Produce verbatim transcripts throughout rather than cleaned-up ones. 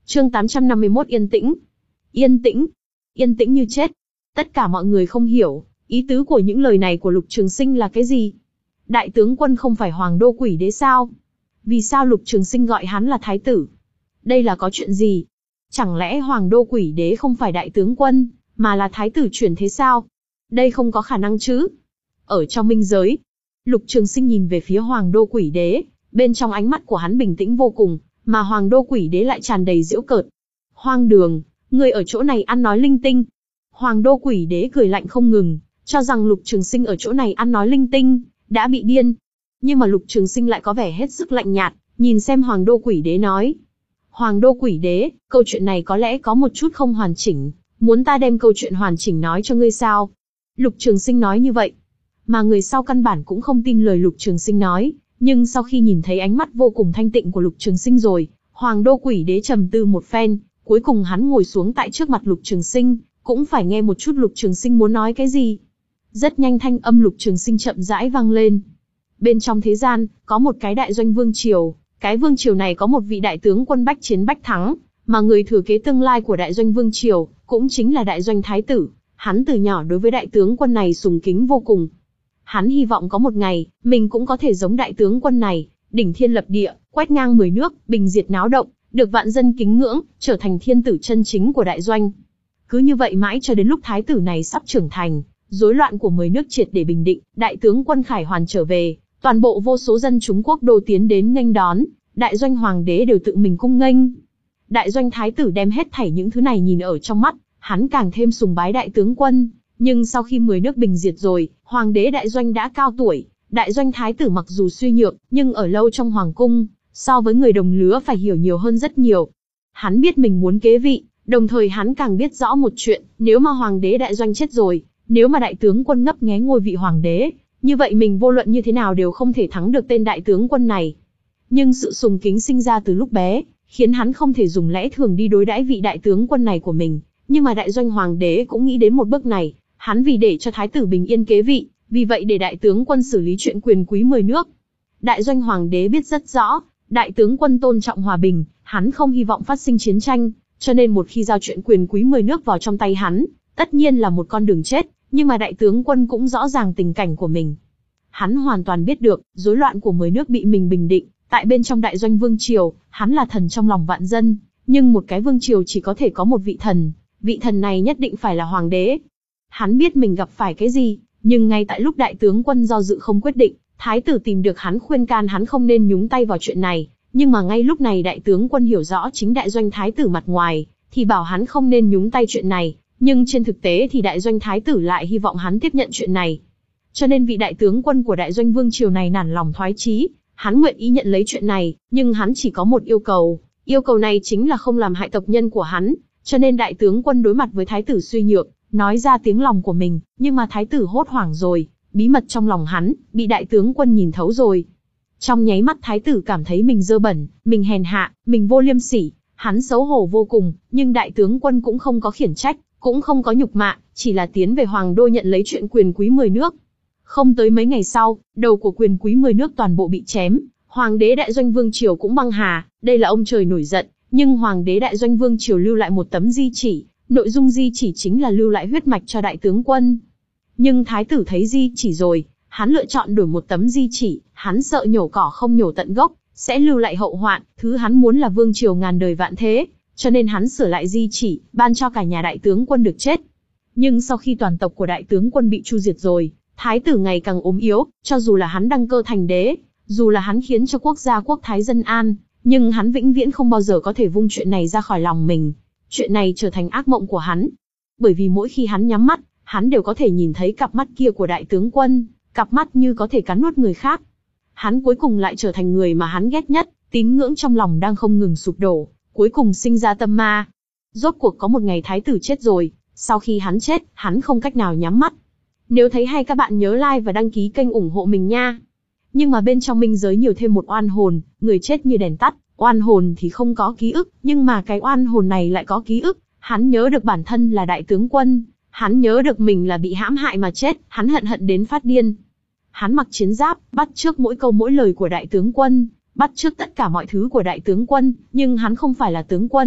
Chương tám trăm năm mươi mốt Yên tĩnh. Yên tĩnh. Yên tĩnh như chết. Tất cả mọi người không hiểu, ý tứ của những lời này của Lục Trường Sinh là cái gì? Đại tướng quân không phải Hoàng Đô Quỷ Đế sao? Vì sao Lục Trường Sinh gọi hắn là thái tử? Đây là có chuyện gì? Chẳng lẽ Hoàng Đô Quỷ Đế không phải đại tướng quân, mà là thái tử chuyển thế sao? Đây không có khả năng chứ? Ở trong minh giới, Lục Trường Sinh nhìn về phía Hoàng Đô Quỷ Đế, bên trong ánh mắt của hắn bình tĩnh vô cùng, mà Hoàng Đô Quỷ Đế lại tràn đầy giễu cợt. Hoang đường, người ở chỗ này ăn nói linh tinh. Hoàng Đô Quỷ Đế cười lạnh không ngừng, cho rằng Lục Trường Sinh ở chỗ này ăn nói linh tinh, đã bị điên. Nhưng mà Lục Trường Sinh lại có vẻ hết sức lạnh nhạt, nhìn xem Hoàng Đô Quỷ Đế nói. Hoàng Đô Quỷ Đế, câu chuyện này có lẽ có một chút không hoàn chỉnh, muốn ta đem câu chuyện hoàn chỉnh nói cho ngươi sao? Lục Trường Sinh nói như vậy. Mà người sau căn bản cũng không tin lời Lục Trường Sinh nói, nhưng sau khi nhìn thấy ánh mắt vô cùng thanh tịnh của Lục Trường Sinh rồi, Hoàng Đô Quỷ Đế trầm tư một phen, cuối cùng hắn ngồi xuống tại trước mặt Lục Trường Sinh, cũng phải nghe một chút Lục Trường Sinh muốn nói cái gì. Rất nhanh thanh âm Lục Trường Sinh chậm rãi vang lên. Bên trong thế gian, có một cái đại doanh vương triều, cái vương triều này có một vị đại tướng quân bách chiến bách thắng, mà người thừa kế tương lai của đại doanh vương triều, cũng chính là đại doanh thái tử. Hắn từ nhỏ đối với đại tướng quân này sùng kính vô cùng. Hắn hy vọng có một ngày, mình cũng có thể giống đại tướng quân này, đỉnh thiên lập địa, quét ngang mười nước, bình diệt náo động, được vạn dân kính ngưỡng, trở thành thiên tử chân chính của đại doanh. Cứ như vậy mãi cho đến lúc thái tử này sắp trưởng thành, rối loạn của mười nước triệt để bình định, đại tướng quân khải hoàn trở về, toàn bộ vô số dân chúng quốc đô tiến đến nghênh đón, đại doanh hoàng đế đều tự mình cung nghênh. Đại doanh thái tử đem hết thảy những thứ này nhìn ở trong mắt, hắn càng thêm sùng bái đại tướng quân. Nhưng sau khi mười nước bình diệt rồi, hoàng đế đại doanh đã cao tuổi, đại doanh thái tử mặc dù suy nhược, nhưng ở lâu trong hoàng cung, so với người đồng lứa phải hiểu nhiều hơn rất nhiều. Hắn biết mình muốn kế vị, đồng thời hắn càng biết rõ một chuyện, nếu mà hoàng đế đại doanh chết rồi, nếu mà đại tướng quân ngấp nghé ngôi vị hoàng đế, như vậy mình vô luận như thế nào đều không thể thắng được tên đại tướng quân này. Nhưng sự sùng kính sinh ra từ lúc bé, khiến hắn không thể dùng lẽ thường đi đối đãi vị đại tướng quân này của mình. Nhưng mà đại doanh hoàng đế cũng nghĩ đến một bước này, hắn vì để cho thái tử bình yên kế vị, vì vậy để đại tướng quân xử lý chuyện quyền quý mười nước. Đại doanh hoàng đế biết rất rõ, đại tướng quân tôn trọng hòa bình, hắn không hy vọng phát sinh chiến tranh, cho nên một khi giao chuyện quyền quý mười nước vào trong tay hắn, tất nhiên là một con đường chết, nhưng mà đại tướng quân cũng rõ ràng tình cảnh của mình. Hắn hoàn toàn biết được, rối loạn của mười nước bị mình bình định, tại bên trong đại doanh vương triều, hắn là thần trong lòng vạn dân, nhưng một cái vương triều chỉ có thể có một vị thần, vị thần này nhất định phải là hoàng đế. Hắn biết mình gặp phải cái gì, nhưng ngay tại lúc đại tướng quân do dự không quyết định, thái tử tìm được hắn khuyên can hắn không nên nhúng tay vào chuyện này, nhưng mà ngay lúc này đại tướng quân hiểu rõ chính đại doanh thái tử mặt ngoài, thì bảo hắn không nên nhúng tay chuyện này, nhưng trên thực tế thì đại doanh thái tử lại hy vọng hắn tiếp nhận chuyện này. Cho nên vị đại tướng quân của đại doanh vương triều này nản lòng thoái chí, hắn nguyện ý nhận lấy chuyện này, nhưng hắn chỉ có một yêu cầu, yêu cầu này chính là không làm hại tộc nhân của hắn, cho nên đại tướng quân đối mặt với thái tử suy nhược, nói ra tiếng lòng của mình, nhưng mà thái tử hốt hoảng rồi, bí mật trong lòng hắn, bị đại tướng quân nhìn thấu rồi. Trong nháy mắt thái tử cảm thấy mình dơ bẩn, mình hèn hạ, mình vô liêm sỉ, hắn xấu hổ vô cùng, nhưng đại tướng quân cũng không có khiển trách, cũng không có nhục mạ, chỉ là tiến về hoàng đô nhận lấy chuyện quyền quý mười nước. Không tới mấy ngày sau, đầu của quyền quý mười nước toàn bộ bị chém, hoàng đế đại doanh vương triều cũng băng hà, đây là ông trời nổi giận, nhưng hoàng đế đại doanh vương triều lưu lại một tấm di chỉ. Nội dung di chỉ chính là lưu lại huyết mạch cho đại tướng quân. Nhưng thái tử thấy di chỉ rồi, hắn lựa chọn đổi một tấm di chỉ, hắn sợ nhổ cỏ không nhổ tận gốc, sẽ lưu lại hậu hoạn, thứ hắn muốn là vương triều ngàn đời vạn thế, cho nên hắn sửa lại di chỉ, ban cho cả nhà đại tướng quân được chết. Nhưng sau khi toàn tộc của đại tướng quân bị chu diệt rồi, thái tử ngày càng ốm yếu, cho dù là hắn đăng cơ thành đế, dù là hắn khiến cho quốc gia quốc thái dân an, nhưng hắn vĩnh viễn không bao giờ có thể vung chuyện này ra khỏi lòng mình. Chuyện này trở thành ác mộng của hắn. Bởi vì mỗi khi hắn nhắm mắt, hắn đều có thể nhìn thấy cặp mắt kia của đại tướng quân, cặp mắt như có thể cắn nuốt người khác. Hắn cuối cùng lại trở thành người mà hắn ghét nhất, tín ngưỡng trong lòng đang không ngừng sụp đổ, cuối cùng sinh ra tâm ma. Rốt cuộc có một ngày thái tử chết rồi, sau khi hắn chết, hắn không cách nào nhắm mắt. Nếu thấy hay các bạn nhớ like và đăng ký kênh ủng hộ mình nha. Nhưng mà bên trong minh giới nhiều thêm một oan hồn, người chết như đèn tắt. Oan hồn thì không có ký ức, nhưng mà cái oan hồn này lại có ký ức. Hắn nhớ được bản thân là đại tướng quân, hắn nhớ được mình là bị hãm hại mà chết, hắn hận hận đến phát điên. Hắn mặc chiến giáp, bắt chước mỗi câu mỗi lời của đại tướng quân, bắt chước tất cả mọi thứ của đại tướng quân, nhưng hắn không phải là tướng quân,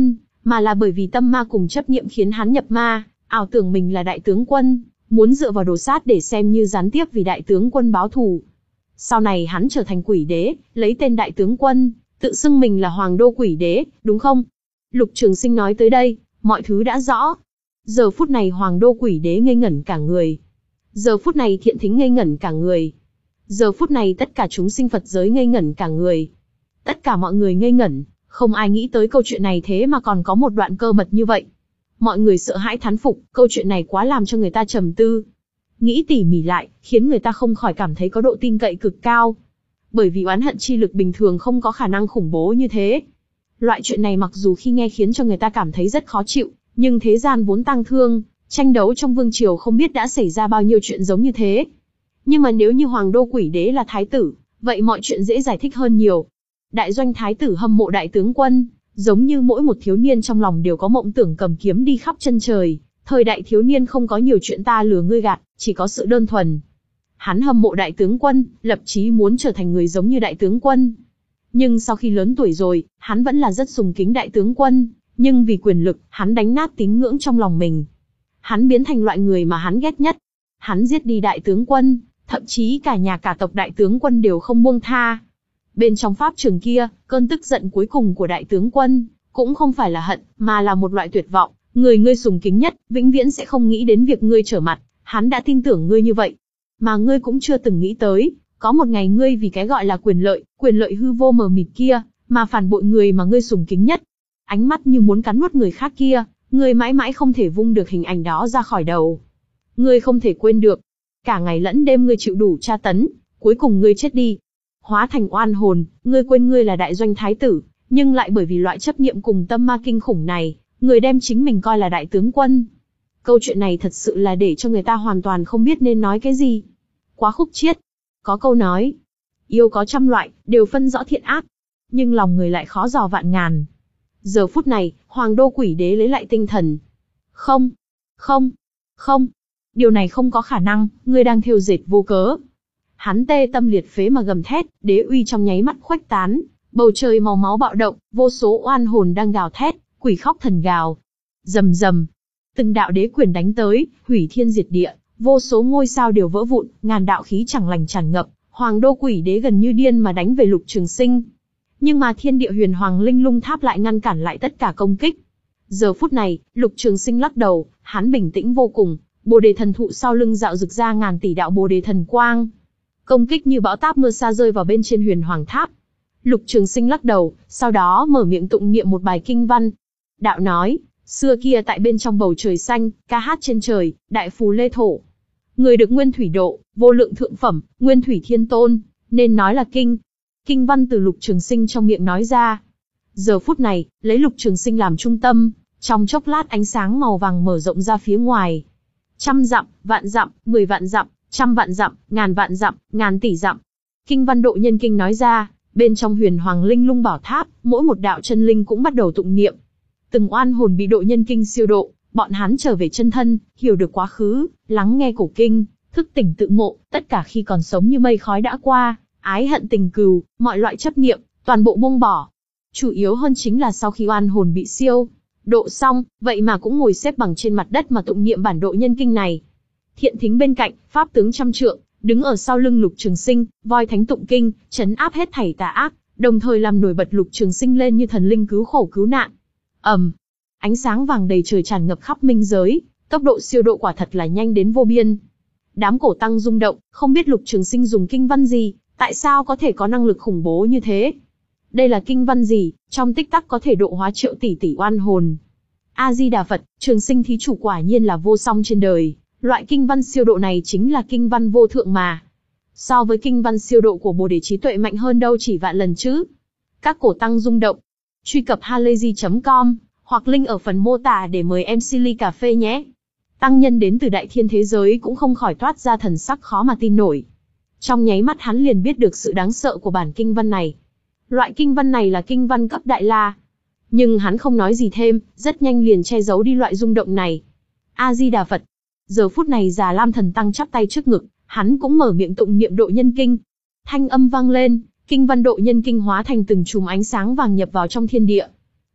mà là bởi vì tâm ma cùng chấp niệm khiến hắn nhập ma, ảo tưởng mình là đại tướng quân, muốn dựa vào đồ sát để xem như gián tiếp vì đại tướng quân báo thù. Sau này hắn trở thành quỷ đế, lấy tên đại tướng quân, tự xưng mình là hoàng đô quỷ đế, đúng không? Lục Trường Sinh nói tới đây, mọi thứ đã rõ. Giờ phút này hoàng đô quỷ đế ngây ngẩn cả người. Giờ phút này Thiện Thính ngây ngẩn cả người. Giờ phút này tất cả chúng sinh Phật giới ngây ngẩn cả người. Tất cả mọi người ngây ngẩn, không ai nghĩ tới câu chuyện này thế mà còn có một đoạn cơ mật như vậy. Mọi người sợ hãi thán phục, câu chuyện này quá làm cho người ta trầm tư. Nghĩ tỉ mỉ lại, khiến người ta không khỏi cảm thấy có độ tin cậy cực cao. Bởi vì oán hận chi lực bình thường không có khả năng khủng bố như thế. Loại chuyện này mặc dù khi nghe khiến cho người ta cảm thấy rất khó chịu, nhưng thế gian vốn tang thương, tranh đấu trong vương triều không biết đã xảy ra bao nhiêu chuyện giống như thế. Nhưng mà nếu như hoàng đô quỷ đế là thái tử, vậy mọi chuyện dễ giải thích hơn nhiều. Đại doanh thái tử hâm mộ đại tướng quân, giống như mỗi một thiếu niên trong lòng đều có mộng tưởng cầm kiếm đi khắp chân trời. Thời đại thiếu niên không có nhiều chuyện ta lừa ngươi gạt, chỉ có sự đơn thuần. Hắn hâm mộ đại tướng quân, lập chí muốn trở thành người giống như đại tướng quân. Nhưng sau khi lớn tuổi rồi, hắn vẫn là rất sùng kính đại tướng quân, nhưng vì quyền lực, hắn đánh nát tín ngưỡng trong lòng mình. Hắn biến thành loại người mà hắn ghét nhất. Hắn giết đi đại tướng quân, thậm chí cả nhà cả tộc đại tướng quân đều không buông tha. Bên trong pháp trường kia, cơn tức giận cuối cùng của đại tướng quân, cũng không phải là hận, mà là một loại tuyệt vọng. Người ngươi sùng kính nhất, vĩnh viễn sẽ không nghĩ đến việc ngươi trở mặt, hắn đã tin tưởng ngươi như vậy. Mà ngươi cũng chưa từng nghĩ tới, có một ngày ngươi vì cái gọi là quyền lợi, quyền lợi hư vô mờ mịt kia, mà phản bội người mà ngươi sùng kính nhất. Ánh mắt như muốn cắn nuốt người khác kia, ngươi mãi mãi không thể vung được hình ảnh đó ra khỏi đầu. Ngươi không thể quên được. Cả ngày lẫn đêm ngươi chịu đủ tra tấn, cuối cùng ngươi chết đi. Hóa thành oan hồn, ngươi quên ngươi là đại doanh thái tử, nhưng lại bởi vì loại chấp niệm cùng tâm ma kinh khủng này, người đem chính mình coi là đại tướng quân. Câu chuyện này thật sự là để cho người ta hoàn toàn không biết nên nói cái gì. Quá khúc chiết. Có câu nói, yêu có trăm loại, đều phân rõ thiện ác. Nhưng lòng người lại khó dò vạn ngàn. Giờ phút này, hoàng đô quỷ đế lấy lại tinh thần. Không, không, không. Điều này không có khả năng, ngươi đang thêu dệt vô cớ. Hắn tê tâm liệt phế mà gầm thét, đế uy trong nháy mắt khuếch tán. Bầu trời màu máu bạo động, vô số oan hồn đang gào thét, quỷ khóc thần gào. Rầm rầm. Từng đạo đế quyền đánh tới, hủy thiên diệt địa, vô số ngôi sao đều vỡ vụn, ngàn đạo khí chẳng lành tràn ngập, hoàng đô quỷ đế gần như điên mà đánh về Lục Trường Sinh. Nhưng mà thiên địa huyền hoàng linh lung tháp lại ngăn cản lại tất cả công kích. Giờ phút này, Lục Trường Sinh lắc đầu, hắn bình tĩnh vô cùng, bồ đề thần thụ sau lưng dạo rực ra ngàn tỷ đạo bồ đề thần quang. Công kích như bão táp mưa sa rơi vào bên trên huyền hoàng tháp. Lục Trường Sinh lắc đầu, sau đó mở miệng tụng niệm một bài kinh văn. Đạo nói, xưa kia tại bên trong bầu trời xanh, ca hát trên trời, đại phù lê thổ. Người được nguyên thủy độ, vô lượng thượng phẩm, nguyên thủy thiên tôn, nên nói là kinh. Kinh văn từ Lục Trường Sinh trong miệng nói ra. Giờ phút này, lấy Lục Trường Sinh làm trung tâm, trong chốc lát ánh sáng màu vàng mở rộng ra phía ngoài. Trăm dặm, vạn dặm, mười vạn dặm, trăm vạn dặm, ngàn vạn dặm, ngàn tỷ dặm. Kinh văn độ nhân kinh nói ra, bên trong huyền hoàng linh lung bảo tháp, mỗi một đạo chân linh cũng bắt đầu tụng niệm. Từng oan hồn bị độ nhân kinh siêu độ, bọn hắn trở về chân thân, hiểu được quá khứ, lắng nghe cổ kinh, thức tỉnh tự ngộ, tất cả khi còn sống như mây khói đã qua, ái hận tình cừu, mọi loại chấp niệm, toàn bộ buông bỏ. Chủ yếu hơn chính là sau khi oan hồn bị siêu độ xong, vậy mà cũng ngồi xếp bằng trên mặt đất mà tụng niệm bản độ nhân kinh này. Thiện Thính bên cạnh, pháp tướng trăm trượng, đứng ở sau lưng Lục Trường Sinh, voi thánh tụng kinh, trấn áp hết thảy tà ác, đồng thời làm nổi bật Lục Trường Sinh lên như thần linh cứu khổ cứu nạn. ầm, um, ánh sáng vàng đầy trời tràn ngập khắp minh giới, tốc độ siêu độ quả thật là nhanh đến vô biên. Đám cổ tăng rung động, không biết Lục Trường Sinh dùng kinh văn gì, tại sao có thể có năng lực khủng bố như thế? Đây là kinh văn gì, trong tích tắc có thể độ hóa triệu tỷ tỷ oan hồn. A Di Đà Phật, Trường Sinh thí chủ quả nhiên là vô song trên đời, loại kinh văn siêu độ này chính là kinh văn vô thượng mà. So với kinh văn siêu độ của Bồ Đề trí tuệ mạnh hơn đâu chỉ vạn lần chứ. Các cổ tăng rung động. Truy cập halayzi chấm com hoặc link ở phần mô tả để mời em xê ly cà phê nhé. Tăng nhân đến từ đại thiên thế giới cũng không khỏi toát ra thần sắc khó mà tin nổi. Trong nháy mắt hắn liền biết được sự đáng sợ của bản kinh văn này. Loại kinh văn này là kinh văn cấp Đại La. Nhưng hắn không nói gì thêm, rất nhanh liền che giấu đi loại rung động này. A Di Đà Phật. Giờ phút này Già Lam Thần Tăng chắp tay trước ngực, hắn cũng mở miệng tụng niệm độ nhân kinh. Thanh âm vang lên, kinh văn độ nhân kinh hóa thành từng chùm ánh sáng vàng nhập vào trong thiên địa.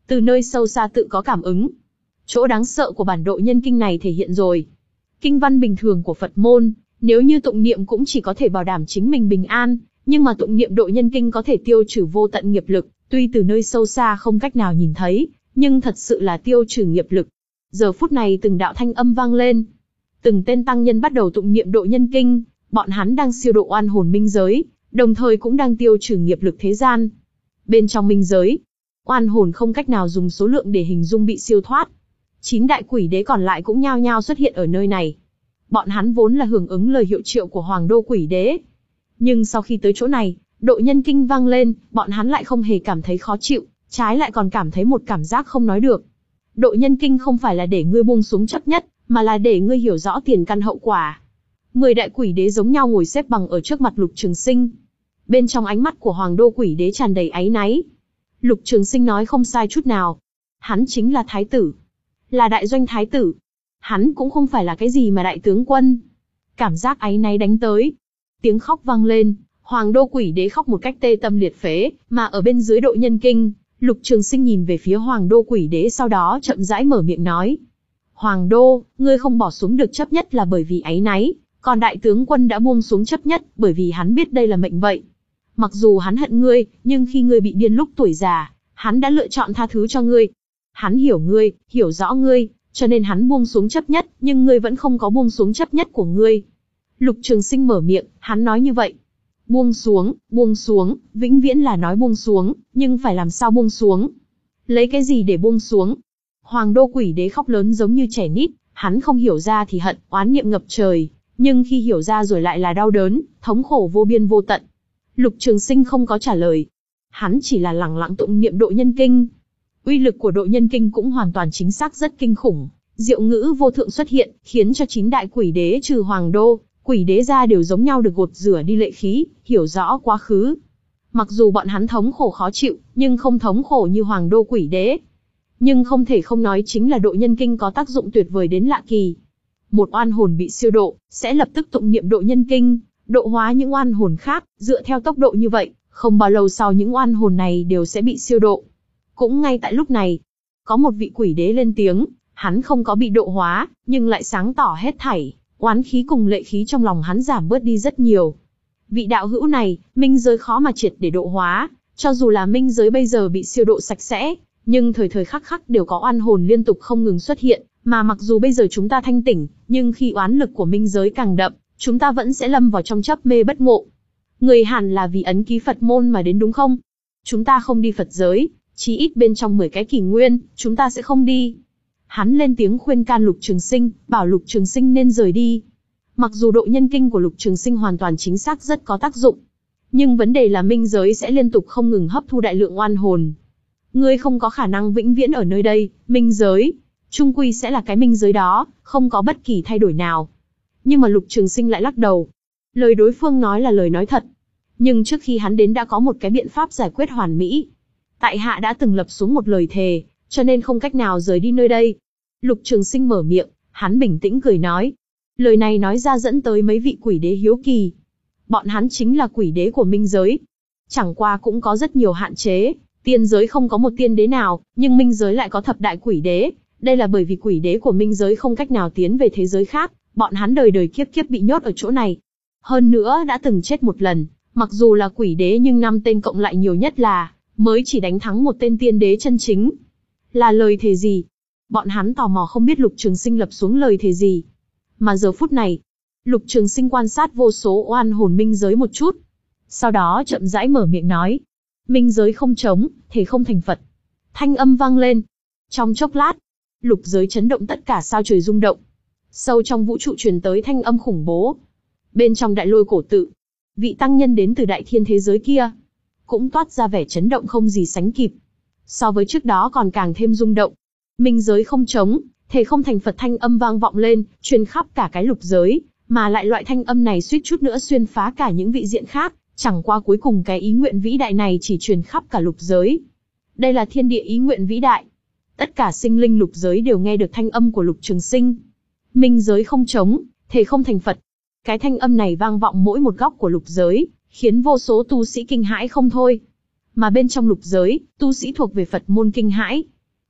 từ nơi sâu xa tự có cảm ứng. Chỗ đáng sợ của bản độ nhân kinh này thể hiện rồi. Kinh văn bình thường của Phật môn, nếu như tụng niệm cũng chỉ có thể bảo đảm chính mình bình an, nhưng mà tụng niệm độ nhân kinh có thể tiêu trừ vô tận nghiệp lực, tuy từ nơi sâu xa không cách nào nhìn thấy, nhưng thật sự là tiêu trừ nghiệp lực. Giờ phút này từng đạo thanh âm vang lên. Từng tên tăng nhân bắt đầu tụng niệm độ nhân kinh, bọn hắn đang siêu độ oan hồn minh giới, đồng thời cũng đang tiêu trừ nghiệp lực thế gian. Bên trong minh giới, oan hồn không cách nào dùng số lượng để hình dung bị siêu thoát. Chín đại quỷ đế còn lại cũng nhao nhao xuất hiện ở nơi này. Bọn hắn vốn là hưởng ứng lời hiệu triệu của Hoàng Đô Quỷ Đế. Nhưng sau khi tới chỗ này, độ nhân kinh vang lên, bọn hắn lại không hề cảm thấy khó chịu, trái lại còn cảm thấy một cảm giác không nói được. Độ nhân kinh không phải là để ngươi buông xuống chấp nhất, mà là để ngươi hiểu rõ tiền căn hậu quả. Mười đại quỷ đế giống nhau ngồi xếp bằng ở trước mặt Lục Trường Sinh. Bên trong ánh mắt của Hoàng Đô Quỷ Đế tràn đầy áy náy. Lục Trường Sinh nói không sai chút nào. Hắn chính là thái tử. Là đại doanh thái tử. Hắn cũng không phải là cái gì mà đại tướng quân. Cảm giác áy náy đánh tới. Tiếng khóc vang lên, Hoàng Đô Quỷ Đế khóc một cách tê tâm liệt phế, mà ở bên dưới độ nhân kinh, Lục Trường Sinh nhìn về phía Hoàng Đô Quỷ Đế, sau đó chậm rãi mở miệng nói. Hoàng Đô, ngươi không bỏ xuống được chấp nhất là bởi vì áy náy, còn đại tướng quân đã buông xuống chấp nhất, bởi vì hắn biết đây là mệnh vậy. Mặc dù hắn hận ngươi, nhưng khi ngươi bị điên lúc tuổi già, hắn đã lựa chọn tha thứ cho ngươi. Hắn hiểu ngươi, hiểu rõ ngươi, cho nên hắn buông xuống chấp nhất, nhưng ngươi vẫn không có buông xuống chấp nhất của ngươi. Lục Trường Sinh mở miệng, hắn nói như vậy. Buông xuống, buông xuống, vĩnh viễn là nói buông xuống, nhưng phải làm sao buông xuống? Lấy cái gì để buông xuống? Hoàng Đô Quỷ Đế khóc lớn giống như trẻ nít, hắn không hiểu ra thì hận, oán niệm ngập trời, nhưng khi hiểu ra rồi lại là đau đớn, thống khổ vô biên vô tận. Lục Trường Sinh không có trả lời. Hắn chỉ là lẳng lặng tụng niệm độ nhân kinh. Uy lực của độ nhân kinh cũng hoàn toàn chính xác rất kinh khủng. Diệu ngữ vô thượng xuất hiện, khiến cho chín đại quỷ đế trừ Hoàng Đô, Quỷ Đế ra đều giống nhau được gột rửa đi lệ khí, hiểu rõ quá khứ. Mặc dù bọn hắn thống khổ khó chịu, nhưng không thống khổ như Hoàng Đô Quỷ Đế. Nhưng không thể không nói chính là độ nhân kinh có tác dụng tuyệt vời đến lạ kỳ. Một oan hồn bị siêu độ, sẽ lập tức tụng niệm độ nhân kinh, độ hóa những oan hồn khác, dựa theo tốc độ như vậy, không bao lâu sau những oan hồn này đều sẽ bị siêu độ. Cũng ngay tại lúc này, có một vị quỷ đế lên tiếng, hắn không có bị độ hóa, nhưng lại sáng tỏ hết thảy, oán khí cùng lệ khí trong lòng hắn giảm bớt đi rất nhiều. Vị đạo hữu này, minh giới khó mà triệt để độ hóa, cho dù là minh giới bây giờ bị siêu độ sạch sẽ, nhưng thời thời khắc khắc đều có oan hồn liên tục không ngừng xuất hiện, mà mặc dù bây giờ chúng ta thanh tỉnh, nhưng khi oán lực của minh giới càng đậm, chúng ta vẫn sẽ lâm vào trong chấp mê bất ngộ. Người hẳn là vì ấn ký Phật môn mà đến đúng không? Chúng ta không đi Phật giới, chí ít bên trong mười cái kỷ nguyên, chúng ta sẽ không đi. Hắn lên tiếng khuyên can Lục Trường Sinh, bảo Lục Trường Sinh nên rời đi. Mặc dù độ nhân kinh của Lục Trường Sinh hoàn toàn chính xác rất có tác dụng, nhưng vấn đề là minh giới sẽ liên tục không ngừng hấp thu đại lượng oan hồn. Ngươi không có khả năng vĩnh viễn ở nơi đây, minh giới, chung quy sẽ là cái minh giới đó, không có bất kỳ thay đổi nào. Nhưng mà Lục Trường Sinh lại lắc đầu. Lời đối phương nói là lời nói thật. Nhưng trước khi hắn đến đã có một cái biện pháp giải quyết hoàn mỹ. Tại hạ đã từng lập xuống một lời thề, cho nên không cách nào rời đi nơi đây. Lục Trường Sinh mở miệng, hắn bình tĩnh cười nói. Lời này nói ra dẫn tới mấy vị quỷ đế hiếu kỳ. Bọn hắn chính là quỷ đế của minh giới. Chẳng qua cũng có rất nhiều hạn chế. Tiên giới không có một tiên đế nào, nhưng minh giới lại có thập đại quỷ đế. Đây là bởi vì quỷ đế của minh giới không cách nào tiến về thế giới khác. Bọn hắn đời đời kiếp kiếp bị nhốt ở chỗ này. Hơn nữa đã từng chết một lần. Mặc dù là quỷ đế nhưng năm tên cộng lại nhiều nhất là mới chỉ đánh thắng một tên tiên đế chân chính. Là lời thề gì? Bọn hắn tò mò không biết Lục Trường Sinh lập xuống lời thề gì. Mà giờ phút này, Lục Trường Sinh quan sát vô số oan hồn minh giới một chút. Sau đó chậm rãi mở miệng nói. Minh giới không trống, thể không thành Phật. Thanh âm vang lên. Trong chốc lát, lục giới chấn động, tất cả sao trời rung động. Sâu trong vũ trụ truyền tới thanh âm khủng bố. Bên trong đại lôi cổ tự, vị tăng nhân đến từ đại thiên thế giới kia, cũng toát ra vẻ chấn động không gì sánh kịp. So với trước đó còn càng thêm rung động. Minh giới không trống, thể không thành Phật, thanh âm vang vọng lên, truyền khắp cả cái lục giới, mà lại loại thanh âm này suýt chút nữa xuyên phá cả những vị diện khác, chẳng qua cuối cùng cái ý nguyện vĩ đại này chỉ truyền khắp cả lục giới. Đây là thiên địa ý nguyện vĩ đại. Tất cả sinh linh lục giới đều nghe được thanh âm của Lục Trường Sinh. Minh giới không trống, thể không thành Phật. Cái thanh âm này vang vọng mỗi một góc của lục giới, khiến vô số tu sĩ kinh hãi không thôi. Mà bên trong lục giới, tu sĩ thuộc về Phật môn kinh hãi.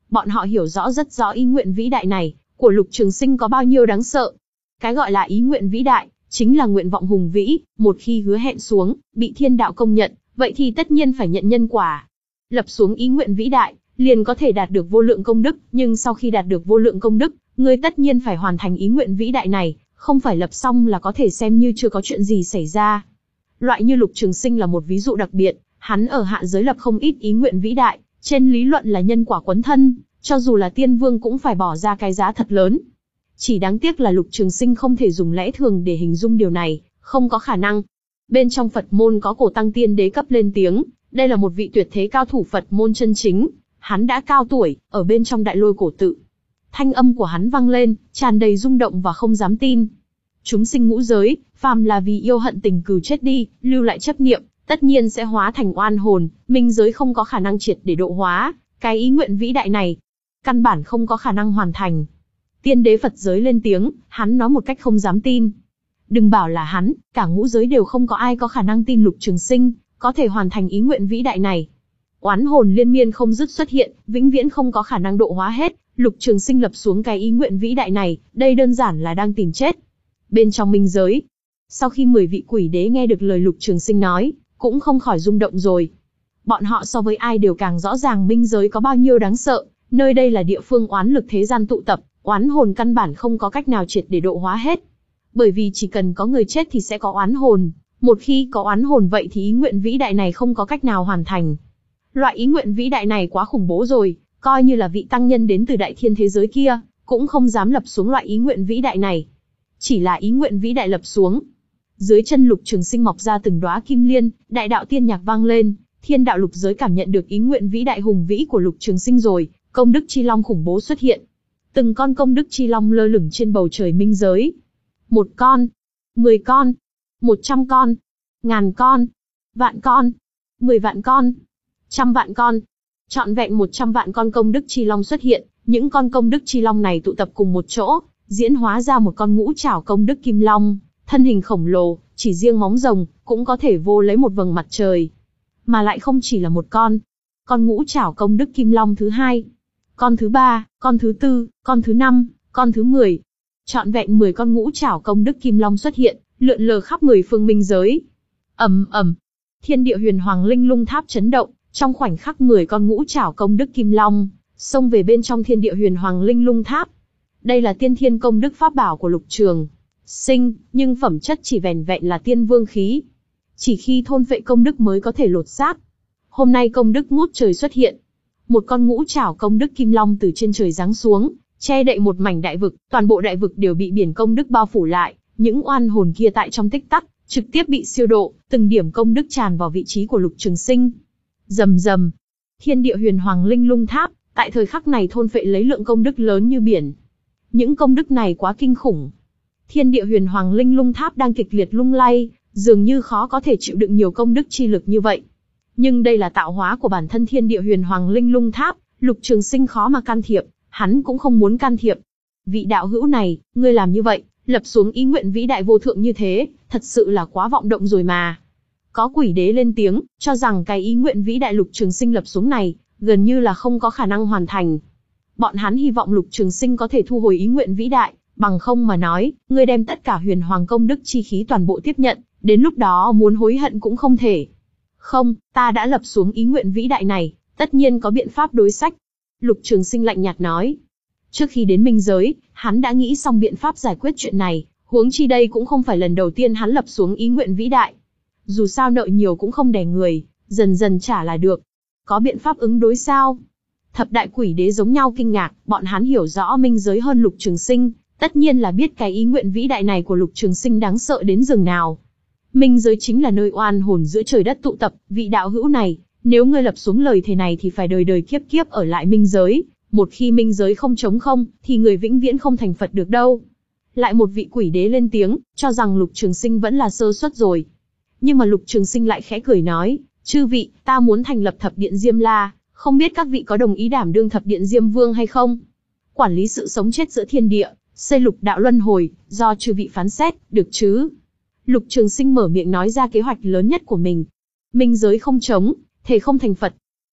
Bọn họ hiểu rõ rất rõ ý nguyện vĩ đại này của Lục Trường Sinh có bao nhiêu đáng sợ. Cái gọi là ý nguyện vĩ đại, chính là nguyện vọng hùng vĩ, một khi hứa hẹn xuống, bị thiên đạo công nhận, vậy thì tất nhiên phải nhận nhân quả. Lập xuống ý nguyện vĩ đại, liền có thể đạt được vô lượng công đức, nhưng sau khi đạt được vô lượng công đức, ngươi tất nhiên phải hoàn thành ý nguyện vĩ đại này, không phải lập xong là có thể xem như chưa có chuyện gì xảy ra. Loại như Lục Trường Sinh là một ví dụ đặc biệt, hắn ở hạ giới lập không ít ý nguyện vĩ đại, trên lý luận là nhân quả quấn thân, cho dù là tiên vương cũng phải bỏ ra cái giá thật lớn. Chỉ đáng tiếc là Lục Trường Sinh không thể dùng lẽ thường để hình dung điều này, không có khả năng. Bên trong Phật môn có Cổ Tăng Tiên Đế cấp lên tiếng, đây là một vị tuyệt thế cao thủ Phật môn chân chính, hắn đã cao tuổi, ở bên trong Đại Lôi cổ tự. Thanh âm của hắn vang lên, tràn đầy rung động và không dám tin. Chúng sinh ngũ giới, phàm là vì yêu hận tình cừu chết đi, lưu lại chấp niệm, tất nhiên sẽ hóa thành oan hồn, minh giới không có khả năng triệt để độ hóa, cái ý nguyện vĩ đại này, căn bản không có khả năng hoàn thành. Tiên đế Phật giới lên tiếng, hắn nói một cách không dám tin. Đừng bảo là hắn, cả ngũ giới đều không có ai có khả năng tin Lục Trường Sinh có thể hoàn thành ý nguyện vĩ đại này. Oán hồn liên miên không dứt xuất hiện, vĩnh viễn không có khả năng độ hóa hết. Lục Trường Sinh lập xuống cái ý nguyện vĩ đại này, đây đơn giản là đang tìm chết. Bên trong minh giới, sau khi mười vị quỷ đế nghe được lời Lục Trường Sinh nói, cũng không khỏi rung động rồi. Bọn họ so với ai đều càng rõ ràng minh giới có bao nhiêu đáng sợ, nơi đây là địa phương oán lực thế gian tụ tập, oán hồn căn bản không có cách nào triệt để độ hóa hết. Bởi vì chỉ cần có người chết thì sẽ có oán hồn, một khi có oán hồn vậy thì ý nguyện vĩ đại này không có cách nào hoàn thành. Loại ý nguyện vĩ đại này quá khủng bố rồi, coi như là vị tăng nhân đến từ đại thiên thế giới kia, cũng không dám lập xuống loại ý nguyện vĩ đại này. Chỉ là ý nguyện vĩ đại lập xuống. Dưới chân Lục Trường Sinh mọc ra từng đóa kim liên, đại đạo tiên nhạc vang lên, thiên đạo lục giới cảm nhận được ý nguyện vĩ đại hùng vĩ của Lục Trường Sinh rồi, công đức chi long khủng bố xuất hiện. Từng con công đức chi long lơ lửng trên bầu trời minh giới. Một con, mười con, một trăm con, ngàn con, vạn con, mười vạn con, trăm vạn con. Trọn vẹn một trăm vạn con công đức chi long xuất hiện, những con công đức chi long này tụ tập cùng một chỗ, diễn hóa ra một con ngũ trảo công đức kim long, thân hình khổng lồ, chỉ riêng móng rồng cũng có thể vô lấy một vầng mặt trời. Mà lại không chỉ là một con, con ngũ trảo công đức kim long thứ hai, con thứ ba, con thứ tư, con thứ năm, con thứ mười. Trọn vẹn mười con ngũ trảo công đức kim long xuất hiện, lượn lờ khắp mười phương minh giới. Ầm ầm, thiên địa huyền hoàng linh lung tháp chấn động, trong khoảnh khắc mười con ngũ trảo công đức kim long xông về bên trong thiên địa huyền hoàng linh lung tháp. Đây là tiên thiên công đức pháp bảo của Lục Trường Sinh, nhưng phẩm chất chỉ vẻn vẹn là tiên vương khí. Chỉ khi thôn phệ công đức mới có thể lột xác. Hôm nay công đức ngút trời xuất hiện. Một con ngũ trảo công đức kim long từ trên trời giáng xuống, che đậy một mảnh đại vực, toàn bộ đại vực đều bị biển công đức bao phủ lại, những oan hồn kia tại trong tích tắc, trực tiếp bị siêu độ, từng điểm công đức tràn vào vị trí của Lục Trường Sinh. Rầm rầm, thiên địa huyền hoàng linh lung tháp, tại thời khắc này thôn phệ lấy lượng công đức lớn như biển. Những công đức này quá kinh khủng. Thiên địa huyền hoàng linh lung tháp đang kịch liệt lung lay, dường như khó có thể chịu đựng nhiều công đức chi lực như vậy. Nhưng đây là tạo hóa của bản thân thiên địa huyền hoàng linh lung tháp, Lục Trường Sinh khó mà can thiệp, hắn cũng không muốn can thiệp. Vị đạo hữu này, ngươi làm như vậy, lập xuống ý nguyện vĩ đại vô thượng như thế, thật sự là quá vọng động rồi mà. Có quỷ đế lên tiếng, cho rằng cái ý nguyện vĩ đại Lục Trường Sinh lập xuống này, gần như là không có khả năng hoàn thành. Bọn hắn hy vọng Lục Trường Sinh có thể thu hồi ý nguyện vĩ đại, bằng không mà nói, ngươi đem tất cả huyền hoàng công đức chi khí toàn bộ tiếp nhận, đến lúc đó muốn hối hận cũng không thể. Không, ta đã lập xuống ý nguyện vĩ đại này, tất nhiên có biện pháp đối sách. Lục Trường Sinh lạnh nhạt nói. Trước khi đến minh giới, hắn đã nghĩ xong biện pháp giải quyết chuyện này, huống chi đây cũng không phải lần đầu tiên hắn lập xuống ý nguyện vĩ đại. Dù sao nợ nhiều cũng không đè người, dần dần trả là được. Có biện pháp ứng đối sao? Thập đại quỷ đế giống nhau kinh ngạc, bọn hắn hiểu rõ minh giới hơn Lục Trường Sinh, tất nhiên là biết cái ý nguyện vĩ đại này của Lục Trường Sinh đáng sợ đến giường nào. Minh giới chính là nơi oan hồn giữa trời đất tụ tập, vị đạo hữu này, nếu ngươi lập xuống lời thề này thì phải đời đời kiếp kiếp ở lại minh giới, một khi minh giới không trống không, thì người vĩnh viễn không thành Phật được đâu. Lại một vị quỷ đế lên tiếng, cho rằng Lục Trường Sinh vẫn là sơ suất rồi. Nhưng mà Lục Trường Sinh lại khẽ cười nói, chư vị, ta muốn thành lập thập điện Diêm La, không biết các vị có đồng ý đảm đương thập điện Diêm Vương hay không? Quản lý sự sống chết giữa thiên địa, xây lục đạo luân hồi, do chư vị phán xét, được chứ? Lục Trường Sinh mở miệng nói ra kế hoạch lớn nhất của mình. Minh giới không trống, thề không thành Phật.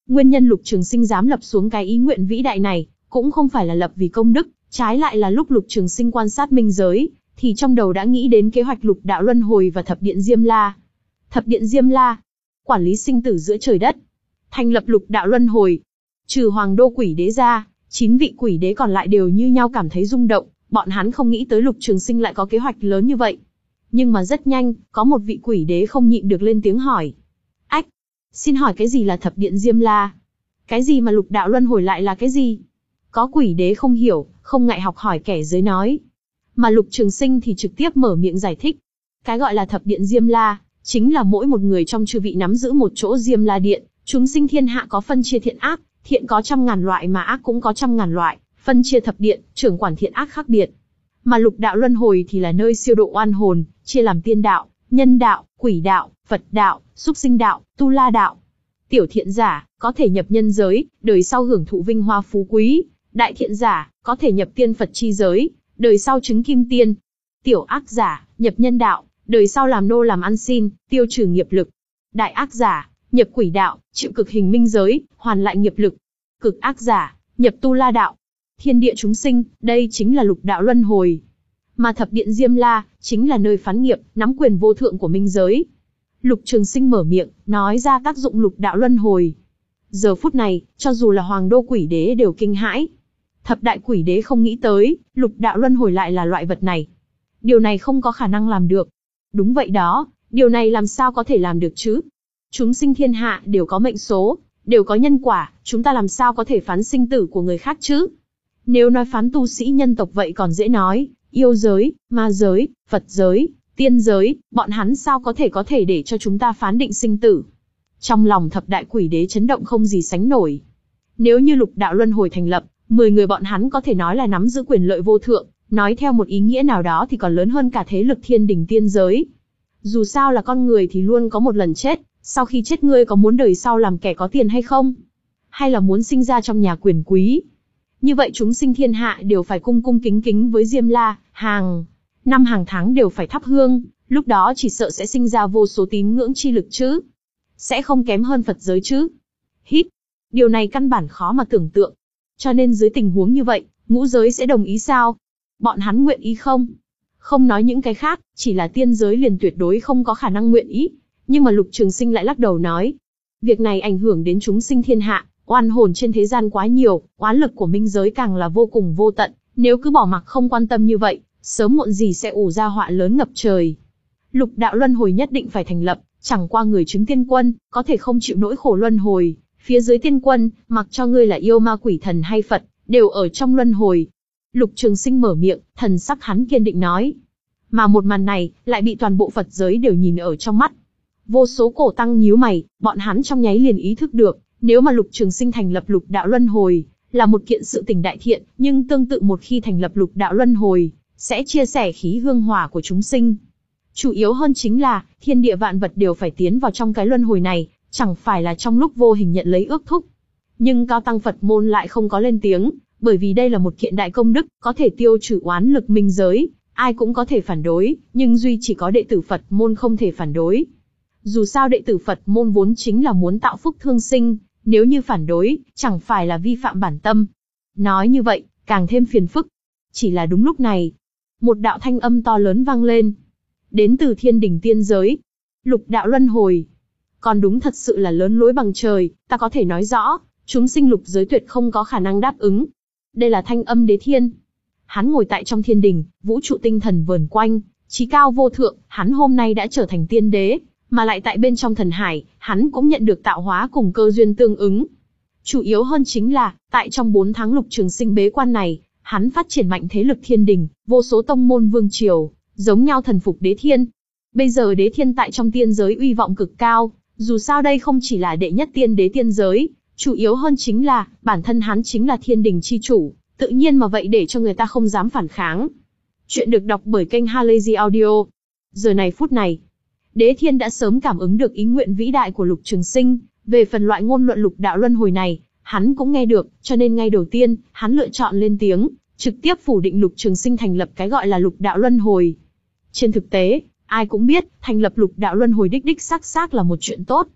Nguyên nhân Lục Trường Sinh dám lập xuống cái ý nguyện vĩ đại này, cũng không phải là lập vì công đức, trái lại là lúc Lục Trường Sinh quan sát minh giới, thì trong đầu đã nghĩ đến kế hoạch lục đạo luân hồi và thập điện Diêm La. Thập điện Diêm La, quản lý sinh tử giữa trời đất, thành lập lục đạo luân hồi. Trừ Hoàng Đô Quỷ Đế ra, chín vị quỷ đế còn lại đều như nhau cảm thấy rung động, bọn hắn không nghĩ tới Lục Trường Sinh lại có kế hoạch lớn như vậy. Nhưng mà rất nhanh, có một vị quỷ đế không nhịn được lên tiếng hỏi. Ách, xin hỏi cái gì là thập điện Diêm La? Cái gì mà lục đạo luân hồi lại là cái gì? Có quỷ đế không hiểu, không ngại học hỏi kẻ dưới nói. Mà Lục Trường Sinh thì trực tiếp mở miệng giải thích. Cái gọi là thập điện Diêm La, chính là mỗi một người trong chư vị nắm giữ một chỗ Diêm La điện, chúng sinh thiên hạ có phân chia thiện ác, thiện có trăm ngàn loại mà ác cũng có trăm ngàn loại, phân chia thập điện, trưởng quản thiện ác khác biệt. Mà lục đạo luân hồi thì là nơi siêu độ oan hồn, chia làm tiên đạo, nhân đạo, quỷ đạo, Phật đạo, súc sinh đạo, tu la đạo. Tiểu thiện giả, có thể nhập nhân giới, đời sau hưởng thụ vinh hoa phú quý. Đại thiện giả, có thể nhập tiên Phật chi giới, đời sau chứng kim tiên. Tiểu ác giả, nhập nhân đạo, đời sau làm nô làm ăn xin, tiêu trừ nghiệp lực. Đại ác giả, nhập quỷ đạo, chịu cực hình minh giới, hoàn lại nghiệp lực. Cực ác giả, nhập tu la đạo. Thiên địa chúng sinh, đây chính là lục đạo luân hồi. Mà thập điện Diêm La, chính là nơi phán nghiệp, nắm quyền vô thượng của minh giới. Lục Trường Sinh mở miệng, nói ra tác dụng lục đạo luân hồi. Giờ phút này, cho dù là Hoàng Đô Quỷ Đế đều kinh hãi. Thập đại quỷ đế không nghĩ tới, lục đạo luân hồi lại là loại vật này. Điều này không có khả năng làm được. Đúng vậy đó, điều này làm sao có thể làm được chứ? Chúng sinh thiên hạ đều có mệnh số, đều có nhân quả, chúng ta làm sao có thể phán sinh tử của người khác chứ? Nếu nói phán tu sĩ nhân tộc vậy còn dễ nói, yêu giới, ma giới, Phật giới, tiên giới, bọn hắn sao có thể có thể để cho chúng ta phán định sinh tử? Trong lòng thập đại quỷ đế chấn động không gì sánh nổi. Nếu như lục đạo luân hồi thành lập, mười người bọn hắn có thể nói là nắm giữ quyền lợi vô thượng, nói theo một ý nghĩa nào đó thì còn lớn hơn cả thế lực thiên đình tiên giới. Dù sao là con người thì luôn có một lần chết, sau khi chết ngươi có muốn đời sau làm kẻ có tiền hay không? Hay là muốn sinh ra trong nhà quyền quý? Như vậy chúng sinh thiên hạ đều phải cung cung kính kính với Diêm La, hàng năm hàng tháng đều phải thắp hương, lúc đó chỉ sợ sẽ sinh ra vô số tín ngưỡng chi lực chứ. Sẽ không kém hơn Phật giới chứ. Hít, điều này căn bản khó mà tưởng tượng. Cho nên dưới tình huống như vậy, ngũ giới sẽ đồng ý sao? Bọn hắn nguyện ý không? Không nói những cái khác, chỉ là tiên giới liền tuyệt đối không có khả năng nguyện ý. Nhưng mà Lục Trường Sinh lại lắc đầu nói. Việc này ảnh hưởng đến chúng sinh thiên hạ, oan hồn trên thế gian quá nhiều, oán lực của minh giới càng là vô cùng vô tận. Nếu cứ bỏ mặc không quan tâm như vậy, sớm muộn gì sẽ ủ ra họa lớn ngập trời. Lục đạo luân hồi nhất định phải thành lập, chẳng qua người chứng tiên quân, có thể không chịu nỗi khổ luân hồi. Phía dưới tiên quân, mặc cho ngươi là yêu ma quỷ thần hay Phật, đều ở trong luân hồi. Lục Trường Sinh mở miệng, thần sắc hắn kiên định nói. Mà một màn này, lại bị toàn bộ Phật giới đều nhìn ở trong mắt. Vô số cổ tăng nhíu mày, bọn hắn trong nháy liền ý thức được, nếu mà Lục Trường Sinh thành lập lục đạo luân hồi, là một kiện sự tình đại thiện, nhưng tương tự một khi thành lập lục đạo luân hồi, sẽ chia sẻ khí hương hỏa của chúng sinh. Chủ yếu hơn chính là, thiên địa vạn vật đều phải tiến vào trong cái luân hồi này, chẳng phải là trong lúc vô hình nhận lấy ước thúc. Nhưng cao tăng Phật môn lại không có lên tiếng, bởi vì đây là một kiện đại công đức, có thể tiêu trừ oán lực minh giới, ai cũng có thể phản đối, nhưng duy chỉ có đệ tử Phật môn không thể phản đối. Dù sao đệ tử Phật môn vốn chính là muốn tạo phúc thương sinh, nếu như phản đối, chẳng phải là vi phạm bản tâm. Nói như vậy, càng thêm phiền phức. Chỉ là đúng lúc này, một đạo thanh âm to lớn vang lên. Đến từ thiên đình tiên giới. Lục đạo luân hồi. Còn đúng thật sự là lớn lối bằng trời, ta có thể nói rõ, chúng sinh lục giới tuyệt không có khả năng đáp ứng. Đây là thanh âm đế thiên. Hắn ngồi tại trong thiên đình, vũ trụ tinh thần vờn quanh, chí cao vô thượng, hắn hôm nay đã trở thành tiên đế, mà lại tại bên trong thần hải, hắn cũng nhận được tạo hóa cùng cơ duyên tương ứng. Chủ yếu hơn chính là, tại trong bốn tháng Lục Trường Sinh bế quan này, hắn phát triển mạnh thế lực thiên đình, vô số tông môn vương triều, giống nhau thần phục đế thiên. Bây giờ đế thiên tại trong tiên giới uy vọng cực cao, dù sao đây không chỉ là đệ nhất tiên đế tiên giới, chủ yếu hơn chính là, bản thân hắn chính là thiên đình chi chủ, tự nhiên mà vậy để cho người ta không dám phản kháng. Chuyện được đọc bởi kênh Halazy Audio. Giờ này phút này, Đế Thiên đã sớm cảm ứng được ý nguyện vĩ đại của Lục Trường Sinh, về phần loại ngôn luận lục đạo luân hồi này, hắn cũng nghe được, cho nên ngay đầu tiên, hắn lựa chọn lên tiếng, trực tiếp phủ định Lục Trường Sinh thành lập cái gọi là lục đạo luân hồi. Trên thực tế, ai cũng biết, thành lập lục đạo luân hồi đích đích xác xác là một chuyện tốt.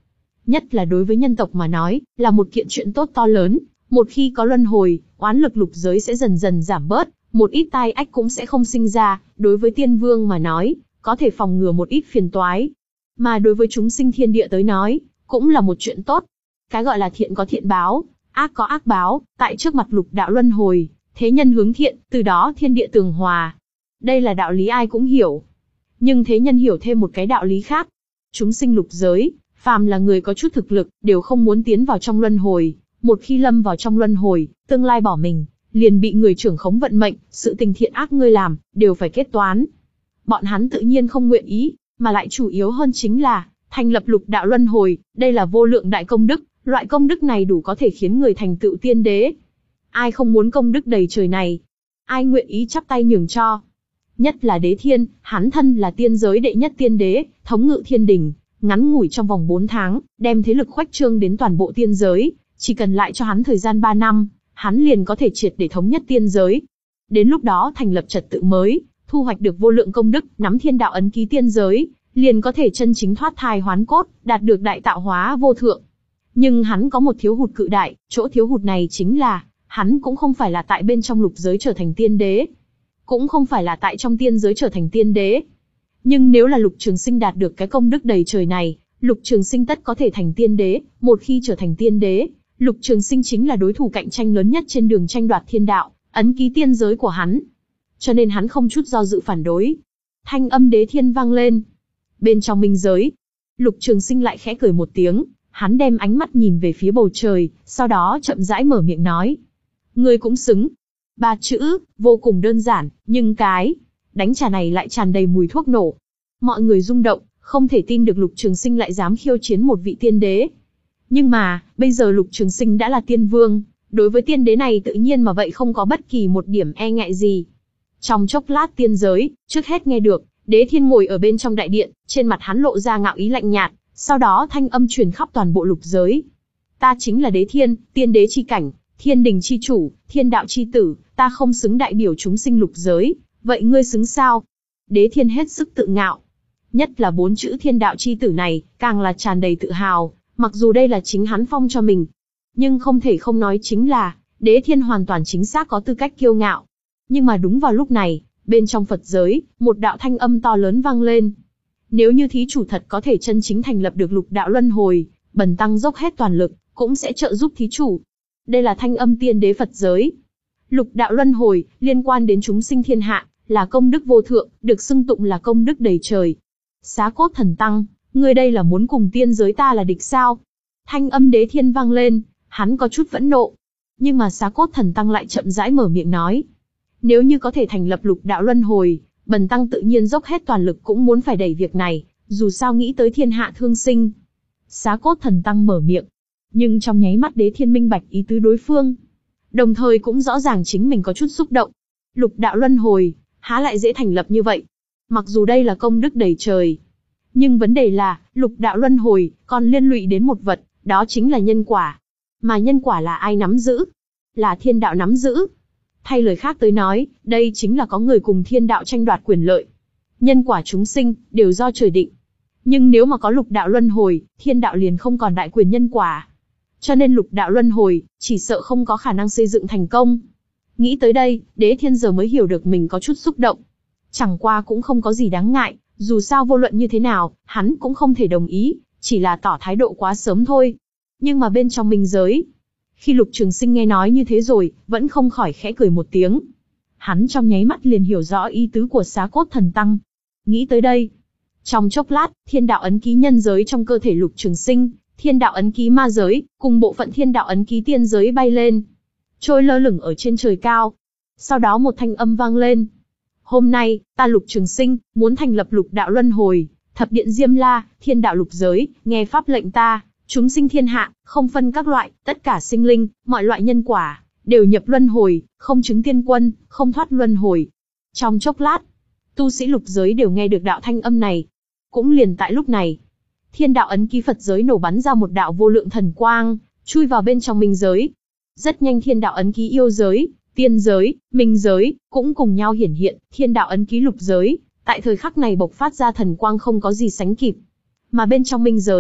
Nhất là đối với nhân tộc mà nói, là một kiện chuyện tốt to lớn. Một khi có luân hồi, oán lực lục giới sẽ dần dần giảm bớt, một ít tai ách cũng sẽ không sinh ra. Đối với tiên vương mà nói, có thể phòng ngừa một ít phiền toái. Mà đối với chúng sinh thiên địa tới nói, cũng là một chuyện tốt. Cái gọi là thiện có thiện báo, ác có ác báo, tại trước mặt lục đạo luân hồi, thế nhân hướng thiện, từ đó thiên địa tường hòa. Đây là đạo lý ai cũng hiểu. Nhưng thế nhân hiểu thêm một cái đạo lý khác. Chúng sinh lục giới, phàm là người có chút thực lực, đều không muốn tiến vào trong luân hồi. Một khi lâm vào trong luân hồi, tương lai bỏ mình, liền bị người trưởng khống vận mệnh, sự tình thiện ác ngươi làm, đều phải kết toán. Bọn hắn tự nhiên không nguyện ý, mà lại chủ yếu hơn chính là, thành lập lục đạo luân hồi, đây là vô lượng đại công đức, loại công đức này đủ có thể khiến người thành tựu tiên đế. Ai không muốn công đức đầy trời này? Ai nguyện ý chắp tay nhường cho? Nhất là Đế Thiên, hắn thân là tiên giới đệ nhất tiên đế, thống ngự thiên đình, ngắn ngủi trong vòng bốn tháng, đem thế lực khuếch trương đến toàn bộ tiên giới, chỉ cần lại cho hắn thời gian ba năm, hắn liền có thể triệt để thống nhất tiên giới. Đến lúc đó thành lập trật tự mới, thu hoạch được vô lượng công đức, nắm thiên đạo ấn ký tiên giới, liền có thể chân chính thoát thai hoán cốt, đạt được đại tạo hóa vô thượng. Nhưng hắn có một thiếu hụt cự đại, chỗ thiếu hụt này chính là, hắn cũng không phải là tại bên trong lục giới trở thành tiên đế, cũng không phải là tại trong tiên giới trở thành tiên đế. Nhưng nếu là Lục Trường Sinh đạt được cái công đức đầy trời này, Lục Trường Sinh tất có thể thành tiên đế, một khi trở thành tiên đế, Lục Trường Sinh chính là đối thủ cạnh tranh lớn nhất trên đường tranh đoạt thiên đạo, ấn ký tiên giới của hắn. Cho nên hắn không chút do dự phản đối. Thanh âm Đế Thiên vang lên. Bên trong minh giới, Lục Trường Sinh lại khẽ cười một tiếng, hắn đem ánh mắt nhìn về phía bầu trời, sau đó chậm rãi mở miệng nói. Ngươi cũng xứng. Ba chữ, vô cùng đơn giản, nhưng cái đánh trả này lại tràn đầy mùi thuốc nổ. Mọi người rung động, không thể tin được Lục Trường Sinh lại dám khiêu chiến một vị tiên đế. Nhưng mà, bây giờ Lục Trường Sinh đã là tiên vương, đối với tiên đế này tự nhiên mà vậy không có bất kỳ một điểm e ngại gì. Trong chốc lát tiên giới, trước hết nghe được, Đế Thiên ngồi ở bên trong đại điện, trên mặt hắn lộ ra ngạo ý lạnh nhạt, sau đó thanh âm truyền khắp toàn bộ lục giới. Ta chính là Đế Thiên, tiên đế chi cảnh, thiên đình chi chủ, thiên đạo chi tử, ta không xứng đại biểu chúng sinh lục giới, vậy ngươi xứng sao? Đế Thiên hết sức tự ngạo. Nhất là bốn chữ thiên đạo chi tử này, càng là tràn đầy tự hào, mặc dù đây là chính hắn phong cho mình. Nhưng không thể không nói chính là, Đế Thiên hoàn toàn chính xác có tư cách kiêu ngạo. Nhưng mà đúng vào lúc này, bên trong Phật giới, một đạo thanh âm to lớn vang lên. Nếu như thí chủ thật có thể chân chính thành lập được lục đạo luân hồi, bần tăng dốc hết toàn lực, cũng sẽ trợ giúp thí chủ. Đây là thanh âm tiên đế Phật giới. Lục đạo luân hồi, liên quan đến chúng sinh thiên hạ, là công đức vô thượng, được xưng tụng là công đức đầy trời. Xá Cốt Thần Tăng, ngươi đây là muốn cùng tiên giới ta là địch sao? Thanh âm Đế Thiên vang lên, hắn có chút phẫn nộ. Nhưng mà Xá Cốt Thần Tăng lại chậm rãi mở miệng nói. Nếu như có thể thành lập lục đạo luân hồi, bần tăng tự nhiên dốc hết toàn lực cũng muốn phải đẩy việc này, dù sao nghĩ tới thiên hạ thương sinh. Xá Cốt Thần Tăng mở miệng. Nhưng trong nháy mắt Đế Thiên minh bạch ý tứ đối phương. Đồng thời cũng rõ ràng chính mình có chút xúc động. Lục đạo luân hồi, há lại dễ thành lập như vậy. Mặc dù đây là công đức đầy trời. Nhưng vấn đề là, lục đạo luân hồi, còn liên lụy đến một vật, đó chính là nhân quả. Mà nhân quả là ai nắm giữ? Là thiên đạo nắm giữ. Thay lời khác tới nói, đây chính là có người cùng thiên đạo tranh đoạt quyền lợi. Nhân quả chúng sinh, đều do trời định. Nhưng nếu mà có lục đạo luân hồi, thiên đạo liền không còn đại quyền nhân quả. Cho nên lục đạo luân hồi, chỉ sợ không có khả năng xây dựng thành công. Nghĩ tới đây, Đế Thiên giờ mới hiểu được mình có chút xúc động. Chẳng qua cũng không có gì đáng ngại, dù sao vô luận như thế nào, hắn cũng không thể đồng ý, chỉ là tỏ thái độ quá sớm thôi. Nhưng mà bên trong minh giới, khi Lục Trường Sinh nghe nói như thế rồi, vẫn không khỏi khẽ cười một tiếng. Hắn trong nháy mắt liền hiểu rõ ý tứ của Xá Cốt Thần Tăng. Nghĩ tới đây, trong chốc lát, thiên đạo ấn ký nhân giới trong cơ thể Lục Trường Sinh, thiên đạo ấn ký ma giới, cùng bộ phận thiên đạo ấn ký tiên giới bay lên, trôi lơ lửng ở trên trời cao. Sau đó một thanh âm vang lên. Hôm nay, ta Lục Trường Sinh, muốn thành lập lục đạo luân hồi, thập điện Diêm La, thiên đạo lục giới, nghe pháp lệnh ta, chúng sinh thiên hạ, không phân các loại, tất cả sinh linh, mọi loại nhân quả, đều nhập luân hồi, không chứng tiên quân, không thoát luân hồi. Trong chốc lát, tu sĩ lục giới đều nghe được đạo thanh âm này. Cũng liền tại lúc này, thiên đạo ấn ký Phật giới nổ bắn ra một đạo vô lượng thần quang, chui vào bên trong minh giới. Rất nhanh thiên đạo ấn ký yêu giới, tiên giới, minh giới, cũng cùng nhau hiển hiện, thiên đạo ấn ký lục giới, tại thời khắc này bộc phát ra thần quang không có gì sánh kịp. Mà bên trong minh giới,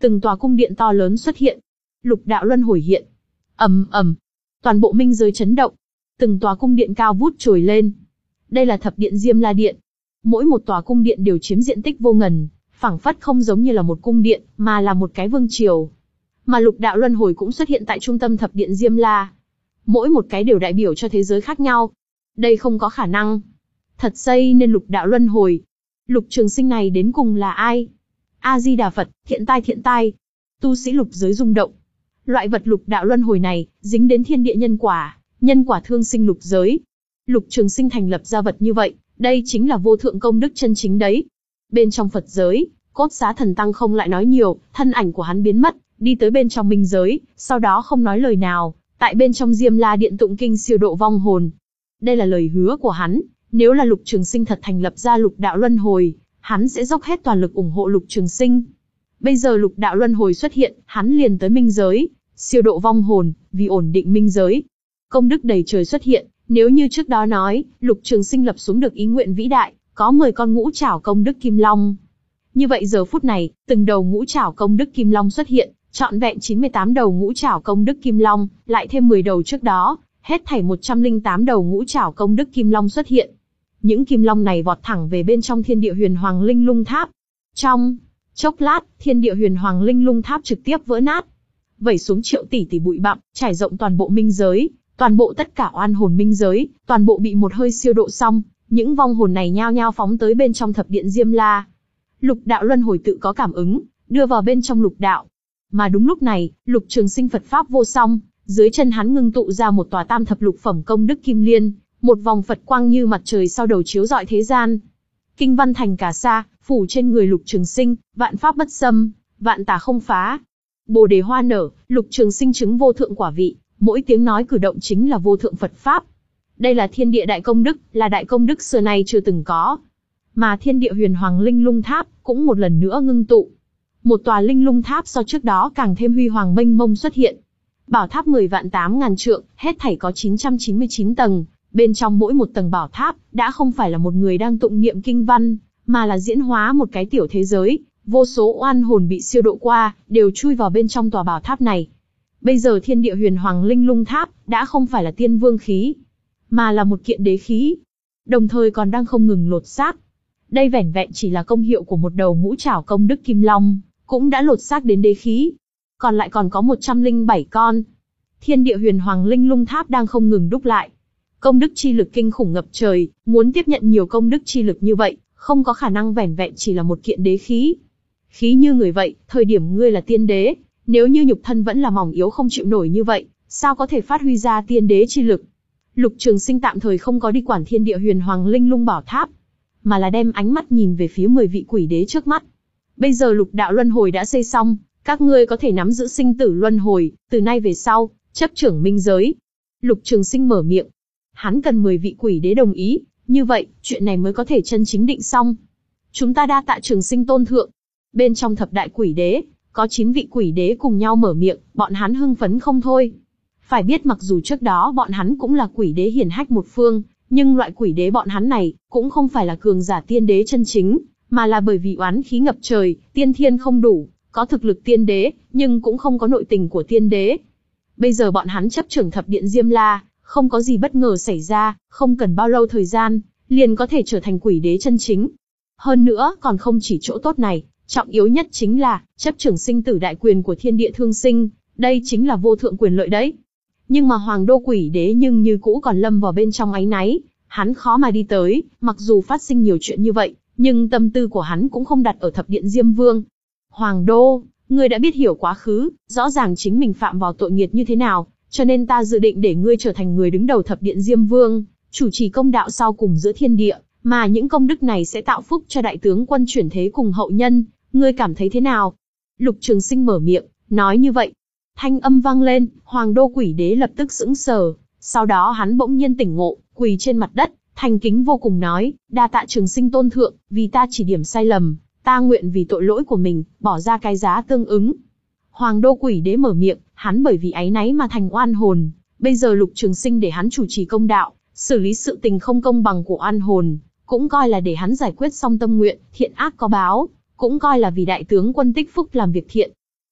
từng tòa cung điện to lớn xuất hiện. Lục đạo luân hồi hiện. Ầm ầm, toàn bộ minh giới chấn động. Từng tòa cung điện cao vút trồi lên. Đây là thập điện Diêm La Điện. Mỗi một tòa cung điện đều chiếm diện tích vô ngần, phảng phất không giống như là một cung điện, mà là một cái vương triều. Mà lục đạo luân hồi cũng xuất hiện tại trung tâm thập điện Diêm La. Mỗi một cái đều đại biểu cho thế giới khác nhau. Đây không có khả năng. Thật xây nên lục đạo luân hồi. Lục Trường Sinh này đến cùng là ai? A Di Đà Phật, thiện tai thiện tai. Tu sĩ lục giới rung động. Loại vật lục đạo luân hồi này, dính đến thiên địa nhân quả, nhân quả thương sinh lục giới. Lục Trường Sinh thành lập ra vật như vậy, đây chính là vô thượng công đức chân chính đấy. Bên trong Phật giới, Cốt Xá Thần Tăng không lại nói nhiều, thân ảnh của hắn biến mất, đi tới bên trong minh giới, sau đó không nói lời nào, tại bên trong Diêm La Điện tụng kinh siêu độ vong hồn. Đây là lời hứa của hắn, nếu là Lục Trường Sinh thật thành lập ra lục đạo luân hồi, hắn sẽ dốc hết toàn lực ủng hộ Lục Trường Sinh. Bây giờ lục đạo luân hồi xuất hiện, hắn liền tới minh giới, siêu độ vong hồn, vì ổn định minh giới. Công đức đầy trời xuất hiện, nếu như trước đó nói, Lục Trường Sinh lập xuống được ý nguyện vĩ đại, có mười con ngũ trảo công đức kim long. Như vậy giờ phút này, từng đầu ngũ trảo công đức kim long xuất hiện, trọn vẹn chín mươi tám đầu ngũ trảo công đức kim long, lại thêm mười đầu trước đó, hết thảy một trăm lẻ tám đầu ngũ trảo công đức kim long xuất hiện. Những kim long này vọt thẳng về bên trong thiên địa huyền hoàng linh lung tháp. Trong chốc lát, thiên địa huyền hoàng linh lung tháp trực tiếp vỡ nát, vẩy xuống triệu tỷ tỷ bụi bặm, trải rộng toàn bộ minh giới, toàn bộ tất cả oan hồn minh giới, toàn bộ bị một hơi siêu độ xong, những vong hồn này nhao nhao phóng tới bên trong thập điện Diêm La. Lục đạo luân hồi tự có cảm ứng, đưa vào bên trong lục đạo. Mà đúng lúc này, Lục Trường Sinh Phật pháp vô song, dưới chân hắn ngưng tụ ra một tòa tam thập lục phẩm công đức kim liên, một vòng Phật quang như mặt trời sau đầu chiếu rọi thế gian. Kinh văn thành cả sa, phủ trên người Lục Trường Sinh, vạn pháp bất xâm, vạn tà không phá. Bồ đề hoa nở, Lục Trường Sinh chứng vô thượng quả vị, mỗi tiếng nói cử động chính là vô thượng Phật pháp. Đây là thiên địa đại công đức, là đại công đức xưa nay chưa từng có. Mà thiên địa huyền hoàng linh lung tháp cũng một lần nữa ngưng tụ. Một tòa linh lung tháp so trước đó càng thêm huy hoàng mênh mông xuất hiện. Bảo tháp mười vạn tám ngàn trượng, hết thảy có chín trăm chín mươi chín tầng, bên trong mỗi một tầng bảo tháp đã không phải là một người đang tụng niệm kinh văn, mà là diễn hóa một cái tiểu thế giới, vô số oan hồn bị siêu độ qua, đều chui vào bên trong tòa bảo tháp này. Bây giờ thiên địa huyền hoàng linh lung tháp đã không phải là tiên vương khí, mà là một kiện đế khí, đồng thời còn đang không ngừng lột xác. Đây vẻn vẹn chỉ là công hiệu của một đầu ngũ trảo công đức kim long, cũng đã lột xác đến đế khí. Còn lại còn có một trăm lẻ bảy con. Thiên địa huyền hoàng linh lung tháp đang không ngừng đúc lại. Công đức chi lực kinh khủng ngập trời, muốn tiếp nhận nhiều công đức chi lực như vậy, không có khả năng vẻn vẹn chỉ là một kiện đế khí. Khí như người vậy, thời điểm ngươi là tiên đế, nếu như nhục thân vẫn là mỏng yếu không chịu nổi như vậy, sao có thể phát huy ra tiên đế chi lực? Lục Trường Sinh tạm thời không có đi quản thiên địa huyền hoàng linh lung bảo tháp, mà là đem ánh mắt nhìn về phía mười vị quỷ đế trước mắt. Bây giờ lục đạo luân hồi đã xây xong, các ngươi có thể nắm giữ sinh tử luân hồi, từ nay về sau, chấp trưởng minh giới. Lục Trường Sinh mở miệng. Hắn cần mười vị quỷ đế đồng ý, như vậy, chuyện này mới có thể chân chính định xong. Chúng ta đa tạ Trường Sinh tôn thượng. Bên trong thập đại quỷ đế, có chín vị quỷ đế cùng nhau mở miệng, bọn hắn hưng phấn không thôi. Phải biết mặc dù trước đó bọn hắn cũng là quỷ đế hiển hách một phương, nhưng loại quỷ đế bọn hắn này, cũng không phải là cường giả tiên đế chân chính, mà là bởi vì oán khí ngập trời, tiên thiên không đủ, có thực lực tiên đế, nhưng cũng không có nội tình của tiên đế. Bây giờ bọn hắn chấp trưởng thập điện Diêm La, không có gì bất ngờ xảy ra, không cần bao lâu thời gian, liền có thể trở thành quỷ đế chân chính. Hơn nữa, còn không chỉ chỗ tốt này, trọng yếu nhất chính là, chấp trưởng sinh tử đại quyền của thiên địa thương sinh, đây chính là vô thượng quyền lợi đấy. Nhưng mà Hoàng Đô quỷ đế nhưng như cũ còn lâm vào bên trong áy náy, hắn khó mà đi tới, mặc dù phát sinh nhiều chuyện như vậy, nhưng tâm tư của hắn cũng không đặt ở thập điện Diêm Vương. Hoàng Đô, ngươi đã biết hiểu quá khứ, rõ ràng chính mình phạm vào tội nghiệt như thế nào, cho nên ta dự định để ngươi trở thành người đứng đầu thập điện Diêm Vương, chủ trì công đạo sau cùng giữa thiên địa, mà những công đức này sẽ tạo phúc cho đại tướng quân chuyển thế cùng hậu nhân, ngươi cảm thấy thế nào? Lục Trường Sinh mở miệng, nói như vậy. Thanh âm vang lên, Hoàng Đô quỷ đế lập tức sững sờ, sau đó hắn bỗng nhiên tỉnh ngộ, quỳ trên mặt đất, thành kính vô cùng nói, đa tạ Trường Sinh tôn thượng, vì ta chỉ điểm sai lầm, ta nguyện vì tội lỗi của mình, bỏ ra cái giá tương ứng. Hoàng Đô quỷ đế mở miệng, hắn bởi vì áy náy mà thành oan hồn, bây giờ Lục Trường Sinh để hắn chủ trì công đạo, xử lý sự tình không công bằng của oan hồn, cũng coi là để hắn giải quyết xong tâm nguyện, thiện ác có báo, cũng coi là vì đại tướng quân tích phúc làm việc thiện.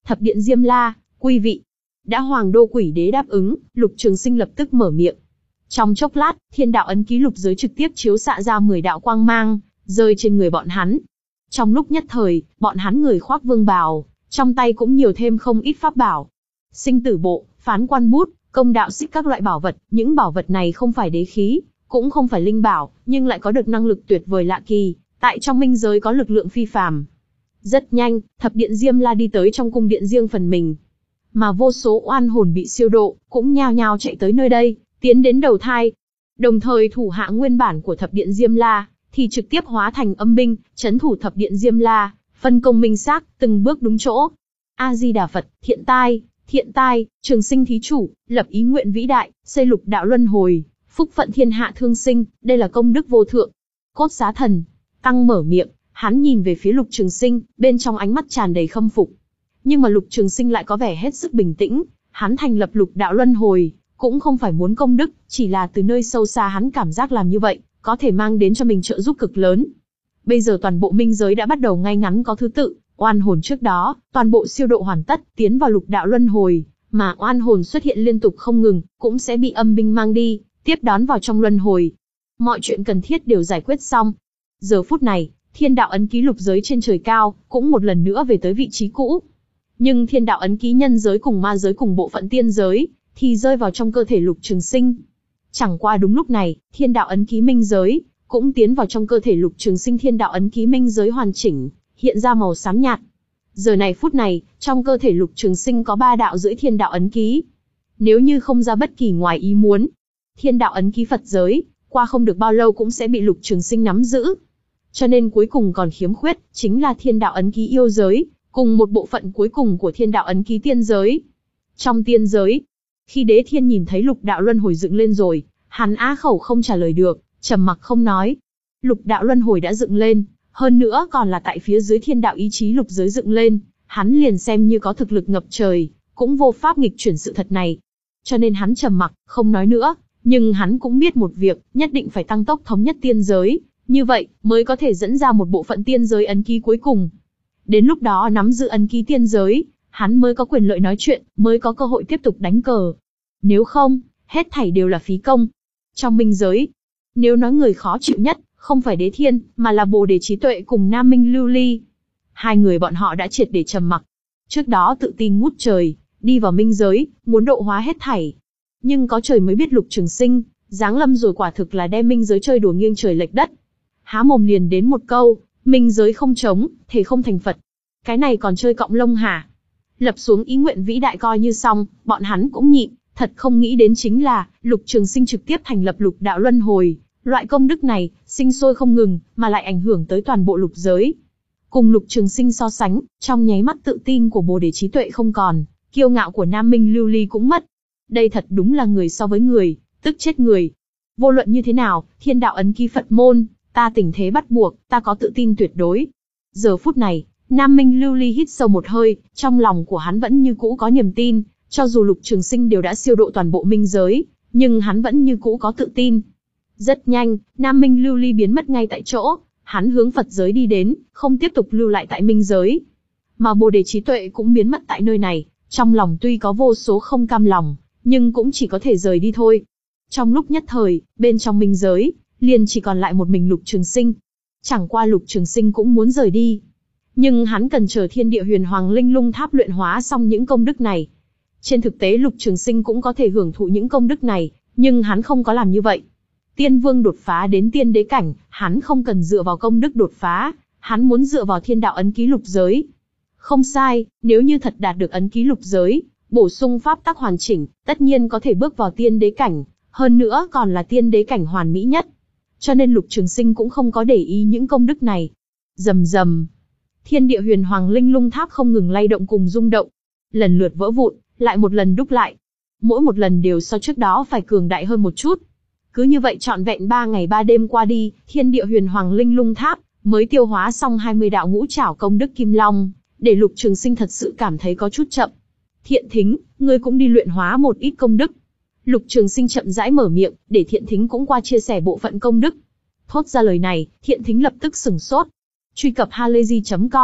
Thập điện Diêm La, quý vị. Đã Hoàng Đô Quỷ Đế đáp ứng, Lục Trường Sinh lập tức mở miệng. Trong chốc lát, thiên đạo ấn ký lục giới trực tiếp chiếu xạ ra mười đạo quang mang, rơi trên người bọn hắn. Trong lúc nhất thời, bọn hắn người khoác vương bào, trong tay cũng nhiều thêm không ít pháp bảo. Sinh tử bộ, phán quan bút, công đạo xích các loại bảo vật, những bảo vật này không phải đế khí, cũng không phải linh bảo, nhưng lại có được năng lực tuyệt vời lạ kỳ, tại trong minh giới có lực lượng phi phàm. Rất nhanh, thập điện Diêm La đi tới trong cung điện riêng phần mình. Mà vô số oan hồn bị siêu độ, cũng nhao nhao chạy tới nơi đây, tiến đến đầu thai. Đồng thời thủ hạ nguyên bản của thập điện Diêm La, thì trực tiếp hóa thành âm binh, chấn thủ thập điện Diêm La, phân công minh xác, từng bước đúng chỗ. A-di-đà Phật, thiện tai, thiện tai, Trường Sinh thí chủ, lập ý nguyện vĩ đại, xây lục đạo luân hồi, phúc phận thiên hạ thương sinh, đây là công đức vô thượng. Cốt Xá Thần, Tăng mở miệng, hắn nhìn về phía Lục Trường Sinh, bên trong ánh mắt tràn đầy khâm phục. Nhưng mà Lục Trường Sinh lại có vẻ hết sức bình tĩnh, hắn thành lập lục đạo luân hồi, cũng không phải muốn công đức, chỉ là từ nơi sâu xa hắn cảm giác làm như vậy, có thể mang đến cho mình trợ giúp cực lớn. Bây giờ toàn bộ minh giới đã bắt đầu ngay ngắn có thứ tự, oan hồn trước đó, toàn bộ siêu độ hoàn tất, tiến vào lục đạo luân hồi, mà oan hồn xuất hiện liên tục không ngừng, cũng sẽ bị âm binh mang đi, tiếp đón vào trong luân hồi. Mọi chuyện cần thiết đều giải quyết xong. Giờ phút này, thiên đạo ấn ký lục giới trên trời cao, cũng một lần nữa về tới vị trí cũ. Nhưng thiên đạo ấn ký nhân giới cùng ma giới cùng bộ phận tiên giới, thì rơi vào trong cơ thể Lục Trường Sinh. Chẳng qua đúng lúc này, thiên đạo ấn ký minh giới, cũng tiến vào trong cơ thể Lục Trường Sinh. Thiên đạo ấn ký minh giới hoàn chỉnh, hiện ra màu xám nhạt. Giờ này phút này, trong cơ thể Lục Trường Sinh có ba đạo rưỡi thiên đạo ấn ký. Nếu như không ra bất kỳ ngoài ý muốn, thiên đạo ấn ký Phật giới, qua không được bao lâu cũng sẽ bị Lục Trường Sinh nắm giữ. Cho nên cuối cùng còn khiếm khuyết, chính là thiên đạo ấn ký yêu giới, cùng một bộ phận cuối cùng của thiên đạo ấn ký tiên giới. Trong tiên giới, khi Đế Thiên nhìn thấy lục đạo luân hồi dựng lên rồi, hắn á khẩu không trả lời được, trầm mặc không nói. Lục đạo luân hồi đã dựng lên, hơn nữa còn là tại phía dưới thiên đạo ý chí lục giới dựng lên, hắn liền xem như có thực lực ngập trời, cũng vô pháp nghịch chuyển sự thật này. Cho nên hắn trầm mặc, không nói nữa, nhưng hắn cũng biết một việc, nhất định phải tăng tốc thống nhất tiên giới, như vậy mới có thể dẫn ra một bộ phận tiên giới ấn ký cuối cùng. Đến lúc đó nắm giữ ấn ký tiên giới, hắn mới có quyền lợi nói chuyện, mới có cơ hội tiếp tục đánh cờ. Nếu không, hết thảy đều là phí công. Trong minh giới, nếu nói người khó chịu nhất, không phải Đế Thiên, mà là Bồ Đề Trí Tuệ cùng Nam Minh Lưu Ly. Hai người bọn họ đã triệt để trầm mặc. Trước đó tự tin ngút trời, đi vào minh giới, muốn độ hóa hết thảy. Nhưng có trời mới biết Lục Trường Sinh, giáng lâm rồi quả thực là đem minh giới chơi đùa nghiêng trời lệch đất. Há mồm liền đến một câu, minh giới không chống, thể không thành Phật. Cái này còn chơi cọng lông hả? Lập xuống ý nguyện vĩ đại coi như xong, bọn hắn cũng nhịn, thật không nghĩ đến chính là, Lục Trường Sinh trực tiếp thành lập lục đạo luân hồi. Loại công đức này, sinh sôi không ngừng, mà lại ảnh hưởng tới toàn bộ lục giới. Cùng Lục Trường Sinh so sánh, trong nháy mắt tự tin của Bồ Đề Trí Tuệ không còn, kiêu ngạo của Nam Minh Lưu Ly cũng mất. Đây thật đúng là người so với người, tức chết người. Vô luận như thế nào, thiên đạo ấn ký Phật môn, ta tình thế bắt buộc, ta có tự tin tuyệt đối. Giờ phút này, Nam Minh Lưu Ly hít sâu một hơi, trong lòng của hắn vẫn như cũ có niềm tin, cho dù Lục Trường Sinh đều đã siêu độ toàn bộ minh giới, nhưng hắn vẫn như cũ có tự tin. Rất nhanh, Nam Minh Lưu Ly biến mất ngay tại chỗ, hắn hướng Phật giới đi đến, không tiếp tục lưu lại tại minh giới. Mà Bồ Đề Trí Tuệ cũng biến mất tại nơi này, trong lòng tuy có vô số không cam lòng, nhưng cũng chỉ có thể rời đi thôi. Trong lúc nhất thời, bên trong minh giới, liền chỉ còn lại một mình Lục Trường Sinh. Chẳng qua Lục Trường Sinh cũng muốn rời đi, nhưng hắn cần chờ thiên địa huyền hoàng linh lung tháp luyện hóa xong những công đức này. Trên thực tế Lục Trường Sinh cũng có thể hưởng thụ những công đức này, nhưng hắn không có làm như vậy. Tiên vương đột phá đến tiên đế cảnh, hắn không cần dựa vào công đức đột phá, hắn muốn dựa vào thiên đạo ấn ký lục giới. Không sai, nếu như thật đạt được ấn ký lục giới, bổ sung pháp tắc hoàn chỉnh, tất nhiên có thể bước vào tiên đế cảnh, hơn nữa còn là tiên đế cảnh hoàn mỹ nhất. Cho nên Lục Trường Sinh cũng không có để ý những công đức này. Rầm rầm, thiên địa huyền hoàng linh lung tháp không ngừng lay động cùng rung động, lần lượt vỡ vụn, lại một lần đúc lại. Mỗi một lần đều so trước đó phải cường đại hơn một chút. Cứ như vậy trọn vẹn ba ngày ba đêm qua đi, thiên địa huyền hoàng linh lung tháp mới tiêu hóa xong hai mươi đạo ngũ trảo công đức kim long, để Lục Trường Sinh thật sự cảm thấy có chút chậm. Thiện Thính, ngươi cũng đi luyện hóa một ít công đức. Lục Trường Sinh chậm rãi mở miệng, để Thiện Thính cũng qua chia sẻ bộ phận công đức. Thốt ra lời này, Thiện Thính lập tức sửng sốt. Truy cập halayzi chấm com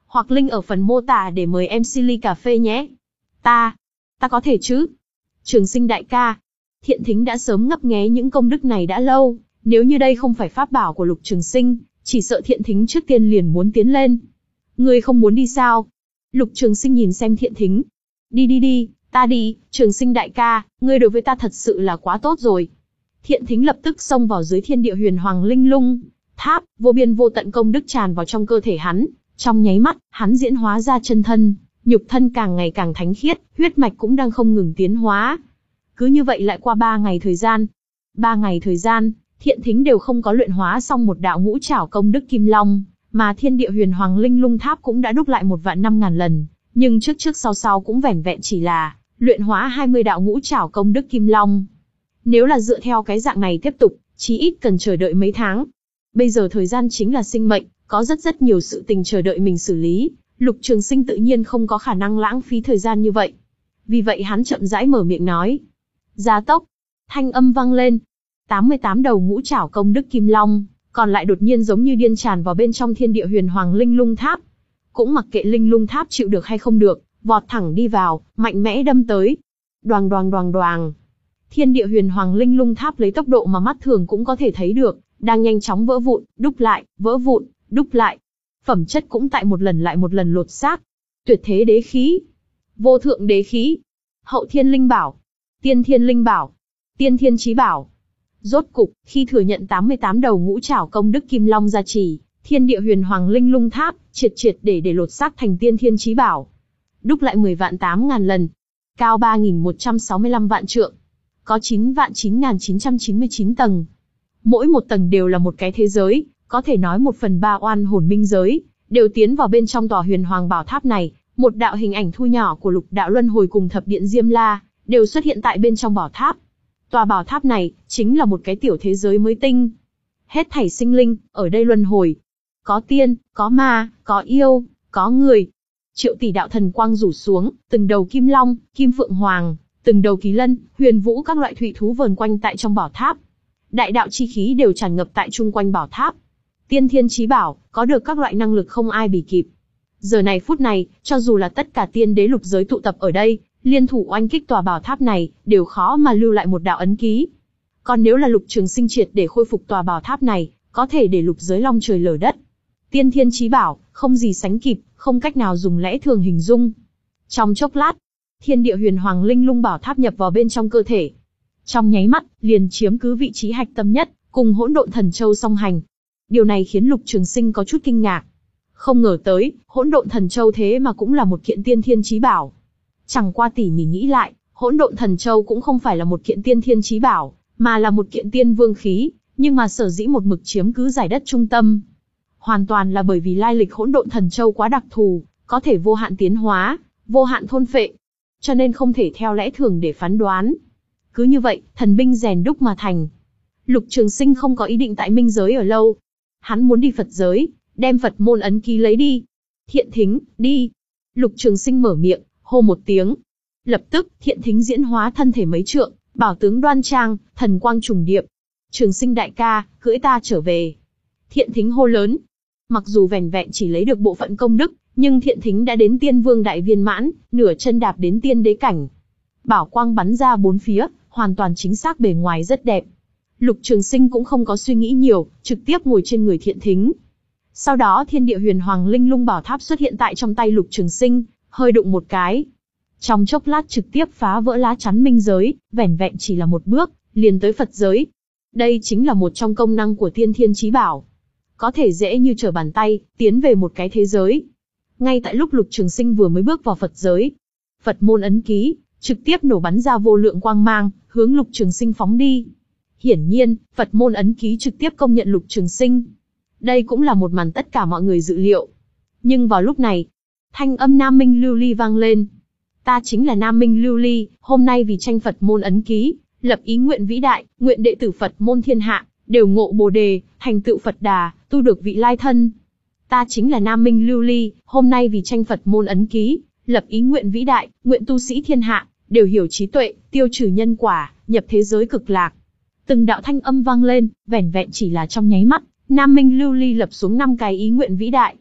hoặc link ở phần mô tả để mời em xê ly cà phê nhé. Ta, ta có thể chứ? Trường Sinh đại ca. Thiện Thính đã sớm ngấp nghé những công đức này đã lâu, nếu như đây không phải pháp bảo của Lục Trường Sinh, chỉ sợ Thiện Thính trước tiên liền muốn tiến lên. Ngươi không muốn đi sao? Lục Trường Sinh nhìn xem Thiện Thính. Đi đi đi, ta đi, Trường Sinh đại ca, ngươi đối với ta thật sự là quá tốt rồi. Thiện Thính lập tức xông vào dưới thiên địa huyền hoàng linh lung tháp, vô biên vô tận công đức tràn vào trong cơ thể hắn. Trong nháy mắt, hắn diễn hóa ra chân thân, nhục thân càng ngày càng thánh khiết, huyết mạch cũng đang không ngừng tiến hóa. Cứ như vậy lại qua ba ngày thời gian. Ba ngày thời gian, Thiện Thính đều không có luyện hóa xong một đạo ngũ trảo công đức kim long, mà thiên địa huyền hoàng linh lung tháp cũng đã đúc lại một vạn năm ngàn lần, nhưng trước trước sau sau cũng vẻn vẹn chỉ là luyện hóa hai mươi đạo ngũ trảo công đức kim long. Nếu là dựa theo cái dạng này tiếp tục, chí ít cần chờ đợi mấy tháng. Bây giờ thời gian chính là sinh mệnh, có rất rất nhiều sự tình chờ đợi mình xử lý, Lục Trường Sinh tự nhiên không có khả năng lãng phí thời gian như vậy. Vì vậy hắn chậm rãi mở miệng nói. Gia tốc, thanh âm vang lên. tám mươi tám đầu ngũ trảo công đức kim long, còn lại đột nhiên giống như điên tràn vào bên trong thiên địa huyền hoàng linh lung tháp. Cũng mặc kệ linh lung tháp chịu được hay không được, vọt thẳng đi vào, mạnh mẽ đâm tới. Đoàng đoàng đoàng đoàng. Thiên địa huyền hoàng linh lung tháp lấy tốc độ mà mắt thường cũng có thể thấy được, đang nhanh chóng vỡ vụn, đúc lại, vỡ vụn, đúc lại. Phẩm chất cũng tại một lần lại một lần lột xác. Tuyệt thế đế khí, vô thượng đế khí, hậu thiên linh bảo, tiên thiên linh bảo, tiên thiên chí bảo. Rốt cục, khi thừa nhận tám mươi tám đầu ngũ trảo công đức kim long gia trì, thiên địa huyền hoàng linh lung tháp triệt triệt để để lột xác thành tiên thiên chí bảo. Đúc lại mười vạn tám ngàn lần, cao ba nghìn một trăm sáu mươi lăm vạn trượng, có chín vạn chín nghìn chín trăm chín mươi chín tầng. Mỗi một tầng đều là một cái thế giới, có thể nói một phần ba oan hồn minh giới, đều tiến vào bên trong tòa huyền hoàng bảo tháp này. Một đạo hình ảnh thu nhỏ của lục đạo luân hồi cùng thập điện Diêm La, đều xuất hiện tại bên trong bảo tháp. Tòa bảo tháp này, chính là một cái tiểu thế giới mới tinh. Hết thảy sinh linh, ở đây luân hồi. Có tiên, có ma, có yêu, có người. Triệu tỷ đạo thần quang rủ xuống, từng đầu kim long, kim phượng hoàng, từng đầu kỳ lân, huyền vũ các loại thủy thú vờn quanh tại trong bảo tháp. Đại đạo chi khí đều tràn ngập tại chung quanh bảo tháp. Tiên thiên chí bảo, có được các loại năng lực không ai bì kịp. Giờ này phút này, cho dù là tất cả tiên đế lục giới tụ tập ở đây, liên thủ oanh kích tòa bảo tháp này, đều khó mà lưu lại một đạo ấn ký. Còn nếu là Lục Trường Sinh triệt để khôi phục tòa bảo tháp này, có thể để lục giới long trời lở đất. Tiên thiên chí bảo, không gì sánh kịp, không cách nào dùng lẽ thường hình dung. Trong chốc lát, thiên địa huyền hoàng linh lung bảo tháp nhập vào bên trong cơ thể. Trong nháy mắt, liền chiếm cứ vị trí hạch tâm nhất, cùng hỗn độn thần châu song hành. Điều này khiến Lục Trường Sinh có chút kinh ngạc. Không ngờ tới, hỗn độn thần châu thế mà cũng là một kiện tiên thiên chí bảo. Chẳng qua tỉ mỉ nghĩ lại, hỗn độn thần châu cũng không phải là một kiện tiên thiên chí bảo, mà là một kiện tiên vương khí, nhưng mà sở dĩ một mực chiếm cứ giải đất trung tâm. Hoàn toàn là bởi vì lai lịch hỗn độn thần châu quá đặc thù, có thể vô hạn tiến hóa, vô hạn thôn phệ. Cho nên không thể theo lẽ thường để phán đoán. Cứ như vậy, thần binh rèn đúc mà thành. Lục Trường Sinh không có ý định tại minh giới ở lâu. Hắn muốn đi Phật giới, đem Phật môn ấn ký lấy đi. Thiện Thính, đi. Lục Trường Sinh mở miệng, hô một tiếng. Lập tức, Thiện Thính diễn hóa thân thể mấy trượng, bảo tướng đoan trang, thần quang trùng điệp. Trường Sinh đại ca, cưỡi ta trở về. Thiện Thính hô lớn. Mặc dù vẻn vẹn chỉ lấy được bộ phận công đức, nhưng Thiện Thính đã đến tiên vương đại viên mãn, nửa chân đạp đến tiên đế cảnh. Bảo quang bắn ra bốn phía, hoàn toàn chính xác, bề ngoài rất đẹp. Lục Trường Sinh cũng không có suy nghĩ nhiều, trực tiếp ngồi trên người Thiện Thính. Sau đó thiên địa huyền hoàng linh lung bảo tháp xuất hiện tại trong tay Lục Trường Sinh, hơi đụng một cái. Trong chốc lát trực tiếp phá vỡ lá chắn minh giới, vẻn vẹn chỉ là một bước, liền tới Phật giới. Đây chính là một trong công năng của tiên thiên chí bảo. Có thể dễ như trở bàn tay, tiến về một cái thế giới. Ngay tại lúc Lục Trường Sinh vừa mới bước vào Phật giới, Phật môn ấn ký trực tiếp nổ bắn ra vô lượng quang mang, hướng Lục Trường Sinh phóng đi. Hiển nhiên, Phật môn ấn ký trực tiếp công nhận Lục Trường Sinh. Đây cũng là một màn tất cả mọi người dự liệu. Nhưng vào lúc này, thanh âm Nam Minh Lưu Ly vang lên. Ta chính là Nam Minh Lưu Ly, hôm nay vì tranh Phật môn ấn ký, lập ý nguyện vĩ đại, nguyện đệ tử Phật môn thiên hạ, đều ngộ Bồ đề, thành tựu Phật đà, tu được vị lai thân. Ta chính là Nam Minh Lưu Ly, hôm nay vì tranh Phật môn ấn ký, lập ý nguyện vĩ đại, nguyện tu sĩ thiên hạ, đều hiểu trí tuệ, tiêu trừ nhân quả, nhập thế giới cực lạc. Từng đạo thanh âm vang lên, vẻn vẹn chỉ là trong nháy mắt, Nam Minh Lưu Ly lập xuống năm cái ý nguyện vĩ đại.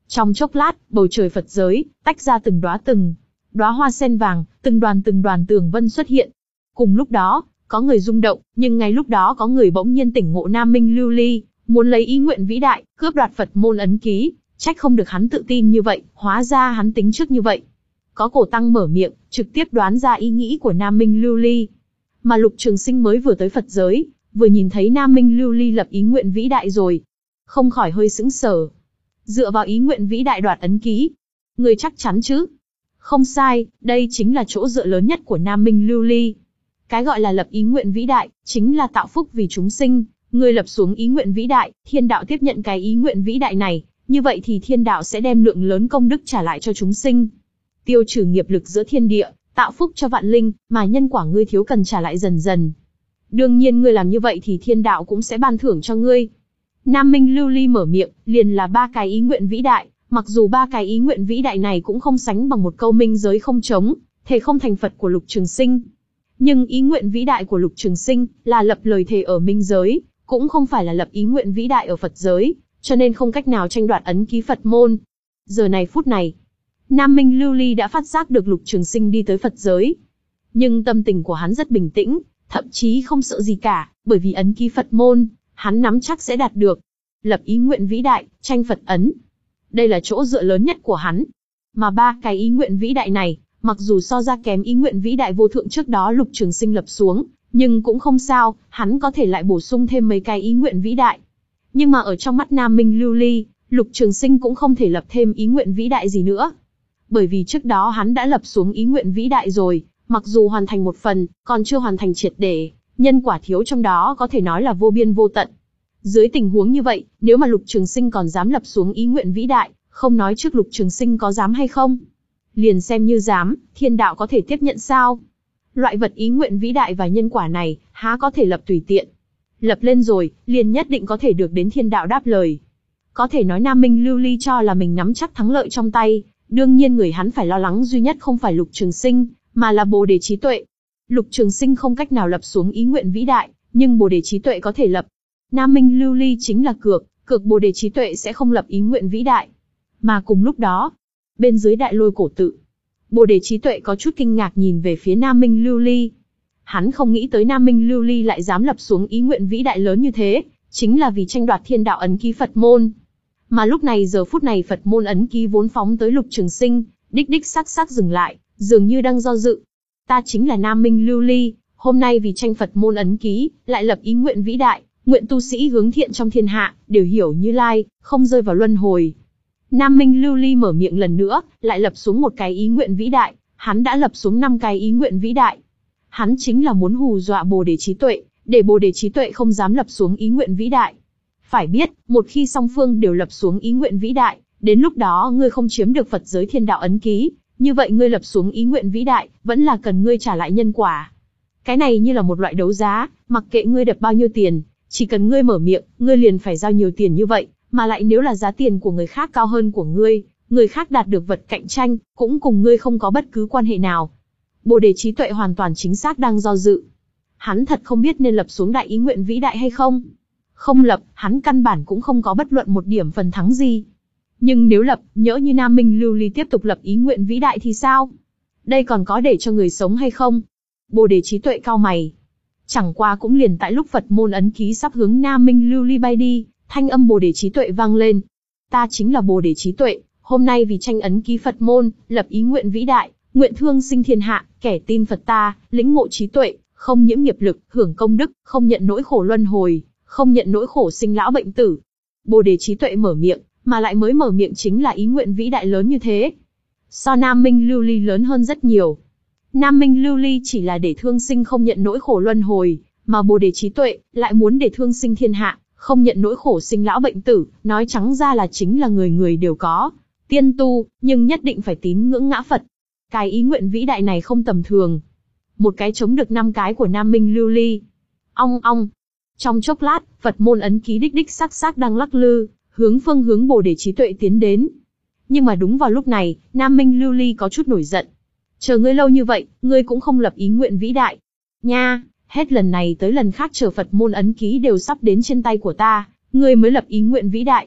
Trong chốc lát, bầu trời Phật giới tách ra từng đóa từng đóa hoa sen vàng, từng đoàn từng đoàn tường vân xuất hiện. Cùng lúc đó, có người rung động, nhưng ngay lúc đó có người bỗng nhiên tỉnh ngộ Nam Minh Lưu Ly, muốn lấy ý nguyện vĩ đại, cướp đoạt Phật môn ấn ký, trách không được hắn tự tin như vậy, hóa ra hắn tính trước như vậy. Có cổ tăng mở miệng, trực tiếp đoán ra ý nghĩ của Nam Minh Lưu Ly. Mà Lục Trường Sinh mới vừa tới Phật giới, vừa nhìn thấy Nam Minh Lưu Ly lập ý nguyện vĩ đại rồi, không khỏi hơi sững sờ. Dựa vào ý nguyện vĩ đại đoạt ấn ký, người chắc chắn chứ? Không sai, đây chính là chỗ dựa lớn nhất của Nam Minh Lưu Ly. Cái gọi là lập ý nguyện vĩ đại, chính là tạo phúc vì chúng sinh. Người lập xuống ý nguyện vĩ đại, thiên đạo tiếp nhận cái ý nguyện vĩ đại này, như vậy thì thiên đạo sẽ đem lượng lớn công đức trả lại cho chúng sinh. Tiêu trừ nghiệp lực giữa thiên địa, tạo phúc cho vạn linh, mà nhân quả ngươi thiếu cần trả lại dần dần. Đương nhiên ngươi làm như vậy thì thiên đạo cũng sẽ ban thưởng cho ngươi. Nam Minh Lưu Ly mở miệng, liền là ba cái ý nguyện vĩ đại, mặc dù ba cái ý nguyện vĩ đại này cũng không sánh bằng một câu minh giới không trống, thề không thành Phật của Lục Trường Sinh. Nhưng ý nguyện vĩ đại của Lục Trường Sinh là lập lời thề ở minh giới, cũng không phải là lập ý nguyện vĩ đại ở Phật giới, cho nên không cách nào tranh đoạt ấn ký Phật môn. Giờ này phút này, Nam Minh Lưu Ly đã phát giác được Lục Trường Sinh đi tới Phật giới. Nhưng tâm tình của hắn rất bình tĩnh, thậm chí không sợ gì cả, bởi vì ấn ký Phật môn, hắn nắm chắc sẽ đạt được. Lập ý nguyện vĩ đại, tranh Phật ấn. Đây là chỗ dựa lớn nhất của hắn. Mà ba cái ý nguyện vĩ đại này, mặc dù so ra kém ý nguyện vĩ đại vô thượng trước đó Lục Trường Sinh lập xuống, nhưng cũng không sao, hắn có thể lại bổ sung thêm mấy cái ý nguyện vĩ đại. Nhưng mà ở trong mắt Nam Minh Lưu Ly, Lục Trường Sinh cũng không thể lập thêm ý nguyện vĩ đại gì nữa. Bởi vì trước đó hắn đã lập xuống ý nguyện vĩ đại rồi, mặc dù hoàn thành một phần, còn chưa hoàn thành triệt để, nhân quả thiếu trong đó có thể nói là vô biên vô tận. Dưới tình huống như vậy, nếu mà Lục Trường Sinh còn dám lập xuống ý nguyện vĩ đại, không nói trước Lục Trường Sinh có dám hay không, liền xem như dám, thiên đạo có thể tiếp nhận sao? Loại vật ý nguyện vĩ đại và nhân quả này, há có thể lập tùy tiện. Lập lên rồi, liền nhất định có thể được đến thiên đạo đáp lời. Có thể nói Nam Minh Lưu Ly cho là mình nắm chắc thắng lợi trong tay, đương nhiên người hắn phải lo lắng duy nhất không phải Lục Trường Sinh, mà là Bồ Đề Trí Tuệ. Lục Trường Sinh không cách nào lập xuống ý nguyện vĩ đại, nhưng Bồ Đề Trí Tuệ có thể lập. Nam Minh Lưu Ly chính là cược, cược Bồ Đề Trí Tuệ sẽ không lập ý nguyện vĩ đại. Mà cùng lúc đó, bên dưới Đại Lôi cổ tự, Bồ Đề Trí Tuệ có chút kinh ngạc nhìn về phía Nam Minh Lưu Ly. Hắn không nghĩ tới Nam Minh Lưu Ly lại dám lập xuống ý nguyện vĩ đại lớn như thế, chính là vì tranh đoạt thiên đạo ấn ký Phật môn. Mà lúc này giờ phút này Phật môn ấn ký vốn phóng tới Lục Trường Sinh, đích đích sắc sắc dừng lại, dường như đang do dự. Ta chính là Nam Minh Lưu Ly, hôm nay vì tranh Phật môn ấn ký, lại lập ý nguyện vĩ đại, nguyện tu sĩ hướng thiện trong thiên hạ, đều hiểu Như Lai, không rơi vào luân hồi. Nam Minh Lưu Ly mở miệng lần nữa, lại lập xuống một cái ý nguyện vĩ đại, hắn đã lập xuống năm cái ý nguyện vĩ đại. Hắn chính là muốn hù dọa Bồ Đề Trí Tuệ, để Bồ Đề Trí Tuệ không dám lập xuống ý nguyện vĩ đại. Phải biết, một khi song phương đều lập xuống ý nguyện vĩ đại, đến lúc đó ngươi không chiếm được Phật giới thiên đạo ấn ký, như vậy ngươi lập xuống ý nguyện vĩ đại, vẫn là cần ngươi trả lại nhân quả. Cái này như là một loại đấu giá, mặc kệ ngươi đập bao nhiêu tiền, chỉ cần ngươi mở miệng, ngươi liền phải giao nhiều tiền như vậy, mà lại nếu là giá tiền của người khác cao hơn của ngươi, người khác đạt được vật cạnh tranh, cũng cùng ngươi không có bất cứ quan hệ nào. Bồ Đề Trí Tuệ hoàn toàn chính xác đang do dự. Hắn thật không biết nên lập xuống đại ý nguyện vĩ đại hay không. Không lập, hắn căn bản cũng không có bất luận một điểm phần thắng gì. Nhưng nếu lập, nhỡ như Nam Minh Lưu Ly tiếp tục lập ý nguyện vĩ đại thì sao? Đây còn có để cho người sống hay không? Bồ Đề Trí Tuệ cau mày. Chẳng qua cũng liền tại lúc Phật môn ấn ký sắp hướng Nam Minh Lưu Ly bay đi, thanh âm Bồ Đề Trí Tuệ vang lên. Ta chính là Bồ Đề Trí Tuệ, hôm nay vì tranh ấn ký Phật môn, lập ý nguyện vĩ đại, nguyện thương sinh thiên hạ, kẻ tin Phật ta, lĩnh ngộ trí tuệ, không nhiễm nghiệp lực, hưởng công đức, không nhận nỗi khổ luân hồi, không nhận nỗi khổ sinh lão bệnh tử. Bồ Đề Trí Tuệ mở miệng, mà lại mới mở miệng chính là ý nguyện vĩ đại lớn như thế. So Nam Minh Lưu Ly lớn hơn rất nhiều. Nam Minh Lưu Ly chỉ là để thương sinh không nhận nỗi khổ luân hồi, mà Bồ Đề Trí Tuệ lại muốn để thương sinh thiên hạ, không nhận nỗi khổ sinh lão bệnh tử, nói trắng ra là chính là người người đều có, tiên tu, nhưng nhất định phải tín ngưỡng ngã Phật. Cái ý nguyện vĩ đại này không tầm thường. Một cái chống được năm cái của Nam Minh Lưu Ly. Ong ong. Trong chốc lát, Phật môn ấn ký đích đích sắc sắc đang lắc lư, hướng phương hướng Bồ Đề Trí Tuệ tiến đến. Nhưng mà đúng vào lúc này, Nam Minh Lưu Ly có chút nổi giận. Chờ ngươi lâu như vậy, ngươi cũng không lập ý nguyện vĩ đại. Nha, hết lần này tới lần khác chờ Phật môn ấn ký đều sắp đến trên tay của ta, ngươi mới lập ý nguyện vĩ đại.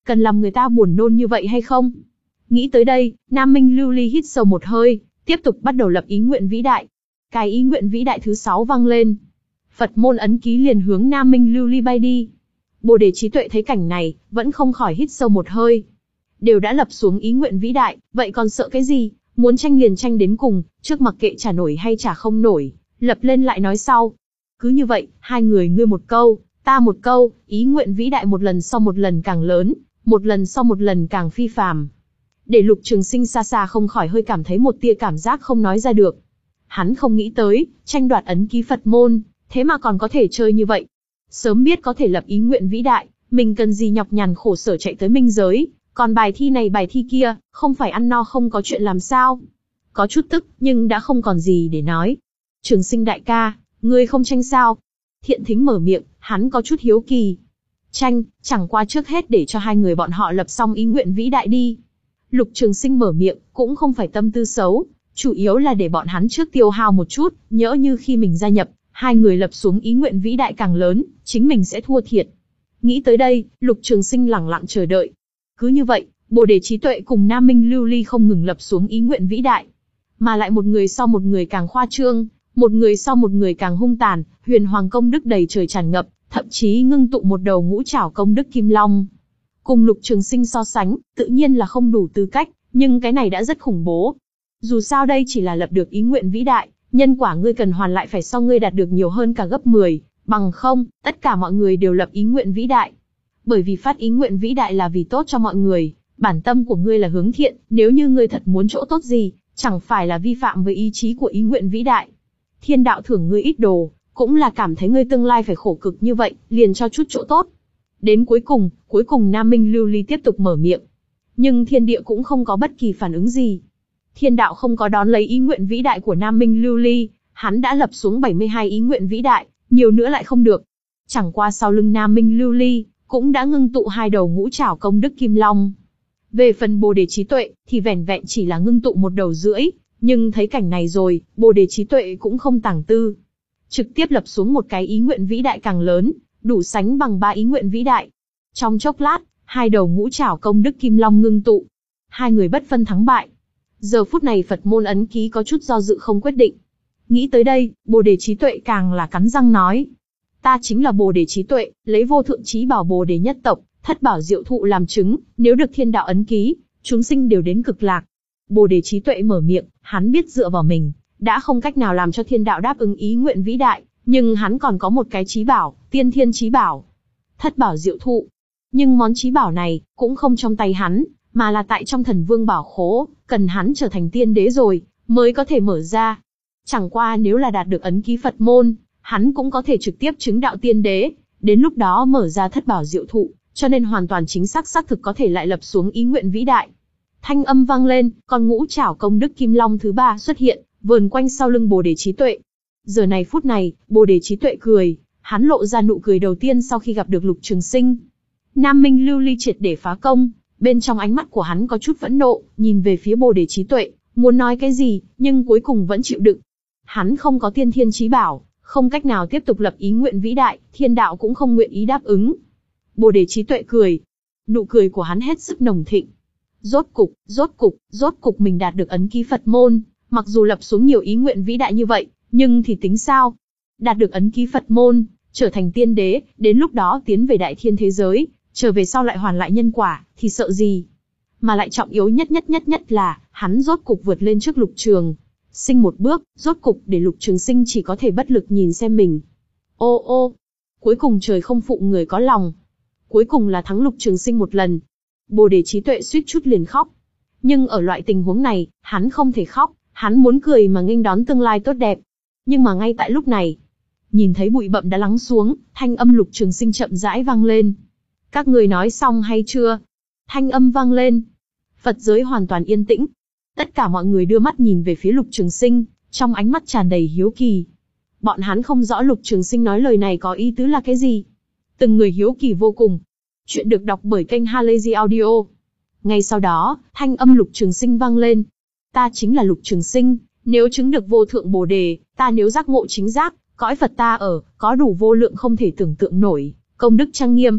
Cần làm người ta buồn nôn như vậy hay không? Nghĩ tới đây, Nam Minh Lưu Ly hít sâu một hơi, tiếp tục bắt đầu lập ý nguyện vĩ đại. Cái ý nguyện vĩ đại thứ sáu vang lên. Phật môn ấn ký liền hướng Nam Minh Lưu Ly bay đi. Bồ Đề trí tuệ thấy cảnh này, vẫn không khỏi hít sâu một hơi. Đều đã lập xuống ý nguyện vĩ đại, vậy còn sợ cái gì? Muốn tranh liền tranh đến cùng, trước mặc kệ trả nổi hay trả không nổi, lập lên lại nói sau. Cứ như vậy, hai người ngươi một câu, ta một câu, ý nguyện vĩ đại một lần sau một lần càng lớn, một lần sau một lần càng phi phàm. Để Lục Trường Sinh xa xa không khỏi hơi cảm thấy một tia cảm giác không nói ra được. Hắn không nghĩ tới, tranh đoạt ấn ký Phật môn, thế mà còn có thể chơi như vậy. Sớm biết có thể lập ý nguyện vĩ đại, mình cần gì nhọc nhằn khổ sở chạy tới minh giới, còn bài thi này bài thi kia, không phải ăn no không có chuyện làm sao. Có chút tức, nhưng đã không còn gì để nói. Trường Sinh đại ca, ngươi không tranh sao? Thiện Thính mở miệng, hắn có chút hiếu kỳ. Tranh, chẳng qua trước hết để cho hai người bọn họ lập xong ý nguyện vĩ đại đi. Lục Trường Sinh mở miệng, cũng không phải tâm tư xấu, chủ yếu là để bọn hắn trước tiêu hao một chút, nhỡ như khi mình gia nhập, hai người lập xuống ý nguyện vĩ đại càng lớn, chính mình sẽ thua thiệt. Nghĩ tới đây, Lục Trường Sinh lẳng lặng chờ đợi. Cứ như vậy, Bồ Đề trí tuệ cùng Nam Minh Lưu Ly không ngừng lập xuống ý nguyện vĩ đại, mà lại một người sau một người càng khoa trương, một người sau một người càng hung tàn, huyền hoàng công đức đầy trời tràn ngập, thậm chí ngưng tụ một đầu ngũ trảo công đức kim long. Cùng Lục Trường Sinh so sánh, tự nhiên là không đủ tư cách, nhưng cái này đã rất khủng bố. Dù sao đây chỉ là lập được ý nguyện vĩ đại, nhân quả ngươi cần hoàn lại phải so ngươi đạt được nhiều hơn cả gấp mười, bằng không, tất cả mọi người đều lập ý nguyện vĩ đại. Bởi vì phát ý nguyện vĩ đại là vì tốt cho mọi người, bản tâm của ngươi là hướng thiện, nếu như ngươi thật muốn chỗ tốt gì, chẳng phải là vi phạm với ý chí của ý nguyện vĩ đại. Thiên đạo thưởng ngươi ít đồ, cũng là cảm thấy ngươi tương lai phải khổ cực như vậy, liền cho chút chỗ tốt. Đến cuối cùng, cuối cùng Nam Minh Lưu Ly tiếp tục mở miệng. Nhưng thiên địa cũng không có bất kỳ phản ứng gì. Thiên đạo không có đón lấy ý nguyện vĩ đại của Nam Minh Lưu Ly, hắn đã lập xuống bảy mươi hai ý nguyện vĩ đại, nhiều nữa lại không được. Chẳng qua sau lưng Nam Minh Lưu Ly, cũng đã ngưng tụ hai đầu ngũ trảo công đức kim long. Về phần Bồ Đề trí tuệ, thì vẻn vẹn chỉ là ngưng tụ một đầu rưỡi, nhưng thấy cảnh này rồi, Bồ Đề trí tuệ cũng không tàng tư. Trực tiếp lập xuống một cái ý nguyện vĩ đại càng lớn, đủ sánh bằng ba ý nguyện vĩ đại. Trong chốc lát, hai đầu ngũ trảo công đức kim long ngưng tụ. Hai người bất phân thắng bại. Giờ phút này Phật môn ấn ký có chút do dự không quyết định. Nghĩ tới đây, Bồ Đề trí tuệ càng là cắn răng nói. Ta chính là Bồ Đề trí tuệ, lấy vô thượng trí bảo Bồ Đề nhất tộc, thất bảo diệu thụ làm chứng, nếu được thiên đạo ấn ký, chúng sinh đều đến cực lạc. Bồ Đề trí tuệ mở miệng, hắn biết dựa vào mình, đã không cách nào làm cho thiên đạo đáp ứng ý nguyện vĩ đại, nhưng hắn còn có một cái trí bảo, tiên thiên trí bảo. Thất bảo diệu thụ. Nhưng món trí bảo này, cũng không trong tay hắn, mà là tại trong thần vương bảo khố, cần hắn trở thành tiên đế rồi, mới có thể mở ra. Chẳng qua nếu là đạt được ấn ký Phật môn, hắn cũng có thể trực tiếp chứng đạo tiên đế, đến lúc đó mở ra thất bảo diệu thụ, cho nên hoàn toàn chính xác xác thực có thể lại lập xuống ý nguyện vĩ đại. Thanh âm vang lên, con ngũ trảo công đức kim long thứ ba xuất hiện, vờn quanh sau lưng Bồ Đề trí tuệ. Giờ này phút này, Bồ Đề trí tuệ cười, hắn lộ ra nụ cười đầu tiên sau khi gặp được Lục Trường Sinh. Nam Minh Lưu Ly triệt để phá công, bên trong ánh mắt của hắn có chút phẫn nộ, nhìn về phía Bồ Đề trí tuệ, muốn nói cái gì, nhưng cuối cùng vẫn chịu đựng. Hắn không có tiên thiên trí bảo, không cách nào tiếp tục lập ý nguyện vĩ đại, thiên đạo cũng không nguyện ý đáp ứng. Bồ Đề trí tuệ cười, nụ cười của hắn hết sức nồng thịnh. Rốt cục, rốt cục, rốt cục mình đạt được ấn ký Phật môn, mặc dù lập xuống nhiều ý nguyện vĩ đại như vậy, nhưng thì tính sao? Đạt được ấn ký Phật môn, trở thành tiên đế, đến lúc đó tiến về đại thiên thế giới, trở về sau lại hoàn lại nhân quả, thì sợ gì? Mà lại trọng yếu nhất nhất nhất nhất là, hắn rốt cục vượt lên trước Lục Trường Sinh một bước, rốt cục để Lục Trường Sinh chỉ có thể bất lực nhìn xem mình. Ô ô, cuối cùng trời không phụ người có lòng. Cuối cùng là thắng Lục Trường Sinh một lần. Bồ Đề trí tuệ suýt chút liền khóc. Nhưng ở loại tình huống này, hắn không thể khóc, hắn muốn cười mà nghênh đón tương lai tốt đẹp. Nhưng mà ngay tại lúc này, nhìn thấy bụi bặm đã lắng xuống, thanh âm Lục Trường Sinh chậm rãi vang lên. Các người nói xong hay chưa? Thanh âm vang lên. Phật giới hoàn toàn yên tĩnh. Tất cả mọi người đưa mắt nhìn về phía Lục Trường Sinh, trong ánh mắt tràn đầy hiếu kỳ. Bọn hắn không rõ Lục Trường Sinh nói lời này có ý tứ là cái gì. Từng người hiếu kỳ vô cùng. Chuyện được đọc bởi kênh Halazy Audio. Ngay sau đó, thanh âm Lục Trường Sinh vang lên. Ta chính là Lục Trường Sinh, nếu chứng được vô thượng Bồ Đề, ta nếu giác ngộ chính giác, cõi Phật ta ở, có đủ vô lượng không thể tưởng tượng nổi, công đức trang nghiêm.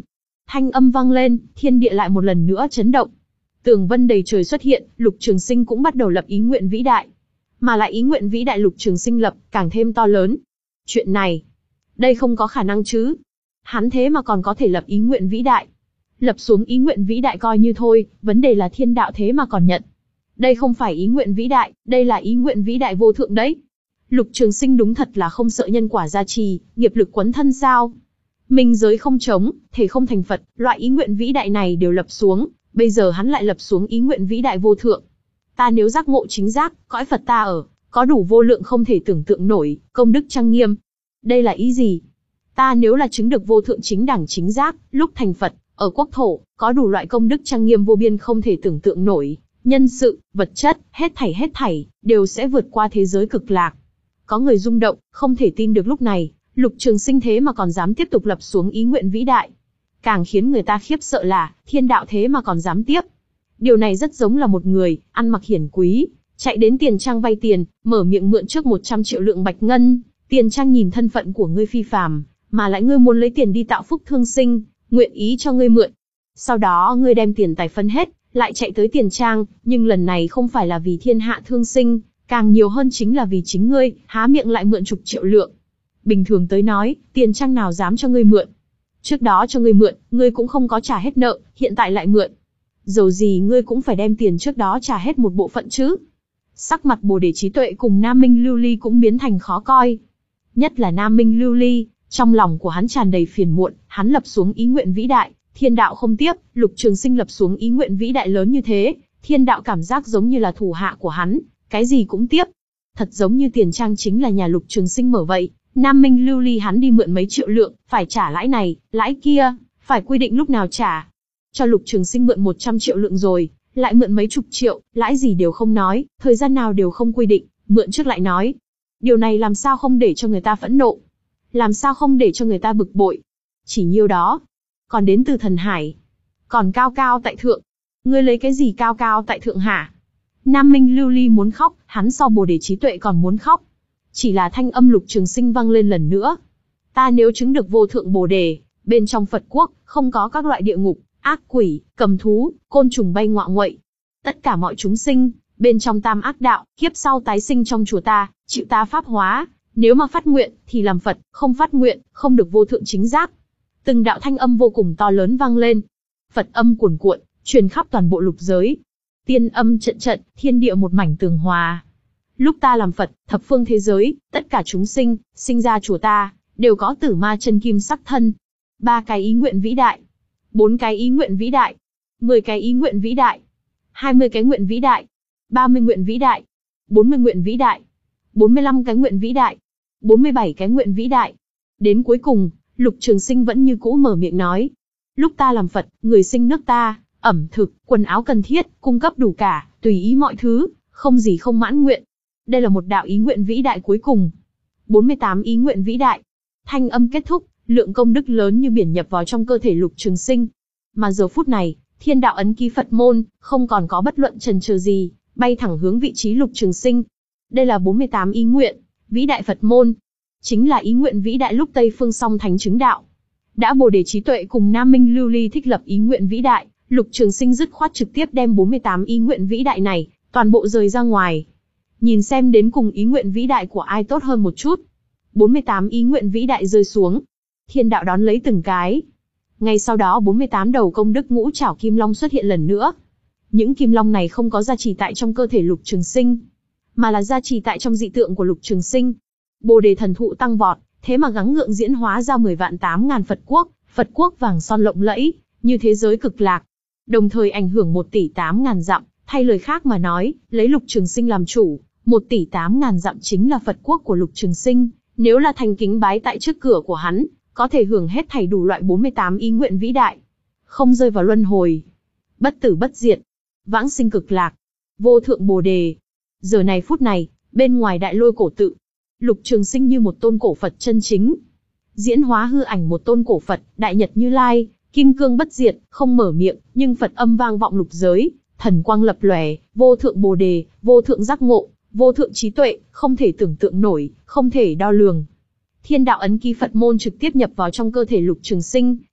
Thanh âm vang lên, thiên địa lại một lần nữa chấn động. Tường vân đầy trời xuất hiện, Lục Trường Sinh cũng bắt đầu lập ý nguyện vĩ đại. Mà lại ý nguyện vĩ đại Lục Trường Sinh lập, càng thêm to lớn. Chuyện này, đây không có khả năng chứ. Hắn thế mà còn có thể lập ý nguyện vĩ đại. Lập xuống ý nguyện vĩ đại coi như thôi, vấn đề là thiên đạo thế mà còn nhận. Đây không phải ý nguyện vĩ đại, đây là ý nguyện vĩ đại vô thượng đấy. Lục Trường Sinh đúng thật là không sợ nhân quả gia trì, nghiệp lực quấn thân sao. Minh giới không trống, thể không thành Phật, loại ý nguyện vĩ đại này đều lập xuống, bây giờ hắn lại lập xuống ý nguyện vĩ đại vô thượng. Ta nếu giác ngộ chính giác, cõi Phật ta ở, có đủ vô lượng không thể tưởng tượng nổi, công đức trang nghiêm. Đây là ý gì? Ta nếu là chứng được vô thượng chính đẳng chính giác, lúc thành Phật, ở quốc thổ, có đủ loại công đức trang nghiêm vô biên không thể tưởng tượng nổi, nhân sự, vật chất, hết thảy hết thảy, đều sẽ vượt qua thế giới cực lạc. Có người rung động, không thể tin được lúc này, Lục Trường Sinh thế mà còn dám tiếp tục lập xuống ý nguyện vĩ đại. Càng khiến người ta khiếp sợ là, thiên đạo thế mà còn dám tiếp. Điều này rất giống là một người, ăn mặc hiển quý, chạy đến Tiền Trang vay tiền, mở miệng mượn trước một trăm triệu lượng bạch ngân. Tiền Trang nhìn thân phận của ngươi phi phàm, mà lại ngươi muốn lấy tiền đi tạo phúc thương sinh, nguyện ý cho ngươi mượn. Sau đó ngươi đem tiền tài phân hết, lại chạy tới Tiền Trang, nhưng lần này không phải là vì thiên hạ thương sinh, càng nhiều hơn chính là vì chính ngươi, há miệng lại mượn chục triệu lượng. Bình thường tới nói, Tiền Trang nào dám cho ngươi mượn. Trước đó cho ngươi mượn, ngươi cũng không có trả hết nợ, hiện tại lại mượn. Dầu gì ngươi cũng phải đem tiền trước đó trả hết một bộ phận chứ. Sắc mặt Bồ Đề Trí Tuệ cùng Nam Minh Lưu Ly cũng biến thành khó coi. Nhất là Nam Minh Lưu Ly, trong lòng của hắn tràn đầy phiền muộn, hắn lập xuống ý nguyện vĩ đại, thiên đạo không tiếp, Lục Trường Sinh lập xuống ý nguyện vĩ đại lớn như thế, thiên đạo cảm giác giống như là thủ hạ của hắn, cái gì cũng tiếp. Thật giống như Tiền Trang chính là nhà Lục Trường Sinh mở vậy, Nam Minh Lưu Ly hắn đi mượn mấy triệu lượng, phải trả lãi này, lãi kia, phải quy định lúc nào trả. Cho Lục Trường Sinh mượn một trăm triệu lượng rồi, lại mượn mấy chục triệu, lãi gì đều không nói, thời gian nào đều không quy định, mượn trước lại nói. Điều này làm sao không để cho người ta phẫn nộ? Làm sao không để cho người ta bực bội? Chỉ nhiêu đó. Còn đến từ thần hải. Còn cao cao tại thượng. Ngươi lấy cái gì cao cao tại thượng hả? Nam Minh Lưu Ly muốn khóc, hắn so Bồ Đề Trí Tuệ còn muốn khóc. Chỉ là thanh âm Lục Trường Sinh vang lên lần nữa. Ta nếu chứng được vô thượng Bồ Đề, bên trong Phật quốc, không có các loại địa ngục, ác quỷ, cầm thú, côn trùng bay ngoạ nguậy. Tất cả mọi chúng sinh, bên trong tam ác đạo, kiếp sau tái sinh trong chùa ta, chịu ta pháp hóa. Nếu mà phát nguyện, thì làm Phật, không phát nguyện, không được vô thượng chính giác. Từng đạo thanh âm vô cùng to lớn vang lên. Phật âm cuồn cuộn, truyền khắp toàn bộ lục giới. Tiên âm trận trận, thiên địa một mảnh tường hòa. Lúc ta làm Phật, thập phương thế giới, tất cả chúng sinh, sinh ra chùa ta, đều có tử ma chân kim sắc thân. Ba cái ý nguyện vĩ đại. Bốn cái ý nguyện vĩ đại. Mười cái ý nguyện vĩ đại. Hai mươi cái nguyện vĩ đại. Ba mươi nguyện vĩ đại. Bốn mươi nguyện vĩ đại. Bốn mươi lăm cái nguyện vĩ đại. Bốn mươi bảy cái nguyện vĩ đại. Đến cuối cùng, Lục Trường Sinh vẫn như cũ mở miệng nói. Lúc ta làm Phật, người sinh nước ta, ẩm thực, quần áo cần thiết, cung cấp đủ cả, tùy ý mọi thứ, không gì không mãn nguyện. Đây là một đạo ý nguyện vĩ đại cuối cùng. bốn mươi tám ý nguyện vĩ đại. Thanh âm kết thúc, lượng công đức lớn như biển nhập vào trong cơ thể Lục Trường Sinh. Mà giờ phút này, thiên đạo ấn ký Phật môn, không còn có bất luận chần chừ gì, bay thẳng hướng vị trí Lục Trường Sinh. Đây là bốn mươi tám ý nguyện, vĩ đại Phật môn. Chính là ý nguyện vĩ đại lúc Tây Phương song thánh chứng đạo. Đã Bồ Đề Trí Tuệ cùng Nam Minh Lưu Ly thích lập ý nguyện vĩ đại, Lục Trường Sinh dứt khoát trực tiếp đem bốn mươi tám ý nguyện vĩ đại này, toàn bộ rời ra ngoài. Nhìn xem đến cùng ý nguyện vĩ đại của ai tốt hơn một chút. bốn mươi tám ý nguyện vĩ đại rơi xuống. Thiên đạo đón lấy từng cái. Ngay sau đó bốn mươi tám đầu công đức ngũ trảo kim long xuất hiện lần nữa. Những kim long này không có gia trì tại trong cơ thể Lục Trường Sinh, mà là gia trì tại trong dị tượng của Lục Trường Sinh. Bồ đề thần thụ tăng vọt, thế mà gắng gượng diễn hóa ra mười vạn tám ngàn Phật quốc, Phật quốc vàng son lộng lẫy, như thế giới cực lạc. Đồng thời ảnh hưởng một tỷ tám ngàn dặm, thay lời khác mà nói, lấy Lục Trường Sinh làm chủ, một tỷ tám ngàn dặm chính là Phật quốc của Lục Trường Sinh, nếu là thành kính bái tại trước cửa của hắn, có thể hưởng hết thảy đủ loại bốn mươi tám ý nguyện vĩ đại. Không rơi vào luân hồi, bất tử bất diệt, vãng sinh cực lạc, vô thượng Bồ đề. Giờ này phút này, bên ngoài Đại Lôi cổ tự, Lục Trường Sinh như một tôn cổ Phật chân chính, diễn hóa hư ảnh một tôn cổ Phật, Đại Nhật Như Lai, kim cương bất diệt, không mở miệng, nhưng Phật âm vang vọng lục giới, thần quang lập lòe, vô thượng Bồ đề, vô thượng giác ngộ, vô thượng trí tuệ, không thể tưởng tượng nổi, không thể đo lường. Thiên đạo ấn ký Phật môn trực tiếp nhập vào trong cơ thể Lục Trường Sinh,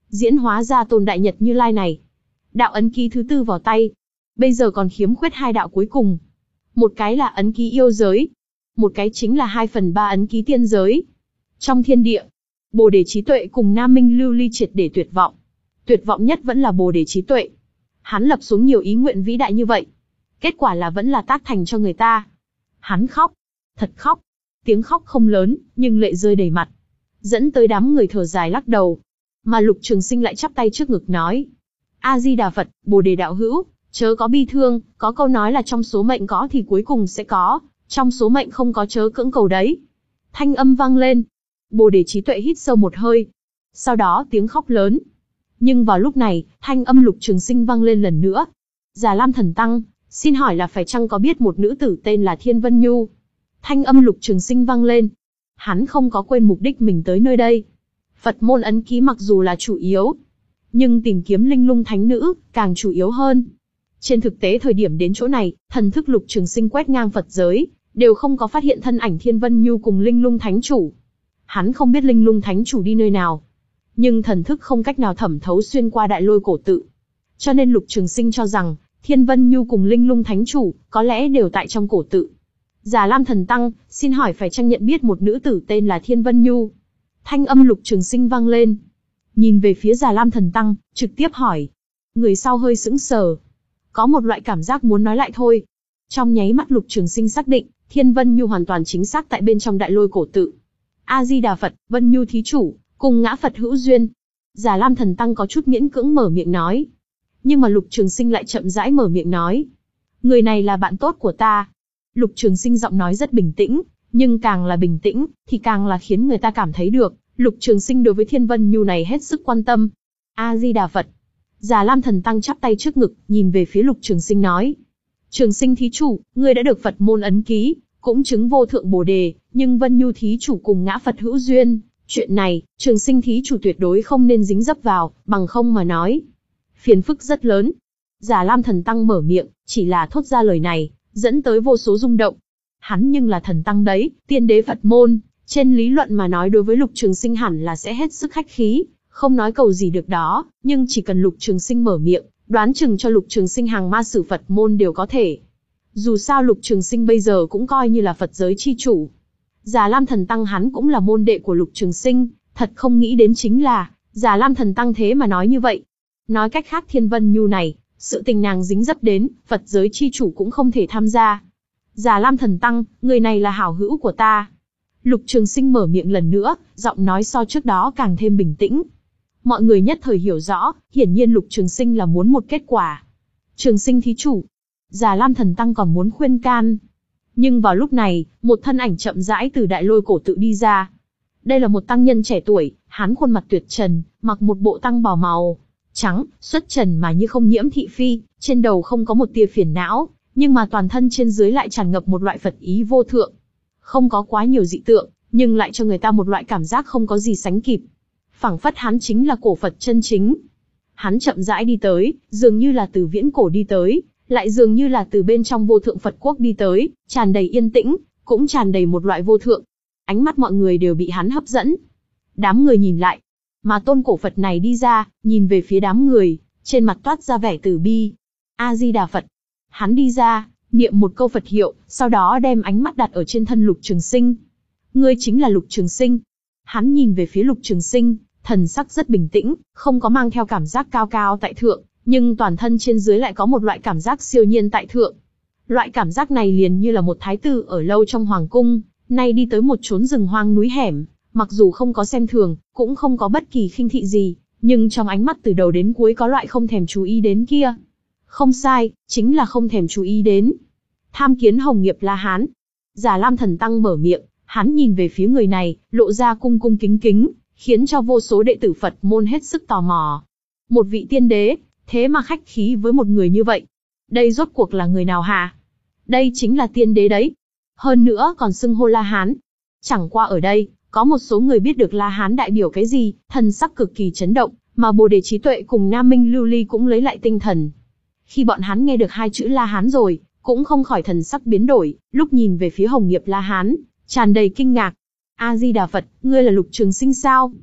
diễn hóa ra tôn đại nhật Như Lai này. Đạo ấn ký thứ tư vào tay. Bây giờ còn khiếm khuyết hai đạo cuối cùng. Một cái là ấn ký yêu giới. Một cái chính là hai phần ba ấn ký tiên giới. Trong thiên địa, Bồ Đề Trí Tuệ cùng Nam Minh Lưu Ly triệt để tuyệt vọng. Tuyệt vọng nhất vẫn là Bồ Đề Trí Tuệ. Hắn lập xuống nhiều ý nguyện vĩ đại như vậy. Kết quả là vẫn là tác thành cho người ta. Hắn khóc. Thật khóc. Tiếng khóc không lớn, nhưng lệ rơi đầy mặt. Dẫn tới đám người thở dài lắc đầu. Mà Lục Trường Sinh lại chắp tay trước ngực nói. A-di-đà Phật, Bồ Đề đạo hữu, chớ có bi thương, có câu nói là trong số mệnh có thì cuối cùng sẽ có, trong số mệnh không có chớ cưỡng cầu đấy. Thanh âm vang lên. Bồ Đề Trí Tuệ hít sâu một hơi. Sau đó tiếng khóc lớn. Nhưng vào lúc này, thanh âm Lục Trường Sinh vang lên lần nữa. Già Lam Thần Tăng, xin hỏi là phải chăng có biết một nữ tử tên là Thiên Vân Nhu? Thanh âm Lục Trường Sinh vang lên. Hắn không có quên mục đích mình tới nơi đây. Phật môn ấn ký mặc dù là chủ yếu, nhưng tìm kiếm linh lung thánh nữ, càng chủ yếu hơn. Trên thực tế thời điểm đến chỗ này, thần thức Lục Trường Sinh quét ngang Phật giới, đều không có phát hiện thân ảnh Thiên Vân Nhu cùng linh lung thánh chủ. Hắn không biết linh lung thánh chủ đi nơi nào, nhưng thần thức không cách nào thẩm thấu xuyên qua đại lôi cổ tự. Cho nên Lục Trường Sinh cho rằng, Thiên Vân Nhu cùng linh lung thánh chủ, có lẽ đều tại trong cổ tự. Già Lam Thần Tăng, xin hỏi phải chăng nhận biết một nữ tử tên là Thiên Vân Nhu? Thanh âm Lục Trường Sinh vang lên. Nhìn về phía Già Lam Thần Tăng, trực tiếp hỏi. Người sau hơi sững sờ. Có một loại cảm giác muốn nói lại thôi. Trong nháy mắt Lục Trường Sinh xác định, Thiên Vân Nhu hoàn toàn chính xác tại bên trong đại lôi cổ tự. A-di-đà Phật, Vân Nhu thí chủ, cùng ngã Phật hữu duyên. Già Lam Thần Tăng có chút miễn cưỡng mở miệng nói. Nhưng mà Lục Trường Sinh lại chậm rãi mở miệng nói. Người này là bạn tốt của ta. Lục Trường Sinh giọng nói rất bình tĩnh, nhưng càng là bình tĩnh, thì càng là khiến người ta cảm thấy được, Lục Trường Sinh đối với Thiên Vân Nhu này hết sức quan tâm. A-di-đà Phật. Già Lam Thần Tăng chắp tay trước ngực, nhìn về phía Lục Trường Sinh nói. Trường Sinh thí chủ, ngươi đã được Phật môn ấn ký, cũng chứng vô thượng Bồ Đề, nhưng Vân Nhu thí chủ cùng ngã Phật hữu duyên. Chuyện này, Trường Sinh thí chủ tuyệt đối không nên dính dấp vào, bằng không mà nói. Phiền phức rất lớn. Già Lam Thần Tăng mở miệng, chỉ là thốt ra lời này, dẫn tới vô số rung động. Hắn nhưng là thần tăng đấy, tiên đế Phật môn, trên lý luận mà nói đối với Lục Trường Sinh hẳn là sẽ hết sức khách khí, không nói cầu gì được đó, nhưng chỉ cần Lục Trường Sinh mở miệng, đoán chừng cho Lục Trường Sinh hàng ma sử Phật môn đều có thể. Dù sao Lục Trường Sinh bây giờ cũng coi như là Phật giới chi chủ. Già Lam Thần Tăng hắn cũng là môn đệ của Lục Trường Sinh, thật không nghĩ đến chính là, Già Lam Thần Tăng thế mà nói như vậy. Nói cách khác Thiên Vân Nhu này, sự tình nàng dính dấp đến, Phật giới chi chủ cũng không thể tham gia. Già Lam Thần Tăng, người này là hảo hữu của ta. Lục Trường Sinh mở miệng lần nữa, giọng nói so trước đó càng thêm bình tĩnh. Mọi người nhất thời hiểu rõ, hiển nhiên Lục Trường Sinh là muốn một kết quả. Trường Sinh thí chủ. Già Lam Thần Tăng còn muốn khuyên can. Nhưng vào lúc này, một thân ảnh chậm rãi từ đại lôi cổ tự đi ra. Đây là một tăng nhân trẻ tuổi, hắn khuôn mặt tuyệt trần, mặc một bộ tăng bào màu trắng, xuất trần mà như không nhiễm thị phi, trên đầu không có một tia phiền não, nhưng mà toàn thân trên dưới lại tràn ngập một loại Phật ý vô thượng. Không có quá nhiều dị tượng, nhưng lại cho người ta một loại cảm giác không có gì sánh kịp. Phảng phất hắn chính là cổ Phật chân chính. Hắn chậm rãi đi tới, dường như là từ viễn cổ đi tới, lại dường như là từ bên trong vô thượng Phật quốc đi tới, tràn đầy yên tĩnh, cũng tràn đầy một loại vô thượng. Ánh mắt mọi người đều bị hắn hấp dẫn. Đám người nhìn lại, mà tôn cổ Phật này đi ra, nhìn về phía đám người, trên mặt toát ra vẻ từ bi. A-di-đà Phật. Hắn đi ra, niệm một câu Phật hiệu, sau đó đem ánh mắt đặt ở trên thân Lục Trường Sinh. Ngươi chính là Lục Trường Sinh. Hắn nhìn về phía Lục Trường Sinh, thần sắc rất bình tĩnh, không có mang theo cảm giác cao cao tại thượng, nhưng toàn thân trên dưới lại có một loại cảm giác siêu nhiên tại thượng. Loại cảm giác này liền như là một thái tử ở lâu trong hoàng cung, nay đi tới một chốn rừng hoang núi hẻm, mặc dù không có xem thường, cũng không có bất kỳ khinh thị gì, nhưng trong ánh mắt từ đầu đến cuối có loại không thèm chú ý đến kia. Không sai, chính là không thèm chú ý đến. Tham kiến Hồng Nghiệp La Hán. Già Lam Thần Tăng mở miệng, hắn nhìn về phía người này, lộ ra cung cung kính kính, khiến cho vô số đệ tử Phật môn hết sức tò mò. Một vị tiên đế, thế mà khách khí với một người như vậy. Đây rốt cuộc là người nào hả? Đây chính là tiên đế đấy. Hơn nữa còn xưng hô La Hán. Chẳng qua ở đây, có một số người biết được La Hán đại biểu cái gì, thần sắc cực kỳ chấn động, mà Bồ Đề Trí Tuệ cùng Nam Minh Lưu Ly cũng lấy lại tinh thần. Khi bọn hắn nghe được hai chữ La Hán rồi, cũng không khỏi thần sắc biến đổi, lúc nhìn về phía Hồng Nghiệp La Hán, tràn đầy kinh ngạc. A-di-đà Phật, ngươi là Lục Trường Sinh sao?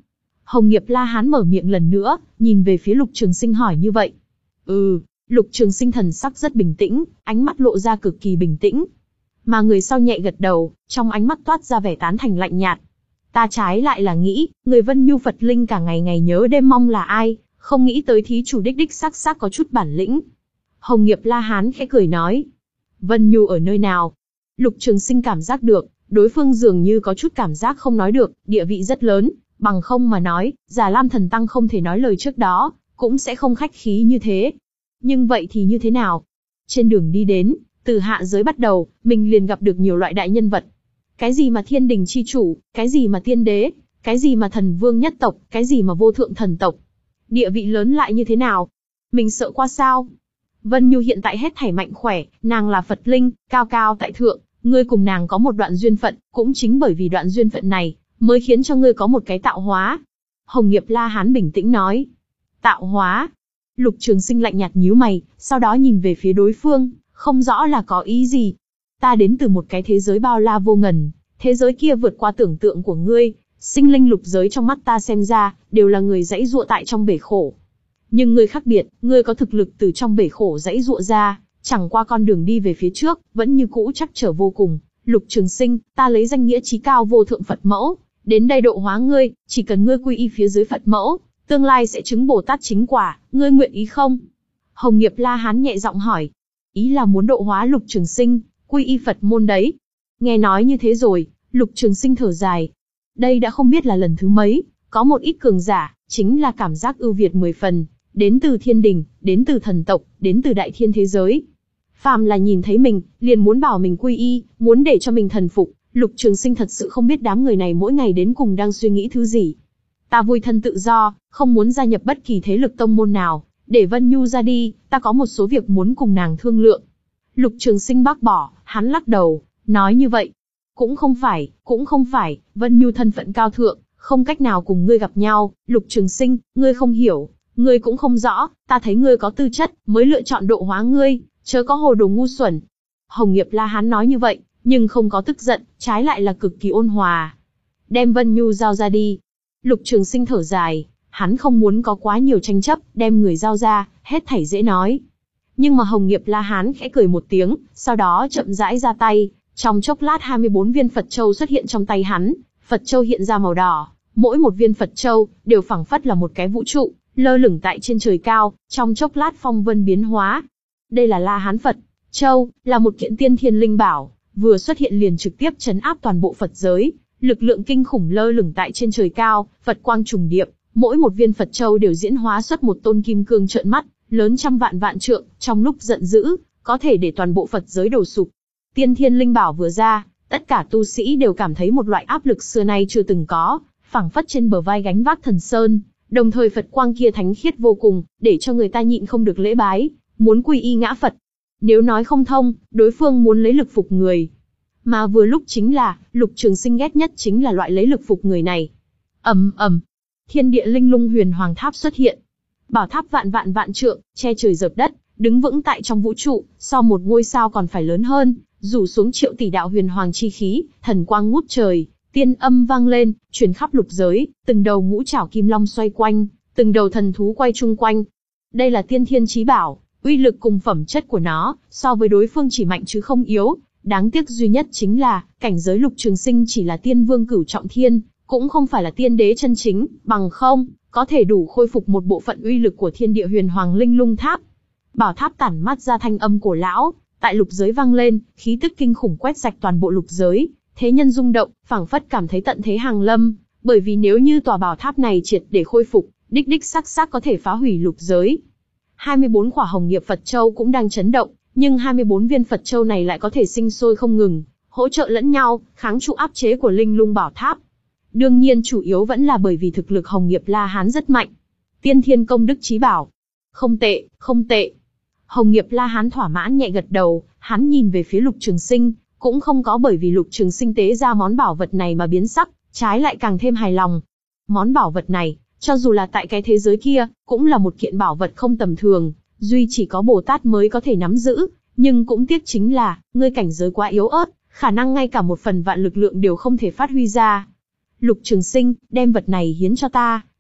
Hồng Nghiệp La Hán mở miệng lần nữa, nhìn về phía Lục Trường Sinh hỏi như vậy. Ừ, Lục Trường Sinh thần sắc rất bình tĩnh, ánh mắt lộ ra cực kỳ bình tĩnh. Mà người sau nhẹ gật đầu, trong ánh mắt toát ra vẻ tán thành lạnh nhạt. Ta trái lại là nghĩ, người Vân Nhu Phật Linh cả ngày ngày nhớ đêm mong là ai, không nghĩ tới thí chủ đích đích xác xác có chút bản lĩnh. Hồng Nghiệp La Hán khẽ cười nói. Vân Nhu ở nơi nào? Lục Trường Sinh cảm giác được, đối phương dường như có chút cảm giác không nói được, địa vị rất lớn, bằng không mà nói, Già Lam Thần Tăng không thể nói lời trước đó, cũng sẽ không khách khí như thế. Nhưng vậy thì như thế nào? Trên đường đi đến, từ hạ giới bắt đầu, mình liền gặp được nhiều loại đại nhân vật. Cái gì mà thiên đình chi chủ, cái gì mà tiên đế, cái gì mà thần vương nhất tộc, cái gì mà vô thượng thần tộc. Địa vị lớn lại như thế nào? Mình sợ qua sao? Vân Nhu hiện tại hết thảy mạnh khỏe, nàng là Phật Linh, cao cao tại thượng, ngươi cùng nàng có một đoạn duyên phận, cũng chính bởi vì đoạn duyên phận này, mới khiến cho ngươi có một cái tạo hóa. Hồng Nghiệp La Hán bình tĩnh nói. Tạo hóa? Lục Trường Sinh lạnh nhạt nhíu mày, sau đó nhìn về phía đối phương, không rõ là có ý gì. Ta đến từ một cái thế giới bao la vô ngần, thế giới kia vượt qua tưởng tượng của ngươi, sinh linh lục giới trong mắt ta xem ra, đều là người dãy dụa tại trong bể khổ. Nhưng ngươi khác biệt, ngươi có thực lực từ trong bể khổ dãy dụa ra, chẳng qua con đường đi về phía trước, vẫn như cũ chắc trở vô cùng. Lục Trường Sinh, ta lấy danh nghĩa chí cao vô thượng Phật mẫu, đến đây độ hóa ngươi, chỉ cần ngươi quy y phía dưới Phật mẫu, tương lai sẽ chứng Bồ Tát chính quả, ngươi nguyện ý không? Hồng Nghiệp La Hán nhẹ giọng hỏi. Ý là muốn độ hóa Lục Trường Sinh, quy y Phật môn đấy. Nghe nói như thế rồi, Lục Trường Sinh thở dài. Đây đã không biết là lần thứ mấy, có một ít cường giả, chính là cảm giác ưu việt mười phần, đến từ thiên đình, đến từ thần tộc, đến từ đại thiên thế giới. Phàm là nhìn thấy mình, liền muốn bảo mình quy y, muốn để cho mình thần phục. Lục Trường Sinh thật sự không biết đám người này mỗi ngày đến cùng đang suy nghĩ thứ gì. Ta vui thân tự do, không muốn gia nhập bất kỳ thế lực tông môn nào, để Vân Nhu ra đi, ta có một số việc muốn cùng nàng thương lượng. Lục Trường Sinh bác bỏ, hắn lắc đầu, nói như vậy. Cũng không phải, cũng không phải, Vân Nhu thân phận cao thượng, không cách nào cùng ngươi gặp nhau. Lục Trường Sinh, ngươi không hiểu, ngươi cũng không rõ, ta thấy ngươi có tư chất, mới lựa chọn độ hóa ngươi, chớ có hồ đồ ngu xuẩn. Hồng Nghiệp La Hán nói như vậy, nhưng không có tức giận, trái lại là cực kỳ ôn hòa. Đem Vân Nhu giao ra đi. Lục Trường Sinh thở dài, hắn không muốn có quá nhiều tranh chấp, đem người giao ra, hết thảy dễ nói. Nhưng mà Hồng Nghiệp La Hán khẽ cười một tiếng, sau đó chậm rãi ra tay, trong chốc lát hai mươi bốn viên Phật Châu xuất hiện trong tay hắn, Phật Châu hiện ra màu đỏ, mỗi một viên Phật Châu đều phảng phất là một cái vũ trụ, lơ lửng tại trên trời cao, trong chốc lát phong vân biến hóa. Đây là La Hán Phật Châu, là một kiện tiên thiên linh bảo, vừa xuất hiện liền trực tiếp chấn áp toàn bộ Phật giới, lực lượng kinh khủng lơ lửng tại trên trời cao, Phật quang trùng điệp, mỗi một viên Phật Châu đều diễn hóa xuất một tôn kim cương trợn mắt, lớn trăm vạn vạn trượng, trong lúc giận dữ, có thể để toàn bộ Phật giới đổ sụp. Tiên thiên linh bảo vừa ra, tất cả tu sĩ đều cảm thấy một loại áp lực xưa nay chưa từng có, phảng phất trên bờ vai gánh vác thần sơn, đồng thời Phật quang kia thánh khiết vô cùng, để cho người ta nhịn không được lễ bái, muốn quy y ngã Phật. Nếu nói không thông, đối phương muốn lấy lực phục người. Mà vừa lúc chính là, Lục Trường Sinh ghét nhất chính là loại lấy lực phục người này. Ầm ầm, thiên địa linh lung huyền hoàng tháp xuất hiện. Bảo tháp vạn vạn vạn trượng, che trời dợp đất, đứng vững tại trong vũ trụ, so một ngôi sao còn phải lớn hơn, rủ xuống triệu tỷ đạo huyền hoàng chi khí, thần quang ngút trời, tiên âm vang lên, truyền khắp lục giới, từng đầu ngũ trảo kim long xoay quanh, từng đầu thần thú quay chung quanh. Đây là tiên thiên chí bảo, uy lực cùng phẩm chất của nó, so với đối phương chỉ mạnh chứ không yếu. Đáng tiếc duy nhất chính là, cảnh giới Lục Trường Sinh chỉ là tiên vương cửu trọng thiên, cũng không phải là tiên đế chân chính, bằng không, có thể đủ khôi phục một bộ phận uy lực của thiên địa huyền hoàng linh lung tháp. Bảo tháp tản mát ra thanh âm cổ lão, tại lục giới vang lên, khí tức kinh khủng quét sạch toàn bộ lục giới, thế nhân rung động, phảng phất cảm thấy tận thế hàng lâm, bởi vì nếu như tòa bảo tháp này triệt để khôi phục, đích đích xác xác có thể phá hủy lục giới. hai mươi bốn quả Hồng Nghiệp Phật Châu cũng đang chấn động, nhưng hai mươi bốn viên Phật Châu này lại có thể sinh sôi không ngừng, hỗ trợ lẫn nhau, kháng trụ áp chế của linh lung bảo tháp. Đương nhiên chủ yếu vẫn là bởi vì thực lực Hồng Nghiệp La Hán rất mạnh. Tiên thiên công đức chí bảo. Không tệ, không tệ. Hồng Nghiệp La Hán thỏa mãn nhẹ gật đầu, hắn nhìn về phía Lục Trường Sinh, cũng không có bởi vì Lục Trường Sinh tế ra món bảo vật này mà biến sắc, trái lại càng thêm hài lòng. Món bảo vật này, cho dù là tại cái thế giới kia, cũng là một kiện bảo vật không tầm thường, duy chỉ có Bồ Tát mới có thể nắm giữ, nhưng cũng tiếc chính là, ngươi cảnh giới quá yếu ớt, khả năng ngay cả một phần vạn lực lượng đều không thể phát huy ra. Lục Trường Sinh, đem vật này hiến cho ta,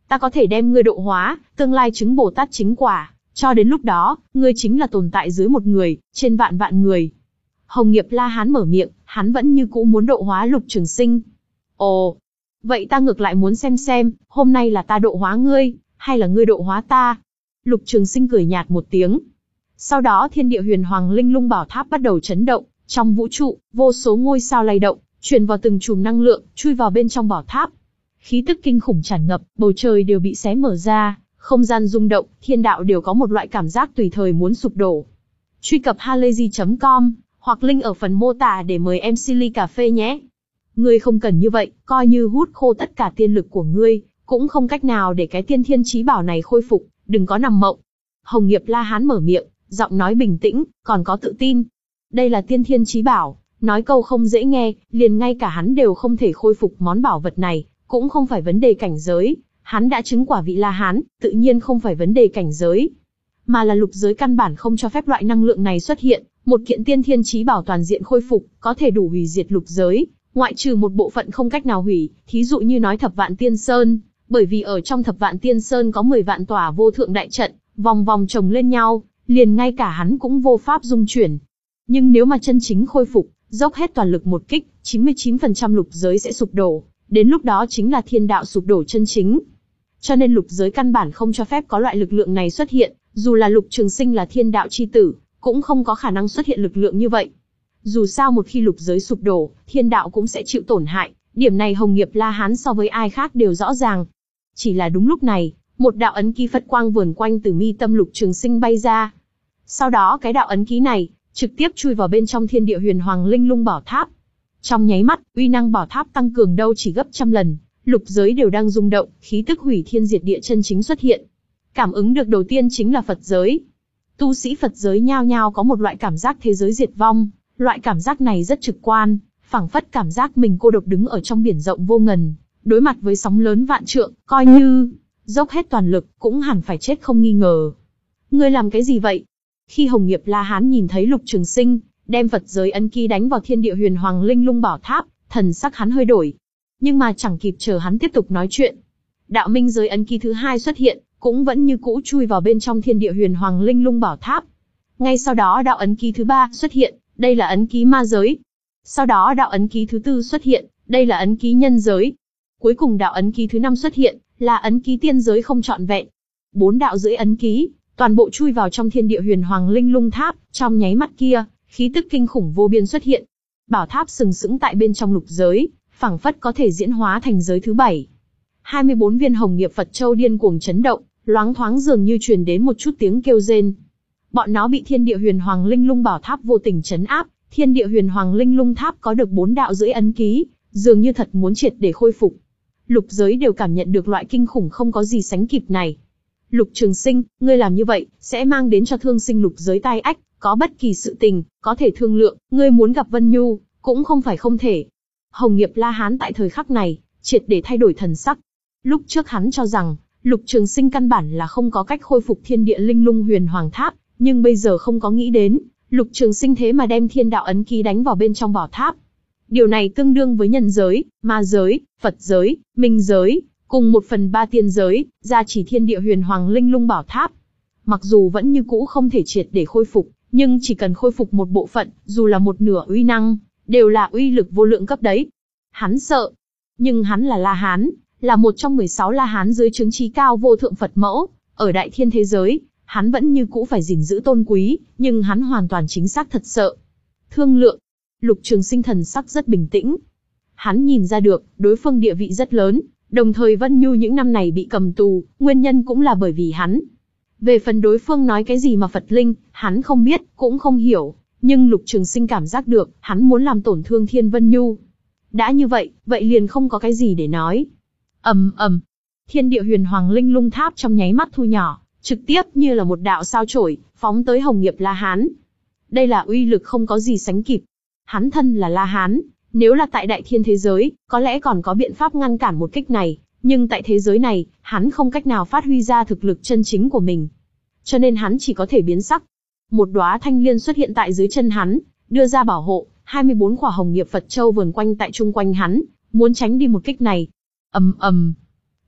ta có thể đem ngươi độ hóa, tương lai chứng Bồ Tát chính quả, cho đến lúc đó, ngươi chính là tồn tại dưới một người, trên vạn vạn người. Hồng Nghiệp La Hán mở miệng, hắn vẫn như cũ muốn độ hóa Lục Trường Sinh. Ồ, vậy ta ngược lại muốn xem xem, hôm nay là ta độ hóa ngươi, hay là ngươi độ hóa ta? Lục Trường Sinh cười nhạt một tiếng. Sau đó thiên địa huyền hoàng linh lung bảo tháp bắt đầu chấn động, trong vũ trụ, vô số ngôi sao lay động, truyền vào từng chùm năng lượng, chui vào bên trong bảo tháp. Khí tức kinh khủng tràn ngập, bầu trời đều bị xé mở ra, không gian rung động, thiên đạo đều có một loại cảm giác tùy thời muốn sụp đổ. Truy cập halayzi chấm com hoặc link ở phần mô tả để mời em xê ly cà phê nhé. Ngươi không cần như vậy, coi như hút khô tất cả tiên lực của ngươi, cũng không cách nào để cái tiên thiên chí bảo này khôi phục, đừng có nằm mộng. Hồng Nghiệp La Hán mở miệng, giọng nói bình tĩnh, còn có tự tin. Đây là tiên thiên chí bảo, nói câu không dễ nghe, liền ngay cả hắn đều không thể khôi phục món bảo vật này, cũng không phải vấn đề cảnh giới. Hắn đã chứng quả vị La Hán, tự nhiên không phải vấn đề cảnh giới, mà là lục giới căn bản không cho phép loại năng lượng này xuất hiện. Một kiện tiên thiên chí bảo toàn diện khôi phục, có thể đủ hủy diệt lục giới, ngoại trừ một bộ phận không cách nào hủy, thí dụ như nói Thập Vạn Tiên Sơn, bởi vì ở trong Thập Vạn Tiên Sơn có mười vạn tòa vô thượng đại trận, vòng vòng chồng lên nhau, liền ngay cả hắn cũng vô pháp dung chuyển. Nhưng nếu mà chân chính khôi phục, dốc hết toàn lực một kích, chín mươi chín phần trăm lục giới sẽ sụp đổ, đến lúc đó chính là thiên đạo sụp đổ chân chính. Cho nên lục giới căn bản không cho phép có loại lực lượng này xuất hiện, dù là Lục Trường Sinh là thiên đạo chi tử, cũng không có khả năng xuất hiện lực lượng như vậy. Dù sao một khi lục giới sụp đổ, thiên đạo cũng sẽ chịu tổn hại, điểm này Hồng Nghiệp La Hán so với ai khác đều rõ ràng. Chỉ là đúng lúc này, một đạo ấn ký Phật quang vờn quanh từ mi tâm Lục Trường Sinh bay ra. Sau đó cái đạo ấn ký này, trực tiếp chui vào bên trong thiên địa huyền hoàng linh lung bảo tháp. Trong nháy mắt, uy năng bảo tháp tăng cường đâu chỉ gấp trăm lần, lục giới đều đang rung động, khí tức hủy thiên diệt địa chân chính xuất hiện. Cảm ứng được đầu tiên chính là Phật giới. Tu sĩ Phật giới nhao nhao có một loại cảm giác thế giới diệt vong, loại cảm giác này rất trực quan, phảng phất cảm giác mình cô độc đứng ở trong biển rộng vô ngần, đối mặt với sóng lớn vạn trượng, coi như dốc hết toàn lực, cũng hẳn phải chết không nghi ngờ. Ngươi làm cái gì vậy? Khi Hồng Nghiệp La Hán nhìn thấy Lục Trường Sinh đem Phật giới ấn ký đánh vào thiên địa huyền hoàng linh lung bảo tháp, thần sắc hắn hơi đổi. Nhưng mà chẳng kịp chờ hắn tiếp tục nói chuyện, đạo minh giới ấn ký thứ hai xuất hiện, cũng vẫn như cũ chui vào bên trong thiên địa huyền hoàng linh lung bảo tháp. Ngay sau đó đạo ấn ký thứ ba xuất hiện, đây là ấn ký ma giới. Sau đó đạo ấn ký thứ tư xuất hiện, đây là ấn ký nhân giới. Cuối cùng đạo ấn ký thứ năm xuất hiện, là ấn ký tiên giới không trọn vẹn. Bốn đạo dưới ấn ký, toàn bộ chui vào trong thiên địa huyền hoàng linh lung tháp, trong nháy mắt kia, khí tức kinh khủng vô biên xuất hiện. Bảo tháp sừng sững tại bên trong lục giới, phảng phất có thể diễn hóa thành giới thứ bảy. hai mươi bốn viên Hồng Nghiệp Phật Châu điên cuồng chấn động, loáng thoáng dường như truyền đến một chút tiếng kêu rên. Bọn nó bị thiên địa huyền hoàng linh lung bảo tháp vô tình chấn áp, thiên địa huyền hoàng linh lung tháp có được bốn đạo dưới ấn ký, dường như thật muốn triệt để khôi phục. Lục giới đều cảm nhận được loại kinh khủng không có gì sánh kịp này. Lục Trường Sinh, ngươi làm như vậy, sẽ mang đến cho thương sinh lục giới tai ách, có bất kỳ sự tình, có thể thương lượng, ngươi muốn gặp Vân Nhu, cũng không phải không thể. Hồng Nghiệp La Hán tại thời khắc này, triệt để thay đổi thần sắc. Lúc trước hắn cho rằng, Lục Trường Sinh căn bản là không có cách khôi phục thiên địa linh lung huyền hoàng tháp, nhưng bây giờ không có nghĩ đến, Lục Trường Sinh thế mà đem thiên đạo ấn ký đánh vào bên trong bảo tháp. Điều này tương đương với nhân giới, ma giới, Phật giới, minh giới, cùng một phần ba tiên giới, gia chỉ thiên địa huyền hoàng linh lung bảo tháp. Mặc dù vẫn như cũ không thể triệt để khôi phục, nhưng chỉ cần khôi phục một bộ phận, dù là một nửa uy năng, đều là uy lực vô lượng cấp đấy. Hắn sợ, nhưng hắn là La Hán, là một trong mười sáu La Hán dưới chứng trí cao vô thượng Phật mẫu, ở đại thiên thế giới, hắn vẫn như cũ phải gìn giữ tôn quý, nhưng hắn hoàn toàn chính xác thật sợ. Thương lượng, Lục Trường Sinh thần sắc rất bình tĩnh. Hắn nhìn ra được, đối phương địa vị rất lớn, đồng thời Vân Nhu những năm này bị cầm tù, nguyên nhân cũng là bởi vì hắn. Về phần đối phương nói cái gì mà Phật linh, hắn không biết, cũng không hiểu, nhưng Lục Trường Sinh cảm giác được, hắn muốn làm tổn thương Thiên Vân Nhu. Đã như vậy, vậy liền không có cái gì để nói. Ầm ầm, thiên địa huyền hoàng linh lung tháp trong nháy mắt thu nhỏ, trực tiếp như là một đạo sao chổi, phóng tới Hồng Nghiệp La Hán. Đây là uy lực không có gì sánh kịp. Hắn thân là La Hán, nếu là tại đại thiên thế giới, có lẽ còn có biện pháp ngăn cản một kích này, nhưng tại thế giới này, hắn không cách nào phát huy ra thực lực chân chính của mình. Cho nên hắn chỉ có thể biến sắc. Một đóa thanh liên xuất hiện tại dưới chân hắn, đưa ra bảo hộ, hai mươi bốn khỏa Hồng Nghiệp Phật Châu vờn quanh tại chung quanh hắn, muốn tránh đi một kích này. Ầm ầm.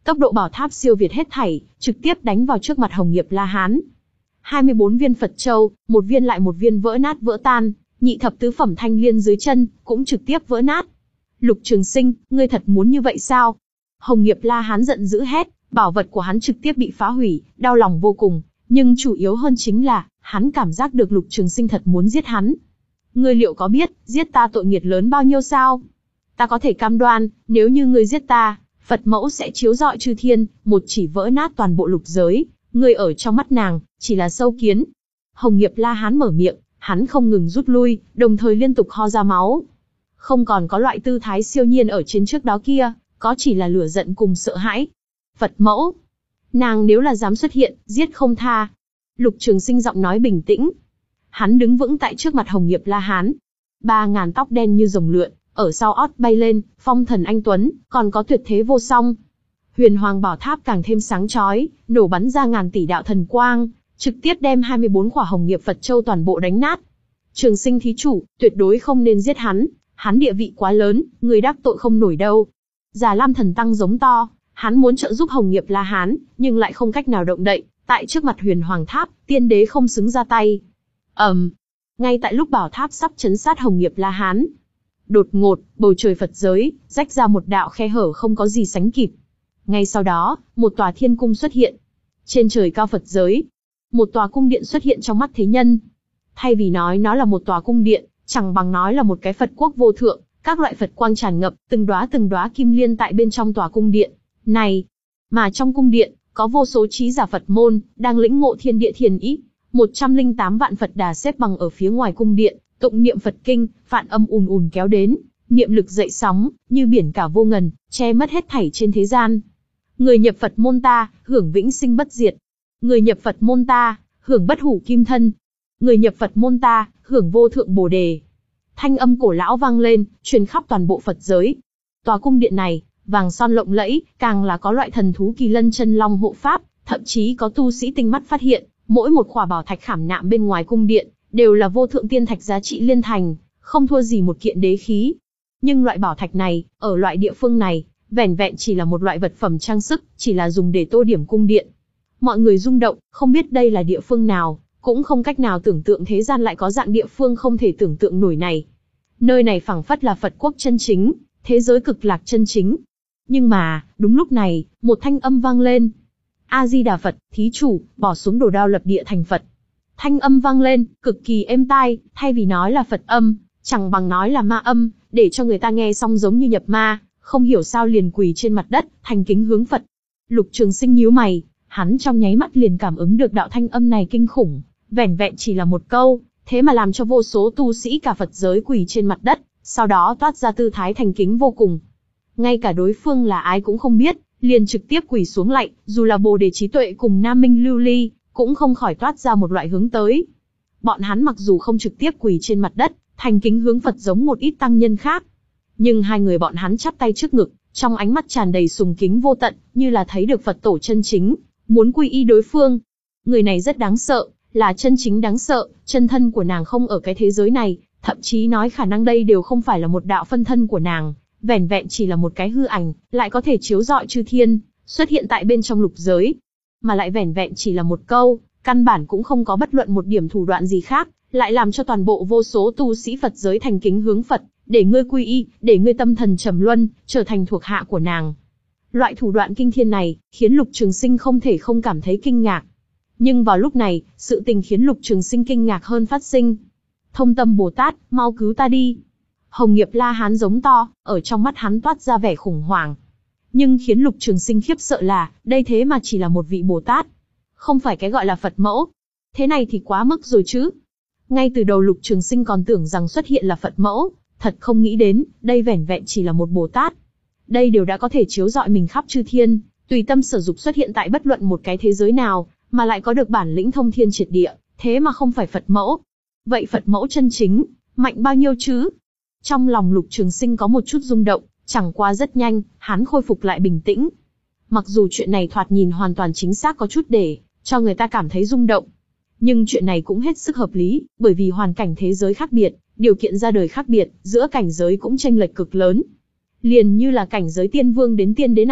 Tốc độ bảo tháp siêu việt hết thảy, trực tiếp đánh vào trước mặt Hồng Nghiệp La Hán. hai mươi bốn viên Phật Châu, một viên lại một viên vỡ nát vỡ tan, nhị thập tứ phẩm thanh liên dưới chân, cũng trực tiếp vỡ nát. Lục Trường Sinh, ngươi thật muốn như vậy sao? Hồng Nghiệp La Hán giận dữ hét, bảo vật của hắn trực tiếp bị phá hủy, đau lòng vô cùng, nhưng chủ yếu hơn chính là, hắn cảm giác được Lục Trường Sinh thật muốn giết hắn. Ngươi liệu có biết, giết ta tội nghiệt lớn bao nhiêu sao? Ta có thể cam đoan, nếu như ngươi giết ta, Phật mẫu sẽ chiếu rọi chư thiên, một chỉ vỡ nát toàn bộ lục giới, ngươi ở trong mắt nàng, chỉ là sâu kiến. Hồng Nghiệp La Hán mở miệng, hắn không ngừng rút lui, đồng thời liên tục ho ra máu. Không còn có loại tư thái siêu nhiên ở trên trước đó kia, có chỉ là lửa giận cùng sợ hãi. Phật mẫu, nàng nếu là dám xuất hiện, giết không tha. Lục Trường Sinh giọng nói bình tĩnh. Hắn đứng vững tại trước mặt Hồng Nghiệp La Hán. Ba ngàn tóc đen như rồng lượn, ở sau ót bay lên, phong thần anh tuấn, còn có tuyệt thế vô song. Huyền Hoàng Bảo Tháp càng thêm sáng chói, nổ bắn ra ngàn tỷ đạo thần quang, trực tiếp đem hai mươi bốn khỏa Hồng Nghiệp Phật Châu toàn bộ đánh nát. Trường Sinh thí chủ, tuyệt đối không nên giết hắn, hắn địa vị quá lớn, người đắc tội không nổi đâu. Già Lam Thần Tăng giống to, hắn muốn trợ giúp Hồng Nghiệp La Hán, nhưng lại không cách nào động đậy, tại trước mặt Huyền Hoàng Tháp, tiên đế không xứng ra tay. Ầm, um, ngay tại lúc bảo tháp sắp chấn sát Hồng Nghiệp La Hán, đột ngột, bầu trời Phật giới rách ra một đạo khe hở không có gì sánh kịp. Ngay sau đó, một tòa thiên cung xuất hiện. Trên trời cao Phật giới, một tòa cung điện xuất hiện trong mắt thế nhân. Thay vì nói nó là một tòa cung điện, chẳng bằng nói là một cái Phật quốc vô thượng, các loại Phật quang tràn ngập, từng đóa từng đóa kim liên tại bên trong tòa cung điện này. Mà trong cung điện, có vô số trí giả Phật môn, đang lĩnh ngộ thiên địa thiền ý. một trăm lẻ tám vạn Phật đà xếp bằng ở phía ngoài cung điện, tụng niệm Phật kinh, phạn âm ùn ùn kéo đến, niệm lực dậy sóng, như biển cả vô ngần, che mất hết thảy trên thế gian. Người nhập Phật môn ta, hưởng vĩnh sinh bất diệt. Người nhập Phật môn ta, hưởng bất hủ kim thân. Người nhập Phật môn ta, hưởng vô thượng bồ đề. Thanh âm cổ lão vang lên, truyền khắp toàn bộ Phật giới. Tòa cung điện này, vàng son lộng lẫy, càng là có loại thần thú kỳ lân chân long hộ pháp, thậm chí có tu sĩ tinh mắt phát hiện, mỗi một khỏa bảo thạch khảm nạm bên ngoài cung điện, đều là vô thượng tiên thạch giá trị liên thành, không thua gì một kiện đế khí. Nhưng loại bảo thạch này, ở loại địa phương này, vẻn vẹn chỉ là một loại vật phẩm trang sức, chỉ là dùng để tô điểm cung điện. Mọi người rung động, không biết đây là địa phương nào, cũng không cách nào tưởng tượng thế gian lại có dạng địa phương không thể tưởng tượng nổi này. Nơi này phảng phất là Phật quốc chân chính, thế giới cực lạc chân chính. Nhưng mà, đúng lúc này, một thanh âm vang lên. A-di-đà Phật, thí chủ, bỏ xuống đồ đao lập địa thành Phật. Thanh âm vang lên, cực kỳ êm tai, thay vì nói là Phật âm, chẳng bằng nói là ma âm, để cho người ta nghe xong giống như nhập ma, không hiểu sao liền quỳ trên mặt đất, thành kính hướng Phật. Lục Trường Sinh nhíu mày, hắn trong nháy mắt liền cảm ứng được đạo thanh âm này kinh khủng, vẻn vẹn chỉ là một câu, thế mà làm cho vô số tu sĩ cả Phật giới quỳ trên mặt đất, sau đó toát ra tư thái thành kính vô cùng. Ngay cả đối phương là ai cũng không biết, liền trực tiếp quỳ xuống lạy, dù là Bồ Đề Trí Tuệ cùng Nam Minh Lưu Ly, cũng không khỏi toát ra một loại hướng tới. Bọn hắn mặc dù không trực tiếp quỳ trên mặt đất, thành kính hướng Phật giống một ít tăng nhân khác, nhưng hai người bọn hắn chắp tay trước ngực, trong ánh mắt tràn đầy sùng kính vô tận, như là thấy được Phật tổ chân chính, muốn quy y đối phương. Người này rất đáng sợ, là chân chính đáng sợ, chân thân của nàng không ở cái thế giới này, thậm chí nói khả năng đây đều không phải là một đạo phân thân của nàng, vẻn vẹn chỉ là một cái hư ảnh, lại có thể chiếu rọi chư thiên, xuất hiện tại bên trong lục giới. Mà lại vẻn vẹn chỉ là một câu, căn bản cũng không có bất luận một điểm thủ đoạn gì khác, lại làm cho toàn bộ vô số tu sĩ Phật giới thành kính hướng Phật, để ngươi quy y, để ngươi tâm thần trầm luân, trở thành thuộc hạ của nàng. Loại thủ đoạn kinh thiên này, khiến Lục Trường Sinh không thể không cảm thấy kinh ngạc. Nhưng vào lúc này, sự tình khiến Lục Trường Sinh kinh ngạc hơn phát sinh. Thông Tâm Bồ Tát, mau cứu ta đi. Hồng Nghiệp La Hán giống to, ở trong mắt hắn toát ra vẻ khủng hoảng. Nhưng khiến Lục Trường Sinh khiếp sợ là, đây thế mà chỉ là một vị Bồ Tát, không phải cái gọi là Phật mẫu. Thế này thì quá mức rồi chứ. Ngay từ đầu Lục Trường Sinh còn tưởng rằng xuất hiện là Phật mẫu, thật không nghĩ đến, đây vẻn vẹn chỉ là một Bồ Tát. Đây đều đã có thể chiếu rọi mình khắp chư thiên, tùy tâm sở dục xuất hiện tại bất luận một cái thế giới nào, mà lại có được bản lĩnh thông thiên triệt địa, thế mà không phải Phật mẫu. Vậy Phật mẫu chân chính, mạnh bao nhiêu chứ? Trong lòng Lục Trường Sinh có một chút rung động, chẳng qua rất nhanh, hắn khôi phục lại bình tĩnh. Mặc dù chuyện này thoạt nhìn hoàn toàn chính xác có chút để cho người ta cảm thấy rung động, nhưng chuyện này cũng hết sức hợp lý, bởi vì hoàn cảnh thế giới khác biệt, điều kiện ra đời khác biệt, giữa cảnh giới cũng chênh lệch cực lớn. Liền như là cảnh giới tiên vương đến tiên đế này,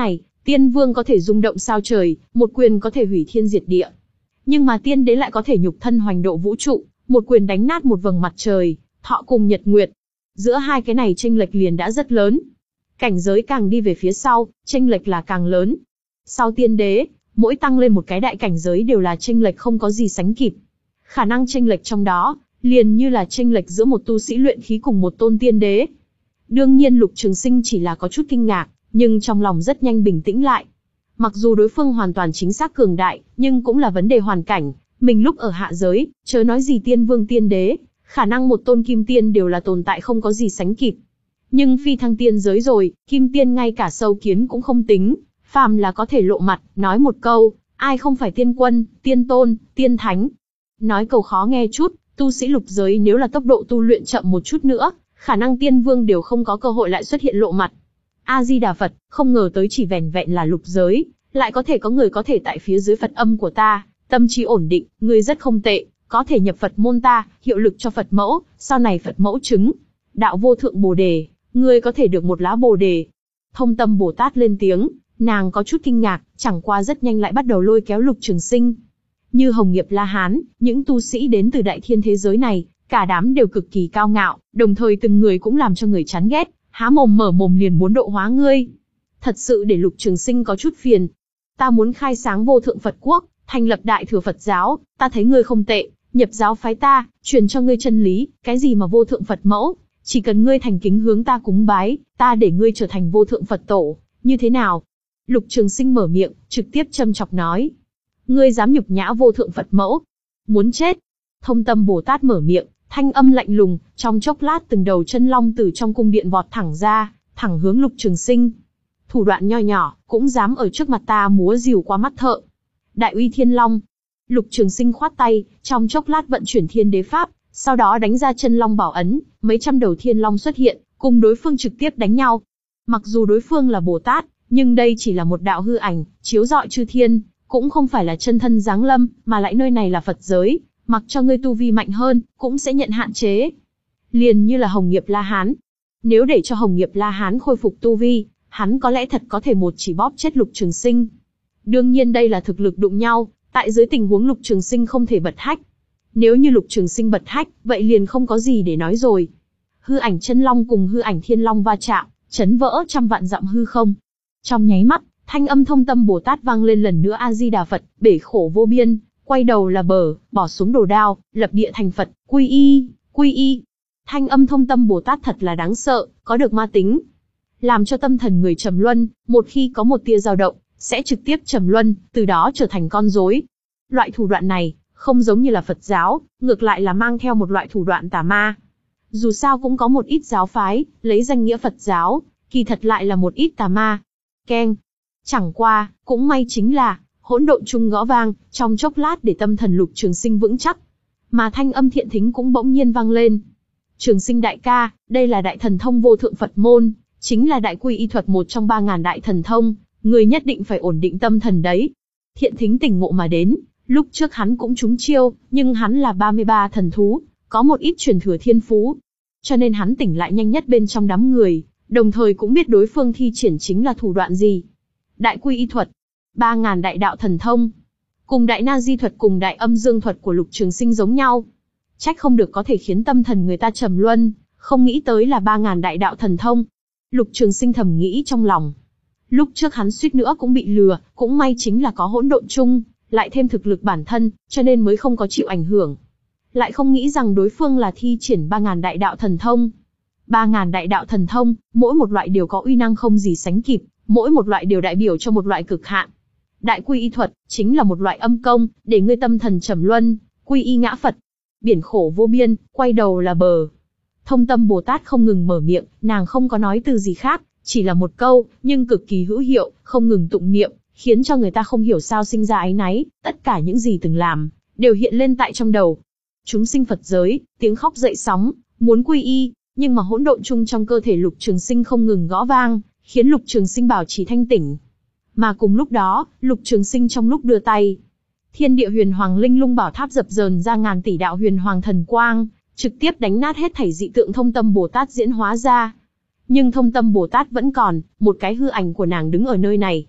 Tiên vương có thể rung động sao trời, một quyền có thể hủy thiên diệt địa. Nhưng mà tiên đế lại có thể nhục thân hoành độ vũ trụ, một quyền đánh nát một vầng mặt trời, thọ cùng nhật nguyệt. Giữa hai cái này chênh lệch liền đã rất lớn. Cảnh giới càng đi về phía sau, chênh lệch là càng lớn. Sau tiên đế, mỗi tăng lên một cái đại cảnh giới đều là chênh lệch không có gì sánh kịp. Khả năng chênh lệch trong đó, liền như là chênh lệch giữa một tu sĩ luyện khí cùng một tôn tiên đế. Đương nhiên Lục Trường Sinh chỉ là có chút kinh ngạc, nhưng trong lòng rất nhanh bình tĩnh lại. Mặc dù đối phương hoàn toàn chính xác cường đại, nhưng cũng là vấn đề hoàn cảnh. Mình lúc ở hạ giới, chớ nói gì tiên vương tiên đế, khả năng một tôn kim tiên đều là tồn tại không có gì sánh kịp. Nhưng phi thăng tiên giới rồi, kim tiên ngay cả sâu kiến cũng không tính, phàm là có thể lộ mặt, nói một câu, ai không phải tiên quân, tiên tôn, tiên thánh. Nói câu khó nghe chút, tu sĩ lục giới nếu là tốc độ tu luyện chậm một chút nữa, khả năng tiên vương đều không có cơ hội lại xuất hiện lộ mặt. A-di-đà Phật, không ngờ tới chỉ vẻn vẹn là lục giới, lại có thể có người có thể tại phía dưới Phật âm của ta, tâm trí ổn định, ngươi rất không tệ, có thể nhập Phật môn ta, hiệu lực cho Phật mẫu, sau này Phật mẫu chứng đạo vô thượng bồ đề, ngươi có thể được một lá bồ đề. Thông Tâm Bồ Tát lên tiếng, nàng có chút kinh ngạc, chẳng qua rất nhanh lại bắt đầu lôi kéo Lục Trường Sinh. Như Hồng Nghiệp La Hán, những tu sĩ đến từ đại thiên thế giới này, cả đám đều cực kỳ cao ngạo, đồng thời từng người cũng làm cho người chán ghét, há mồm mở mồm liền muốn độ hóa ngươi. Thật sự để Lục Trường Sinh có chút phiền. Ta muốn khai sáng vô thượng Phật quốc, thành lập đại thừa Phật giáo, ta thấy ngươi không tệ, nhập giáo phái ta, truyền cho ngươi chân lý, cái gì mà vô thượng Phật mẫu, chỉ cần ngươi thành kính hướng ta cúng bái, ta để ngươi trở thành vô thượng Phật tổ, như thế nào? Lục Trường Sinh mở miệng, trực tiếp châm chọc nói. Ngươi dám nhục nhã vô thượng Phật mẫu? Muốn chết! Thông Tâm Bồ Tát mở miệng, thanh âm lạnh lùng, trong chốc lát từng đầu chân long từ trong cung điện vọt thẳng ra, thẳng hướng Lục Trường Sinh. Thủ đoạn nho nhỏ, cũng dám ở trước mặt ta múa rìu qua mắt thợ. Đại uy thiên long. Lục Trường Sinh khoát tay, trong chốc lát vận chuyển thiên đế pháp, sau đó đánh ra chân long bảo ấn, mấy trăm đầu thiên long xuất hiện, cùng đối phương trực tiếp đánh nhau. Mặc dù đối phương là Bồ Tát, nhưng đây chỉ là một đạo hư ảnh, chiếu rọi chư thiên, cũng không phải là chân thân giáng lâm, mà lại nơi này là Phật giới, mặc cho ngươi tu vi mạnh hơn, cũng sẽ nhận hạn chế. Liền như là Hồng Nghiệp La Hán. Nếu để cho Hồng Nghiệp La Hán khôi phục tu vi, hắn có lẽ thật có thể một chỉ bóp chết Lục Trường Sinh. Đương nhiên đây là thực lực đụng nhau, tại dưới tình huống Lục Trường Sinh không thể bật hách. Nếu như Lục Trường Sinh bật hách, vậy liền không có gì để nói rồi. Hư ảnh chân long cùng hư ảnh thiên long va chạm, chấn vỡ trăm vạn dặm hư không. Trong nháy mắt, thanh âm Thông Tâm Bồ Tát vang lên lần nữa, A Di Đà Phật, bể khổ vô biên, quay đầu là bờ, bỏ xuống đồ đao, lập địa thành Phật, quy y, quy y. Thanh âm Thông Tâm Bồ Tát thật là đáng sợ, có được ma tính, làm cho tâm thần người trầm luân, một khi có một tia dao động, sẽ trực tiếp trầm luân, từ đó trở thành con rối. Loại thủ đoạn này, không giống như là Phật giáo, ngược lại là mang theo một loại thủ đoạn tà ma. Dù sao cũng có một ít giáo phái, lấy danh nghĩa Phật giáo, kỳ thật lại là một ít tà ma. Keng. Chẳng qua, cũng may chính là, hỗn độn chung gõ vang, trong chốc lát để tâm thần Lục Trường Sinh vững chắc. Mà thanh âm thiện thính cũng bỗng nhiên vang lên. Trường Sinh đại ca, đây là đại thần thông vô thượng Phật môn, chính là đại quy y thuật một trong ba ngàn đại thần thông, người nhất định phải ổn định tâm thần đấy. Thiện thính tỉnh ngộ mà đến, lúc trước hắn cũng trúng chiêu, nhưng hắn là ba mươi ba thần thú, có một ít truyền thừa thiên phú. Cho nên hắn tỉnh lại nhanh nhất bên trong đám người, đồng thời cũng biết đối phương thi triển chính là thủ đoạn gì. Đại quy y thuật, ba ngàn đại đạo thần thông, cùng đại na di thuật cùng đại âm dương thuật của Lục Trường Sinh giống nhau. Trách không được có thể khiến tâm thần người ta trầm luân, không nghĩ tới là ba ngàn đại đạo thần thông. Lục Trường Sinh thầm nghĩ trong lòng. Lúc trước hắn suýt nữa cũng bị lừa, cũng may chính là có hỗn độn chung, lại thêm thực lực bản thân, cho nên mới không có chịu ảnh hưởng. Lại không nghĩ rằng đối phương là thi triển ba ngàn đại đạo thần thông. ba ngàn đại đạo thần thông, mỗi một loại đều có uy năng không gì sánh kịp, mỗi một loại đều đại biểu cho một loại cực hạn. Đại quy y thuật, chính là một loại âm công, để ngươi tâm thần trầm luân, quy y ngã Phật. Biển khổ vô biên, quay đầu là bờ. Thông Tâm Bồ Tát không ngừng mở miệng, nàng không có nói từ gì khác, chỉ là một câu, nhưng cực kỳ hữu hiệu, không ngừng tụng niệm, khiến cho người ta không hiểu sao sinh ra áy náy, tất cả những gì từng làm, đều hiện lên tại trong đầu. Chúng sinh Phật giới, tiếng khóc dậy sóng, muốn quy y, nhưng mà hỗn độn chung trong cơ thể Lục Trường Sinh không ngừng gõ vang, khiến Lục Trường Sinh bảo trì thanh tỉnh. Mà cùng lúc đó, Lục Trường Sinh trong lúc đưa tay, Thiên Địa Huyền Hoàng Linh Lung Bảo Tháp dập dờn ra ngàn tỷ đạo huyền hoàng thần quang, trực tiếp đánh nát hết thảy dị tượng Thông Tâm Bồ Tát diễn hóa ra. Nhưng Thông Tâm Bồ Tát vẫn còn, một cái hư ảnh của nàng đứng ở nơi này.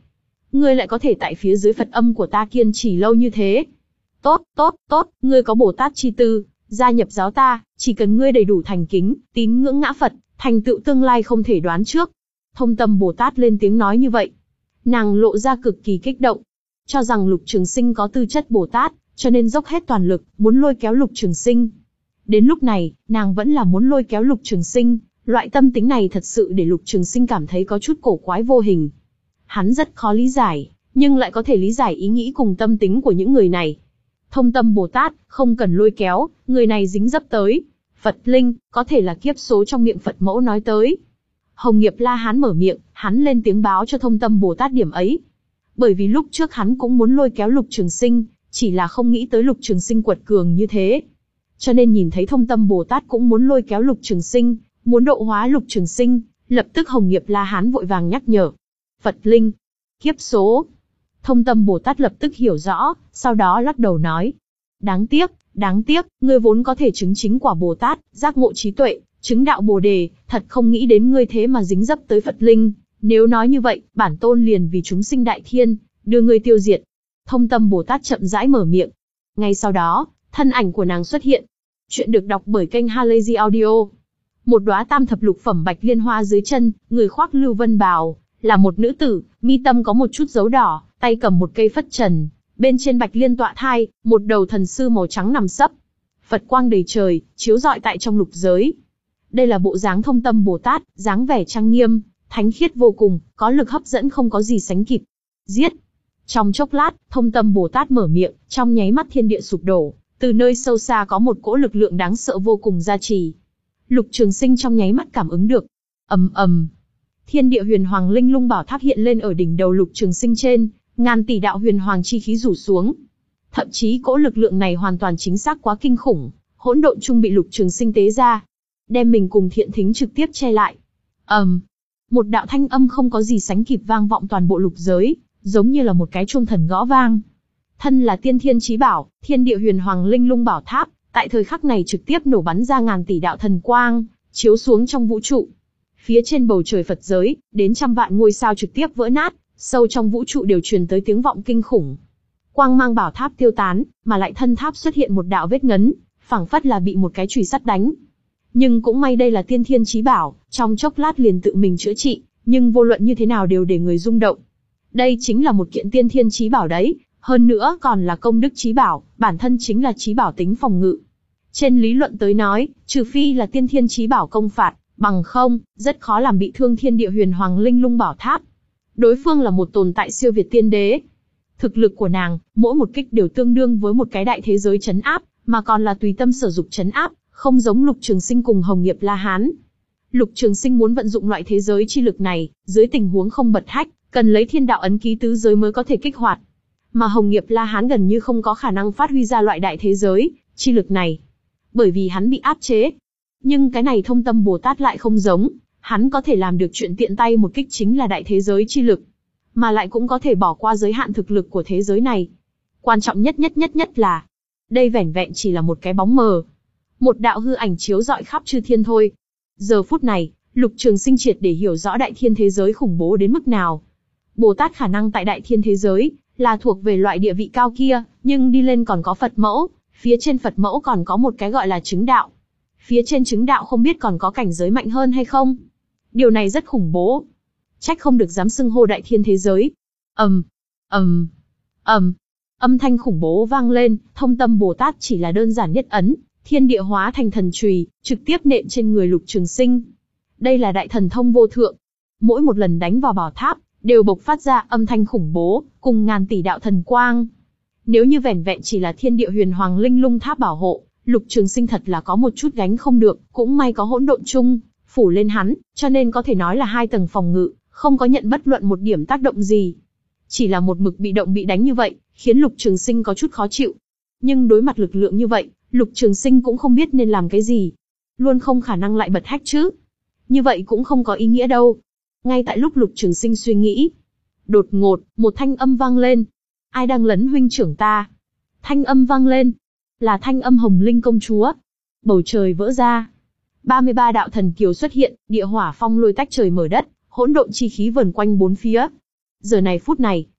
ngươi lại có thể tại phía dưới Phật âm của ta kiên trì lâu như thế. Tốt, tốt, tốt, ngươi có Bồ Tát chi tư, gia nhập giáo ta, chỉ cần ngươi đầy đủ thành kính, tín ngưỡng ngã Phật, thành tựu tương lai không thể đoán trước. Thông Tâm Bồ Tát lên tiếng nói như vậy. Nàng lộ ra cực kỳ kích động, cho rằng Lục Trường Sinh có tư chất Bồ Tát, cho nên dốc hết toàn lực, muốn lôi kéo Lục Trường Sinh. Đến lúc này, nàng vẫn là muốn lôi kéo Lục Trường Sinh, loại tâm tính này thật sự để Lục Trường Sinh cảm thấy có chút cổ quái vô hình. Hắn rất khó lý giải, nhưng lại có thể lý giải ý nghĩ cùng tâm tính của những người này. Thông Tâm Bồ Tát, không cần lôi kéo, người này dính dấp tới Phật linh, có thể là kiếp số trong miệng Phật mẫu nói tới. Hồng Nghiệp La Hán mở miệng, hắn lên tiếng báo cho Thông Tâm Bồ Tát điểm ấy. Bởi vì lúc trước hắn cũng muốn lôi kéo Lục Trường Sinh, chỉ là không nghĩ tới Lục Trường Sinh quật cường như thế. Cho nên nhìn thấy Thông Tâm Bồ Tát cũng muốn lôi kéo Lục Trường Sinh, muốn độ hóa Lục Trường Sinh, lập tức Hồng Nghiệp La Hán vội vàng nhắc nhở. Phật linh, kiếp số. Thông Tâm Bồ Tát lập tức hiểu rõ, sau đó lắc đầu nói. Đáng tiếc, đáng tiếc, ngươi vốn có thể chứng chính quả Bồ Tát, giác ngộ trí tuệ, chứng đạo Bồ Đề, thật không nghĩ đến ngươi thế mà dính dấp tới Phật linh. Nếu nói như vậy, bản tôn liền vì chúng sinh đại thiên, đưa ngươi tiêu diệt. Thông Tâm Bồ Tát chậm rãi mở miệng. Ngay sau đó, thân ảnh của nàng xuất hiện. Chuyện được đọc bởi kênh Halazy Audio. Một đóa tam thập lục phẩm bạch liên hoa dưới chân, người khoác lưu vân bào, là một nữ tử, mi tâm có một chút dấu đỏ, tay cầm một cây phất trần, bên trên bạch liên tọa thai, một đầu thần sư màu trắng nằm sấp. Phật quang đầy trời, chiếu rọi tại trong lục giới. Đây là bộ dáng Thông Tâm Bồ Tát, dáng vẻ trang nghiêm, thánh khiết vô cùng, có lực hấp dẫn không có gì sánh kịp. Giết! Trong chốc lát, Thông Tâm Bồ Tát mở miệng, trong nháy mắt thiên địa sụp đổ, từ nơi sâu xa có một cỗ lực lượng đáng sợ vô cùng gia trì. Lục Trường Sinh trong nháy mắt cảm ứng được. Ầm ầm. Thiên địa huyền hoàng linh lung bảo tháp hiện lên ở đỉnh đầu Lục Trường Sinh trên, ngàn tỷ đạo huyền hoàng chi khí rủ xuống. Thậm chí cỗ lực lượng này hoàn toàn chính xác quá kinh khủng, hỗn độn chung bị Lục Trường Sinh tế ra, đem mình cùng Thiện Thính trực tiếp che lại. Ầm. Um, một đạo thanh âm không có gì sánh kịp vang vọng toàn bộ lục giới, giống như là một cái chuông thần gõ vang. Thân là tiên thiên chí bảo, thiên địa huyền hoàng linh lung bảo tháp, tại thời khắc này trực tiếp nổ bắn ra ngàn tỷ đạo thần quang, chiếu xuống trong vũ trụ. Phía trên bầu trời Phật giới, đến trăm vạn ngôi sao trực tiếp vỡ nát, sâu trong vũ trụ đều truyền tới tiếng vọng kinh khủng. Quang mang bảo tháp tiêu tán, mà lại thân tháp xuất hiện một đạo vết ngấn, phảng phất là bị một cái chùy sắt đánh. Nhưng cũng may đây là tiên thiên chí bảo, trong chốc lát liền tự mình chữa trị, nhưng vô luận như thế nào đều để người rung động. Đây chính là một kiện tiên thiên chí bảo đấy, hơn nữa còn là công đức chí bảo, bản thân chính là chí bảo tính phòng ngự. Trên lý luận tới nói, trừ phi là tiên thiên chí bảo công phạt, bằng không, rất khó làm bị thương thiên địa huyền hoàng linh lung bảo tháp. Đối phương là một tồn tại siêu việt tiên đế. Thực lực của nàng, mỗi một kích đều tương đương với một cái đại thế giới trấn áp, mà còn là tùy tâm sử dụng trấn áp, không giống Lục Trường Sinh cùng Hồng Nghiệp La Hán. Lục Trường Sinh muốn vận dụng loại thế giới chi lực này, dưới tình huống không bật hách, cần lấy thiên đạo ấn ký tứ giới mới có thể kích hoạt. Mà Hồng Nghiệp La Hán gần như không có khả năng phát huy ra loại đại thế giới chi lực này, bởi vì hắn bị áp chế. Nhưng cái này Thông Tâm Bồ Tát lại không giống, hắn có thể làm được chuyện tiện tay một kích chính là đại thế giới chi lực, mà lại cũng có thể bỏ qua giới hạn thực lực của thế giới này. Quan trọng nhất nhất nhất nhất là, đây vẻn vẹn chỉ là một cái bóng mờ, một đạo hư ảnh chiếu rọi khắp chư thiên thôi. Giờ phút này, Lục Trường Sinh triệt để hiểu rõ đại thiên thế giới khủng bố đến mức nào. Bồ Tát khả năng tại đại thiên thế giới là thuộc về loại địa vị cao kia, nhưng đi lên còn có Phật mẫu, phía trên Phật mẫu còn có một cái gọi là chứng đạo. Phía trên chứng đạo không biết còn có cảnh giới mạnh hơn hay không. Điều này rất khủng bố. Trách không được dám xưng hô đại thiên thế giới. Ầm, ầm, ầm. Âm thanh khủng bố vang lên, Thông Tâm Bồ Tát chỉ là đơn giản nhất ấn, thiên địa hóa thành thần chùy, trực tiếp nện trên người Lục Trường Sinh. Đây là đại thần thông vô thượng. Mỗi một lần đánh vào bảo tháp, đều bộc phát ra âm thanh khủng bố, cùng ngàn tỷ đạo thần quang. Nếu như vẻn vẹn chỉ là thiên địa huyền hoàng linh lung tháp bảo hộ, Lục Trường Sinh thật là có một chút gánh không được, cũng may có hỗn độn chung phủ lên hắn, cho nên có thể nói là hai tầng phòng ngự, không có nhận bất luận một điểm tác động gì. Chỉ là một mực bị động bị đánh như vậy, khiến Lục Trường Sinh có chút khó chịu. Nhưng đối mặt lực lượng như vậy, Lục Trường Sinh cũng không biết nên làm cái gì. Luôn không khả năng lại bật hách chứ. Như vậy cũng không có ý nghĩa đâu. Ngay tại lúc Lục Trường Sinh suy nghĩ, đột ngột, một thanh âm vang lên. Ai đang lấn huynh trưởng ta? Thanh âm vang lên. Là thanh âm Hồng Linh công chúa. Bầu trời vỡ ra. ba mươi ba đạo thần kiều xuất hiện, địa hỏa phong lôi tách trời mở đất, hỗn độn chi khí vần quanh bốn phía. Giờ này phút này,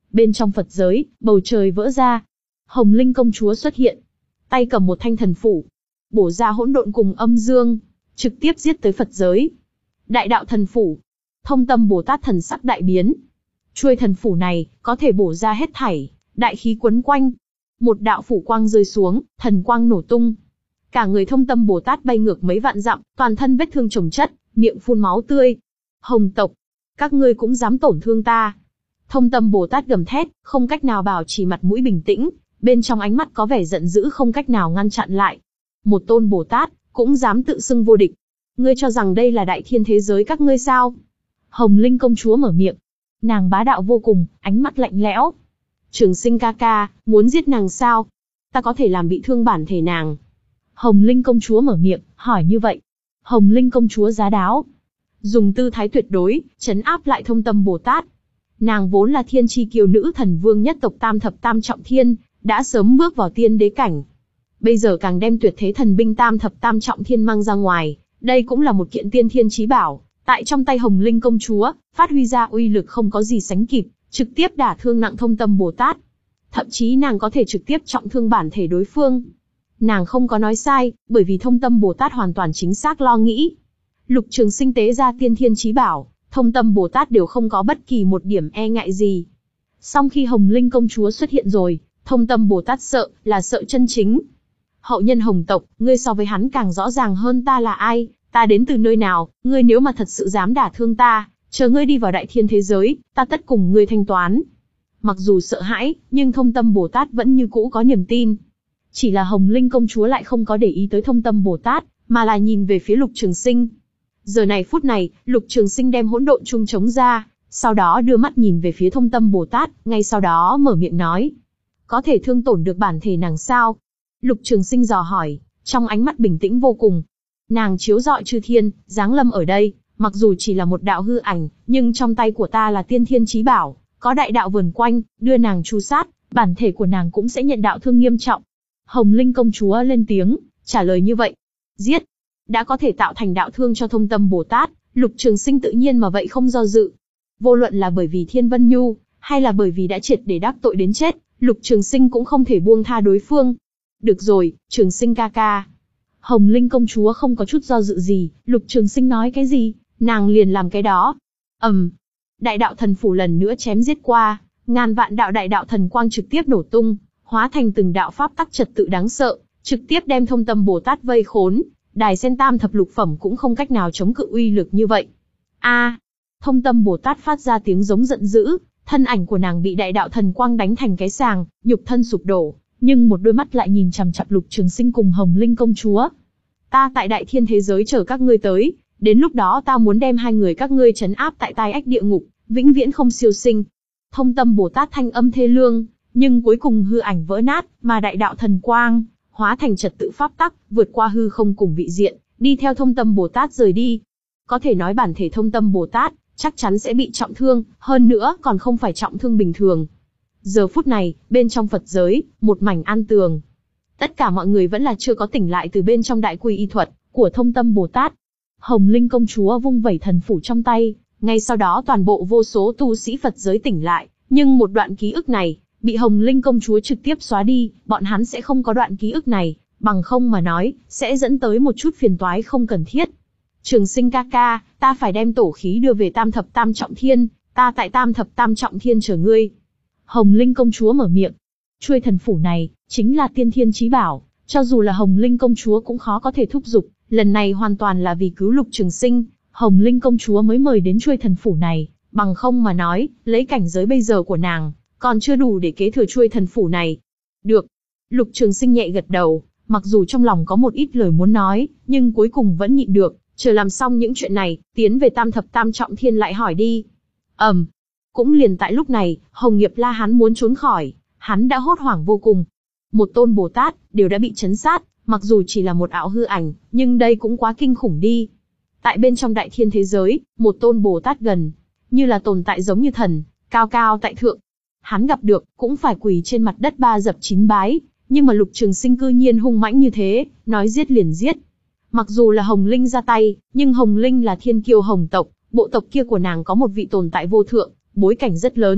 Bên trong Phật giới, bầu trời vỡ ra. Hồng Linh công chúa xuất hiện, tay cầm một thanh thần phủ, bổ ra hỗn độn cùng âm dương, trực tiếp giết tới Phật giới. Đại đạo thần phủ. Thông Tâm Bồ Tát thần sắc đại biến. Chuôi thần phủ này, có thể bổ ra hết thảy, đại khí quấn quanh. Một đạo phủ quang rơi xuống, thần quang nổ tung. Cả người Thông Tâm Bồ Tát bay ngược mấy vạn dặm, toàn thân vết thương chồng chất, miệng phun máu tươi. Hồng tộc, các ngươi cũng dám tổn thương ta. Thông Tâm Bồ Tát gầm thét, không cách nào bảo trì mặt mũi bình tĩnh, bên trong ánh mắt có vẻ giận dữ không cách nào ngăn chặn lại. Một tôn Bồ Tát, cũng dám tự xưng vô địch. Ngươi cho rằng đây là đại thiên thế giới các ngươi sao? Hồng Linh công chúa mở miệng. Nàng bá đạo vô cùng, ánh mắt lạnh lẽo. Trường Sinh ca ca, muốn giết nàng sao? Ta có thể làm bị thương bản thể nàng. Hồng Linh công chúa mở miệng, hỏi như vậy. Hồng Linh công chúa giá đáo, dùng tư thái tuyệt đối, trấn áp lại Thông Tâm Bồ Tát. Nàng vốn là thiên chi kiều nữ thần vương nhất tộc Tam Thập Tam Trọng Thiên, đã sớm bước vào tiên đế cảnh. Bây giờ càng đem tuyệt thế thần binh Tam Thập Tam Trọng Thiên mang ra ngoài, đây cũng là một kiện tiên thiên chí bảo, tại trong tay Hồng Linh công chúa, phát huy ra uy lực không có gì sánh kịp, trực tiếp đả thương nặng Thông Tâm Bồ Tát. Thậm chí nàng có thể trực tiếp trọng thương bản thể đối phương. Nàng không có nói sai, bởi vì Thông Tâm Bồ Tát hoàn toàn chính xác lo nghĩ. Lục Trường Sinh tế ra tiên thiên chí bảo, Thông Tâm Bồ Tát đều không có bất kỳ một điểm e ngại gì. Song khi Hồng Linh công chúa xuất hiện rồi, Thông Tâm Bồ Tát sợ, là sợ chân chính. Hậu nhân Hồng tộc, ngươi so với hắn càng rõ ràng hơn ta là ai, ta đến từ nơi nào, ngươi nếu mà thật sự dám đả thương ta, chờ ngươi đi vào đại thiên thế giới, ta tất cùng ngươi thanh toán. Mặc dù sợ hãi, nhưng Thông Tâm Bồ Tát vẫn như cũ có niềm tin. Chỉ là Hồng Linh công chúa lại không có để ý tới Thông Tâm Bồ Tát, mà là nhìn về phía Lục Trường Sinh. Giờ này phút này, Lục Trường Sinh đem hỗn độn chung chống ra, sau đó đưa mắt nhìn về phía Thông Tâm Bồ Tát, ngay sau đó mở miệng nói. Có thể thương tổn được bản thể nàng sao? Lục Trường Sinh dò hỏi, trong ánh mắt bình tĩnh vô cùng. Nàng chiếu rọi chư thiên, giáng lâm ở đây, mặc dù chỉ là một đạo hư ảnh, nhưng trong tay của ta là tiên thiên chí bảo, có đại đạo vần quanh, đưa nàng tru sát, bản thể của nàng cũng sẽ nhận đạo thương nghiêm trọng. Hồng Linh công chúa lên tiếng, trả lời như vậy. Giết! Đã có thể tạo thành đạo thương cho Thông Tâm Bồ Tát, Lục Trường Sinh tự nhiên mà vậy không do dự. Vô luận là bởi vì Thiên Vân Nhu, hay là bởi vì đã triệt để đắc tội đến chết, Lục Trường Sinh cũng không thể buông tha đối phương. Được rồi, Trường Sinh ca ca. Hồng Linh công chúa không có chút do dự gì, Lục Trường Sinh nói cái gì, nàng liền làm cái đó. ầm, um, đại đạo thần phủ lần nữa chém giết qua, ngàn vạn đạo đại đạo thần quang trực tiếp nổ tung, hóa thành từng đạo pháp tắc trật tự đáng sợ, trực tiếp đem Thông Tâm Bồ Tát vây khốn. Đài sen tam thập lục phẩm cũng không cách nào chống cự uy lực như vậy. A! À, Thông Tâm Bồ Tát phát ra tiếng giống giận dữ, thân ảnh của nàng bị đại đạo thần quang đánh thành cái sàng, nhục thân sụp đổ, nhưng một đôi mắt lại nhìn chằm chằm Lục Trường Sinh cùng Hồng Linh công chúa. Ta tại đại thiên thế giới chờ các ngươi tới, đến lúc đó ta muốn đem hai người các ngươi trấn áp tại tai ách địa ngục, vĩnh viễn không siêu sinh. Thông Tâm Bồ Tát thanh âm thê lương, nhưng cuối cùng hư ảnh vỡ nát, mà đại đạo thần quang hóa thành trật tự pháp tắc, vượt qua hư không cùng vị diện, đi theo Thông Tâm Bồ Tát rời đi. Có thể nói bản thể Thông Tâm Bồ Tát chắc chắn sẽ bị trọng thương, hơn nữa còn không phải trọng thương bình thường. Giờ phút này, bên trong Phật giới, một mảnh an tường. Tất cả mọi người vẫn là chưa có tỉnh lại từ bên trong đại quy y thuật của Thông Tâm Bồ Tát. Hồng Linh công chúa vung vẩy thần phủ trong tay, ngay sau đó toàn bộ vô số tu sĩ Phật giới tỉnh lại, nhưng một đoạn ký ức này bị Hồng Linh công chúa trực tiếp xóa đi, bọn hắn sẽ không có đoạn ký ức này, bằng không mà nói, sẽ dẫn tới một chút phiền toái không cần thiết. Trường Sinh ca ca, ta phải đem tổ khí đưa về Tam Thập Tam Trọng Thiên, ta tại Tam Thập Tam Trọng Thiên chờ ngươi. Hồng Linh công chúa mở miệng. Chuôi thần phủ này, chính là tiên thiên chí bảo, cho dù là Hồng Linh công chúa cũng khó có thể thúc giục, lần này hoàn toàn là vì cứu Lục Trường Sinh, Hồng Linh công chúa mới mời đến chuôi thần phủ này, bằng không mà nói, lấy cảnh giới bây giờ của nàng, còn chưa đủ để kế thừa chuôi thần phủ này. Được. Lục Trường Sinh nhẹ gật đầu, mặc dù trong lòng có một ít lời muốn nói, nhưng cuối cùng vẫn nhịn được, chờ làm xong những chuyện này, tiến về Tam Thập Tam Trọng Thiên lại hỏi đi. Ầm. Um, cũng liền tại lúc này, Hồng Nghiệp La hắn muốn trốn khỏi, hắn đã hốt hoảng vô cùng. Một tôn Bồ Tát, đều đã bị chấn sát, mặc dù chỉ là một ảo hư ảnh, nhưng đây cũng quá kinh khủng đi. Tại bên trong đại thiên thế giới, một tôn Bồ Tát gần, như là tồn tại giống như thần, cao cao tại thượng. Hắn gặp được, cũng phải quỳ trên mặt đất ba dập chín bái, nhưng mà Lục Trường Sinh cư nhiên hung mãnh như thế, nói giết liền giết. Mặc dù là Hồng Linh ra tay, nhưng Hồng Linh là thiên kiêu Hồng tộc, bộ tộc kia của nàng có một vị tồn tại vô thượng, bối cảnh rất lớn.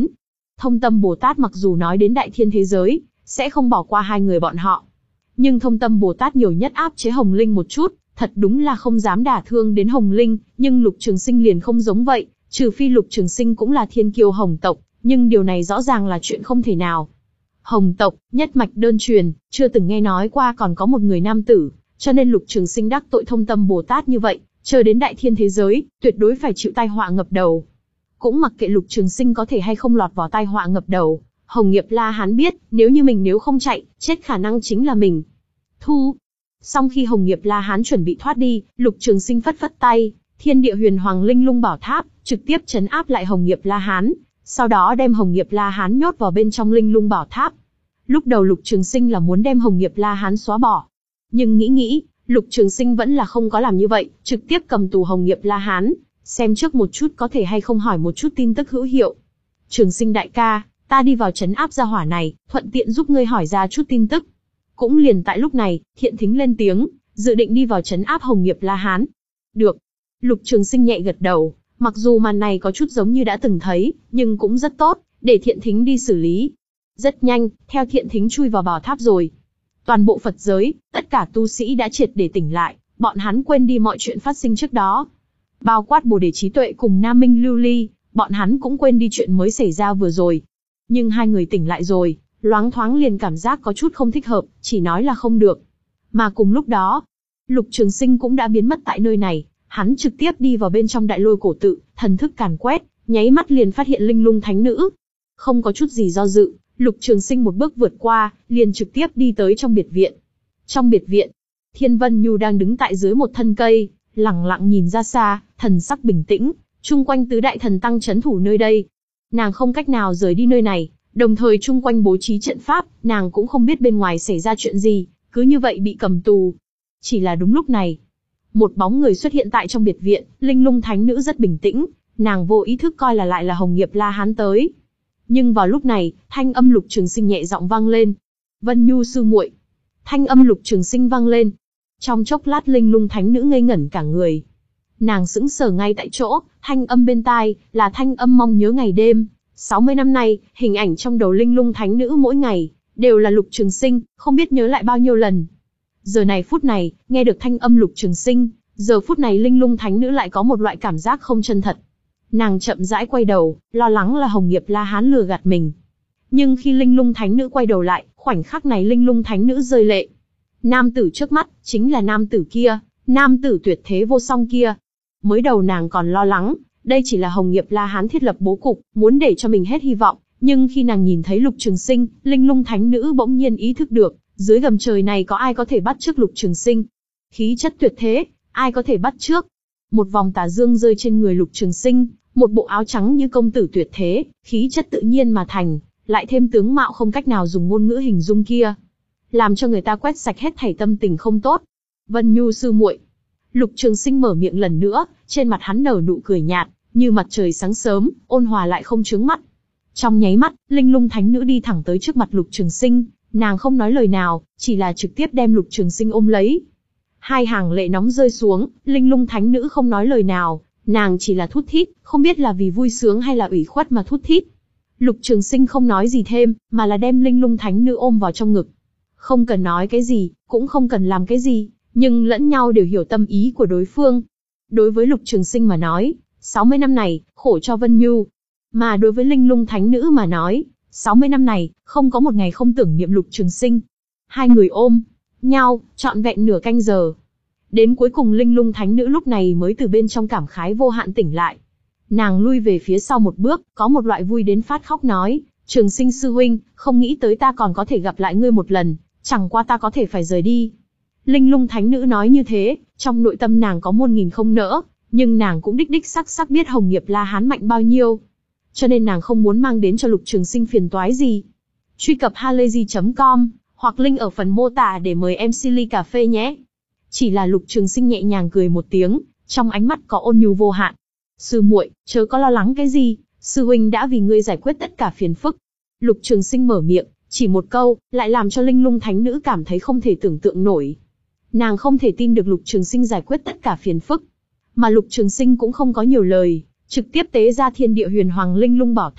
Thông Tâm Bồ Tát mặc dù nói đến đại thiên thế giới, sẽ không bỏ qua hai người bọn họ. Nhưng Thông Tâm Bồ Tát nhiều nhất áp chế Hồng Linh một chút, thật đúng là không dám đả thương đến Hồng Linh, nhưng Lục Trường Sinh liền không giống vậy, trừ phi Lục Trường Sinh cũng là thiên kiêu Hồng tộc, nhưng điều này rõ ràng là chuyện không thể nào. Hồng tộc, nhất mạch đơn truyền, chưa từng nghe nói qua còn có một người nam tử, cho nên Lục Trường Sinh đắc tội Thông Tâm Bồ Tát như vậy, chờ đến đại thiên thế giới, tuyệt đối phải chịu tai họa ngập đầu. Cũng mặc kệ Lục Trường Sinh có thể hay không lọt vào tai họa ngập đầu, Hồng Nghiệp La Hán biết, nếu như mình nếu không chạy, chết khả năng chính là mình. Thu. Xong khi Hồng Nghiệp La Hán chuẩn bị thoát đi, Lục Trường Sinh phất phất tay, Thiên Địa Huyền Hoàng Linh Lung Bảo Tháp trực tiếp trấn áp lại Hồng Nghiệp La Hán, sau đó đem Hồng Nghiệp La Hán nhốt vào bên trong Linh Lung Bảo Tháp. Lúc đầu Lục Trường Sinh là muốn đem Hồng Nghiệp La Hán xóa bỏ, nhưng nghĩ nghĩ, Lục Trường Sinh vẫn là không có làm như vậy, trực tiếp cầm tù Hồng Nghiệp La Hán, xem trước một chút có thể hay không hỏi một chút tin tức hữu hiệu. Trường Sinh đại ca, ta đi vào trấn áp gia hỏa này, thuận tiện giúp ngươi hỏi ra chút tin tức. Cũng liền tại lúc này, Thiện Thính lên tiếng, dự định đi vào trấn áp Hồng Nghiệp La Hán. Được. Lục Trường Sinh nhẹ gật đầu, mặc dù màn này có chút giống như đã từng thấy, nhưng cũng rất tốt, để Thiện Thính đi xử lý. Rất nhanh, theo Thiện Thính chui vào bảo tháp rồi. Toàn bộ Phật giới, tất cả tu sĩ đã triệt để tỉnh lại, bọn hắn quên đi mọi chuyện phát sinh trước đó. Bao quát Bồ Đề Trí Tuệ cùng Nam Minh Lưu Ly, bọn hắn cũng quên đi chuyện mới xảy ra vừa rồi. Nhưng hai người tỉnh lại rồi, loáng thoáng liền cảm giác có chút không thích hợp, chỉ nói là không được. Mà cùng lúc đó, Lục Trường Sinh cũng đã biến mất tại nơi này, hắn trực tiếp đi vào bên trong Đại Lôi cổ tự, thần thức càn quét, nháy mắt liền phát hiện Linh Lung Thánh Nữ. Không có chút gì do dự, Lục Trường Sinh một bước vượt qua, liền trực tiếp đi tới trong biệt viện. Trong biệt viện, Thiên Vân Nhu đang đứng tại dưới một thân cây, lặng lặng nhìn ra xa, thần sắc bình tĩnh, chung quanh tứ đại thần tăng trấn thủ nơi đây. Nàng không cách nào rời đi nơi này, đồng thời chung quanh bố trí trận pháp, nàng cũng không biết bên ngoài xảy ra chuyện gì, cứ như vậy bị cầm tù. Chỉ là đúng lúc này, một bóng người xuất hiện tại trong biệt viện, Linh Lung Thánh Nữ rất bình tĩnh, nàng vô ý thức coi là lại là Hồng Nghiệp La Hán tới. Nhưng vào lúc này, thanh âm Lục Trường Sinh nhẹ giọng vang lên. Vân Nhu sư muội. Thanh âm Lục Trường Sinh vang lên. Trong chốc lát Linh Lung Thánh Nữ ngây ngẩn cả người. Nàng sững sờ ngay tại chỗ, thanh âm bên tai, là thanh âm mong nhớ ngày đêm. sáu mươi năm nay, hình ảnh trong đầu Linh Lung Thánh Nữ mỗi ngày, đều là Lục Trường Sinh, không biết nhớ lại bao nhiêu lần. Giờ này phút này, nghe được thanh âm Lục Trường Sinh, giờ phút này Linh Lung Thánh Nữ lại có một loại cảm giác không chân thật. Nàng chậm rãi quay đầu, lo lắng là Hồng Nghiệp La Hán lừa gạt mình. Nhưng khi Linh Lung Thánh Nữ quay đầu lại, khoảnh khắc này Linh Lung Thánh Nữ rơi lệ. Nam tử trước mắt, chính là nam tử kia, nam tử tuyệt thế vô song kia. Mới đầu nàng còn lo lắng, đây chỉ là Hồng Nghiệp La Hán thiết lập bố cục, muốn để cho mình hết hy vọng. Nhưng khi nàng nhìn thấy Lục Trường Sinh, Linh Lung Thánh Nữ bỗng nhiên ý thức được, dưới gầm trời này có ai có thể bắt chước Lục Trường Sinh. Khí chất tuyệt thế, ai có thể bắt chước. Một vòng tà dương rơi trên người Lục Trường Sinh, một bộ áo trắng như công tử tuyệt thế, khí chất tự nhiên mà thành, lại thêm tướng mạo không cách nào dùng ngôn ngữ hình dung kia, làm cho người ta quét sạch hết thảy tâm tình không tốt. Vân Nhu sư muội. Lục Trường Sinh mở miệng lần nữa, trên mặt hắn nở nụ cười nhạt, như mặt trời sáng sớm, ôn hòa lại không chướng mắt. Trong nháy mắt, Linh Lung Thánh Nữ đi thẳng tới trước mặt Lục Trường Sinh, nàng không nói lời nào, chỉ là trực tiếp đem Lục Trường Sinh ôm lấy. Hai hàng lệ nóng rơi xuống, Linh Lung Thánh Nữ không nói lời nào, nàng chỉ là thút thít, không biết là vì vui sướng hay là ủy khuất mà thút thít. Lục Trường Sinh không nói gì thêm, mà là đem Linh Lung Thánh Nữ ôm vào trong ngực. Không cần nói cái gì, cũng không cần làm cái gì, nhưng lẫn nhau đều hiểu tâm ý của đối phương. Đối với Lục Trường Sinh mà nói, sáu mươi năm này, khổ cho Vân Nhu. Mà đối với Linh Lung Thánh Nữ mà nói, sáu mươi năm này, không có một ngày không tưởng niệm Lục Trường Sinh. Hai người ôm nhau, trọn vẹn nửa canh giờ. Đến cuối cùng Linh Lung Thánh Nữ lúc này mới từ bên trong cảm khái vô hạn tỉnh lại. Nàng lui về phía sau một bước, có một loại vui đến phát khóc nói, Trường Sinh sư huynh, không nghĩ tới ta còn có thể gặp lại ngươi một lần, chẳng qua ta có thể phải rời đi. Linh Lung Thánh Nữ nói như thế, trong nội tâm nàng có muôn nghìn không nỡ, nhưng nàng cũng đích đích sắc sắc biết Hồng Nghiệp La Hán mạnh bao nhiêu. Cho nên nàng không muốn mang đến cho Lục Trường Sinh phiền toái gì. Truy cập halayzi chấm com, hoặc link ở phần mô tả để mời em xê ly cà phê nhé. Chỉ là Lục Trường Sinh nhẹ nhàng cười một tiếng, trong ánh mắt có ôn nhu vô hạn. Sư muội, chớ có lo lắng cái gì, sư huynh đã vì ngươi giải quyết tất cả phiền phức. Lục Trường Sinh mở miệng, chỉ một câu, lại làm cho Linh Lung Thánh Nữ cảm thấy không thể tưởng tượng nổi. Nàng không thể tin được Lục Trường Sinh giải quyết tất cả phiền phức. Mà Lục Trường Sinh cũng không có nhiều lời, trực tiếp tế ra Thiên Địa Huyền Hoàng Linh Lung Bảo Tháp,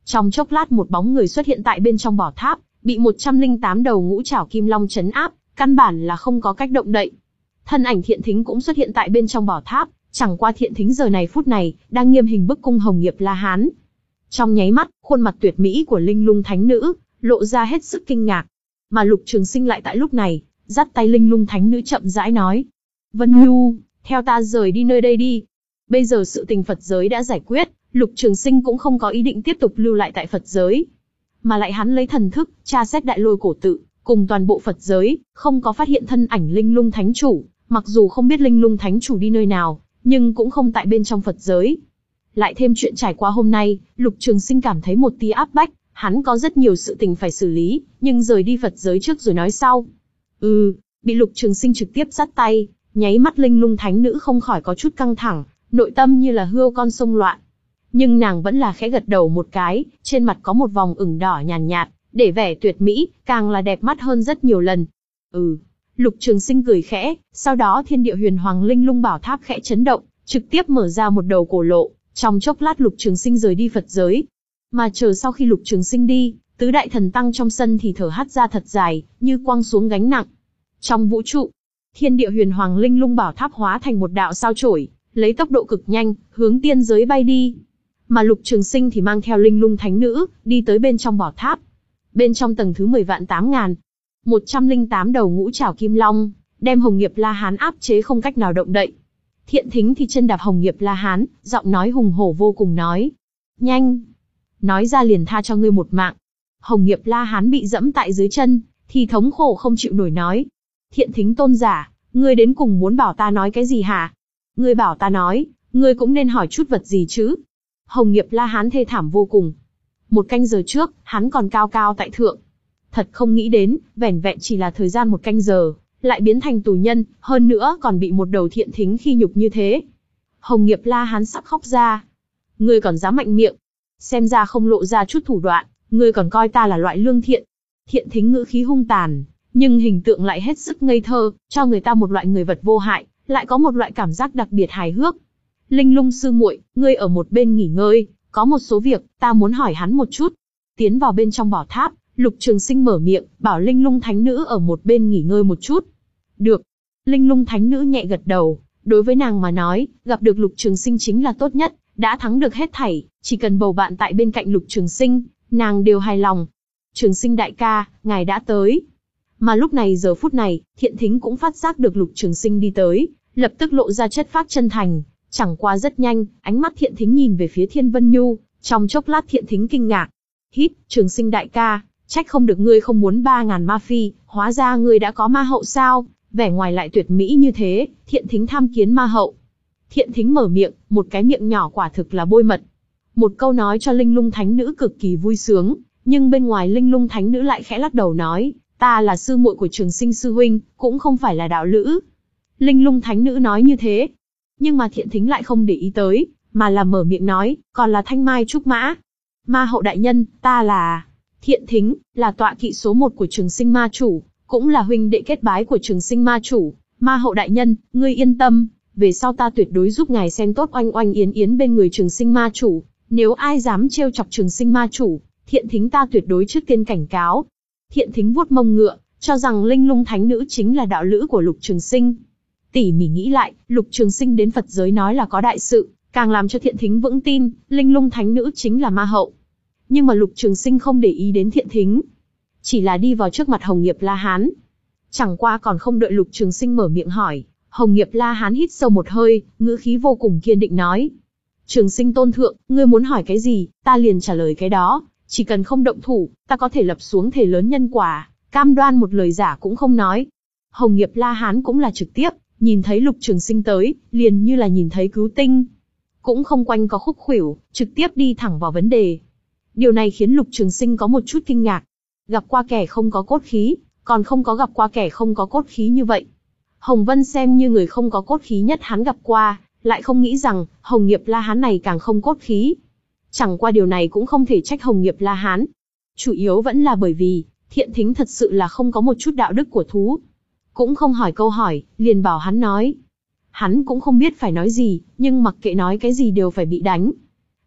Trong chốc lát một bóng người xuất hiện tại bên trong bảo tháp, bị một trăm linh tám đầu ngũ trảo kim long trấn áp, căn bản là không có cách động đậy. Thân ảnh Thiện Thính cũng xuất hiện tại bên trong bảo tháp, chẳng qua Thiện Thính giờ này phút này đang nghiêm hình bức cung Hồng Nghiệp La Hán. Trong nháy mắt, khuôn mặt tuyệt mỹ của Linh Lung Thánh Nữ lộ ra hết sức kinh ngạc, mà Lục Trường Sinh lại tại lúc này dắt tay Linh Lung Thánh Nữ chậm rãi nói: Vân Nhu, theo ta rời đi nơi đây đi. Bây giờ sự tình Phật giới đã giải quyết, Lục Trường Sinh cũng không có ý định tiếp tục lưu lại tại Phật giới, mà lại hắn lấy thần thức tra xét Đại Lôi Cổ Tự cùng toàn bộ Phật giới, không có phát hiện thân ảnh Linh Lung Thánh Chủ. Mặc dù không biết Linh Lung Thánh Chủ đi nơi nào, nhưng cũng không tại bên trong Phật giới. Lại thêm chuyện trải qua hôm nay, Lục Trường Sinh cảm thấy một tia áp bách, hắn có rất nhiều sự tình phải xử lý, nhưng rời đi Phật giới trước rồi nói sau. Ừ, bị Lục Trường Sinh trực tiếp dắt tay, nháy mắt Linh Lung Thánh Nữ không khỏi có chút căng thẳng, nội tâm như là hươu con sông loạn. Nhưng nàng vẫn là khẽ gật đầu một cái, trên mặt có một vòng ửng đỏ nhàn nhạt, nhạt, để vẻ tuyệt mỹ, càng là đẹp mắt hơn rất nhiều lần. Ừ. Lục Trường Sinh cười khẽ, sau đó Thiên Địa Huyền Hoàng Linh Lung Bảo Tháp khẽ chấn động, trực tiếp mở ra một đầu cổ lộ, trong chốc lát Lục Trường Sinh rời đi Phật giới. Mà chờ sau khi Lục Trường Sinh đi, tứ đại thần tăng trong sân thì thở hắt ra thật dài, như quăng xuống gánh nặng. Trong vũ trụ, Thiên Địa Huyền Hoàng Linh Lung Bảo Tháp hóa thành một đạo sao chổi, lấy tốc độ cực nhanh, hướng tiên giới bay đi. Mà Lục Trường Sinh thì mang theo Linh Lung Thánh Nữ, đi tới bên trong bảo tháp. Bên trong tầng thứ mười vạn tám ngàn, một trăm linh tám đầu ngũ trảo kim long, đem Hồng Nghiệp La Hán áp chế không cách nào động đậy. Thiện Thính thì chân đạp Hồng Nghiệp La Hán, giọng nói hùng hổ vô cùng nói: Nhanh! Nói ra liền tha cho ngươi một mạng. Hồng Nghiệp La Hán bị dẫm tại dưới chân, thì thống khổ không chịu nổi nói: Thiện Thính tôn giả, ngươi đến cùng muốn bảo ta nói cái gì hả? Ngươi bảo ta nói, ngươi cũng nên hỏi chút vật gì chứ? Hồng Nghiệp La Hán thê thảm vô cùng. Một canh giờ trước, hắn còn cao cao tại thượng. Thật không nghĩ đến, vẻn vẹn chỉ là thời gian một canh giờ, lại biến thành tù nhân, hơn nữa còn bị một đầu Thiện Thính khi nhục như thế. Hồng Nghiệp La Hán sắp khóc ra. Ngươi còn dám mạnh miệng. Xem ra không lộ ra chút thủ đoạn, ngươi còn coi ta là loại lương thiện. Thiện Thính ngữ khí hung tàn, nhưng hình tượng lại hết sức ngây thơ, cho người ta một loại người vật vô hại, lại có một loại cảm giác đặc biệt hài hước. Linh Lung sư muội, ngươi ở một bên nghỉ ngơi, có một số việc, ta muốn hỏi hắn một chút. Tiến vào bên trong bảo tháp, Lục Trường Sinh mở miệng, bảo Linh Lung Thánh Nữ ở một bên nghỉ ngơi một chút. Được. Linh Lung Thánh Nữ nhẹ gật đầu, đối với nàng mà nói, gặp được Lục Trường Sinh chính là tốt nhất, đã thắng được hết thảy, chỉ cần bầu bạn tại bên cạnh Lục Trường Sinh, nàng đều hài lòng. Trường Sinh đại ca, ngài đã tới. Mà lúc này giờ phút này, Thiện Thính cũng phát giác được Lục Trường Sinh đi tới, lập tức lộ ra chất phác chân thành. Chẳng qua rất nhanh, ánh mắt Thiện Thính nhìn về phía Thiên Vân Nhu, trong chốc lát Thiện Thính kinh ngạc. Hít, Trường Sinh đại ca, trách không được ngươi không muốn ba ngàn ma phi, hóa ra ngươi đã có ma hậu sao? Vẻ ngoài lại tuyệt mỹ như thế, Thiện Thính tham kiến ma hậu. Thiện Thính mở miệng, một cái miệng nhỏ quả thực là bôi mật. Một câu nói cho Linh Lung Thánh Nữ cực kỳ vui sướng, nhưng bên ngoài Linh Lung Thánh Nữ lại khẽ lắc đầu nói, ta là sư muội của Trường Sinh sư huynh, cũng không phải là đạo lữ. Linh Lung Thánh Nữ nói như thế, nhưng mà Thiện Thính lại không để ý tới, mà là mở miệng nói, còn là Thanh Mai Trúc Mã. Ma hậu đại nhân, ta là... Thiện Thính, là tọa kỵ số một của Trường Sinh ma chủ, cũng là huynh đệ kết bái của Trường Sinh ma chủ. Ma hậu đại nhân, ngươi yên tâm, về sau ta tuyệt đối giúp ngài xem tốt oanh oanh yến yến bên người Trường Sinh ma chủ. Nếu ai dám trêu chọc Trường Sinh ma chủ, Thiện Thính ta tuyệt đối trước tiên cảnh cáo. Thiện Thính vuốt mông ngựa, cho rằng Linh Lung Thánh Nữ chính là đạo lữ của Lục Trường Sinh. Tỉ mỉ nghĩ lại, Lục Trường Sinh đến Phật giới nói là có đại sự, càng làm cho Thiện Thính vững tin, Linh Lung Thánh Nữ chính là ma hậu. Nhưng mà Lục Trường Sinh không để ý đến Thiện Thính, chỉ là đi vào trước mặt Hồng Nghiệp La Hán. Chẳng qua còn không đợi Lục Trường Sinh mở miệng hỏi, Hồng Nghiệp La Hán hít sâu một hơi, ngữ khí vô cùng kiên định nói: Trường Sinh tôn thượng, ngươi muốn hỏi cái gì, ta liền trả lời cái đó, chỉ cần không động thủ, ta có thể lập xuống thề lớn nhân quả, cam đoan một lời giả cũng không nói. Hồng Nghiệp La Hán cũng là trực tiếp, nhìn thấy Lục Trường Sinh tới, liền như là nhìn thấy cứu tinh, cũng không quanh có khúc khuỷu, trực tiếp đi thẳng vào vấn đề. Điều này khiến Lục Trường Sinh có một chút kinh ngạc. Gặp qua kẻ không có cốt khí, còn không có gặp qua kẻ không có cốt khí như vậy. Hồng Vân xem như người không có cốt khí nhất hắn gặp qua, lại không nghĩ rằng Hồng Nghiệp La Hán này càng không cốt khí. Chẳng qua điều này cũng không thể trách Hồng Nghiệp La Hán. Chủ yếu vẫn là bởi vì Thiện Thính thật sự là không có một chút đạo đức của thú. Cũng không hỏi câu hỏi, liền bảo hắn nói. Hắn cũng không biết phải nói gì, nhưng mặc kệ nói cái gì đều phải bị đánh.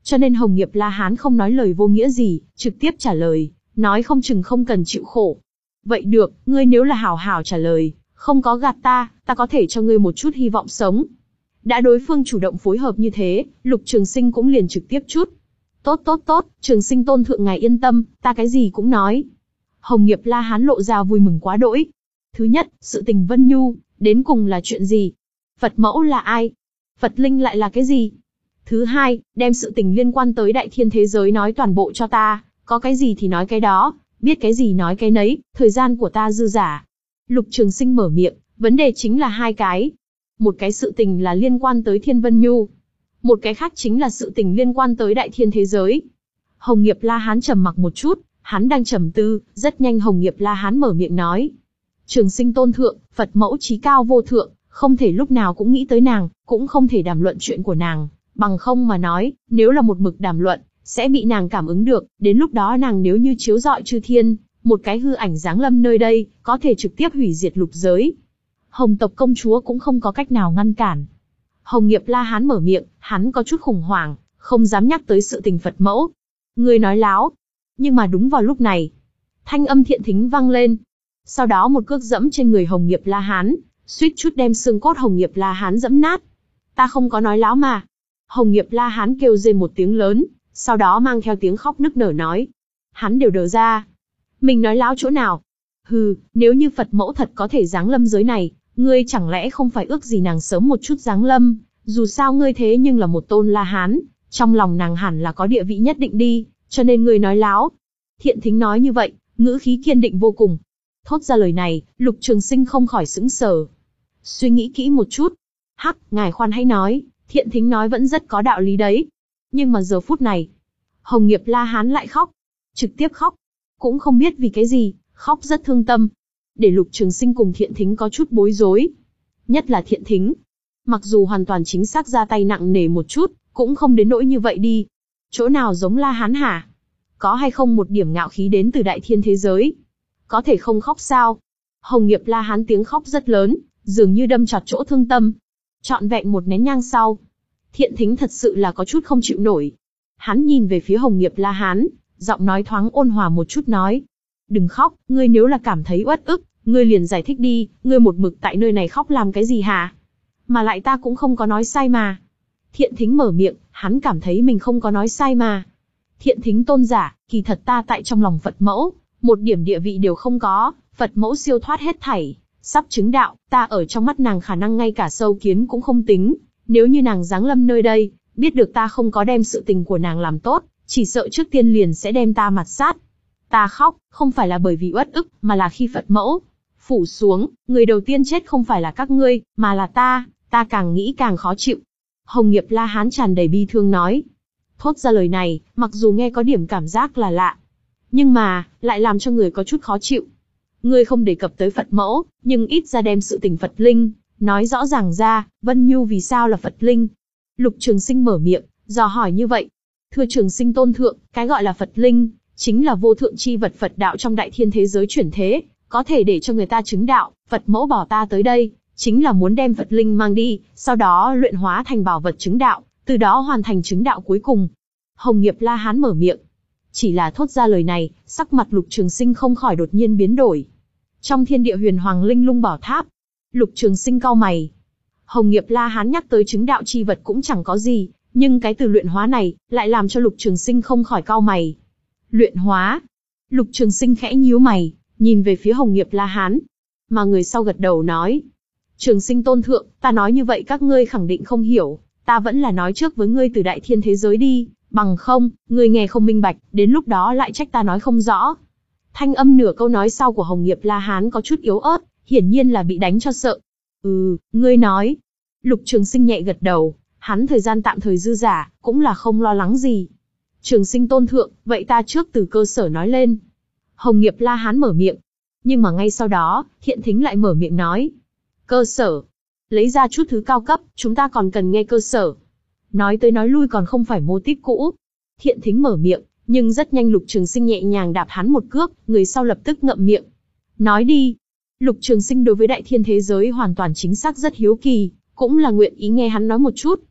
Cho nên Hồng Nghiệp La Hán không nói lời vô nghĩa gì, trực tiếp trả lời, nói không chừng không cần chịu khổ. Vậy được, ngươi nếu là hảo hảo trả lời, không có gạt ta, ta có thể cho ngươi một chút hy vọng sống. Đã đối phương chủ động phối hợp như thế, Lục Trường Sinh cũng liền trực tiếp chút. Tốt tốt tốt, Trường Sinh tôn thượng ngài yên tâm, ta cái gì cũng nói. Hồng Nghiệp La Hán lộ ra vui mừng quá đỗi. Thứ nhất, sự tình Vân Nhu, đến cùng là chuyện gì? Phật mẫu là ai? Phật linh lại là cái gì? Thứ hai, đem sự tình liên quan tới đại thiên thế giới nói toàn bộ cho ta, có cái gì thì nói cái đó, biết cái gì nói cái nấy, thời gian của ta dư dả. Lục Trường Sinh mở miệng, vấn đề chính là hai cái. Một cái sự tình là liên quan tới Thiên Vân Nhu. Một cái khác chính là sự tình liên quan tới đại thiên thế giới. Hồng Nghiệp La Hán trầm mặc một chút, hắn đang trầm tư, rất nhanh Hồng Nghiệp La Hán mở miệng nói. Trường Sinh tôn thượng, Phật mẫu trí cao vô thượng, không thể lúc nào cũng nghĩ tới nàng, cũng không thể đàm luận chuyện của nàng. Bằng không mà nói, nếu là một mực đàm luận, sẽ bị nàng cảm ứng được, đến lúc đó nàng nếu như chiếu rọi chư thiên, một cái hư ảnh giáng lâm nơi đây, có thể trực tiếp hủy diệt lục giới. Hồng tộc công chúa cũng không có cách nào ngăn cản. Hồng Nghiệp La Hán mở miệng, hắn có chút khủng hoảng, không dám nhắc tới sự tình Phật mẫu. Người nói láo. Nhưng mà đúng vào lúc này, thanh âm Thiện Thính vang lên. Sau đó một cước dẫm trên người Hồng Nghiệp La Hán, suýt chút đem xương cốt Hồng Nghiệp La Hán dẫm nát. Ta không có nói láo mà. Hồng Nghiệp La Hán kêu rên một tiếng lớn, sau đó mang theo tiếng khóc nức nở nói. Hắn đều đờ ra. Mình nói láo chỗ nào? Hừ, nếu như Phật mẫu thật có thể giáng lâm giới này, ngươi chẳng lẽ không phải ước gì nàng sớm một chút giáng lâm, dù sao ngươi thế nhưng là một tôn La Hán, trong lòng nàng hẳn là có địa vị nhất định đi, cho nên ngươi nói láo. Thiện Thính nói như vậy, ngữ khí kiên định vô cùng. Thốt ra lời này, Lục Trường Sinh không khỏi sững sờ. Suy nghĩ kỹ một chút. Hắc, ngài khoan hãy nói, Thiện Thính nói vẫn rất có đạo lý đấy. Nhưng mà giờ phút này, Hồng Nghiệp La Hán lại khóc. Trực tiếp khóc. Cũng không biết vì cái gì, khóc rất thương tâm. Để Lục Trường Sinh cùng Thiện Thính có chút bối rối. Nhất là Thiện Thính. Mặc dù hoàn toàn chính xác ra tay nặng nề một chút, cũng không đến nỗi như vậy đi. Chỗ nào giống La Hán hả? Có hay không một điểm ngạo khí đến từ đại thiên thế giới? Có thể không khóc sao? Hồng Nghiệp La Hán tiếng khóc rất lớn, dường như đâm chọt chỗ thương tâm. Trọn vẹn một nén nhang sau, Thiện Thính thật sự là có chút không chịu nổi. Hắn nhìn về phía Hồng Nghiệp La Hán, giọng nói thoáng ôn hòa một chút nói. Đừng khóc, ngươi nếu là cảm thấy uất ức, ngươi liền giải thích đi, ngươi một mực tại nơi này khóc làm cái gì hả? Mà lại ta cũng không có nói sai mà. Thiện Thính mở miệng, hắn cảm thấy mình không có nói sai mà. Thiện Thính tôn giả, kỳ thật ta tại trong lòng Phật mẫu, một điểm địa vị đều không có, Phật mẫu siêu thoát hết thảy, sắp chứng đạo, ta ở trong mắt nàng khả năng ngay cả sâu kiến cũng không tính, nếu như nàng giáng lâm nơi đây, biết được ta không có đem sự tình của nàng làm tốt, chỉ sợ trước tiên liền sẽ đem ta mặt sát. Ta khóc, không phải là bởi vì uất ức, mà là khi Phật mẫu phủ xuống, người đầu tiên chết không phải là các ngươi, mà là ta, ta càng nghĩ càng khó chịu. Hồng Nghiệp La Hán tràn đầy bi thương nói. Thốt ra lời này, mặc dù nghe có điểm cảm giác là lạ, nhưng mà, lại làm cho người có chút khó chịu. Ngươi không đề cập tới Phật mẫu, nhưng ít ra đem sự tình Phật linh, nói rõ ràng ra, Vân Nhu vì sao là Phật linh. Lục Trường Sinh mở miệng, dò hỏi như vậy. Thưa Trường Sinh tôn thượng, cái gọi là Phật linh, chính là vô thượng chi vật Phật đạo trong đại thiên thế giới chuyển thế, có thể để cho người ta chứng đạo, Phật mẫu bảo ta tới đây, chính là muốn đem Phật linh mang đi, sau đó luyện hóa thành bảo vật chứng đạo, từ đó hoàn thành chứng đạo cuối cùng. Hồng Nghiệp La Hán mở miệng. Chỉ là thốt ra lời này, sắc mặt Lục Trường Sinh không khỏi đột nhiên biến đổi. Trong thiên địa huyền hoàng linh lung bảo tháp, Lục Trường Sinh cau mày. Hồng Nghiệp La Hán nhắc tới chứng đạo chi vật cũng chẳng có gì, nhưng cái từ luyện hóa này, lại làm cho Lục Trường Sinh không khỏi cau mày. Luyện hóa? Lục Trường Sinh khẽ nhíu mày, nhìn về phía Hồng Nghiệp La Hán. Mà người sau gật đầu nói. Trường Sinh tôn thượng, ta nói như vậy các ngươi khẳng định không hiểu, ta vẫn là nói trước với ngươi từ đại thiên thế giới đi, bằng không, ngươi nghe không minh bạch, đến lúc đó lại trách ta nói không rõ. Thanh âm nửa câu nói sau của Hồng Nghiệp La Hán có chút yếu ớt, hiển nhiên là bị đánh cho sợ. Ừ, ngươi nói. Lục Trường Sinh nhẹ gật đầu, hắn thời gian tạm thời dư giả, cũng là không lo lắng gì. Trường Sinh tôn thượng, vậy ta trước từ cơ sở nói lên. Hồng Nghiệp La Hán mở miệng. Nhưng mà ngay sau đó, Thiện Thính lại mở miệng nói. Cơ sở. Lấy ra chút thứ cao cấp, chúng ta còn cần nghe cơ sở. Nói tới nói lui còn không phải mô típ cũ. Thiện Thính mở miệng, nhưng rất nhanh Lục Trường Sinh nhẹ nhàng đạp hắn một cước, người sau lập tức ngậm miệng. Nói đi. Lục Trường Sinh đối với đại thiên thế giới hoàn toàn chính xác rất hiếu kỳ, cũng là nguyện ý nghe hắn nói một chút.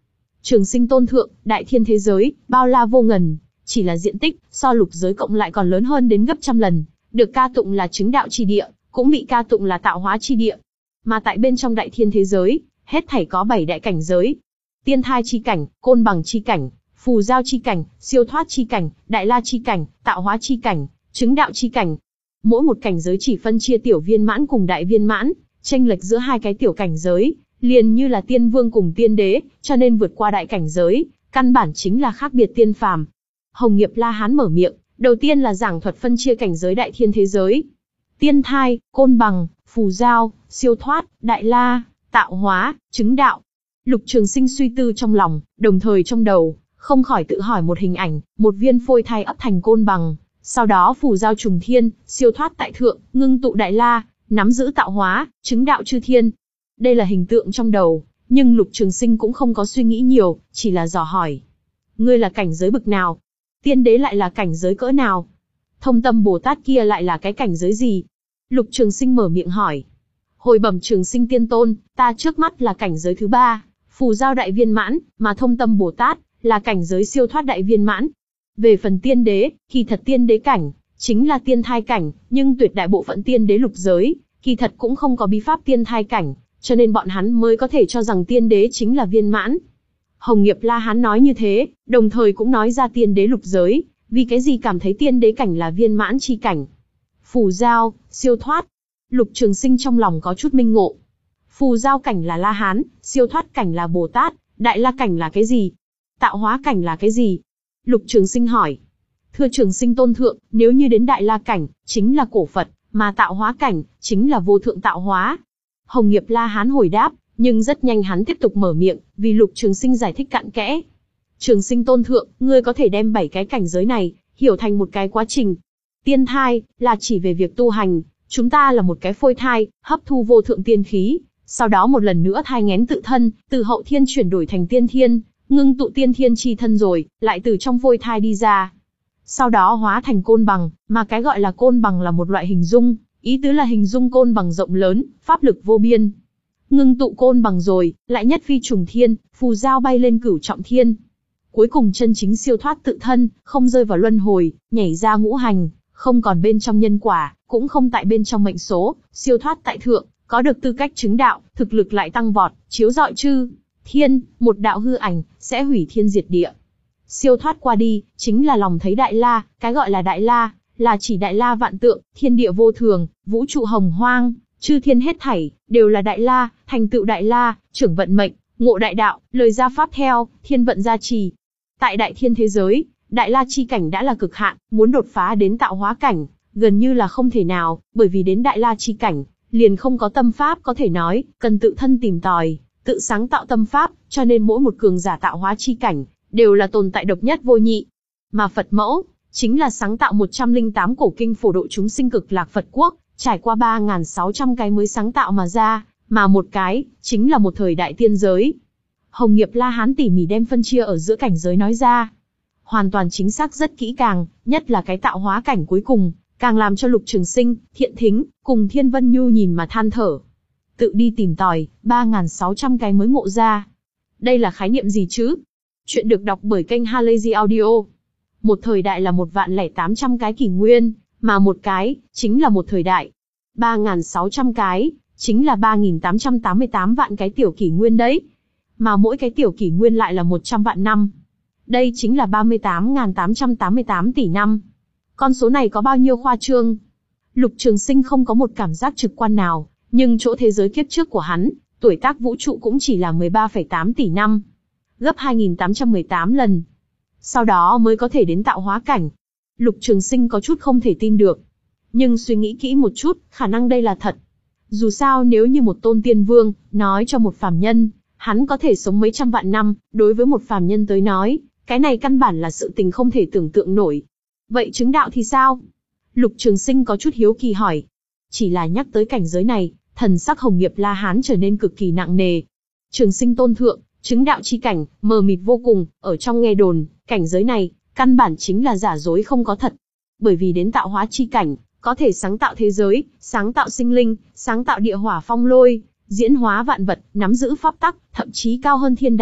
Trường Sinh tôn thượng, đại thiên thế giới, bao la vô ngần, chỉ là diện tích, so lục giới cộng lại còn lớn hơn đến gấp trăm lần, được ca tụng là chứng đạo chi địa, cũng bị ca tụng là tạo hóa chi địa. Mà tại bên trong đại thiên thế giới, hết thảy có bảy đại cảnh giới. Tiên thai chi cảnh, côn bằng chi cảnh, phù giao chi cảnh, siêu thoát chi cảnh, đại la chi cảnh, tạo hóa chi cảnh, chứng đạo chi cảnh. Mỗi một cảnh giới chỉ phân chia tiểu viên mãn cùng đại viên mãn, chênh lệch giữa hai cái tiểu cảnh giới, liền như là tiên vương cùng tiên đế, cho nên vượt qua đại cảnh giới, căn bản chính là khác biệt tiên phàm. Hồng Nghiệp La Hán mở miệng, đầu tiên là giảng thuật phân chia cảnh giới đại thiên thế giới. Tiên thai, côn bằng, phù giao, siêu thoát, đại la, tạo hóa, chứng đạo. Lục Trường Sinh suy tư trong lòng, đồng thời trong đầu, không khỏi tự hỏi một hình ảnh, một viên phôi thai ấp thành côn bằng, sau đó phù giao trùng thiên, siêu thoát tại thượng, ngưng tụ đại la, nắm giữ tạo hóa, chứng đạo chư thiên. Đây là hình tượng trong đầu, nhưng Lục Trường Sinh cũng không có suy nghĩ nhiều, chỉ là dò hỏi. Ngươi là cảnh giới bực nào? Tiên đế lại là cảnh giới cỡ nào? Thông Tâm Bồ Tát kia lại là cái cảnh giới gì? Lục Trường Sinh mở miệng hỏi. Hồi bẩm Trường Sinh Tiên Tôn, ta trước mắt là cảnh giới thứ ba, phù giao đại viên mãn, mà Thông Tâm Bồ Tát là cảnh giới siêu thoát đại viên mãn. Về phần tiên đế, kỳ thật tiên đế cảnh chính là tiên thai cảnh, nhưng tuyệt đại bộ phận tiên đế lục giới, kỳ thật cũng không có bí pháp tiên thai cảnh, cho nên bọn hắn mới có thể cho rằng tiên đế chính là viên mãn. Hồng Nghiệp La Hán nói như thế, đồng thời cũng nói ra tiên đế lục giới, vì cái gì cảm thấy tiên đế cảnh là viên mãn chi cảnh. Phù giao, siêu thoát. Lục Trường Sinh trong lòng có chút minh ngộ. Phù giao cảnh là La Hán, siêu thoát cảnh là Bồ Tát, đại la cảnh là cái gì? Tạo hóa cảnh là cái gì? Lục Trường Sinh hỏi. Thưa Trường Sinh tôn thượng, nếu như đến đại la cảnh, chính là cổ Phật, mà tạo hóa cảnh, chính là vô thượng tạo hóa. Hồng Nghiệp La Hán hồi đáp, nhưng rất nhanh hắn tiếp tục mở miệng, vì Lục Trường Sinh giải thích cặn kẽ. Trường Sinh tôn thượng, ngươi có thể đem bảy cái cảnh giới này, hiểu thành một cái quá trình. Tiên thai, là chỉ về việc tu hành, chúng ta là một cái phôi thai, hấp thu vô thượng tiên khí, sau đó một lần nữa thai nghén tự thân, từ hậu thiên chuyển đổi thành tiên thiên, ngưng tụ tiên thiên chi thân rồi, lại từ trong phôi thai đi ra. Sau đó hóa thành côn bằng, mà cái gọi là côn bằng là một loại hình dung, ý tứ là hình dung côn bằng rộng lớn, pháp lực vô biên. Ngưng tụ côn bằng rồi, lại nhất phi trùng thiên, phù giao bay lên cửu trọng thiên. Cuối cùng chân chính siêu thoát tự thân, không rơi vào luân hồi, nhảy ra ngũ hành, không còn bên trong nhân quả, cũng không tại bên trong mệnh số, siêu thoát tại thượng, có được tư cách chứng đạo, thực lực lại tăng vọt, chiếu rọi chư thiên, một đạo hư ảnh, sẽ hủy thiên diệt địa. Siêu thoát qua đi, chính là lòng thấy đại la, cái gọi là đại la, là chỉ đại la vạn tượng, thiên địa vô thường, vũ trụ hồng hoang, chư thiên hết thảy, đều là đại la, thành tựu đại la, trưởng vận mệnh, ngộ đại đạo, lời ra pháp theo, thiên vận gia trì. Tại đại thiên thế giới, đại la chi cảnh đã là cực hạn, muốn đột phá đến tạo hóa cảnh, gần như là không thể nào, bởi vì đến đại la chi cảnh, liền không có tâm pháp có thể nói, cần tự thân tìm tòi, tự sáng tạo tâm pháp, cho nên mỗi một cường giả tạo hóa chi cảnh, đều là tồn tại độc nhất vô nhị. Mà Phật mẫu, chính là sáng tạo một trăm lẻ tám cổ kinh phổ độ chúng sinh cực lạc Phật quốc, trải qua ba nghìn sáu trăm cái mới sáng tạo mà ra, mà một cái, chính là một thời đại tiên giới. Hồng Nghiệp La Hán tỉ mỉ đem phân chia ở giữa cảnh giới nói ra. Hoàn toàn chính xác rất kỹ càng, nhất là cái tạo hóa cảnh cuối cùng, càng làm cho Lục Trường Sinh, Thiện Thính, cùng Thiên Vân Nhu nhìn mà than thở. Tự đi tìm tòi, ba nghìn sáu trăm cái mới ngộ ra. Đây là khái niệm gì chứ? Chuyện được đọc bởi kênh Halazy Audio. Một thời đại là một vạn lẻ tám trăm cái kỷ nguyên, mà một cái, chính là một thời đại. ba nghìn sáu trăm cái, chính là ba nghìn tám trăm tám mươi tám vạn cái tiểu kỷ nguyên đấy. Mà mỗi cái tiểu kỷ nguyên lại là một trăm vạn năm. Đây chính là ba mươi tám nghìn tám trăm tám mươi tám tỷ năm. Con số này có bao nhiêu khoa trương? Lục Trường Sinh không có một cảm giác trực quan nào, nhưng chỗ thế giới kiếp trước của hắn, tuổi tác vũ trụ cũng chỉ là mười ba phẩy tám tỷ năm. Gấp hai nghìn tám trăm mười tám lần. Sau đó mới có thể đến tạo hóa cảnh. Lục Trường Sinh có chút không thể tin được. Nhưng suy nghĩ kỹ một chút, khả năng đây là thật. Dù sao nếu như một tôn tiên vương, nói cho một phàm nhân, hắn có thể sống mấy trăm vạn năm, đối với một phàm nhân tới nói, cái này căn bản là sự tình không thể tưởng tượng nổi. Vậy chứng đạo thì sao? Lục Trường Sinh có chút hiếu kỳ hỏi. Chỉ là nhắc tới cảnh giới này, thần sắc Hồng Nghiệp La Hán trở nên cực kỳ nặng nề. Trường Sinh tôn thượng, chứng đạo chi cảnh, mờ mịt vô cùng, ở trong nghe đồn, cảnh giới này, căn bản chính là giả dối không có thật. Bởi vì đến tạo hóa chi cảnh, có thể sáng tạo thế giới, sáng tạo sinh linh, sáng tạo địa hỏa phong lôi, diễn hóa vạn vật, nắm giữ pháp tắc, thậm chí cao hơn thiên đạo,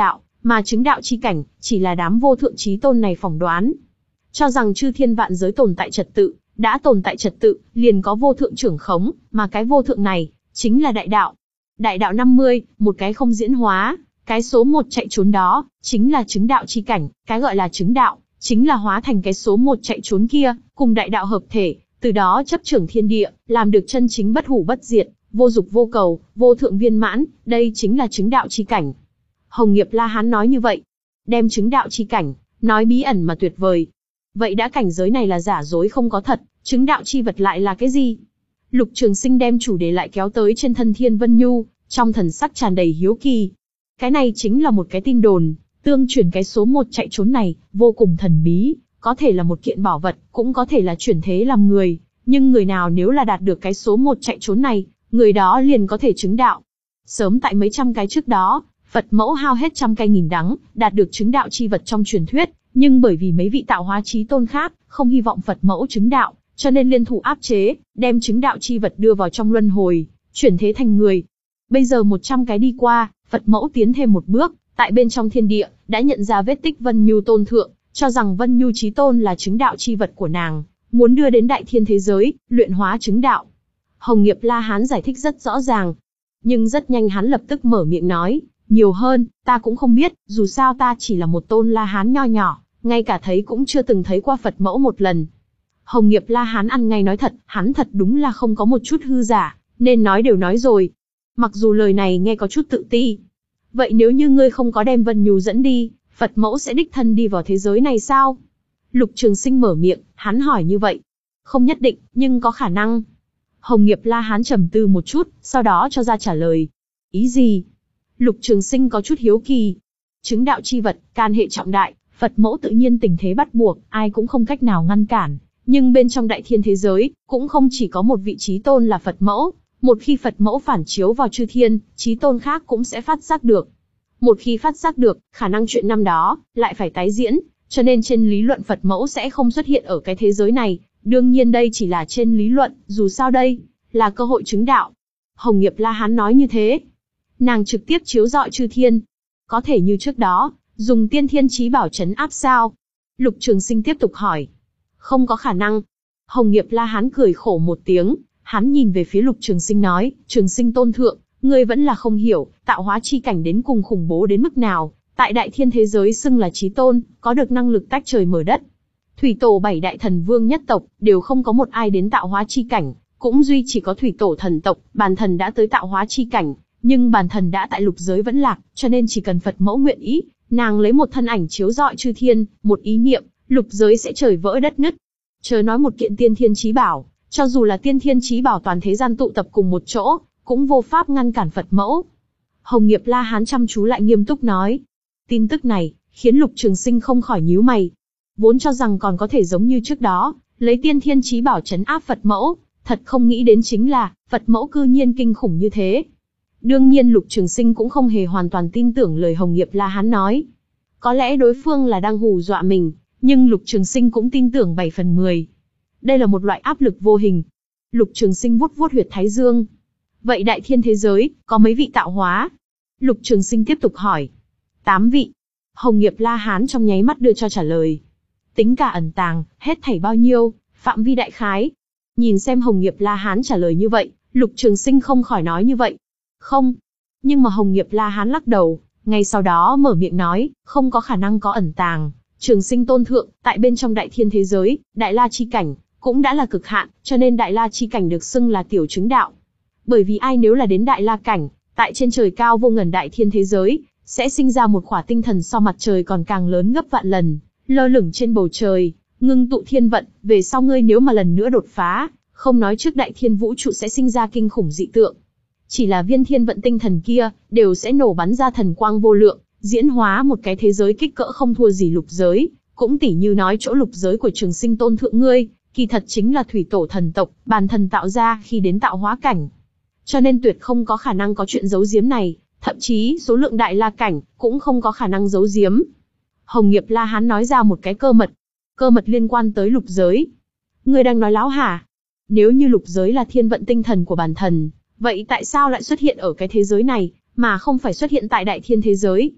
mà chứng đạo chi cảnh chỉ là đám vô thượng chí tôn này phỏng đoán. Cho rằng chư thiên vạn giới tồn tại trật tự, đã tồn tại trật tự, liền có vô thượng trưởng khống, mà cái vô thượng này chính là đại đạo. Đại đạo năm mươi, một cái không diễn hóa, cái số một chạy trốn đó chính là chứng đạo chi cảnh, cái gọi là chứng đạo chính là hóa thành cái số một chạy trốn kia, cùng đại đạo hợp thể, từ đó chấp trưởng thiên địa, làm được chân chính bất hủ bất diệt, vô dục vô cầu, vô thượng viên mãn, đây chính là chứng đạo chi cảnh. Hồng Nghiệp La Hán nói như vậy, đem chứng đạo chi cảnh nói bí ẩn mà tuyệt vời. Vậy đã cảnh giới này là giả dối không có thật, chứng đạo chi vật lại là cái gì? Lục Trường Sinh đem chủ đề lại kéo tới trên thân Thiên Vân Nhu, trong thần sắc tràn đầy hiếu kỳ. Cái này chính là một cái tin đồn, tương truyền cái số một chạy trốn này, vô cùng thần bí, có thể là một kiện bảo vật, cũng có thể là chuyển thế làm người, nhưng người nào nếu là đạt được cái số một chạy trốn này, người đó liền có thể chứng đạo. Sớm tại mấy trăm cái trước đó, Phật mẫu hao hết trăm cây nghìn đắng, đạt được chứng đạo chi vật trong truyền thuyết, nhưng bởi vì mấy vị tạo hóa chí tôn khác, không hy vọng Phật mẫu chứng đạo, cho nên liên thủ áp chế, đem chứng đạo chi vật đưa vào trong luân hồi, chuyển thế thành người. Bây giờ một trăm cái đi qua, Phật mẫu tiến thêm một bước, tại bên trong thiên địa, đã nhận ra vết tích Vân Nhu tôn thượng, cho rằng Vân Nhu chí tôn là chứng đạo chi vật của nàng, muốn đưa đến đại thiên thế giới, luyện hóa chứng đạo. Hồng Nghiệp La Hán giải thích rất rõ ràng, nhưng rất nhanh hắn lập tức mở miệng nói, nhiều hơn, ta cũng không biết, dù sao ta chỉ là một tôn La Hán nho nhỏ, ngay cả thấy cũng chưa từng thấy qua Phật mẫu một lần. Hồng Nghiệp La Hán ăn ngay nói thật, hắn thật đúng là không có một chút hư giả, nên nói đều nói rồi. Mặc dù lời này nghe có chút tự ti. Vậy nếu như ngươi không có đem Vân Nhu dẫn đi, Phật mẫu sẽ đích thân đi vào thế giới này sao? Lục Trường Sinh mở miệng, hắn hỏi như vậy. Không nhất định, nhưng có khả năng. Hồng Nghiệp La Hán trầm tư một chút, sau đó cho ra trả lời. Ý gì? Lục Trường Sinh có chút hiếu kỳ. Chứng đạo chi vật, can hệ trọng đại, Phật mẫu tự nhiên tình thế bắt buộc, ai cũng không cách nào ngăn cản. Nhưng bên trong đại thiên thế giới, cũng không chỉ có một vị chí tôn là Phật mẫu. Một khi Phật mẫu phản chiếu vào chư thiên, chí tôn khác cũng sẽ phát giác được. Một khi phát giác được, khả năng chuyện năm đó lại phải tái diễn, cho nên trên lý luận Phật mẫu sẽ không xuất hiện ở cái thế giới này. Đương nhiên đây chỉ là trên lý luận, dù sao đây là cơ hội chứng đạo. Hồng Nghiệp La Hán nói như thế, nàng trực tiếp chiếu rọi chư thiên, có thể như trước đó dùng tiên thiên chí bảo trấn áp sao? Lục Trường Sinh tiếp tục hỏi. Không có khả năng. Hồng Nghiệp La Hán cười khổ một tiếng, hắn nhìn về phía Lục Trường Sinh nói, Trường Sinh tôn thượng, ngươi vẫn là không hiểu, tạo hóa chi cảnh đến cùng khủng bố đến mức nào, tại đại thiên thế giới xưng là chí tôn, có được năng lực tách trời mở đất. Thủy tổ bảy đại thần vương nhất tộc, đều không có một ai đến tạo hóa chi cảnh, cũng duy chỉ có thủy tổ thần tộc, bàn thần đã tới tạo hóa chi cảnh, nhưng bàn thần đã tại lục giới vẫn lạc, cho nên chỉ cần Phật mẫu nguyện ý, nàng lấy một thân ảnh chiếu rọi chư thiên, một ý niệm, lục giới sẽ trời vỡ đất nứt. Chớ nói một kiện tiên thiên chí bảo, cho dù là tiên thiên chí bảo toàn thế gian tụ tập cùng một chỗ, cũng vô pháp ngăn cản Phật mẫu. Hồng Nghiệp La Hán chăm chú lại nghiêm túc nói. Tin tức này khiến Lục Trường Sinh không khỏi nhíu mày. Vốn cho rằng còn có thể giống như trước đó, lấy tiên thiên chí bảo trấn áp Phật mẫu, thật không nghĩ đến chính là Phật mẫu cư nhiên kinh khủng như thế. Đương nhiên Lục Trường Sinh cũng không hề hoàn toàn tin tưởng lời Hồng Nghiệp La Hán nói. Có lẽ đối phương là đang hù dọa mình, nhưng Lục Trường Sinh cũng tin tưởng bảy phần mười. Đây là một loại áp lực vô hình. Lục Trường Sinh vuốt vuốt huyệt thái dương. Vậy đại thiên thế giới, có mấy vị tạo hóa? Lục Trường Sinh tiếp tục hỏi. Tám vị. Hồng Nghiệp La Hán trong nháy mắt đưa cho trả lời. Tính cả ẩn tàng, hết thảy bao nhiêu, phạm vi đại khái. Nhìn xem Hồng Nghiệp La Hán trả lời như vậy, Lục Trường Sinh không khỏi nói như vậy. Không. Nhưng mà Hồng Nghiệp La Hán lắc đầu, ngay sau đó mở miệng nói, không có khả năng có ẩn tàng. Trường Sinh tôn thượng, tại bên trong đại thiên thế giới, đại la chi cảnh, cũng đã là cực hạn, cho nên đại la chi cảnh được xưng là tiểu chứng đạo. Bởi vì ai nếu là đến đại la cảnh, tại trên trời cao vô ngần đại thiên thế giới, sẽ sinh ra một khỏa tinh thần so mặt trời còn càng lớn gấp vạn lần, lơ lửng trên bầu trời, ngưng tụ thiên vận, về sau ngươi nếu mà lần nữa đột phá, không nói trước đại thiên vũ trụ sẽ sinh ra kinh khủng dị tượng. Chỉ là viên thiên vận tinh thần kia, đều sẽ nổ bắn ra thần quang vô lượng, diễn hóa một cái thế giới kích cỡ không thua gì lục giới, cũng tỉ như nói chỗ lục giới của Trường Sinh tôn thượng ngươi, kỳ thật chính là thủy tổ thần tộc, bàn thần tạo ra khi đến tạo hóa cảnh. Cho nên tuyệt không có khả năng có chuyện giấu giếm này, thậm chí số lượng đại la cảnh cũng không có khả năng giấu giếm. Hồng Nghiệp La Hán nói ra một cái cơ mật, cơ mật liên quan tới lục giới. Ngươi đang nói láo hả? Nếu như lục giới là thiên vận tinh thần của bản thần, vậy tại sao lại xuất hiện ở cái thế giới này, mà không phải xuất hiện tại đại thiên thế giới?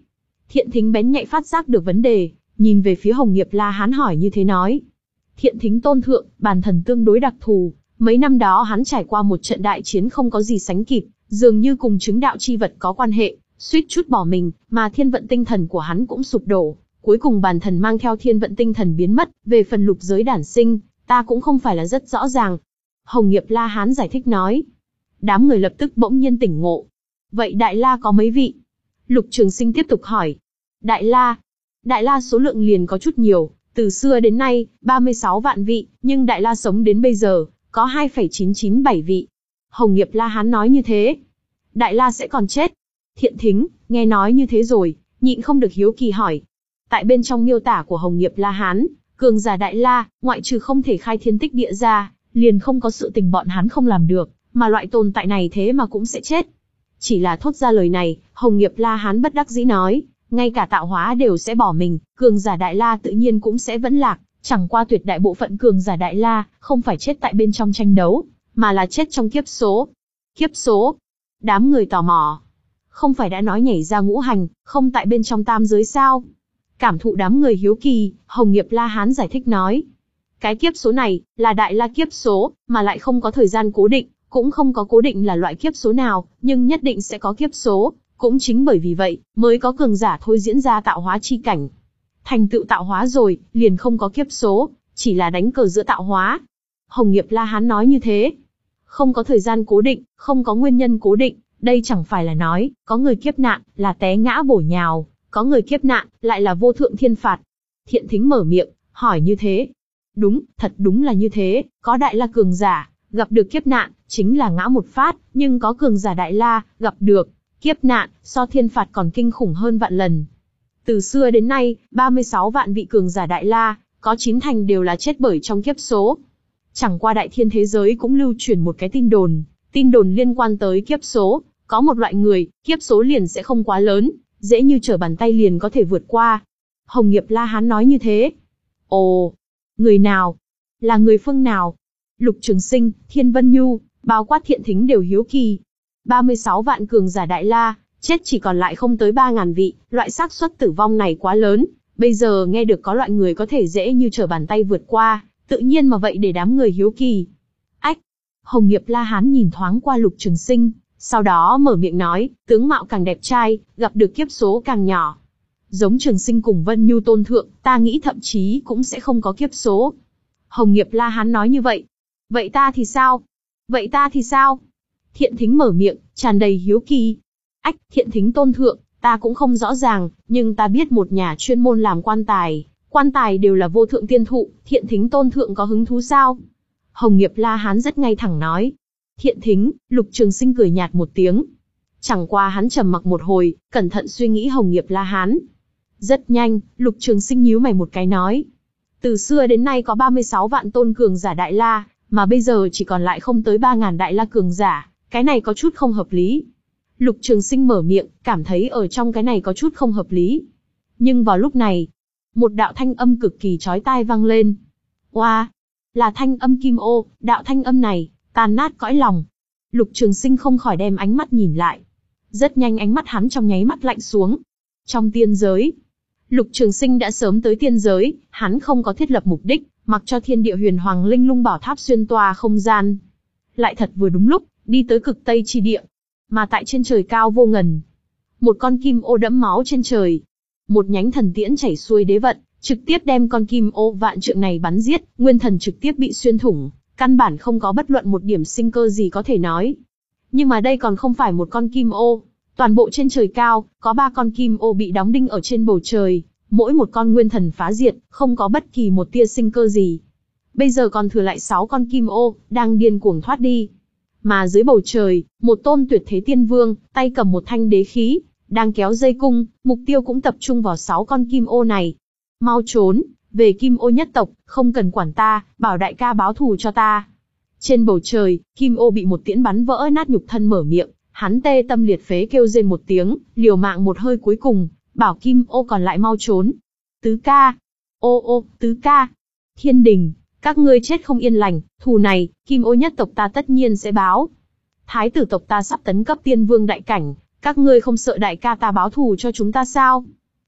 Thiện Thính bén nhạy phát giác được vấn đề, nhìn về phía Hồng Nghiệp La Hán hỏi như thế nói. Thiện Thính tôn thượng, bản thần tương đối đặc thù, mấy năm đó hắn trải qua một trận đại chiến không có gì sánh kịp, dường như cùng chứng đạo chi vật có quan hệ, suýt chút bỏ mình, mà thiên vận tinh thần của hắn cũng sụp đổ. Cuối cùng bản thần mang theo thiên vận tinh thần biến mất, về phần lục giới đản sinh, ta cũng không phải là rất rõ ràng. Hồng Nghiệp La Hán giải thích nói. Đám người lập tức bỗng nhiên tỉnh ngộ. Vậy Đại La có mấy vị? Lục Trường Sinh tiếp tục hỏi. Đại La? Đại La số lượng liền có chút nhiều, từ xưa đến nay, ba mươi sáu vạn vị, nhưng Đại La sống đến bây giờ, có hai phẩy chín chín bảy vị. Hồng Nghiệp La Hán nói như thế. Đại La sẽ còn chết. Thiện Thính, nghe nói như thế rồi, nhịn không được hiếu kỳ hỏi. Tại bên trong miêu tả của Hồng Nghiệp La Hán, cường giả Đại La, ngoại trừ không thể khai thiên tích địa ra, liền không có sự tình bọn hắn không làm được, mà loại tồn tại này thế mà cũng sẽ chết. Chỉ là thốt ra lời này, Hồng Nghiệp La Hán bất đắc dĩ nói, ngay cả tạo hóa đều sẽ bỏ mình, cường giả Đại La tự nhiên cũng sẽ vẫn lạc, chẳng qua tuyệt đại bộ phận cường giả Đại La, không phải chết tại bên trong tranh đấu, mà là chết trong kiếp số. Kiếp số? Đám người tò mò. Không phải đã nói nhảy ra ngũ hành, không tại bên trong tam giới sao? Cảm thụ đám người hiếu kỳ, Hồng Nghiệp La Hán giải thích nói. Cái kiếp số này, là Đại La kiếp số, mà lại không có thời gian cố định, cũng không có cố định là loại kiếp số nào, nhưng nhất định sẽ có kiếp số, cũng chính bởi vì vậy, mới có cường giả thôi diễn ra tạo hóa chi cảnh. Thành tựu tạo hóa rồi, liền không có kiếp số, chỉ là đánh cờ giữa tạo hóa. Hồng Nghiệp La Hán nói như thế. Không có thời gian cố định, không có nguyên nhân cố định, đây chẳng phải là nói, có người kiếp nạn, là té ngã bổ nhào, có người kiếp nạn, lại là vô thượng thiên phạt. Thiện Thính mở miệng, hỏi như thế. Đúng, thật đúng là như thế, có Đại La cường giả, gặp được kiếp nạn, chính là ngã một phát, nhưng có cường giả Đại La, gặp được kiếp nạn, so thiên phạt còn kinh khủng hơn vạn lần. Từ xưa đến nay, ba mươi sáu vạn vị cường giả Đại La, có chín thành đều là chết bởi trong kiếp số. Chẳng qua đại thiên thế giới cũng lưu truyền một cái tin đồn, tin đồn liên quan tới kiếp số, có một loại người, kiếp số liền sẽ không quá lớn, dễ như trở bàn tay liền có thể vượt qua. Hồng Nghiệp La Hán nói như thế. Ồ, người nào? Là người phương nào? Lục Trường Sinh, Thiên Vân Nhu, bao quát Thiện Thính đều hiếu kỳ. ba mươi sáu vạn cường giả Đại La, chết chỉ còn lại không tới ba ngàn vị, loại xác suất tử vong này quá lớn, bây giờ nghe được có loại người có thể dễ như trở bàn tay vượt qua, tự nhiên mà vậy để đám người hiếu kỳ. Ách! Hồng Nghiệp La Hán nhìn thoáng qua Lục Trường Sinh, sau đó mở miệng nói, tướng mạo càng đẹp trai, gặp được kiếp số càng nhỏ. Giống Trường Sinh cùng Vân Nhu tôn thượng, ta nghĩ thậm chí cũng sẽ không có kiếp số. Hồng Nghiệp La Hán nói như vậy. Vậy ta thì sao? Vậy ta thì sao? Thiện Thính mở miệng, tràn đầy hiếu kỳ. Ách, Thiện Thính tôn thượng, ta cũng không rõ ràng, nhưng ta biết một nhà chuyên môn làm quan tài, quan tài đều là vô thượng tiên thụ, Thiện Thính tôn thượng có hứng thú sao? Hồng Nghiệp La Hán rất ngay thẳng nói. Thiện Thính, Lục Trường Sinh cười nhạt một tiếng. Chẳng qua hắn trầm mặc một hồi, cẩn thận suy nghĩ Hồng Nghiệp La Hán. Rất nhanh, Lục Trường Sinh nhíu mày một cái nói. Từ xưa đến nay có ba mươi sáu vạn tôn cường giả Đại La, mà bây giờ chỉ còn lại không tới ba ngàn Đại La cường giả, cái này có chút không hợp lý. Lục Trường Sinh mở miệng, cảm thấy ở trong cái này có chút không hợp lý. Nhưng vào lúc này, một đạo thanh âm cực kỳ chói tai vang lên. Oa! Là thanh âm Kim Ô, đạo thanh âm này, tàn nát cõi lòng. Lục Trường Sinh không khỏi đem ánh mắt nhìn lại. Rất nhanh ánh mắt hắn trong nháy mắt lạnh xuống. Trong tiên giới, Lục Trường Sinh đã sớm tới tiên giới, hắn không có thiết lập mục đích, mặc cho thiên địa huyền hoàng linh lung bảo tháp xuyên toa không gian. Lại thật vừa đúng lúc, đi tới cực Tây chi địa. Mà tại trên trời cao vô ngần, một con kim ô đẫm máu trên trời. Một nhánh thần tiễn chảy xuôi đế vận, trực tiếp đem con kim ô vạn trượng này bắn giết, nguyên thần trực tiếp bị xuyên thủng, căn bản không có bất luận một điểm sinh cơ gì có thể nói. Nhưng mà đây còn không phải một con kim ô, toàn bộ trên trời cao, có ba con kim ô bị đóng đinh ở trên bầu trời, mỗi một con nguyên thần phá diệt, không có bất kỳ một tia sinh cơ gì. Bây giờ còn thừa lại sáu con kim ô, đang điên cuồng thoát đi. Mà dưới bầu trời, một tôn tuyệt thế tiên vương, tay cầm một thanh đế khí, đang kéo dây cung, mục tiêu cũng tập trung vào sáu con kim ô này. Mau trốn, về kim ô nhất tộc, không cần quản ta, bảo đại ca báo thù cho ta. Trên bầu trời, kim ô bị một tiễn bắn vỡ nát nhục thân mở miệng, hắn tê tâm liệt phế kêu rên một tiếng, liều mạng một hơi cuối cùng, bảo kim ô còn lại mau trốn. Tứ ca, ô ô, tứ ca, thiên đình, các ngươi chết không yên lành, thù này, kim ô nhất tộc ta tất nhiên sẽ báo. Thái tử tộc ta sắp tấn cấp tiên vương đại cảnh, các ngươi không sợ đại ca ta báo thù cho chúng ta sao?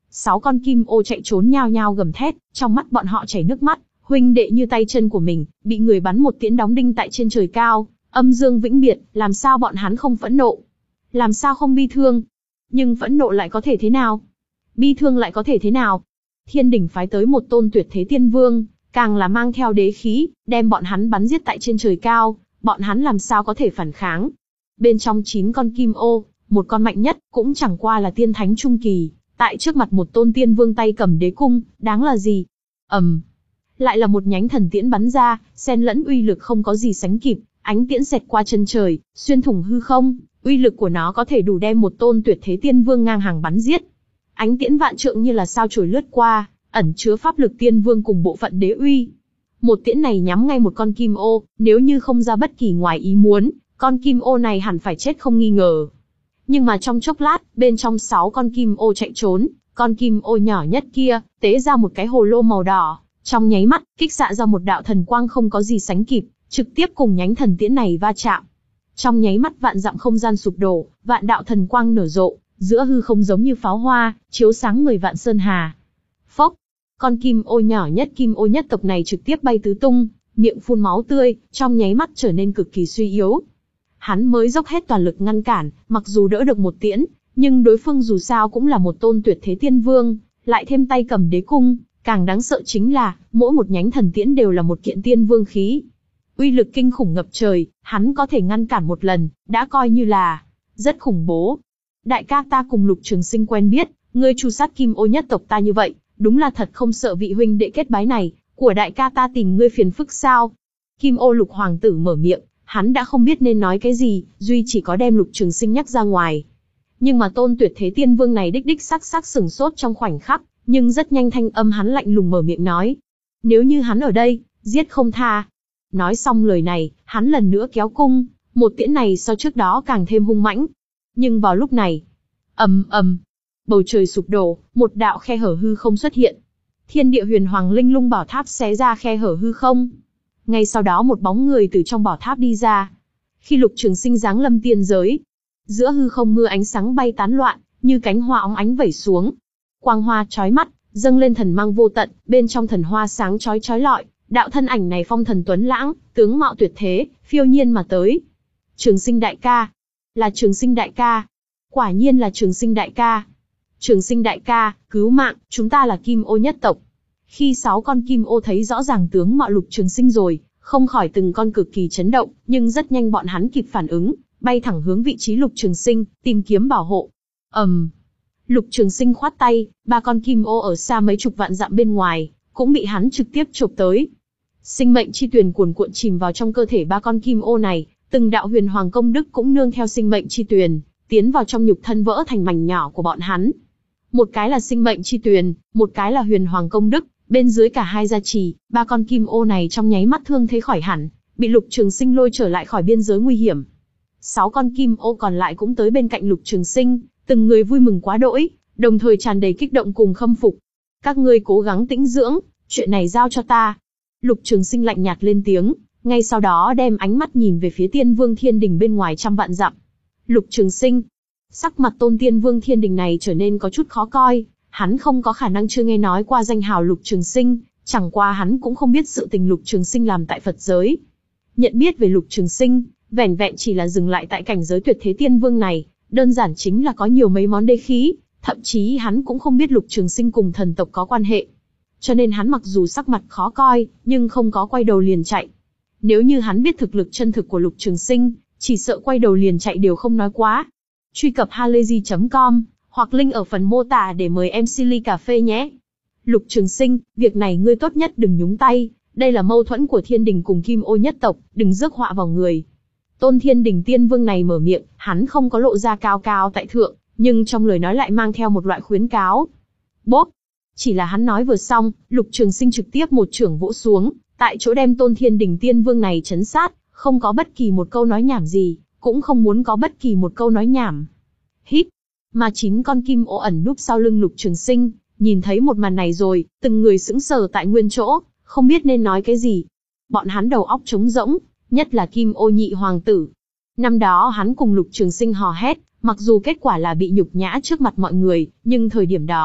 Sáu con kim ô chạy trốn nhao nhao gầm thét, trong mắt bọn họ chảy nước mắt, huynh đệ như tay chân của mình, bị người bắn một tiễn đóng đinh tại trên trời cao, âm dương vĩnh biệt, làm sao bọn hắn không phẫn nộ? Làm sao không bi thương? Nhưng phẫn nộ lại có thể thế nào? Bi thương lại có thể thế nào? Thiên đình phái tới một tôn tuyệt thế tiên vương, càng là mang theo đế khí, đem bọn hắn bắn giết tại trên trời cao, bọn hắn làm sao có thể phản kháng? Bên trong chín con kim ô, một con mạnh nhất, cũng chẳng qua là tiên thánh trung kỳ, tại trước mặt một tôn tiên vương tay cầm đế cung, đáng là gì? ầm, um, lại là một nhánh thần tiễn bắn ra, xen lẫn uy lực không có gì sánh kịp, ánh tiễn xẹt qua chân trời, xuyên thủng hư không, uy lực của nó có thể đủ đem một tôn tuyệt thế tiên vương ngang hàng bắn giết. Ánh tiễn vạn trượng như là sao chổi lướt qua, ẩn chứa pháp lực tiên vương cùng bộ phận đế uy. Một tiễn này nhắm ngay một con kim ô, nếu như không ra bất kỳ ngoài ý muốn, con kim ô này hẳn phải chết không nghi ngờ. Nhưng mà trong chốc lát, bên trong sáu con kim ô chạy trốn, con kim ô nhỏ nhất kia, tế ra một cái hồ lô màu đỏ, trong nháy mắt, kích xạ ra một đạo thần quang không có gì sánh kịp, trực tiếp cùng nhánh thần tiễn này va chạm. Trong nháy mắt vạn dặm không gian sụp đổ, vạn đạo thần quang nở rộ, giữa hư không giống như pháo hoa, chiếu sáng mười vạn sơn hà. Phốc, con kim ô nhỏ nhất kim ô nhất tộc này trực tiếp bay tứ tung, miệng phun máu tươi, trong nháy mắt trở nên cực kỳ suy yếu. Hắn mới dốc hết toàn lực ngăn cản, mặc dù đỡ được một tiễn, nhưng đối phương dù sao cũng là một tôn tuyệt thế tiên vương, lại thêm tay cầm đế cung, càng đáng sợ chính là, mỗi một nhánh thần tiễn đều là một kiện tiên vương khí. Uy lực kinh khủng ngập trời, hắn có thể ngăn cản một lần, đã coi như là rất khủng bố. Đại ca, ta cùng Lục Trường Sinh quen biết, ngươi tru sát kim ô nhất tộc ta như vậy, đúng là thật không sợ vị huynh đệ kết bái này, của đại ca ta tìm ngươi phiền phức sao? Kim ô Lục hoàng tử mở miệng, hắn đã không biết nên nói cái gì, duy chỉ có đem Lục Trường Sinh nhắc ra ngoài. Nhưng mà tôn tuyệt thế tiên vương này đích đích sắc sắc sửng sốt trong khoảnh khắc, nhưng rất nhanh thanh âm hắn lạnh lùng mở miệng nói. Nếu như hắn ở đây, giết không tha. Nói xong lời này, hắn lần nữa kéo cung, một tiễn này so trước đó càng thêm hung mãnh. Nhưng vào lúc này, ầm ầm, bầu trời sụp đổ, một đạo khe hở hư không xuất hiện. Thiên địa huyền hoàng linh lung bảo tháp xé ra khe hở hư không. Ngay sau đó một bóng người từ trong bảo tháp đi ra. Khi Lục Trường Sinh giáng lâm tiên giới, giữa hư không mưa ánh sáng bay tán loạn, như cánh hoa óng ánh vẩy xuống. Quang hoa chói mắt, dâng lên thần mang vô tận, bên trong thần hoa sáng chói chói lọi, đạo thân ảnh này phong thần tuấn lãng, tướng mạo tuyệt thế, phiêu nhiên mà tới. Trường Sinh đại ca, là Trường Sinh đại ca, quả nhiên là Trường Sinh đại ca. Trường Sinh đại ca, cứu mạng, chúng ta là kim ô nhất tộc. Khi sáu con kim ô thấy rõ ràng tướng mạo Lục Trường Sinh rồi, không khỏi từng con cực kỳ chấn động, nhưng rất nhanh bọn hắn kịp phản ứng, bay thẳng hướng vị trí Lục Trường Sinh, tìm kiếm bảo hộ. ầm, um, Lục Trường Sinh khoát tay, ba con kim ô ở xa mấy chục vạn dặm bên ngoài, cũng bị hắn trực tiếp chộp tới. Sinh mệnh chi tuyền cuồn cuộn chìm vào trong cơ thể ba con kim ô này, từng đạo huyền hoàng công đức cũng nương theo sinh mệnh chi tuyền, tiến vào trong nhục thân vỡ thành mảnh nhỏ của bọn hắn. Một cái là sinh mệnh chi tuyền, một cái là huyền hoàng công đức, bên dưới cả hai gia trì, ba con kim ô này trong nháy mắt thương thế khỏi hẳn, bị Lục Trường Sinh lôi trở lại khỏi biên giới nguy hiểm. Sáu con kim ô còn lại cũng tới bên cạnh Lục Trường Sinh, từng người vui mừng quá đỗi, đồng thời tràn đầy kích động cùng khâm phục. Các ngươi cố gắng tĩnh dưỡng, chuyện này giao cho ta. Lục Trường Sinh lạnh nhạt lên tiếng, ngay sau đó đem ánh mắt nhìn về phía Tiên Vương Thiên Đình bên ngoài trăm vạn dặm. Lục Trường Sinh, sắc mặt tôn Tiên Vương Thiên Đình này trở nên có chút khó coi, hắn không có khả năng chưa nghe nói qua danh hào Lục Trường Sinh, chẳng qua hắn cũng không biết sự tình Lục Trường Sinh làm tại Phật giới. Nhận biết về Lục Trường Sinh, vẻn vẹn chỉ là dừng lại tại cảnh giới tuyệt thế tiên vương này, đơn giản chính là có nhiều mấy món đế khí, thậm chí hắn cũng không biết Lục Trường Sinh cùng thần tộc có quan hệ. Cho nên hắn mặc dù sắc mặt khó coi, nhưng không có quay đầu liền chạy. Nếu như hắn biết thực lực chân thực của Lục Trường Sinh, chỉ sợ quay đầu liền chạy đều không nói quá. Truy cập halayzi chấm com, hoặc link ở phần mô tả để mời em xê ly cà phê nhé. Lục Trường Sinh, việc này ngươi tốt nhất đừng nhúng tay, đây là mâu thuẫn của Thiên Đình cùng Kim Ô nhất tộc, đừng rước họa vào người. Tôn Thiên Đình Tiên Vương này mở miệng, hắn không có lộ ra cao cao tại thượng, nhưng trong lời nói lại mang theo một loại khuyến cáo. Bốp! Chỉ là hắn nói vừa xong, Lục Trường Sinh trực tiếp một chưởng vỗ xuống, tại chỗ đem Tôn Thiên Đình Tiên Vương này chấn sát, không có bất kỳ một câu nói nhảm gì, cũng không muốn có bất kỳ một câu nói nhảm. Hít! Mà chín con kim ô ẩn núp sau lưng Lục Trường Sinh, nhìn thấy một màn này rồi, từng người sững sờ tại nguyên chỗ, không biết nên nói cái gì. Bọn hắn đầu óc trống rỗng, nhất là Kim Ô nhị hoàng tử. Năm đó hắn cùng Lục Trường Sinh hò hét, mặc dù kết quả là bị nhục nhã trước mặt mọi người, nhưng thời điểm đó,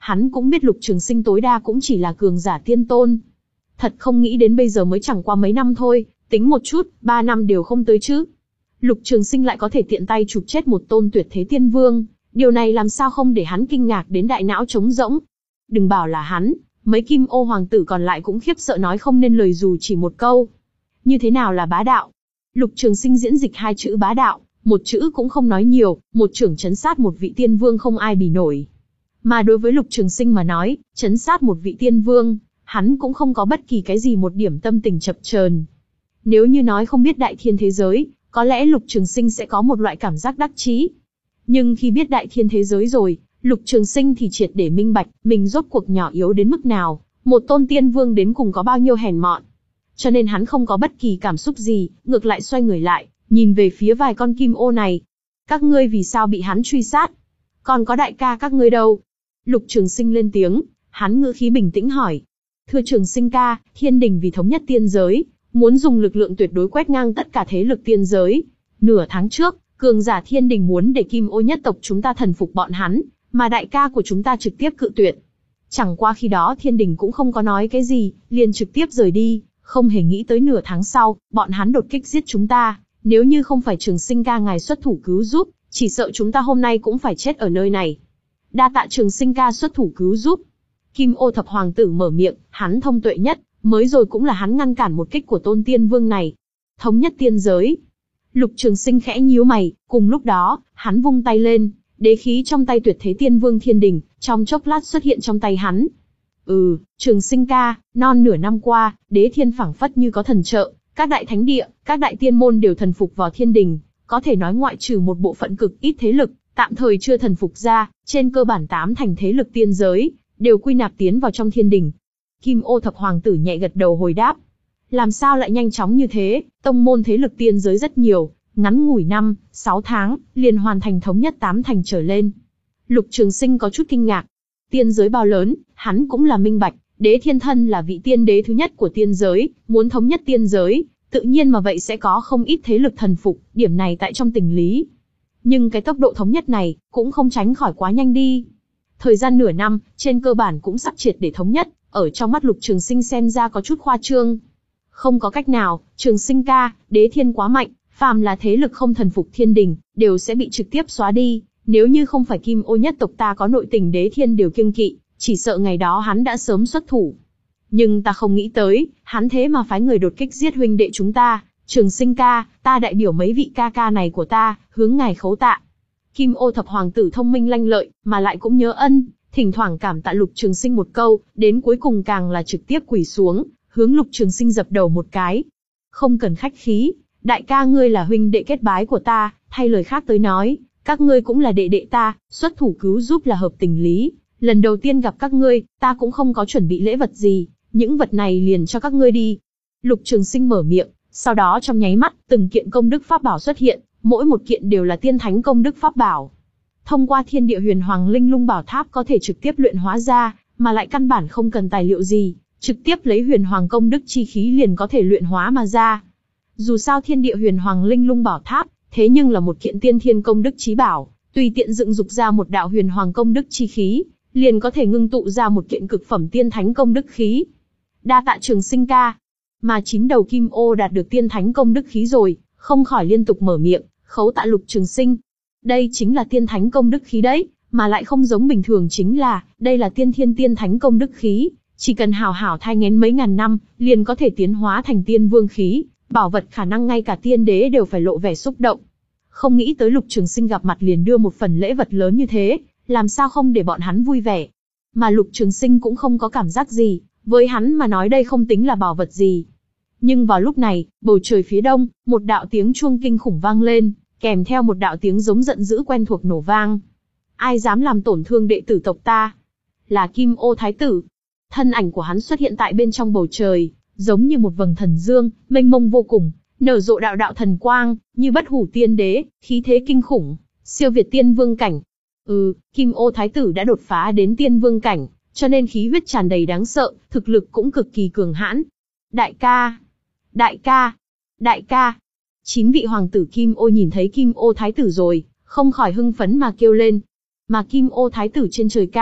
hắn cũng biết Lục Trường Sinh tối đa cũng chỉ là cường giả tiên tôn. Thật không nghĩ đến bây giờ mới chẳng qua mấy năm thôi, tính một chút, ba năm đều không tới chứ. Lục Trường Sinh lại có thể tiện tay chụp chết một tôn tuyệt thế tiên vương, điều này làm sao không để hắn kinh ngạc đến đại não trống rỗng. Đừng bảo là hắn, mấy Kim Ô hoàng tử còn lại cũng khiếp sợ nói không nên lời dù chỉ một câu. Như thế nào là bá đạo? Lục Trường Sinh diễn dịch hai chữ bá đạo, một chữ cũng không nói nhiều, một chưởng chấn sát một vị tiên vương không ai bì nổi. Mà đối với Lục Trường Sinh mà nói, chấn sát một vị tiên vương, hắn cũng không có bất kỳ cái gì một điểm tâm tình chập chờn. Nếu như nói không biết đại thiên thế giới, có lẽ Lục Trường Sinh sẽ có một loại cảm giác đắc chí. Nhưng khi biết đại thiên thế giới rồi, Lục Trường Sinh thì triệt để minh bạch, mình rốt cuộc nhỏ yếu đến mức nào, một tôn tiên vương đến cùng có bao nhiêu hèn mọn. Cho nên hắn không có bất kỳ cảm xúc gì, ngược lại xoay người lại, nhìn về phía vài con kim ô này. Các ngươi vì sao bị hắn truy sát? Còn có đại ca các ngươi đâu? Lục Trường Sinh lên tiếng, hắn ngữ khí bình tĩnh hỏi. Thưa Trường Sinh ca, thiên đình vì thống nhất tiên giới, muốn dùng lực lượng tuyệt đối quét ngang tất cả thế lực tiên giới. Nửa tháng trước, cường giả thiên đình muốn để kim ô nhất tộc chúng ta thần phục bọn hắn, mà đại ca của chúng ta trực tiếp cự tuyệt. Chẳng qua khi đó thiên đình cũng không có nói cái gì, liền trực tiếp rời đi, không hề nghĩ tới nửa tháng sau, bọn hắn đột kích giết chúng ta. Nếu như không phải Trường Sinh ca ngài xuất thủ cứu giúp, chỉ sợ chúng ta hôm nay cũng phải chết ở nơi này. Đa tạ Trường Sinh ca xuất thủ cứu giúp. Kim Ô thập hoàng tử mở miệng, hắn thông tuệ nhất, mới rồi cũng là hắn ngăn cản một kích của tôn tiên vương này. Thống nhất tiên giới. Lục Trường Sinh khẽ nhíu mày, cùng lúc đó, hắn vung tay lên, đế khí trong tay tuyệt thế tiên vương thiên đình, trong chốc lát xuất hiện trong tay hắn. Ừ, Trường Sinh ca, non nửa năm qua, đế thiên phảng phất như có thần trợ, các đại thánh địa, các đại tiên môn đều thần phục vào thiên đình, có thể nói ngoại trừ một bộ phận cực ít thế lực, tạm thời chưa thần phục ra, trên cơ bản tám thành thế lực tiên giới, đều quy nạp tiến vào trong thiên đình. Kim Ô thập hoàng tử nhẹ gật đầu hồi đáp. Làm sao lại nhanh chóng như thế, tông môn thế lực tiên giới rất nhiều, ngắn ngủi năm, sáu tháng, liền hoàn thành thống nhất tám thành trở lên. Lục Trường Sinh có chút kinh ngạc. Tiên giới bao lớn, hắn cũng là minh bạch, đế thiên thân là vị tiên đế thứ nhất của tiên giới, muốn thống nhất tiên giới, tự nhiên mà vậy sẽ có không ít thế lực thần phục, điểm này tại trong tình lý. Nhưng cái tốc độ thống nhất này, cũng không tránh khỏi quá nhanh đi. Thời gian nửa năm, trên cơ bản cũng sắp triệt để thống nhất, ở trong mắt Lục Trường Sinh xem ra có chút khoa trương. Không có cách nào, Trường Sinh ca, đế thiên quá mạnh, phàm là thế lực không thần phục thiên đình, đều sẽ bị trực tiếp xóa đi. Nếu như không phải Kim Ô nhất tộc ta có nội tình đế thiên đều kiêng kỵ, chỉ sợ ngày đó hắn đã sớm xuất thủ. Nhưng ta không nghĩ tới, hắn thế mà phái người đột kích giết huynh đệ chúng ta. Trường Sinh ca, ta đại biểu mấy vị ca ca này của ta, hướng ngài khấu tạ. Kim Ô thập hoàng tử thông minh lanh lợi, mà lại cũng nhớ ân, thỉnh thoảng cảm tạ Lục Trường Sinh một câu, đến cuối cùng càng là trực tiếp quỳ xuống, hướng Lục Trường Sinh dập đầu một cái. Không cần khách khí, đại ca ngươi là huynh đệ kết bái của ta, thay lời khác tới nói, các ngươi cũng là đệ đệ ta, xuất thủ cứu giúp là hợp tình lý. Lần đầu tiên gặp các ngươi, ta cũng không có chuẩn bị lễ vật gì, những vật này liền cho các ngươi đi. Lục Trường Sinh mở miệng, sau đó trong nháy mắt, từng kiện công đức pháp bảo xuất hiện, mỗi một kiện đều là tiên thánh công đức pháp bảo. Thông qua thiên địa huyền hoàng linh lung bảo tháp có thể trực tiếp luyện hóa ra, mà lại căn bản không cần tài liệu gì, trực tiếp lấy huyền hoàng công đức chi khí liền có thể luyện hóa mà ra. Dù sao thiên địa huyền hoàng linh lung bảo tháp, thế nhưng là một kiện tiên thiên công đức chí bảo, tùy tiện dựng dục ra một đạo huyền hoàng công đức chi khí, liền có thể ngưng tụ ra một kiện cực phẩm tiên thánh công đức khí. Đa tạ Trường Sinh ca. Mà chín đầu kim ô đạt được tiên thánh công đức khí rồi, không khỏi liên tục mở miệng, khấu tạ Lục Trường Sinh. Đây chính là tiên thánh công đức khí đấy, mà lại không giống bình thường chính là, đây là tiên thiên tiên thánh công đức khí, chỉ cần hào hảo thai nghén mấy ngàn năm, liền có thể tiến hóa thành tiên vương khí, bảo vật khả năng ngay cả tiên đế đều phải lộ vẻ xúc động. Không nghĩ tới Lục Trường Sinh gặp mặt liền đưa một phần lễ vật lớn như thế, làm sao không để bọn hắn vui vẻ. Mà Lục Trường Sinh cũng không có cảm giác gì, với hắn mà nói đây không tính là bảo vật gì. Nhưng vào lúc này, bầu trời phía đông, một đạo tiếng chuông kinh khủng vang lên, kèm theo một đạo tiếng giống giận dữ quen thuộc nổ vang. Ai dám làm tổn thương đệ tử tộc ta? Là Kim Ô Thái tử. Thân ảnh của hắn xuất hiện tại bên trong bầu trời, giống như một vầng thần dương, mênh mông vô cùng, nở rộ đạo đạo thần quang, như bất hủ tiên đế, khí thế kinh khủng, siêu việt tiên vương cảnh. Ừ, Kim Ô Thái tử đã đột phá đến tiên vương cảnh, cho nên khí huyết tràn đầy đáng sợ, thực lực cũng cực kỳ cường hãn. Đại ca! Đại ca! Đại ca! Chín vị hoàng tử Kim Ô nhìn thấy Kim Ô Thái tử rồi, không khỏi hưng phấn mà kêu lên. Mà Kim Ô Thái tử trên trời cao,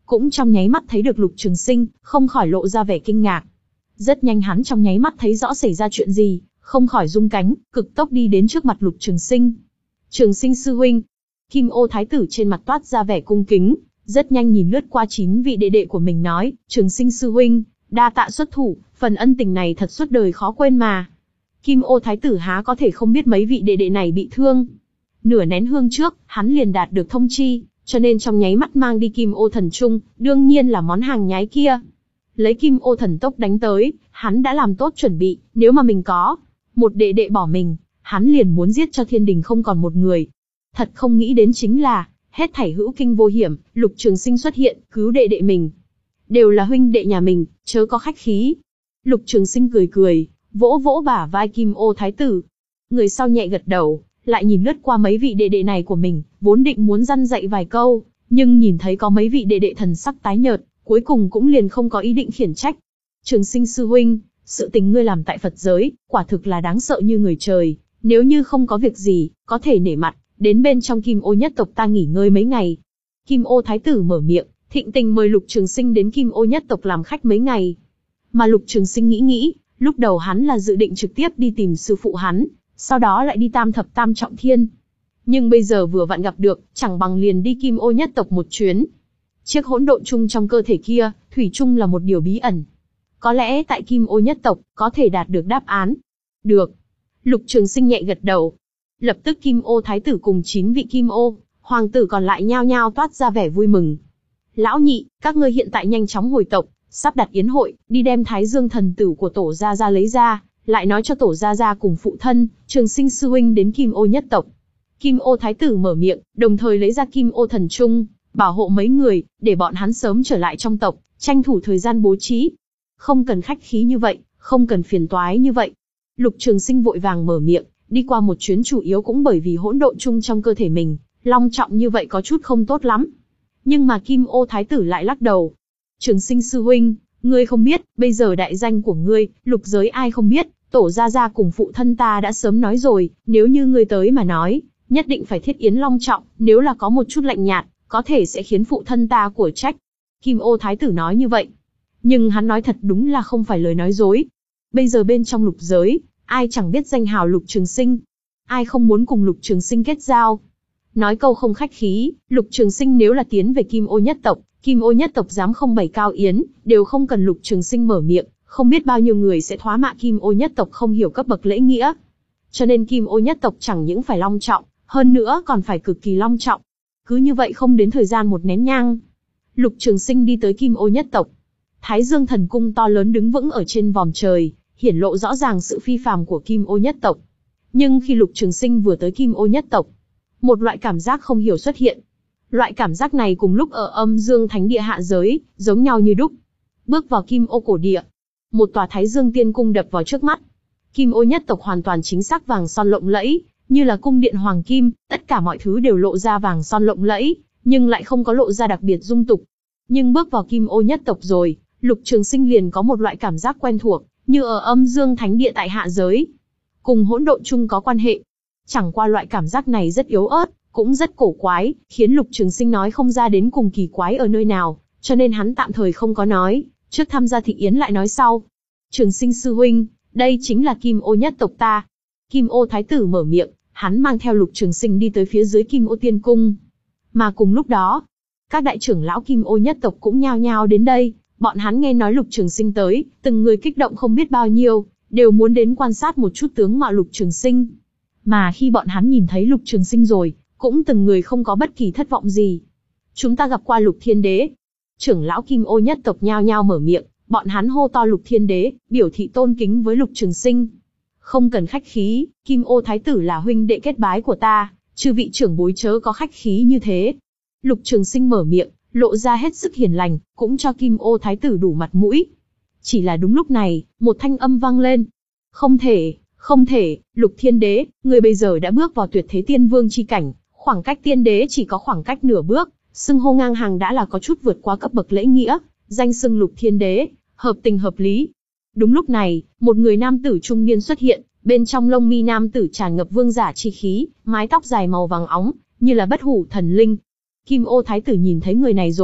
cũng trong nháy mắt thấy được Lục Trường Sinh, không khỏi lộ ra vẻ kinh ngạc. Rất nhanh hắn trong nháy mắt thấy rõ xảy ra chuyện gì, không khỏi rung cánh, cực tốc đi đến trước mặt Lục Trường Sinh. Trường Sinh sư huynh. Kim Ô Thái tử trên mặt toát ra vẻ cung kính, rất nhanh nhìn lướt qua chín vị đệ đệ của mình nói, Trường Sinh sư huynh, đa tạ xuất thủ, phần ân tình này thật suốt đời khó quên mà. Kim Ô Thái tử há có thể không biết mấy vị đệ đệ này bị thương. Nửa nén hương trước, hắn liền đạt được thông chi, cho nên trong nháy mắt mang đi Kim Ô Thần Trung, đương nhiên là món hàng nhái kia. Lấy Kim Ô Thần Tốc đánh tới, hắn đã làm tốt chuẩn bị, nếu mà mình có một đệ đệ bỏ mình, hắn liền muốn giết cho thiên đình không còn một người. Thật không nghĩ đến chính là, hết thảy hữu kinh vô hiểm, Lục Trường Sinh xuất hiện, cứu đệ đệ mình. Đều là huynh đệ nhà mình, chớ có khách khí. Lục Trường Sinh cười cười, vỗ vỗ bả vai Kim Ô Thái tử. Người sau nhẹ gật đầu, lại nhìn lướt qua mấy vị đệ đệ này của mình, vốn định muốn răn dạy vài câu, nhưng nhìn thấy có mấy vị đệ đệ thần sắc tái nhợt, cuối cùng cũng liền không có ý định khiển trách. Trường Sinh sư huynh, sự tình ngươi làm tại Phật giới, quả thực là đáng sợ như người trời, nếu như không có việc gì, có thể nể mặt, đến bên trong Kim Ô nhất tộc ta nghỉ ngơi mấy ngày. Kim Ô Thái tử mở miệng, thịnh tình mời Lục Trường Sinh đến Kim Ô nhất tộc làm khách mấy ngày. Mà Lục Trường Sinh nghĩ nghĩ, lúc đầu hắn là dự định trực tiếp đi tìm sư phụ hắn, sau đó lại đi Tam Thập Tam Trọng Thiên. Nhưng bây giờ vừa vặn gặp được, chẳng bằng liền đi Kim Ô nhất tộc một chuyến. Chiếc hỗn độn chung trong cơ thể kia, thủy chung là một điều bí ẩn. Có lẽ tại Kim Ô nhất tộc, có thể đạt được đáp án. Được. Lục Trường Sinh nhẹ gật đầu. Lập tức Kim Ô Thái tử cùng chín vị Kim Ô, hoàng tử còn lại nhao nhao toát ra vẻ vui mừng. Lão nhị, các ngươi hiện tại nhanh chóng hồi tộc, sắp đặt yến hội, đi đem Thái Dương thần tử của Tổ gia gia lấy ra, lại nói cho Tổ gia gia cùng phụ thân, Trường Sinh sư huynh đến Kim Ô nhất tộc. Kim Ô Thái tử mở miệng, đồng thời lấy ra Kim Ô thần trung, bảo hộ mấy người, để bọn hắn sớm trở lại trong tộc, tranh thủ thời gian bố trí. Không cần khách khí như vậy, không cần phiền toái như vậy. Lục Trường Sinh vội vàng mở miệng, đi qua một chuyến chủ yếu cũng bởi vì hỗn độn chung trong cơ thể mình, long trọng như vậy có chút không tốt lắm. Nhưng mà Kim Ô Thái tử lại lắc đầu. Trường Sinh sư huynh, ngươi không biết, bây giờ đại danh của ngươi, lục giới ai không biết, Tổ gia gia cùng phụ thân ta đã sớm nói rồi, nếu như ngươi tới mà nói, nhất định phải thiết yến long trọng, nếu là có một chút lạnh nhạt, có thể sẽ khiến phụ thân ta của trách. Kim Ô Thái tử nói như vậy. Nhưng hắn nói thật đúng là không phải lời nói dối. Bây giờ bên trong lục giới, ai chẳng biết danh hào Lục Trường Sinh. Ai không muốn cùng Lục Trường Sinh kết giao. Nói câu không khách khí, Lục Trường Sinh nếu là tiến về Kim Ô nhất tộc, Kim Ô nhất tộc dám không bày cao yến, đều không cần Lục Trường Sinh mở miệng, không biết bao nhiêu người sẽ thoá mạ Kim Ô nhất tộc không hiểu cấp bậc lễ nghĩa. Cho nên Kim Ô nhất tộc chẳng những phải long trọng, hơn nữa còn phải cực kỳ long trọng. Cứ như vậy không đến thời gian một nén nhang, Lục Trường Sinh đi tới Kim Ô nhất tộc. Thái Dương thần cung to lớn đứng vững ở trên vòm trời, hiển lộ rõ ràng sự phi phàm của Kim Ô nhất tộc. Nhưng khi Lục Trường Sinh vừa tới Kim Ô nhất tộc, một loại cảm giác không hiểu xuất hiện. Loại cảm giác này cùng lúc ở Âm Dương Thánh Địa hạ giới, giống nhau như đúc. Bước vào Kim Ô cổ địa, một tòa Thái Dương Tiên cung đập vào trước mắt. Kim Ô nhất tộc hoàn toàn chính xác vàng son lộng lẫy, như là cung điện hoàng kim, tất cả mọi thứ đều lộ ra vàng son lộng lẫy, nhưng lại không có lộ ra đặc biệt dung tục. Nhưng bước vào Kim Ô nhất tộc rồi, Lục Trường Sinh liền có một loại cảm giác quen thuộc, như ở Âm Dương Thánh Địa tại hạ giới. Cùng hỗn độn chung có quan hệ. Chẳng qua loại cảm giác này rất yếu ớt, cũng rất cổ quái, khiến Lục Trường Sinh nói không ra đến cùng kỳ quái ở nơi nào, cho nên hắn tạm thời không có nói, trước tham gia thị yến lại nói sau. Trường Sinh sư huynh, đây chính là Kim Ô nhất tộc ta. Kim Ô Thái tử mở miệng, hắn mang theo Lục Trường Sinh đi tới phía dưới Kim Ô Tiên Cung. Mà cùng lúc đó, các đại trưởng lão Kim Ô nhất tộc cũng nhao nhao đến đây, bọn hắn nghe nói Lục Trường Sinh tới, từng người kích động không biết bao nhiêu, đều muốn đến quan sát một chút tướng mạo Lục Trường Sinh. Mà khi bọn hắn nhìn thấy Lục Trường Sinh rồi, cũng từng người không có bất kỳ thất vọng gì. Chúng ta gặp qua Lục Thiên Đế. Trưởng lão Kim Ô nhất tộc nhao nhao mở miệng, bọn hắn hô to Lục Thiên Đế, biểu thị tôn kính với Lục Trường Sinh. Không cần khách khí, Kim Ô Thái tử là huynh đệ kết bái của ta, chư vị trưởng bối chớ có khách khí như thế. Lục Trường Sinh mở miệng, lộ ra hết sức hiền lành, cũng cho Kim Ô Thái tử đủ mặt mũi. Chỉ là đúng lúc này, một thanh âm vang lên. Không thể, không thể, Lục Thiên Đế, người bây giờ đã bước vào tuyệt thế tiên vương chi cảnh, khoảng cách tiên đế chỉ có khoảng cách nửa bước, xưng hô ngang hàng đã là có chút vượt qua cấp bậc lễ nghĩa, danh xưng Lục Thiên Đế, hợp tình hợp lý. Đúng lúc này, một người nam tử trung niên xuất hiện, bên trong lông mi nam tử tràn ngập vương giả chi khí, mái tóc dài màu vàng óng, như là bất hủ thần linh. Kim Ô Thái tử nhìn thấy người này rồi,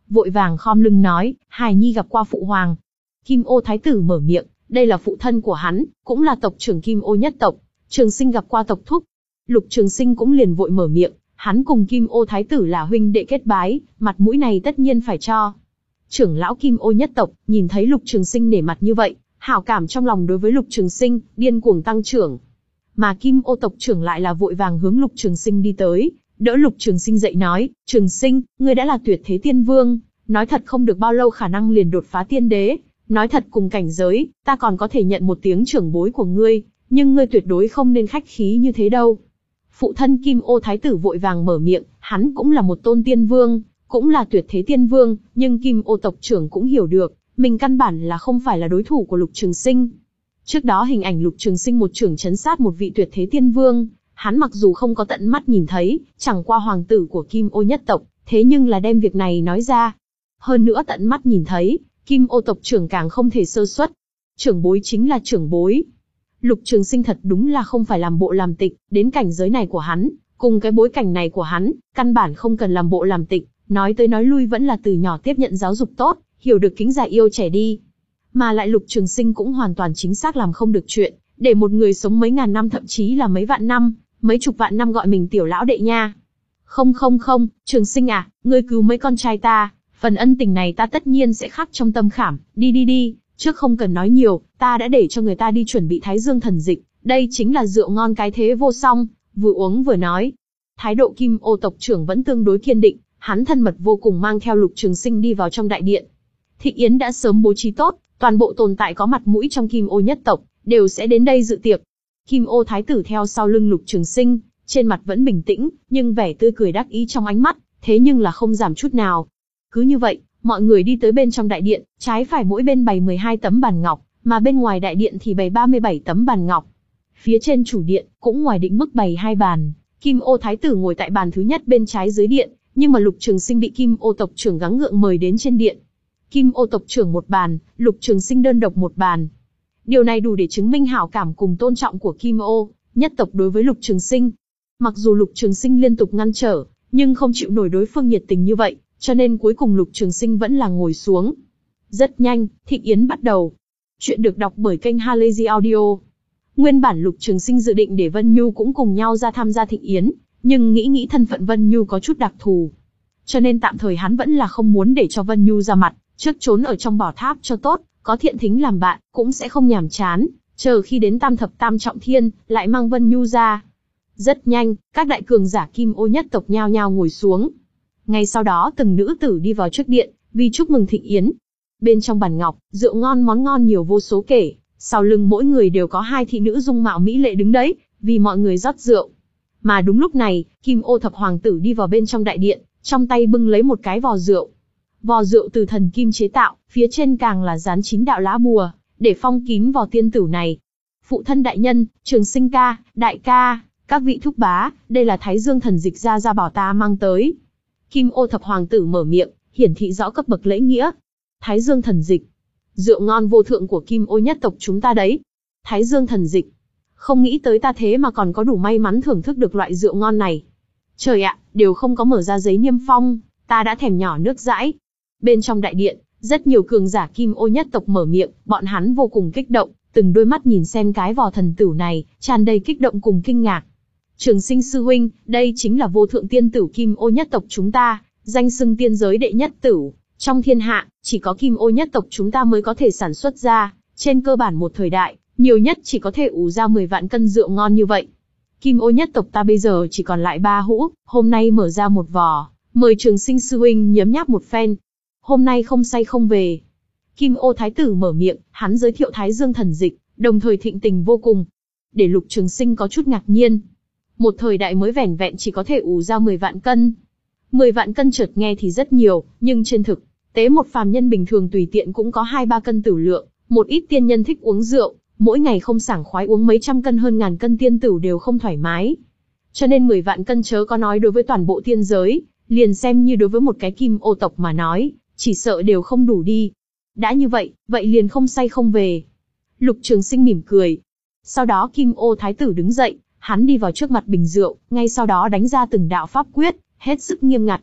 vội vàng khom lưng nói, hài nhi gặp qua phụ hoàng. Kim Ô thái tử mở miệng, đây là phụ thân của hắn, cũng là tộc trưởng Kim Ô nhất tộc. Trường Sinh gặp qua tộc thúc. Lục Trường Sinh cũng liền vội mở miệng, hắn cùng Kim Ô thái tử là huynh đệ kết bái, mặt mũi này tất nhiên phải cho. Trưởng lão Kim Ô nhất tộc, nhìn thấy Lục Trường Sinh nể mặt như vậy, hảo cảm trong lòng đối với Lục Trường Sinh điên cuồng tăng trưởng. Mà Kim Ô tộc trưởng lại là vội vàng hướng Lục Trường Sinh đi tới, đỡ Lục Trường Sinh dậy nói, Trường Sinh, ngươi đã là tuyệt thế tiên vương, nói thật không được bao lâu khả năng liền đột phá tiên đế, nói thật cùng cảnh giới, ta còn có thể nhận một tiếng trưởng bối của ngươi, nhưng ngươi tuyệt đối không nên khách khí như thế đâu. Phụ thân Kim Ô thái tử vội vàng mở miệng, hắn cũng là một tôn tiên vương, cũng là tuyệt thế tiên vương, nhưng Kim Ô tộc trưởng cũng hiểu được, mình căn bản là không phải là đối thủ của Lục Trường Sinh. Trước đó hình ảnh Lục Trường Sinh một trưởng chấn sát một vị tuyệt thế tiên vương, hắn mặc dù không có tận mắt nhìn thấy, chẳng qua hoàng tử của Kim Ô nhất tộc, thế nhưng là đem việc này nói ra. Hơn nữa tận mắt nhìn thấy, Kim Ô tộc trưởng càng không thể sơ suất. Trưởng bối chính là trưởng bối. Lục Trường Sinh thật đúng là không phải làm bộ làm tịch, đến cảnh giới này của hắn, cùng cái bối cảnh này của hắn, căn bản không cần làm bộ làm tịch, nói tới nói lui vẫn là từ nhỏ tiếp nhận giáo dục tốt, hiểu được kính già yêu trẻ đi. Mà lại Lục Trường Sinh cũng hoàn toàn chính xác làm không được chuyện, để một người sống mấy ngàn năm thậm chí là mấy vạn năm, mấy chục vạn năm gọi mình tiểu lão đệ nha. Không không không, Trường Sinh à, ngươi cứu mấy con trai ta, phần ân tình này ta tất nhiên sẽ khắc trong tâm khảm, đi đi đi, trước không cần nói nhiều, ta đã để cho người ta đi chuẩn bị Thái Dương thần dịch, đây chính là rượu ngon cái thế vô song, vừa uống vừa nói. Thái độ Kim Ô tộc trưởng vẫn tương đối kiên định, hắn thân mật vô cùng mang theo Lục Trường Sinh đi vào trong đại điện. Thị yến đã sớm bố trí tốt, toàn bộ tồn tại có mặt mũi trong Kim Ô nhất tộc, đều sẽ đến đây dự tiệc. Kim Ô thái tử theo sau lưng Lục Trường Sinh, trên mặt vẫn bình tĩnh, nhưng vẻ tươi cười đắc ý trong ánh mắt, thế nhưng là không giảm chút nào. Cứ như vậy, mọi người đi tới bên trong đại điện, trái phải mỗi bên bày mười hai tấm bàn ngọc, mà bên ngoài đại điện thì bày ba mươi bảy tấm bàn ngọc. Phía trên chủ điện, cũng ngoài định mức bày hai bàn, Kim Ô thái tử ngồi tại bàn thứ nhất bên trái dưới điện, nhưng mà Lục Trường Sinh bị Kim Ô tộc trưởng gắng gượng mời đến trên điện. Kim Ô tộc trưởng một bàn, Lục Trường Sinh đơn độc một bàn. Điều này đủ để chứng minh hảo cảm cùng tôn trọng của Kim Ô nhất tộc đối với Lục Trường Sinh. Mặc dù Lục Trường Sinh liên tục ngăn trở, nhưng không chịu nổi đối phương nhiệt tình như vậy, cho nên cuối cùng Lục Trường Sinh vẫn là ngồi xuống. Rất nhanh, thị yến bắt đầu. Chuyện được đọc bởi kênh Halazy Audio. Nguyên bản Lục Trường Sinh dự định để Vân Nhu cũng cùng nhau ra tham gia thị yến, nhưng nghĩ nghĩ thân phận Vân Nhu có chút đặc thù, cho nên tạm thời hắn vẫn là không muốn để cho Vân Nhu ra mặt, trước trốn ở trong bảo tháp cho tốt, có Thiện Thính làm bạn, cũng sẽ không nhàm chán, chờ khi đến tam thập tam trọng thiên, lại mang Vân Nhu ra. Rất nhanh, các đại cường giả Kim Ô nhất tộc nhao nhao ngồi xuống. Ngay sau đó từng nữ tử đi vào trước điện, vì chúc mừng thị yến. Bên trong bàn ngọc, rượu ngon món ngon nhiều vô số kể, sau lưng mỗi người đều có hai thị nữ dung mạo mỹ lệ đứng đấy, vì mọi người rót rượu. Mà đúng lúc này, Kim Ô thập hoàng tử đi vào bên trong đại điện, trong tay bưng lấy một cái vò rượu. Vò rượu từ thần kim chế tạo, phía trên càng là dán chín đạo lá bùa, để phong kín vò tiên tử này. Phụ thân đại nhân, Trường Sinh ca, đại ca, các vị thúc bá, đây là Thái Dương thần dịch ra ra bảo ta mang tới. Kim Ô thập hoàng tử mở miệng, hiển thị rõ cấp bậc lễ nghĩa. Thái Dương thần dịch, rượu ngon vô thượng của Kim Ô nhất tộc chúng ta đấy. Thái Dương thần dịch, không nghĩ tới ta thế mà còn có đủ may mắn thưởng thức được loại rượu ngon này. Trời ạ, đều không có mở ra giấy niêm phong, ta đã thèm nhỏ nước dãi. Bên trong đại điện, rất nhiều cường giả Kim Ô nhất tộc mở miệng, bọn hắn vô cùng kích động, từng đôi mắt nhìn xem cái vò thần tử này, tràn đầy kích động cùng kinh ngạc. Trường Sinh sư huynh, đây chính là vô thượng tiên tử Kim Ô nhất tộc chúng ta, danh xưng tiên giới đệ nhất tử, trong thiên hạ, chỉ có Kim Ô nhất tộc chúng ta mới có thể sản xuất ra, trên cơ bản một thời đại, nhiều nhất chỉ có thể ủ ra mười vạn cân rượu ngon như vậy. Kim Ô nhất tộc ta bây giờ chỉ còn lại ba hũ, hôm nay mở ra một vò, mời Trường Sinh sư huynh nhấm nháp một phen. Hôm nay không say không về. Kim Ô thái tử mở miệng, hắn giới thiệu Thái Dương thần dịch, đồng thời thịnh tình vô cùng, để Lục Trường Sinh có chút ngạc nhiên. Một thời đại mới vẻn vẹn chỉ có thể ủ ra mười vạn cân. mười vạn cân chợt nghe thì rất nhiều, nhưng trên thực tế một phàm nhân bình thường tùy tiện cũng có hai ba cân tửu lượng, một ít tiên nhân thích uống rượu, mỗi ngày không sảng khoái uống mấy trăm cân hơn ngàn cân tiên tửu đều không thoải mái. Cho nên mười vạn cân chớ có nói đối với toàn bộ tiên giới, liền xem như đối với một cái Kim Ô tộc mà nói, chỉ sợ đều không đủ đi. Đã như vậy, vậy liền không say không về. Lục Trường Sinh mỉm cười. Sau đó Kim Ô thái tử đứng dậy, hắn đi vào trước mặt bình rượu, ngay sau đó đánh ra từng đạo pháp quyết, hết sức nghiêm ngặt.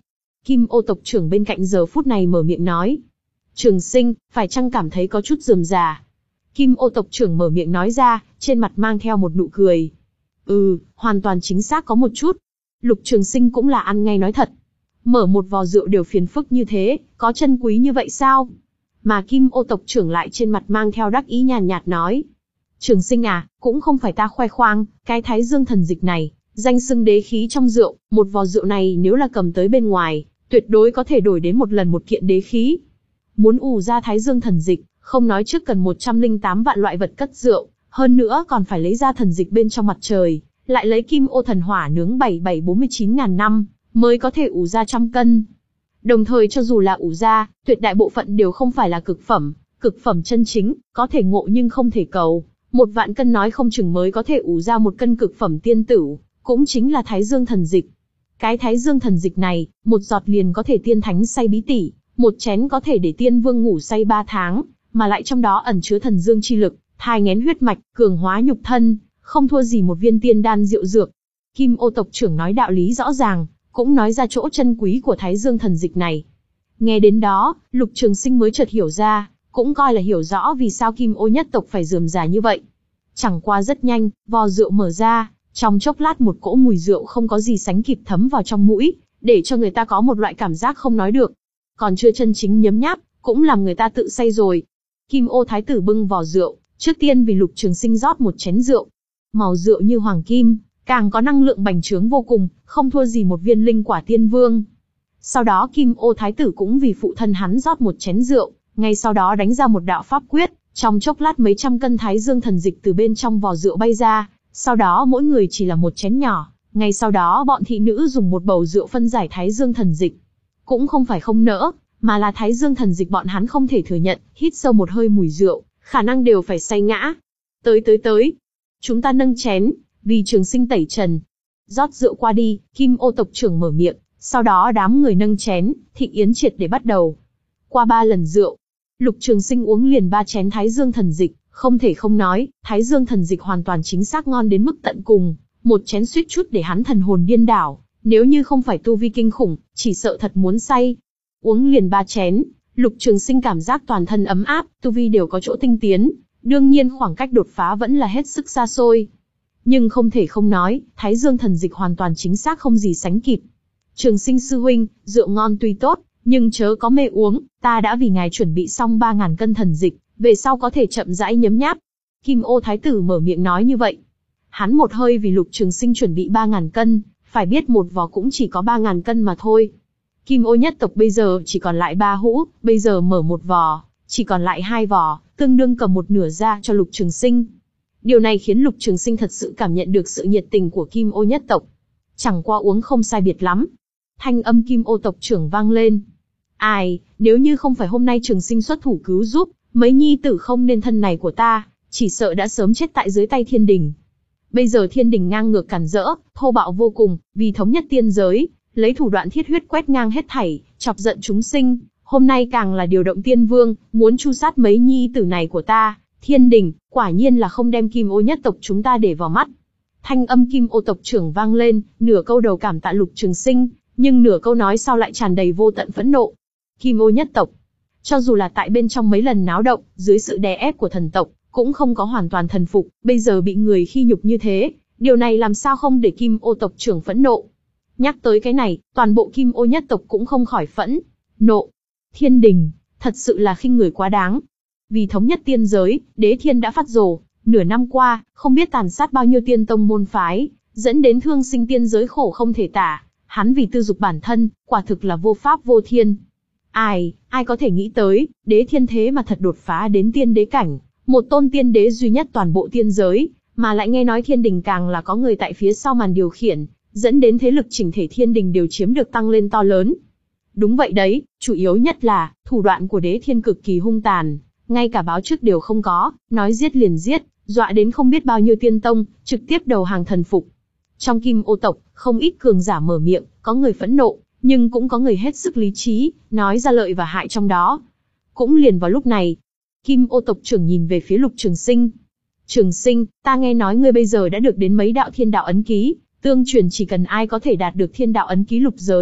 Kim Ô tộc trưởng bên cạnh giờ phút này mở miệng nói. Trường sinh, phải chăng cảm thấy có chút rườm rà? Kim Ô tộc trưởng mở miệng nói ra, trên mặt mang theo một nụ cười. Ừ, hoàn toàn chính xác có một chút. Lục Trường Sinh cũng là ăn ngay nói thật. Mở một vò rượu đều phiền phức như thế, có chân quý như vậy sao? Mà Kim Ô tộc trưởng lại trên mặt mang theo đắc ý nhàn nhạt nói. Trường Sinh à, cũng không phải ta khoe khoang, cái Thái Dương thần dịch này, danh xưng đế khí trong rượu, một vò rượu này nếu là cầm tới bên ngoài, tuyệt đối có thể đổi đến một lần một kiện đế khí. Muốn ủ ra Thái Dương thần dịch, không nói trước cần một trăm linh tám vạn loại vật cất rượu, hơn nữa còn phải lấy ra thần dịch bên trong mặt trời, lại lấy Kim Ô thần hỏa nướng bảy bảy bốn mươi chín ngàn năm, mới có thể ủ ra trăm cân. Đồng thời cho dù là ủ ra, tuyệt đại bộ phận đều không phải là cực phẩm, cực phẩm chân chính, có thể ngộ nhưng không thể cầu. Một vạn cân nói không chừng mới có thể ủ ra một cân cực phẩm tiên tử, cũng chính là Thái Dương thần dịch. Cái Thái Dương thần dịch này, một giọt liền có thể tiên thánh say bí tỉ, một chén có thể để tiên vương ngủ say ba tháng, mà lại trong đó ẩn chứa thần dương chi lực, thai nghén huyết mạch, cường hóa nhục thân, không thua gì một viên tiên đan diệu dược. Kim Ô tộc trưởng nói đạo lý rõ ràng, cũng nói ra chỗ chân quý của Thái Dương thần dịch này. Nghe đến đó, Lục Trường Sinh mới chợt hiểu ra, cũng coi là hiểu rõ vì sao Kim Ô nhất tộc phải rườm rà như vậy. Chẳng qua rất nhanh, vò rượu mở ra, trong chốc lát một cỗ mùi rượu không có gì sánh kịp thấm vào trong mũi, để cho người ta có một loại cảm giác không nói được. Còn chưa chân chính nhấm nháp, cũng làm người ta tự say rồi. Kim Ô thái tử bưng vò rượu, trước tiên vì Lục Trường Sinh rót một chén rượu. Màu rượu như hoàng kim, càng có năng lượng bành trướng vô cùng, không thua gì một viên linh quả tiên vương. Sau đó Kim Ô thái tử cũng vì phụ thân hắn rót một chén rượu, ngay sau đó đánh ra một đạo pháp quyết, trong chốc lát mấy trăm cân Thái Dương thần dịch từ bên trong vò rượu bay ra, sau đó mỗi người chỉ là một chén nhỏ, ngay sau đó bọn thị nữ dùng một bầu rượu phân giải Thái Dương thần dịch. Cũng không phải không nỡ, mà là Thái Dương thần dịch bọn hắn không thể thừa nhận, hít sâu một hơi mùi rượu, khả năng đều phải say ngã. Tới tới tới, chúng ta nâng chén, vì Trường Sinh tẩy trần. Rót rượu qua đi, Kim Ô tộc trưởng mở miệng, sau đó đám người nâng chén, thịnh yến triệt để bắt đầu. Qua ba lần rượu, Lục Trường Sinh uống liền ba chén Thái Dương thần dịch, không thể không nói, Thái Dương thần dịch hoàn toàn chính xác ngon đến mức tận cùng, một chén suýt chút để hắn thần hồn điên đảo, nếu như không phải tu vi kinh khủng, chỉ sợ thật muốn say. Uống liền ba chén, Lục Trường Sinh cảm giác toàn thân ấm áp, tu vi đều có chỗ tinh tiến, đương nhiên khoảng cách đột phá vẫn là hết sức xa xôi. Nhưng không thể không nói, Thái Dương thần dịch hoàn toàn chính xác không gì sánh kịp. Trường Sinh sư huynh, rượu ngon tuy tốt, nhưng chớ có mê uống, ta đã vì ngài chuẩn bị xong ba ngàn cân thần dịch, về sau có thể chậm rãi nhấm nháp. Kim Ô thái tử mở miệng nói như vậy. Hắn một hơi vì Lục Trường Sinh chuẩn bị ba ngàn cân, phải biết một vò cũng chỉ có ba ngàn cân mà thôi. Kim Ô nhất tộc bây giờ chỉ còn lại ba hũ, bây giờ mở một vò, chỉ còn lại hai vò, tương đương cầm một nửa ra cho Lục Trường Sinh. Điều này khiến Lục Trường Sinh thật sự cảm nhận được sự nhiệt tình của Kim Ô nhất tộc. Chẳng qua uống không sai biệt lắm. Thanh âm Kim Ô tộc trưởng vang lên. Ai, nếu như không phải hôm nay Trường Sinh xuất thủ cứu giúp, mấy nhi tử không nên thân này của ta, chỉ sợ đã sớm chết tại dưới tay thiên đình. Bây giờ thiên đình ngang ngược cản rỡ, thô bạo vô cùng, vì thống nhất tiên giới, lấy thủ đoạn thiết huyết quét ngang hết thảy, chọc giận chúng sinh. Hôm nay càng là điều động tiên vương, muốn tru sát mấy nhi tử này của ta. Thiên đình, quả nhiên là không đem Kim Ô nhất tộc chúng ta để vào mắt. Thanh âm Kim Ô tộc trưởng vang lên, nửa câu đầu cảm tạ Lục Trường Sinh, nhưng nửa câu nói sau lại tràn đầy vô tận phẫn nộ. Kim Ô nhất tộc, cho dù là tại bên trong mấy lần náo động, dưới sự đè ép của thần tộc, cũng không có hoàn toàn thần phục, bây giờ bị người khi nhục như thế, điều này làm sao không để Kim Ô tộc trưởng phẫn nộ. Nhắc tới cái này, toàn bộ Kim Ô nhất tộc cũng không khỏi phẫn nộ. Thiên đình, thật sự là khinh người quá đáng. Vì thống nhất tiên giới, Đế Thiên đã phát rồ, nửa năm qua, không biết tàn sát bao nhiêu tiên tông môn phái, dẫn đến thương sinh tiên giới khổ không thể tả. Hắn vì tư dục bản thân, quả thực là vô pháp vô thiên. Ai, ai có thể nghĩ tới, Đế Thiên thế mà thật đột phá đến tiên đế cảnh, một tôn tiên đế duy nhất toàn bộ tiên giới, mà lại nghe nói thiên đình càng là có người tại phía sau màn điều khiển, dẫn đến thế lực chỉnh thể thiên đình đều chiếm được tăng lên to lớn. Đúng vậy đấy, chủ yếu nhất là, thủ đoạn của Đế Thiên cực kỳ hung tàn, ngay cả báo trước đều không có, nói giết liền giết, dọa đến không biết bao nhiêu tiên tông, trực tiếp đầu hàng thần phục. Trong Kim Ô tộc, không ít cường giả mở miệng, có người phẫn nộ, nhưng cũng có người hết sức lý trí, nói ra lợi và hại trong đó. Cũng liền vào lúc này, Kim Ô tộc trưởng nhìn về phía Lục Trường Sinh. Trường Sinh, ta nghe nói ngươi bây giờ đã được đến mấy đạo thiên đạo ấn ký, tương truyền chỉ cần ai có thể đạt được thiên đạo ấn ký lục giới,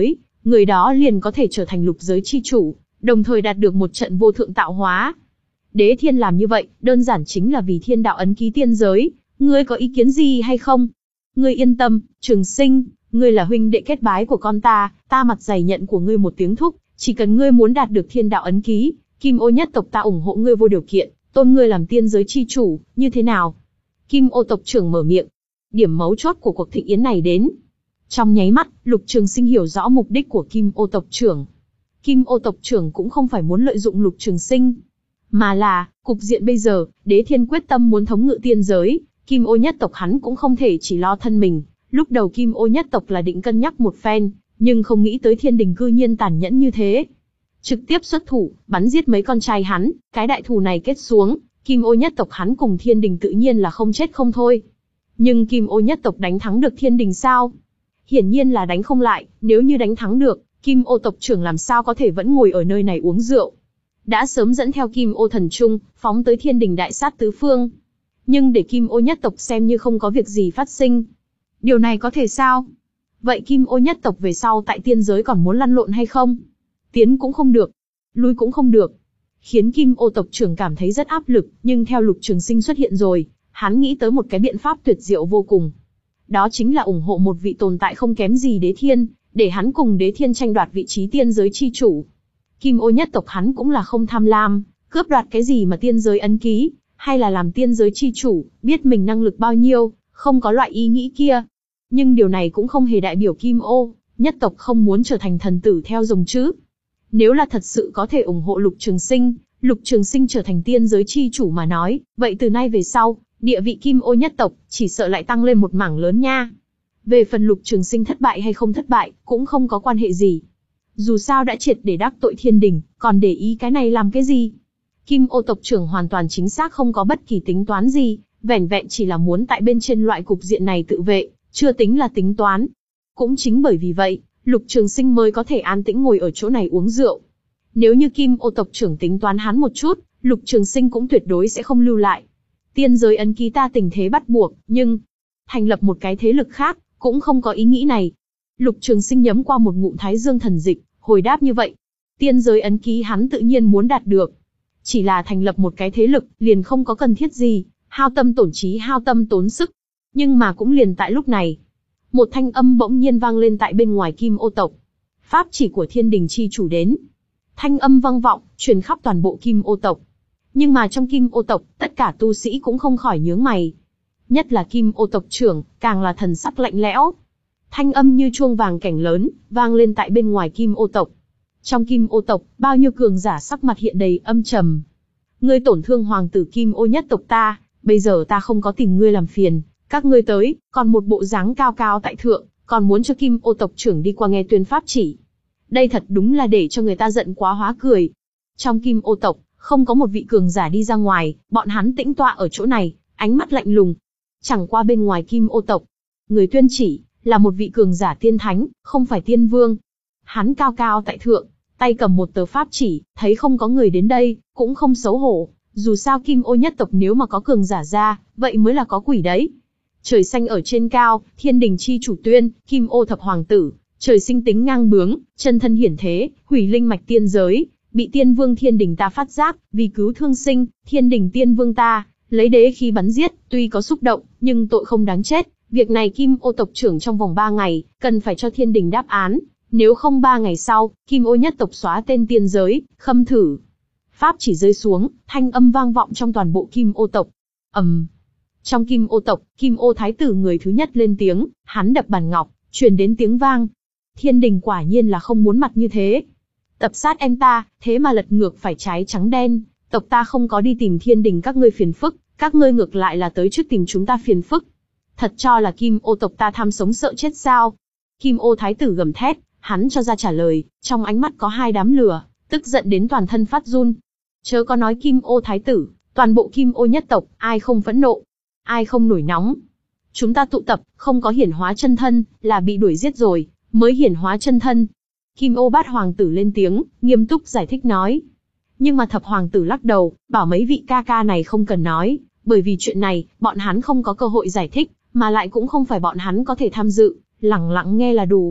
người đó liền có thể trở thành lục giới chi chủ, đồng thời đạt được một trận vô thượng tạo hóa. Đế Thiên làm như vậy, đơn giản chính là vì thiên đạo ấn ký tiên giới, ngươi có ý kiến gì hay không? Ngươi yên tâm, Trường Sinh, ngươi là huynh đệ kết bái của con ta, ta mặt dày nhận của ngươi một tiếng thúc, chỉ cần ngươi muốn đạt được thiên đạo ấn ký, Kim Ô nhất tộc ta ủng hộ ngươi vô điều kiện, tôn ngươi làm tiên giới chi chủ, như thế nào? Kim Ô tộc trưởng mở miệng. Điểm mấu chốt của cuộc thịnh yến này đến. Trong nháy mắt, Lục Trường Sinh hiểu rõ mục đích của Kim Ô tộc trưởng. Kim Ô tộc trưởng cũng không phải muốn lợi dụng Lục Trường Sinh, mà là, cục diện bây giờ, Đế Thiên quyết tâm muốn thống ngự tiên giới, Kim Ô nhất tộc hắn cũng không thể chỉ lo thân mình. Lúc đầu Kim Ô nhất tộc là định cân nhắc một phen, nhưng không nghĩ tới thiên đình cư nhiên tàn nhẫn như thế. Trực tiếp xuất thủ, bắn giết mấy con trai hắn, cái đại thù này kết xuống, Kim Ô nhất tộc hắn cùng thiên đình tự nhiên là không chết không thôi. Nhưng Kim Ô nhất tộc đánh thắng được thiên đình sao? Hiển nhiên là đánh không lại, nếu như đánh thắng được, Kim Ô tộc trưởng làm sao có thể vẫn ngồi ở nơi này uống rượu. Đã sớm dẫn theo Kim Ô thần trung, phóng tới thiên đình đại sát tứ phương. Nhưng để Kim Ô nhất tộc xem như không có việc gì phát sinh. Điều này có thể sao? Vậy Kim Ô nhất tộc về sau tại tiên giới còn muốn lăn lộn hay không? Tiến cũng không được, lui cũng không được. Khiến Kim Ô tộc trưởng cảm thấy rất áp lực, nhưng theo Lục Trường Sinh xuất hiện rồi, hắn nghĩ tới một cái biện pháp tuyệt diệu vô cùng. Đó chính là ủng hộ một vị tồn tại không kém gì Đế Thiên, để hắn cùng Đế Thiên tranh đoạt vị trí tiên giới chi chủ. Kim Ô nhất tộc hắn cũng là không tham lam, cướp đoạt cái gì mà tiên giới ấn ký, hay là làm tiên giới chi chủ, biết mình năng lực bao nhiêu, không có loại ý nghĩ kia. Nhưng điều này cũng không hề đại biểu Kim Ô nhất tộc không muốn trở thành thần tử theo dòng chứ. Nếu là thật sự có thể ủng hộ Lục Trường Sinh, Lục Trường Sinh trở thành tiên giới chi chủ mà nói, vậy từ nay về sau, địa vị Kim Ô nhất tộc chỉ sợ lại tăng lên một mảng lớn nha. Về phần Lục Trường Sinh thất bại hay không thất bại, cũng không có quan hệ gì. Dù sao đã triệt để đắc tội thiên đình, còn để ý cái này làm cái gì? Kim Ô tộc trưởng hoàn toàn chính xác không có bất kỳ tính toán gì, vẻn vẹn chỉ là muốn tại bên trên loại cục diện này tự vệ, chưa tính là tính toán. Cũng chính bởi vì vậy, Lục Trường Sinh mới có thể an tĩnh ngồi ở chỗ này uống rượu. Nếu như Kim Ô tộc trưởng tính toán hắn một chút, Lục Trường Sinh cũng tuyệt đối sẽ không lưu lại. Tiên giới ấn ký ta tình thế bắt buộc, nhưng thành lập một cái thế lực khác, cũng không có ý nghĩ này. Lục Trường Sinh nhấm qua một ngụm Thái Dương thần dịch, hồi đáp như vậy. Tiên giới ấn ký hắn tự nhiên muốn đạt được. Chỉ là thành lập một cái thế lực, liền không có cần thiết gì, hao tâm tổn trí hao tâm tốn sức. Nhưng mà cũng liền tại lúc này, một thanh âm bỗng nhiên vang lên tại bên ngoài Kim Ô tộc. Pháp chỉ của thiên đình chi chủ đến. Thanh âm vang vọng, truyền khắp toàn bộ Kim Ô tộc. Nhưng mà trong Kim Ô tộc, tất cả tu sĩ cũng không khỏi nhướng mày. Nhất là Kim Ô tộc trưởng, càng là thần sắc lạnh lẽo. Thanh âm như chuông vàng cảnh lớn, vang lên tại bên ngoài Kim Ô tộc. Trong Kim Ô tộc, bao nhiêu cường giả sắc mặt hiện đầy âm trầm. Ngươi tổn thương hoàng tử Kim Ô nhất tộc ta, bây giờ ta không có tìm ngươi làm phiền, các ngươi tới, còn một bộ dáng cao cao tại thượng, còn muốn cho Kim Ô tộc trưởng đi qua nghe tuyên pháp chỉ. Đây thật đúng là để cho người ta giận quá hóa cười. Trong Kim Ô tộc, không có một vị cường giả đi ra ngoài, bọn hắn tĩnh tọa ở chỗ này, ánh mắt lạnh lùng. Chẳng qua bên ngoài Kim Ô tộc, người tuyên chỉ là một vị cường giả tiên thánh, không phải tiên vương. Hắn cao cao tại thượng, tay cầm một tờ pháp chỉ, thấy không có người đến đây, cũng không xấu hổ. Dù sao Kim Ô nhất tộc nếu mà có cường giả ra, vậy mới là có quỷ đấy. Trời xanh ở trên cao, thiên đình chi chủ tuyên, Kim Ô thập hoàng tử, trời sinh tính ngang bướng, chân thân hiển thế, hủy linh mạch tiên giới, bị tiên vương thiên đình ta phát giác, vì cứu thương sinh, thiên đình tiên vương ta, lấy đế khí bắn giết, tuy có xúc động, nhưng tội không đáng chết. Việc này Kim Ô tộc trưởng trong vòng ba ngày, cần phải cho thiên đình đáp án, nếu không ba ngày sau, Kim Ô nhất tộc xóa tên tiên giới, khâm thử. Pháp chỉ rơi xuống, thanh âm vang vọng trong toàn bộ Kim Ô tộc. ầm, um. Trong Kim Ô tộc, Kim Ô thái tử người thứ nhất lên tiếng, hắn đập bàn ngọc, truyền đến tiếng vang. Thiên đình quả nhiên là không muốn mặt như thế. Tập sát em ta, thế mà lật ngược phải trái trắng đen, tộc ta không có đi tìm thiên đình các ngươi phiền phức, các ngươi ngược lại là tới trước tìm chúng ta phiền phức. Thật cho là Kim Ô tộc ta tham sống sợ chết sao? Kim Ô thái tử gầm thét, hắn cho ra trả lời, trong ánh mắt có hai đám lửa, tức giận đến toàn thân phát run. Chớ có nói Kim Ô thái tử, toàn bộ Kim Ô nhất tộc, ai không phẫn nộ, ai không nổi nóng. Chúng ta tụ tập, không có hiển hóa chân thân, là bị đuổi giết rồi, mới hiển hóa chân thân. Kim Ô bát hoàng tử lên tiếng, nghiêm túc giải thích nói. Nhưng mà thập hoàng tử lắc đầu, bảo mấy vị ca ca này không cần nói, bởi vì chuyện này, bọn hắn không có cơ hội giải thích, mà lại cũng không phải bọn hắn có thể tham dự, lẳng lặng nghe là đủ.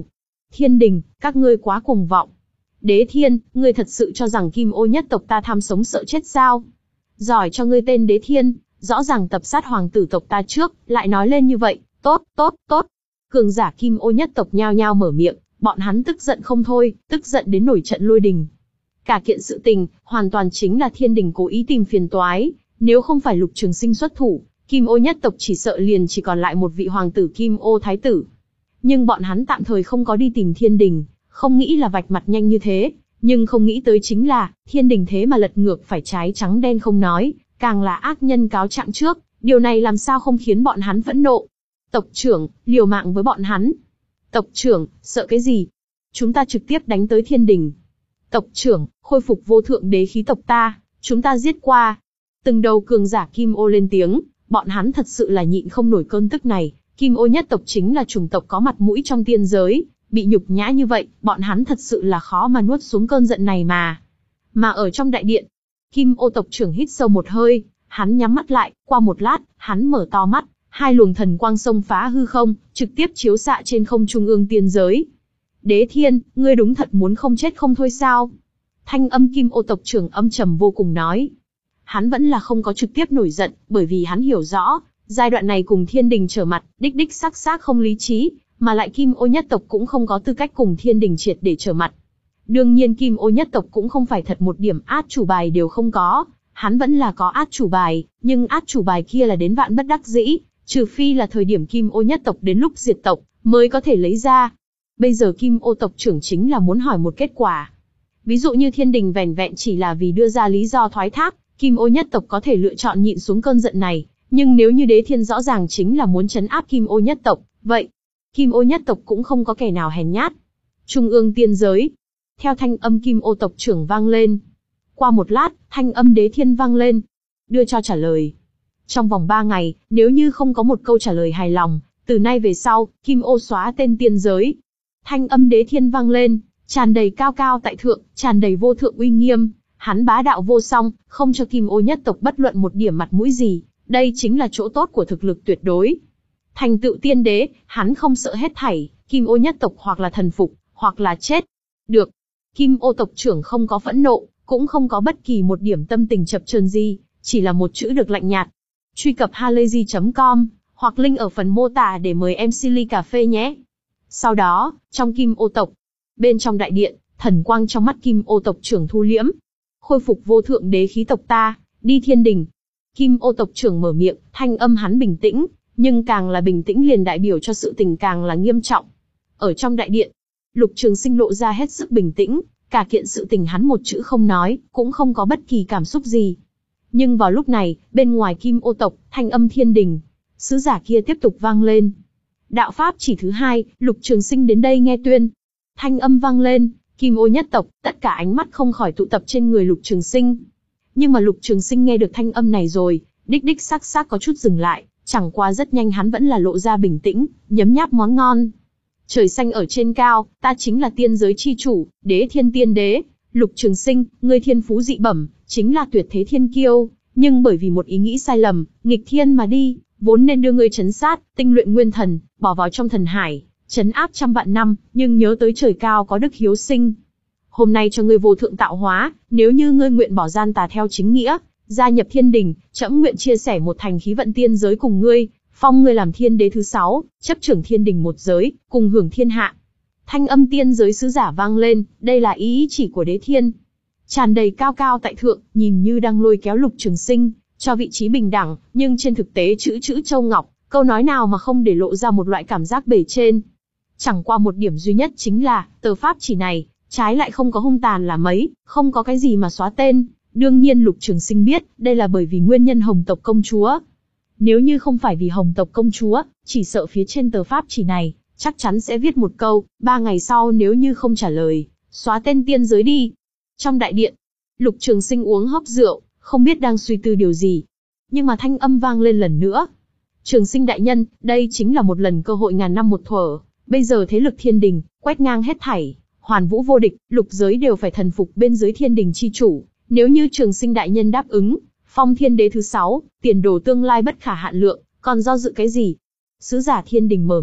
Thiên đình, các ngươi quá cuồng vọng. Đế Thiên, ngươi thật sự cho rằng Kim Ô nhất tộc ta tham sống sợ chết sao? Giỏi cho ngươi tên Đế Thiên, rõ ràng tập sát hoàng tử tộc ta trước, lại nói lên như vậy, tốt, tốt, tốt. Cường giả Kim Ô nhất tộc nhao nhao mở miệng, bọn hắn tức giận không thôi, tức giận đến nổi trận lôi đình. Cả kiện sự tình, hoàn toàn chính là thiên đình cố ý tìm phiền toái, nếu không phải Lục Trường Sinh xuất thủ, Kim Ô nhất tộc chỉ sợ liền chỉ còn lại một vị hoàng tử Kim Ô thái tử. Nhưng bọn hắn tạm thời không có đi tìm thiên đình, không nghĩ là vạch mặt nhanh như thế, nhưng không nghĩ tới chính là, thiên đình thế mà lật ngược phải trái trắng đen không nói, càng là ác nhân cáo trạng trước, điều này làm sao không khiến bọn hắn phẫn nộ. Tộc trưởng, liều mạng với bọn hắn. Tộc trưởng, sợ cái gì? Chúng ta trực tiếp đánh tới thiên đình. Tộc trưởng, khôi phục vô thượng đế khí tộc ta, chúng ta giết qua. Từng đầu cường giả Kim Ô lên tiếng, bọn hắn thật sự là nhịn không nổi cơn tức này. Kim Ô nhất tộc chính là chủng tộc có mặt mũi trong tiên giới, bị nhục nhã như vậy, bọn hắn thật sự là khó mà nuốt xuống cơn giận này mà. Mà ở trong đại điện, Kim Ô tộc trưởng hít sâu một hơi, hắn nhắm mắt lại, qua một lát, hắn mở to mắt, hai luồng thần quang xông phá hư không, trực tiếp chiếu xạ trên không trung ương tiên giới. Đế Thiên, ngươi đúng thật muốn không chết không thôi sao? Thanh âm Kim Ô tộc trưởng âm trầm vô cùng nói. Hắn vẫn là không có trực tiếp nổi giận, bởi vì hắn hiểu rõ, giai đoạn này cùng thiên đình trở mặt, đích đích xác xác không lý trí, mà lại Kim Ô nhất tộc cũng không có tư cách cùng thiên đình triệt để trở mặt. Đương nhiên Kim Ô nhất tộc cũng không phải thật một điểm át chủ bài đều không có, hắn vẫn là có át chủ bài, nhưng át chủ bài kia là đến vạn bất đắc dĩ, trừ phi là thời điểm Kim Ô nhất tộc đến lúc diệt tộc, mới có thể lấy ra. Bây giờ Kim Ô tộc trưởng chính là muốn hỏi một kết quả. Ví dụ như thiên đình vẻn vẹn chỉ là vì đưa ra lý do thoái thác, Kim Ô nhất tộc có thể lựa chọn nhịn xuống cơn giận này, nhưng nếu như Đế Thiên rõ ràng chính là muốn trấn áp Kim Ô nhất tộc, vậy Kim Ô nhất tộc cũng không có kẻ nào hèn nhát. Trung ương tiên giới, theo thanh âm Kim Ô tộc trưởng vang lên. Qua một lát, thanh âm Đế Thiên vang lên. Đưa cho trả lời. Trong vòng ba ngày, nếu như không có một câu trả lời hài lòng, từ nay về sau, Kim Ô xóa tên tiên giới. Thanh âm Đế Thiên vang lên, tràn đầy cao cao tại thượng, tràn đầy vô thượng uy nghiêm. Hắn bá đạo vô song, không cho Kim Ô nhất tộc bất luận một điểm mặt mũi gì. Đây chính là chỗ tốt của thực lực tuyệt đối. Thành tựu tiên đế, hắn không sợ hết thảy, Kim Ô nhất tộc hoặc là thần phục, hoặc là chết. Được. Kim Ô tộc trưởng không có phẫn nộ, cũng không có bất kỳ một điểm tâm tình chập chờn gì, chỉ là một chữ được lạnh nhạt. Truy cập halayzi chấm com, hoặc link ở phần mô tả để mời em xê ly cà phê nhé. Sau đó, trong Kim Ô tộc, bên trong đại điện, thần quang trong mắt Kim Ô tộc trưởng thu liễm. Khôi phục vô thượng đế khí tộc ta, đi thiên đình. Kim Ô tộc trưởng mở miệng, thanh âm hắn bình tĩnh, nhưng càng là bình tĩnh liền đại biểu cho sự tình càng là nghiêm trọng. Ở trong đại điện, Lục Trường Sinh lộ ra hết sức bình tĩnh, cả kiện sự tình hắn một chữ không nói, cũng không có bất kỳ cảm xúc gì. Nhưng vào lúc này, bên ngoài Kim Ô tộc, thanh âm thiên đình, sứ giả kia tiếp tục vang lên. Đạo pháp chỉ thứ hai, Lục Trường Sinh đến đây nghe tuyên. Thanh âm vang lên, Kim Ô nhất tộc, tất cả ánh mắt không khỏi tụ tập trên người Lục Trường Sinh. Nhưng mà Lục Trường Sinh nghe được thanh âm này rồi, đích đích xác xác có chút dừng lại, chẳng qua rất nhanh hắn vẫn là lộ ra bình tĩnh, nhấm nháp món ngon. Trời xanh ở trên cao, ta chính là tiên giới chi chủ, Đế Thiên tiên đế. Lục Trường Sinh, ngươi thiên phú dị bẩm, chính là tuyệt thế thiên kiêu, nhưng bởi vì một ý nghĩ sai lầm, nghịch thiên mà đi, vốn nên đưa ngươi trấn sát, tinh luyện nguyên thần, bỏ vào trong thần hải, trấn áp trăm vạn năm, nhưng nhớ tới trời cao có đức hiếu sinh. Hôm nay cho ngươi vô thượng tạo hóa, nếu như ngươi nguyện bỏ gian tà theo chính nghĩa, gia nhập thiên đình, trẫm nguyện chia sẻ một thành khí vận tiên giới cùng ngươi, phong ngươi làm thiên đế thứ sáu, chấp trưởng thiên đình một giới, cùng hưởng thiên hạ. Thanh âm tiên giới sứ giả vang lên, đây là ý chỉ của Đế Thiên. Tràn đầy cao cao tại thượng, nhìn như đang lôi kéo Lục Trường Sinh, cho vị trí bình đẳng, nhưng trên thực tế chữ chữ châu ngọc, câu nói nào mà không để lộ ra một loại cảm giác bề trên. Chẳng qua một điểm duy nhất chính là, tờ pháp chỉ này, trái lại không có hung tàn là mấy, không có cái gì mà xóa tên. Đương nhiên Lục Trường Sinh biết, đây là bởi vì nguyên nhân Hồng tộc công chúa. Nếu như không phải vì Hồng tộc công chúa, chỉ sợ phía trên tờ pháp chỉ này, chắc chắn sẽ viết một câu, ba ngày sau nếu như không trả lời, xóa tên tiên giới đi. Trong đại điện, Lục Trường Sinh uống hớp rượu, không biết đang suy tư điều gì. Nhưng mà thanh âm vang lên lần nữa. Trường Sinh đại nhân, đây chính là một lần cơ hội ngàn năm một thuở. Bây giờ thế lực thiên đình, quét ngang hết thảy, hoàn vũ vô địch, lục giới đều phải thần phục bên dưới thiên đình chi chủ. Nếu như Trường Sinh đại nhân đáp ứng, phong thiên đế thứ sáu, tiền đồ tương lai bất khả hạn lượng, còn do dự cái gì? Sứ giả thiên đình mở miệng,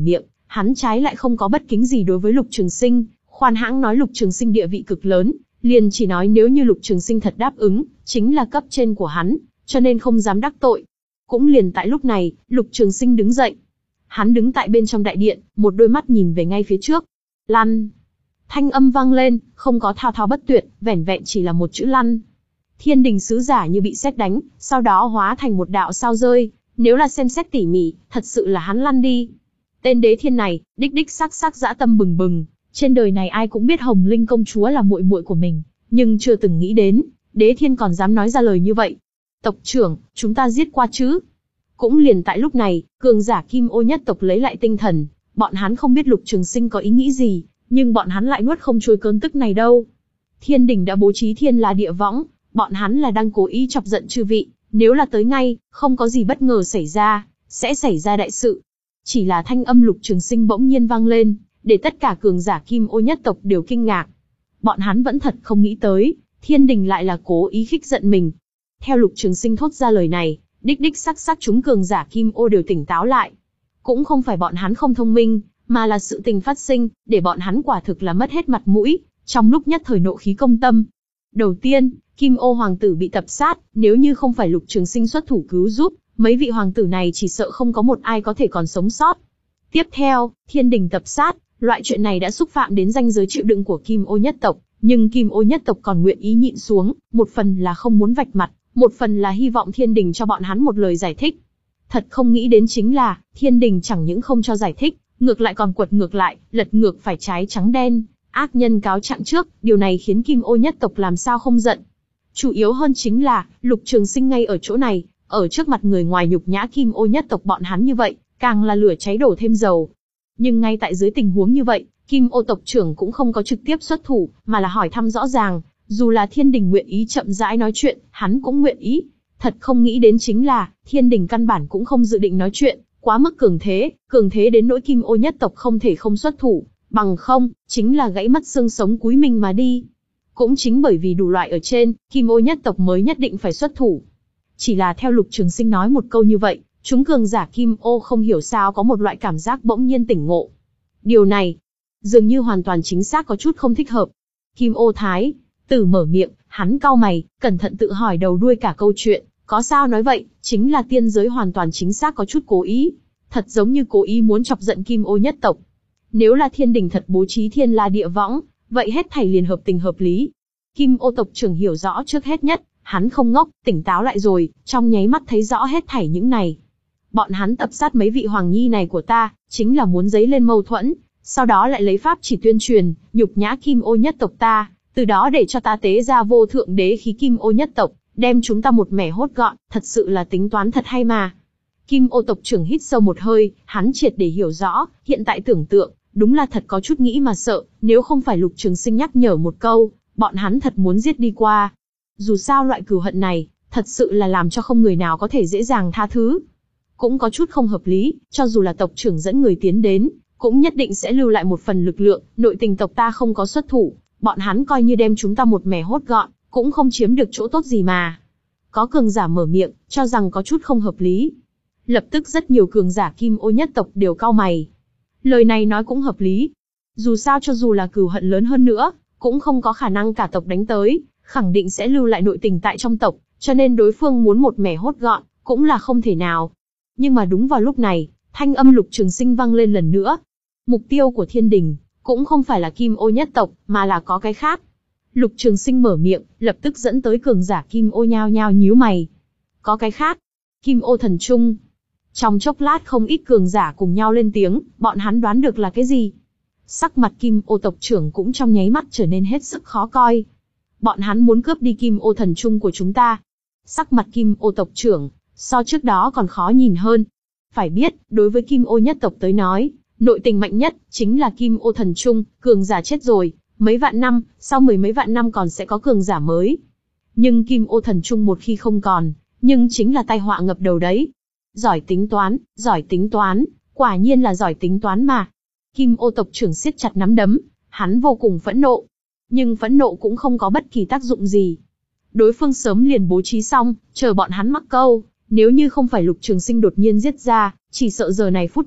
hắn trái lại không có bất kính gì đối với Lục Trường Sinh, khoan hãng nói Lục Trường Sinh địa vị cực lớn, liền chỉ nói nếu như Lục Trường Sinh thật đáp ứng, chính là cấp trên của hắn, cho nên không dám đắc tội. Cũng liền tại lúc này, Lục Trường Sinh đứng dậy. Hắn đứng tại bên trong đại điện, một đôi mắt nhìn về ngay phía trước. Lăn! Thanh âm vang lên, không có thao thao bất tuyệt, vẻn vẹn chỉ là một chữ lăn. Thiên đình sứ giả như bị sét đánh, sau đó hóa thành một đạo sao rơi. Nếu là xem xét tỉ mỉ, thật sự là hắn lăn đi. Tên đế thiên này, đích đích sắc sắc dã tâm bừng bừng. Trên đời này ai cũng biết Hồng Linh công chúa là muội muội của mình, nhưng chưa từng nghĩ đến, đế thiên còn dám nói ra lời như vậy. Tộc trưởng, chúng ta giết qua chứ? Cũng liền tại lúc này, cường giả Kim Ô nhất tộc lấy lại tinh thần. Bọn hắn không biết Lục Trường Sinh có ý nghĩ gì, nhưng bọn hắn lại nuốt không trôi cơn tức này đâu. Thiên đình đã bố trí thiên la địa võng, bọn hắn là đang cố ý chọc giận chư vị. Nếu là tới ngay, không có gì bất ngờ xảy ra, sẽ xảy ra đại sự. Chỉ là thanh âm Lục Trường Sinh bỗng nhiên vang lên, để tất cả cường giả Kim Ô nhất tộc đều kinh ngạc. Bọn hắn vẫn thật không nghĩ tới, thiên đình lại là cố ý khích giận mình. Theo Lục Trường Sinh thốt ra lời này, đích đích sắc sắc chúng cường giả Kim Ô đều tỉnh táo lại. Cũng không phải bọn hắn không thông minh, mà là sự tình phát sinh, để bọn hắn quả thực là mất hết mặt mũi, trong lúc nhất thời nộ khí công tâm. Đầu tiên, Kim Ô hoàng tử bị tập sát, nếu như không phải Lục Trường Sinh xuất thủ cứu giúp, mấy vị hoàng tử này chỉ sợ không có một ai có thể còn sống sót. Tiếp theo, thiên đình tập sát, loại chuyện này đã xúc phạm đến ranh giới chịu đựng của Kim Ô nhất tộc, nhưng Kim Ô nhất tộc còn nguyện ý nhịn xuống, một phần là không muốn vạch mặt, một phần là hy vọng thiên đình cho bọn hắn một lời giải thích. Thật không nghĩ đến chính là, thiên đình chẳng những không cho giải thích, ngược lại còn quật ngược lại, lật ngược phải trái trắng đen, ác nhân cáo trạng trước, điều này khiến Kim Ô nhất tộc làm sao không giận. Chủ yếu hơn chính là, Lục Trường Sinh ngay ở chỗ này, ở trước mặt người ngoài nhục nhã Kim Ô nhất tộc bọn hắn như vậy, càng là lửa cháy đổ thêm dầu. Nhưng ngay tại dưới tình huống như vậy, Kim Ô tộc trưởng cũng không có trực tiếp xuất thủ, mà là hỏi thăm rõ ràng, dù là thiên đình nguyện ý chậm rãi nói chuyện, hắn cũng nguyện ý. Thật không nghĩ đến chính là, thiên đình căn bản cũng không dự định nói chuyện, quá mức cường thế, cường thế đến nỗi Kim Ô nhất tộc không thể không xuất thủ, bằng không, chính là gãy mất xương sống cúi mình mà đi. Cũng chính bởi vì đủ loại ở trên, Kim Ô nhất tộc mới nhất định phải xuất thủ. Chỉ là theo Lục Trường Sinh nói một câu như vậy, chúng cường giả Kim Ô không hiểu sao có một loại cảm giác bỗng nhiên tỉnh ngộ. Điều này, dường như hoàn toàn chính xác có chút không thích hợp. Kim Ô Thái tử mở miệng, hắn cau mày, cẩn thận tự hỏi đầu đuôi cả câu chuyện, có sao nói vậy, chính là tiên giới hoàn toàn chính xác có chút cố ý, thật giống như cố ý muốn chọc giận Kim Ô nhất tộc. Nếu là thiên đình thật bố trí thiên la địa võng, vậy hết thảy liền hợp tình hợp lý. Kim Ô tộc trưởng hiểu rõ trước hết nhất, hắn không ngốc, tỉnh táo lại rồi, trong nháy mắt thấy rõ hết thảy những này. Bọn hắn tập sát mấy vị hoàng nhi này của ta, chính là muốn dấy lên mâu thuẫn, sau đó lại lấy pháp chỉ tuyên truyền, nhục nhã Kim Ô nhất tộc ta, từ đó để cho ta tế ra vô thượng đế khí Kim Ô nhất tộc, đem chúng ta một mẻ hốt gọn, thật sự là tính toán thật hay mà. Kim Ô tộc trưởng hít sâu một hơi, hắn triệt để hiểu rõ, hiện tại tưởng tượng, đúng là thật có chút nghĩ mà sợ, nếu không phải Lục Trường Sinh nhắc nhở một câu, bọn hắn thật muốn giết đi qua. Dù sao loại cừu hận này, thật sự là làm cho không người nào có thể dễ dàng tha thứ. Cũng có chút không hợp lý, cho dù là tộc trưởng dẫn người tiến đến, cũng nhất định sẽ lưu lại một phần lực lượng, nội tình tộc ta không có xuất thủ, bọn hắn coi như đem chúng ta một mẻ hốt gọn, cũng không chiếm được chỗ tốt gì mà. Có cường giả mở miệng, cho rằng có chút không hợp lý. Lập tức rất nhiều cường giả Kim Ô nhất tộc đều cau mày. Lời này nói cũng hợp lý. Dù sao cho dù là cừu hận lớn hơn nữa, cũng không có khả năng cả tộc đánh tới, khẳng định sẽ lưu lại nội tình tại trong tộc, cho nên đối phương muốn một mẻ hốt gọn, cũng là không thể nào. Nhưng mà đúng vào lúc này, thanh âm Lục Trường Sinh vang lên lần nữa. Mục tiêu của thiên đình, cũng không phải là Kim Ô nhất tộc, mà là có cái khác. Lục Trường Sinh mở miệng, lập tức dẫn tới cường giả Kim Ô nhao nhao nhíu mày. Có cái khác? Kim Ô thần trung. Trong chốc lát không ít cường giả cùng nhau lên tiếng, bọn hắn đoán được là cái gì. Sắc mặt Kim Ô tộc trưởng cũng trong nháy mắt trở nên hết sức khó coi. Bọn hắn muốn cướp đi Kim Ô thần trung của chúng ta. Sắc mặt Kim Ô tộc trưởng, so trước đó còn khó nhìn hơn. Phải biết, đối với Kim Ô nhất tộc tới nói, nội tình mạnh nhất, chính là Kim Ô thần trung, cường giả chết rồi, mấy vạn năm, sau mười mấy vạn năm còn sẽ có cường giả mới. Nhưng Kim Ô thần trung một khi không còn, nhưng chính là tai họa ngập đầu đấy. Giỏi tính toán, giỏi tính toán, quả nhiên là giỏi tính toán mà. Kim Ô tộc trưởng siết chặt nắm đấm, hắn vô cùng phẫn nộ. Nhưng phẫn nộ cũng không có bất kỳ tác dụng gì. Đối phương sớm liền bố trí xong, chờ bọn hắn mắc câu, nếu như không phải Lục Trường Sinh đột nhiên giết ra, chỉ sợ giờ này phút này,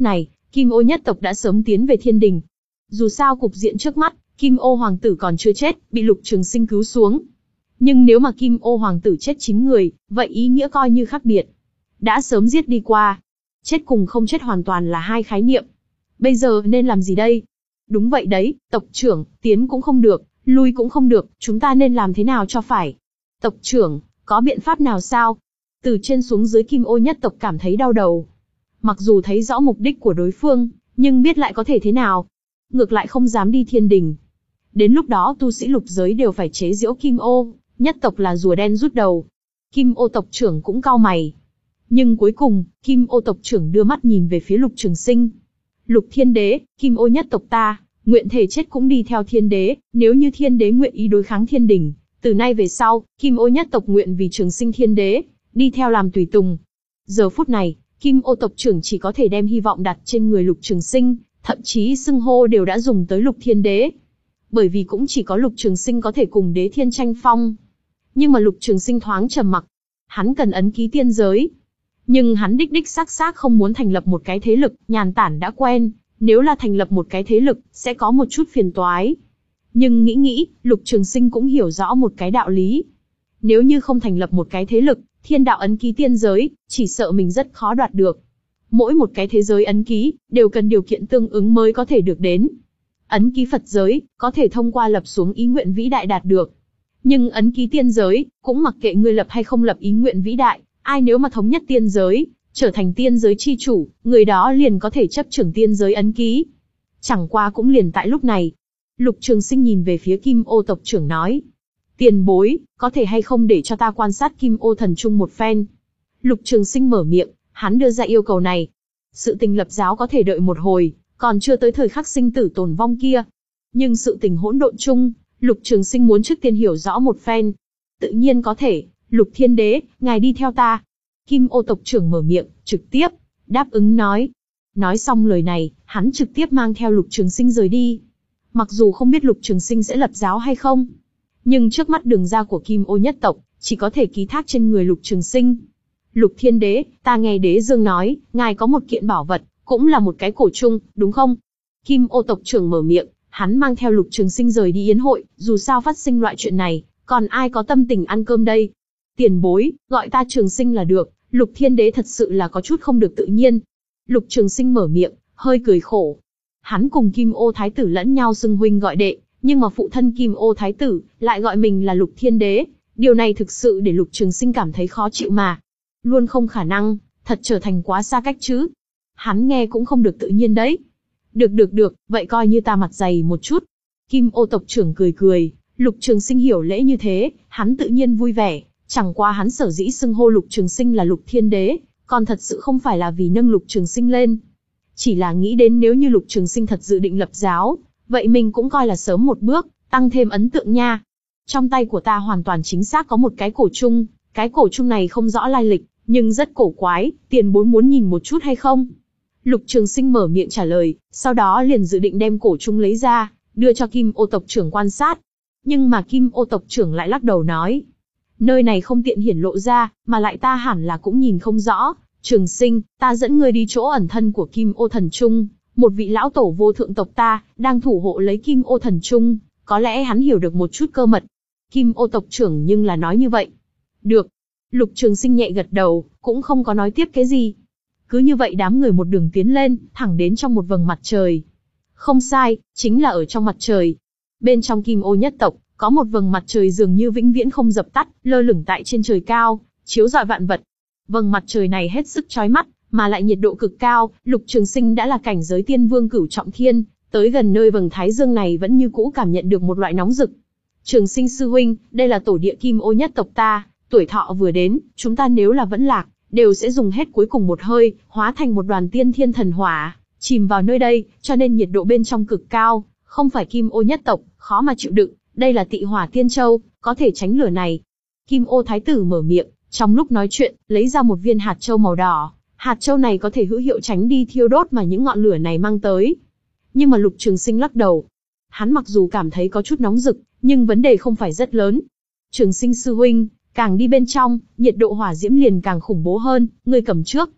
Kim Ô nhất tộc đã sớm tiến về thiên đình. Dù sao cục diện trước mắt, Kim Ô hoàng tử còn chưa chết, bị Lục Trường Sinh cứu xuống. Nhưng nếu mà Kim Ô hoàng tử chết chín người, vậy ý nghĩa coi như khác biệt. Đã sớm giết đi qua. Chết cùng không chết hoàn toàn là hai khái niệm. Bây giờ nên làm gì đây? Đúng vậy đấy, tộc trưởng, tiến cũng không được, lui cũng không được, chúng ta nên làm thế nào cho phải? Tộc trưởng, có biện pháp nào sao? Từ trên xuống dưới Kim Ô nhất tộc cảm thấy đau đầu. Mặc dù thấy rõ mục đích của đối phương, nhưng biết lại có thể thế nào? Ngược lại không dám đi thiên đình. Đến lúc đó tu sĩ lục giới đều phải chế giễu Kim Ô, nhất tộc là rùa đen rút đầu. Kim Ô tộc trưởng cũng cau mày. Nhưng cuối cùng, Kim Ô tộc trưởng đưa mắt nhìn về phía Lục Trường Sinh. Lục Thiên Đế, Kim Ô nhất tộc ta, nguyện thể chết cũng đi theo Thiên Đế, nếu như Thiên Đế nguyện ý đối kháng thiên đình, từ nay về sau, Kim Ô nhất tộc nguyện vì Trường Sinh Thiên Đế, đi theo làm tùy tùng. Giờ phút này, Kim Ô tộc trưởng chỉ có thể đem hy vọng đặt trên người Lục Trường Sinh, thậm chí xưng hô đều đã dùng tới Lục Thiên Đế. Bởi vì cũng chỉ có Lục Trường Sinh có thể cùng Đế Thiên tranh phong. Nhưng mà Lục Trường Sinh thoáng trầm mặc. Hắn cần ấn ký tiên giới. Nhưng hắn đích đích xác xác không muốn thành lập một cái thế lực, nhàn tản đã quen, nếu là thành lập một cái thế lực, sẽ có một chút phiền toái. Nhưng nghĩ nghĩ, Lục Trường Sinh cũng hiểu rõ một cái đạo lý. Nếu như không thành lập một cái thế lực, thiên đạo ấn ký tiên giới, chỉ sợ mình rất khó đoạt được. Mỗi một cái thế giới ấn ký, đều cần điều kiện tương ứng mới có thể được đến. Ấn ký Phật giới, có thể thông qua lập xuống ý nguyện vĩ đại đạt được. Nhưng ấn ký tiên giới, cũng mặc kệ ngươi lập hay không lập ý nguyện vĩ đại, ai nếu mà thống nhất tiên giới, trở thành tiên giới chi chủ, người đó liền có thể chấp trưởng tiên giới ấn ký. Chẳng qua cũng liền tại lúc này, Lục Trường Sinh nhìn về phía Kim Ô tộc trưởng nói: Tiền bối, có thể hay không để cho ta quan sát Kim Ô thần trung một phen? Lục Trường Sinh mở miệng, hắn đưa ra yêu cầu này. Sự tình lập giáo có thể đợi một hồi, còn chưa tới thời khắc sinh tử tồn vong kia. Nhưng sự tình hỗn độn chung, Lục Trường Sinh muốn trước tiên hiểu rõ một phen. Tự nhiên có thể, Lục Thiên Đế, ngài đi theo ta. Kim Ô tộc trưởng mở miệng, trực tiếp đáp ứng nói. Nói xong lời này, hắn trực tiếp mang theo Lục Trường Sinh rời đi. Mặc dù không biết Lục Trường Sinh sẽ lập giáo hay không, nhưng trước mắt đường ra của Kim Ô nhất tộc, chỉ có thể ký thác trên người Lục Trường Sinh. Lục Thiên Đế, ta nghe Đế Dương nói, ngài có một kiện bảo vật, cũng là một cái cổ chung, đúng không? Kim Ô tộc trưởng mở miệng, hắn mang theo Lục Trường Sinh rời đi yến hội, dù sao phát sinh loại chuyện này, còn ai có tâm tình ăn cơm đây? Tiền bối, gọi ta Trường Sinh là được, Lục Thiên Đế thật sự là có chút không được tự nhiên. Lục Trường Sinh mở miệng, hơi cười khổ. Hắn cùng Kim Ô Thái tử lẫn nhau xưng huynh gọi đệ, nhưng mà phụ thân Kim Ô Thái tử lại gọi mình là Lục Thiên Đế, điều này thực sự để Lục Trường Sinh cảm thấy khó chịu mà. Luôn không khả năng, thật trở thành quá xa cách chứ. Hắn nghe cũng không được tự nhiên đấy. Được được được, vậy coi như ta mặt dày một chút. Kim Ô tộc trưởng cười cười, Lục Trường Sinh hiểu lễ như thế, hắn tự nhiên vui vẻ. Chẳng qua hắn sở dĩ xưng hô Lục Trường Sinh là Lục Thiên Đế, còn thật sự không phải là vì nâng Lục Trường Sinh lên. Chỉ là nghĩ đến nếu như Lục Trường Sinh thật dự định lập giáo, vậy mình cũng coi là sớm một bước, tăng thêm ấn tượng nha. Trong tay của ta hoàn toàn chính xác có một cái cổ chung, cái cổ chung này không rõ lai lịch, nhưng rất cổ quái, tiền bối muốn nhìn một chút hay không? Lục Trường Sinh mở miệng trả lời, sau đó liền dự định đem cổ chung lấy ra, đưa cho Kim Ô tộc trưởng quan sát. Nhưng mà Kim Ô tộc trưởng lại lắc đầu nói, nơi này không tiện hiển lộ ra, mà lại ta hẳn là cũng nhìn không rõ. Trường Sinh, ta dẫn ngươi đi chỗ ẩn thân của Kim Ô thần trung, một vị lão tổ vô thượng tộc ta, đang thủ hộ lấy Kim Ô thần trung, có lẽ hắn hiểu được một chút cơ mật. Kim Ô tộc trưởng nhưng là nói như vậy. Được. Lục Trường Sinh nhẹ gật đầu, cũng không có nói tiếp cái gì. Cứ như vậy đám người một đường tiến lên, thẳng đến trong một vầng mặt trời. Không sai, chính là ở trong mặt trời. Bên trong Kim Ô nhất tộc, có một vầng mặt trời dường như vĩnh viễn không dập tắt, lơ lửng tại trên trời cao, chiếu rọi vạn vật. Vầng mặt trời này hết sức chói mắt, mà lại nhiệt độ cực cao. Lục Trường Sinh đã là cảnh giới tiên vương cửu trọng thiên, tới gần nơi vầng thái dương này vẫn như cũ cảm nhận được một loại nóng rực. Trường Sinh sư huynh, đây là tổ địa Kim Ô nhất tộc ta, tuổi thọ vừa đến, chúng ta nếu là vẫn lạc, đều sẽ dùng hết cuối cùng một hơi, hóa thành một đoàn tiên thiên thần hỏa, chìm vào nơi đây, cho nên nhiệt độ bên trong cực cao, không phải Kim Ô nhất tộc, khó mà chịu đựng. Đây là Tị Hỏa Tiên Châu, có thể tránh lửa này. Kim Ô Thái tử mở miệng, trong lúc nói chuyện, lấy ra một viên hạt châu màu đỏ. Hạt châu này có thể hữu hiệu tránh đi thiêu đốt mà những ngọn lửa này mang tới. Nhưng mà Lục Trường Sinh lắc đầu. Hắn mặc dù cảm thấy có chút nóng rực, nhưng vấn đề không phải rất lớn. Trường Sinh sư huynh, càng đi bên trong, nhiệt độ hỏa diễm liền càng khủng bố hơn, ngươi cầm trước.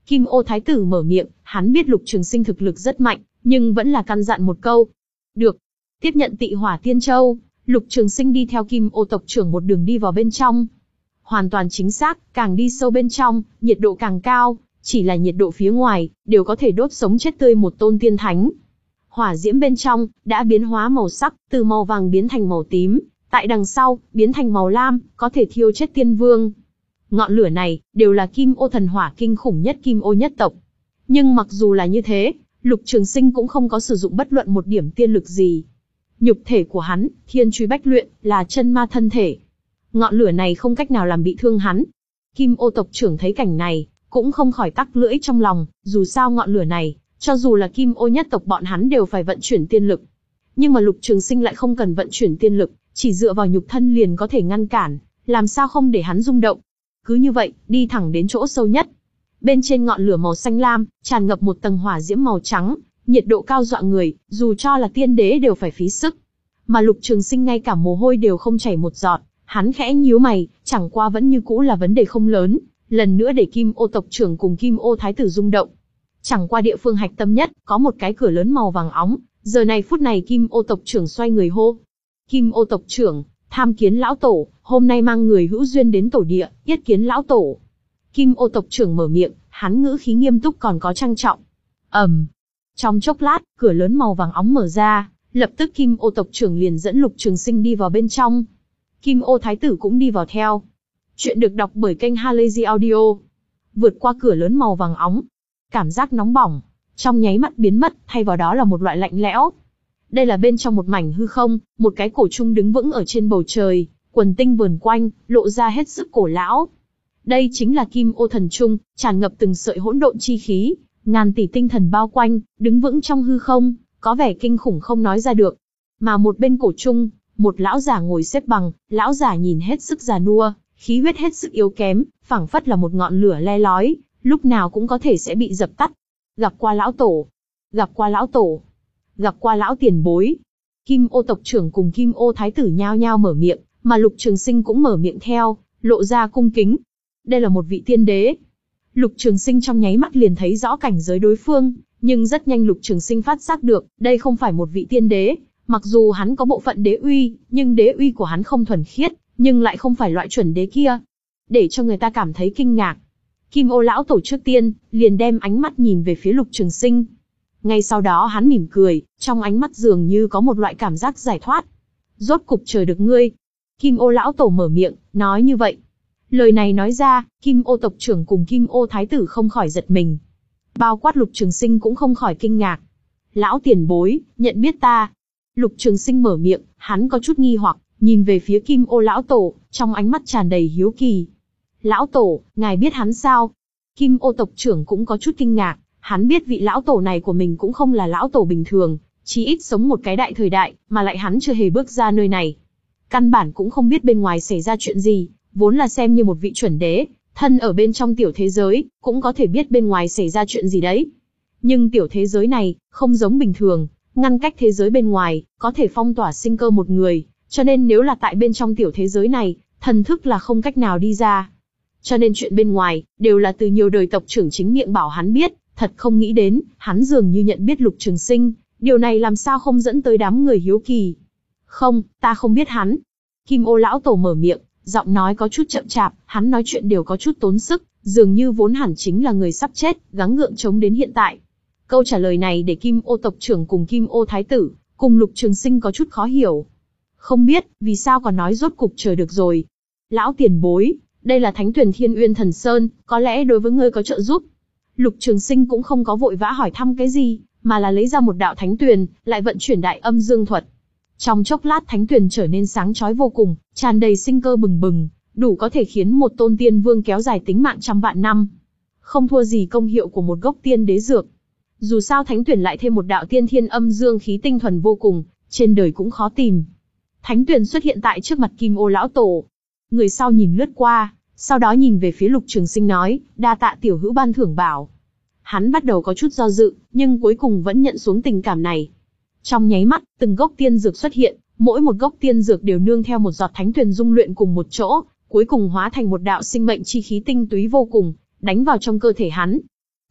Kim Ô Thái tử mở miệng, hắn biết Lục Trường Sinh thực lực rất mạnh, nhưng vẫn là căn dặn một câu. Được. Tiếp nhận Tị Hỏa Tiên Châu, Lục Trường Sinh đi theo Kim Ô tộc trưởng một đường đi vào bên trong. Hoàn toàn chính xác, càng đi sâu bên trong, nhiệt độ càng cao, chỉ là nhiệt độ phía ngoài, đều có thể đốt sống chết tươi một tôn tiên thánh. Hỏa diễm bên trong, đã biến hóa màu sắc, từ màu vàng biến thành màu tím, tại đằng sau, biến thành màu lam, có thể thiêu chết tiên vương. Ngọn lửa này, đều là Kim Ô thần hỏa kinh khủng nhất Kim Ô nhất tộc. Nhưng mặc dù là như thế, Lục Trường Sinh cũng không có sử dụng bất luận một điểm tiên lực gì. Nhục thể của hắn, thiên truy bách luyện, là chân ma thân thể. Ngọn lửa này không cách nào làm bị thương hắn. Kim Ô tộc trưởng thấy cảnh này, cũng không khỏi tắc lưỡi trong lòng, dù sao ngọn lửa này, cho dù là Kim Ô nhất tộc bọn hắn đều phải vận chuyển tiên lực. Nhưng mà Lục Trường Sinh lại không cần vận chuyển tiên lực, chỉ dựa vào nhục thân liền có thể ngăn cản, làm sao không để hắn rung động. Cứ như vậy, đi thẳng đến chỗ sâu nhất. Bên trên ngọn lửa màu xanh lam, tràn ngập một tầng hỏa diễm màu trắng, nhiệt độ cao dọa người, dù cho là tiên đế đều phải phí sức. Mà Lục Trường Sinh ngay cả mồ hôi đều không chảy một giọt, hắn khẽ nhíu mày, chẳng qua vẫn như cũ là vấn đề không lớn, lần nữa để Kim Ô tộc trưởng cùng Kim Ô thái tử rung động. Chẳng qua địa phương hạch tâm nhất, có một cái cửa lớn màu vàng óng, giờ này phút này Kim Ô tộc trưởng xoay người hô. Kim Ô tộc trưởng, tham kiến lão tổ, hôm nay mang người hữu duyên đến tổ địa, yết kiến lão tổ. Kim Ô tộc trưởng mở miệng, hắn ngữ khí nghiêm túc còn có trang trọng. ầm, um. Trong chốc lát, cửa lớn màu vàng óng mở ra, lập tức Kim Ô tộc trưởng liền dẫn Lục Trường Sinh đi vào bên trong. Kim Ô thái tử cũng đi vào theo. Chuyện được đọc bởi kênh Halazy Audio. Vượt qua cửa lớn màu vàng óng, cảm giác nóng bỏng, trong nháy mắt biến mất, thay vào đó là một loại lạnh lẽo. Đây là bên trong một mảnh hư không, một cái cổ trung đứng vững ở trên bầu trời, quần tinh vờn quanh, lộ ra hết sức cổ lão. Đây chính là Kim Ô thần trung, tràn ngập từng sợi hỗn độn chi khí, ngàn tỷ tinh thần bao quanh, đứng vững trong hư không, có vẻ kinh khủng không nói ra được. Mà một bên cổ trung, một lão giả ngồi xếp bằng, lão giả nhìn hết sức già nua, khí huyết hết sức yếu kém, phảng phất là một ngọn lửa le lói, lúc nào cũng có thể sẽ bị dập tắt. Gặp qua lão tổ, gặp qua lão tổ, gặp qua lão tiền bối. Kim Ô tộc trưởng cùng Kim Ô thái tử nhao nhao mở miệng, mà Lục Trường Sinh cũng mở miệng theo, lộ ra cung kính. Đây là một vị tiên đế. Lục Trường Sinh trong nháy mắt liền thấy rõ cảnh giới đối phương, nhưng rất nhanh Lục Trường Sinh phát giác được, đây không phải một vị tiên đế, mặc dù hắn có bộ phận đế uy, nhưng đế uy của hắn không thuần khiết, nhưng lại không phải loại chuẩn đế kia, để cho người ta cảm thấy kinh ngạc. Kim Ô lão tổ trước tiên, liền đem ánh mắt nhìn về phía Lục Trường Sinh. Ngay sau đó hắn mỉm cười, trong ánh mắt dường như có một loại cảm giác giải thoát. Rốt cục chờ được ngươi. Kim Ô lão tổ mở miệng, nói như vậy. Lời này nói ra, Kim Ô tộc trưởng cùng Kim Ô thái tử không khỏi giật mình. Bao quát Lục Trường Sinh cũng không khỏi kinh ngạc. Lão tiền bối, nhận biết ta. Lục Trường Sinh mở miệng, hắn có chút nghi hoặc, nhìn về phía Kim Ô lão tổ, trong ánh mắt tràn đầy hiếu kỳ. Lão tổ, ngài biết hắn sao? Kim Ô tộc trưởng cũng có chút kinh ngạc, hắn biết vị lão tổ này của mình cũng không là lão tổ bình thường, chỉ ít sống một cái đại thời đại, mà lại hắn chưa hề bước ra nơi này. Căn bản cũng không biết bên ngoài xảy ra chuyện gì, vốn là xem như một vị chuẩn đế, thân ở bên trong tiểu thế giới, cũng có thể biết bên ngoài xảy ra chuyện gì đấy. Nhưng tiểu thế giới này, không giống bình thường, ngăn cách thế giới bên ngoài, có thể phong tỏa sinh cơ một người, cho nên nếu là tại bên trong tiểu thế giới này, thần thức là không cách nào đi ra. Cho nên chuyện bên ngoài, đều là từ nhiều đời tộc trưởng chính miệng bảo hắn biết, thật không nghĩ đến, hắn dường như nhận biết Lục Trường Sinh, điều này làm sao không dẫn tới đám người hiếu kỳ. Không, ta không biết hắn. Kim Ô lão tổ mở miệng, giọng nói có chút chậm chạp, hắn nói chuyện đều có chút tốn sức, dường như vốn hẳn chính là người sắp chết, gắng gượng chống đến hiện tại. Câu trả lời này để Kim Ô tộc trưởng cùng Kim Ô thái tử, cùng Lục Trường Sinh có chút khó hiểu. Không biết, vì sao còn nói rốt cục chờ được rồi. Lão tiền bối, đây là Thánh Tuyền Thiên Uyên Thần Sơn, có lẽ đối với ngươi có trợ giúp. Lục Trường Sinh cũng không có vội vã hỏi thăm cái gì, mà là lấy ra một đạo thánh tuyền, lại vận chuyển đại âm dương thuật. Trong chốc lát thánh tuyền trở nên sáng chói vô cùng, tràn đầy sinh cơ bừng bừng, đủ có thể khiến một tôn tiên vương kéo dài tính mạng trăm vạn năm. Không thua gì công hiệu của một gốc tiên đế dược. Dù sao thánh tuyền lại thêm một đạo tiên thiên âm dương khí tinh thuần vô cùng, trên đời cũng khó tìm. Thánh tuyền xuất hiện tại trước mặt Kim Ô lão tổ. Người sau nhìn lướt qua, sau đó nhìn về phía Lục Trường Sinh nói, đa tạ tiểu hữu ban thưởng bảo. Hắn bắt đầu có chút do dự, nhưng cuối cùng vẫn nhận xuống tình cảm này. Trong nháy mắt, từng gốc tiên dược xuất hiện, mỗi một gốc tiên dược đều nương theo một giọt thánh tuyền dung luyện cùng một chỗ, cuối cùng hóa thành một đạo sinh mệnh chi khí tinh túy vô cùng, đánh vào trong cơ thể hắn.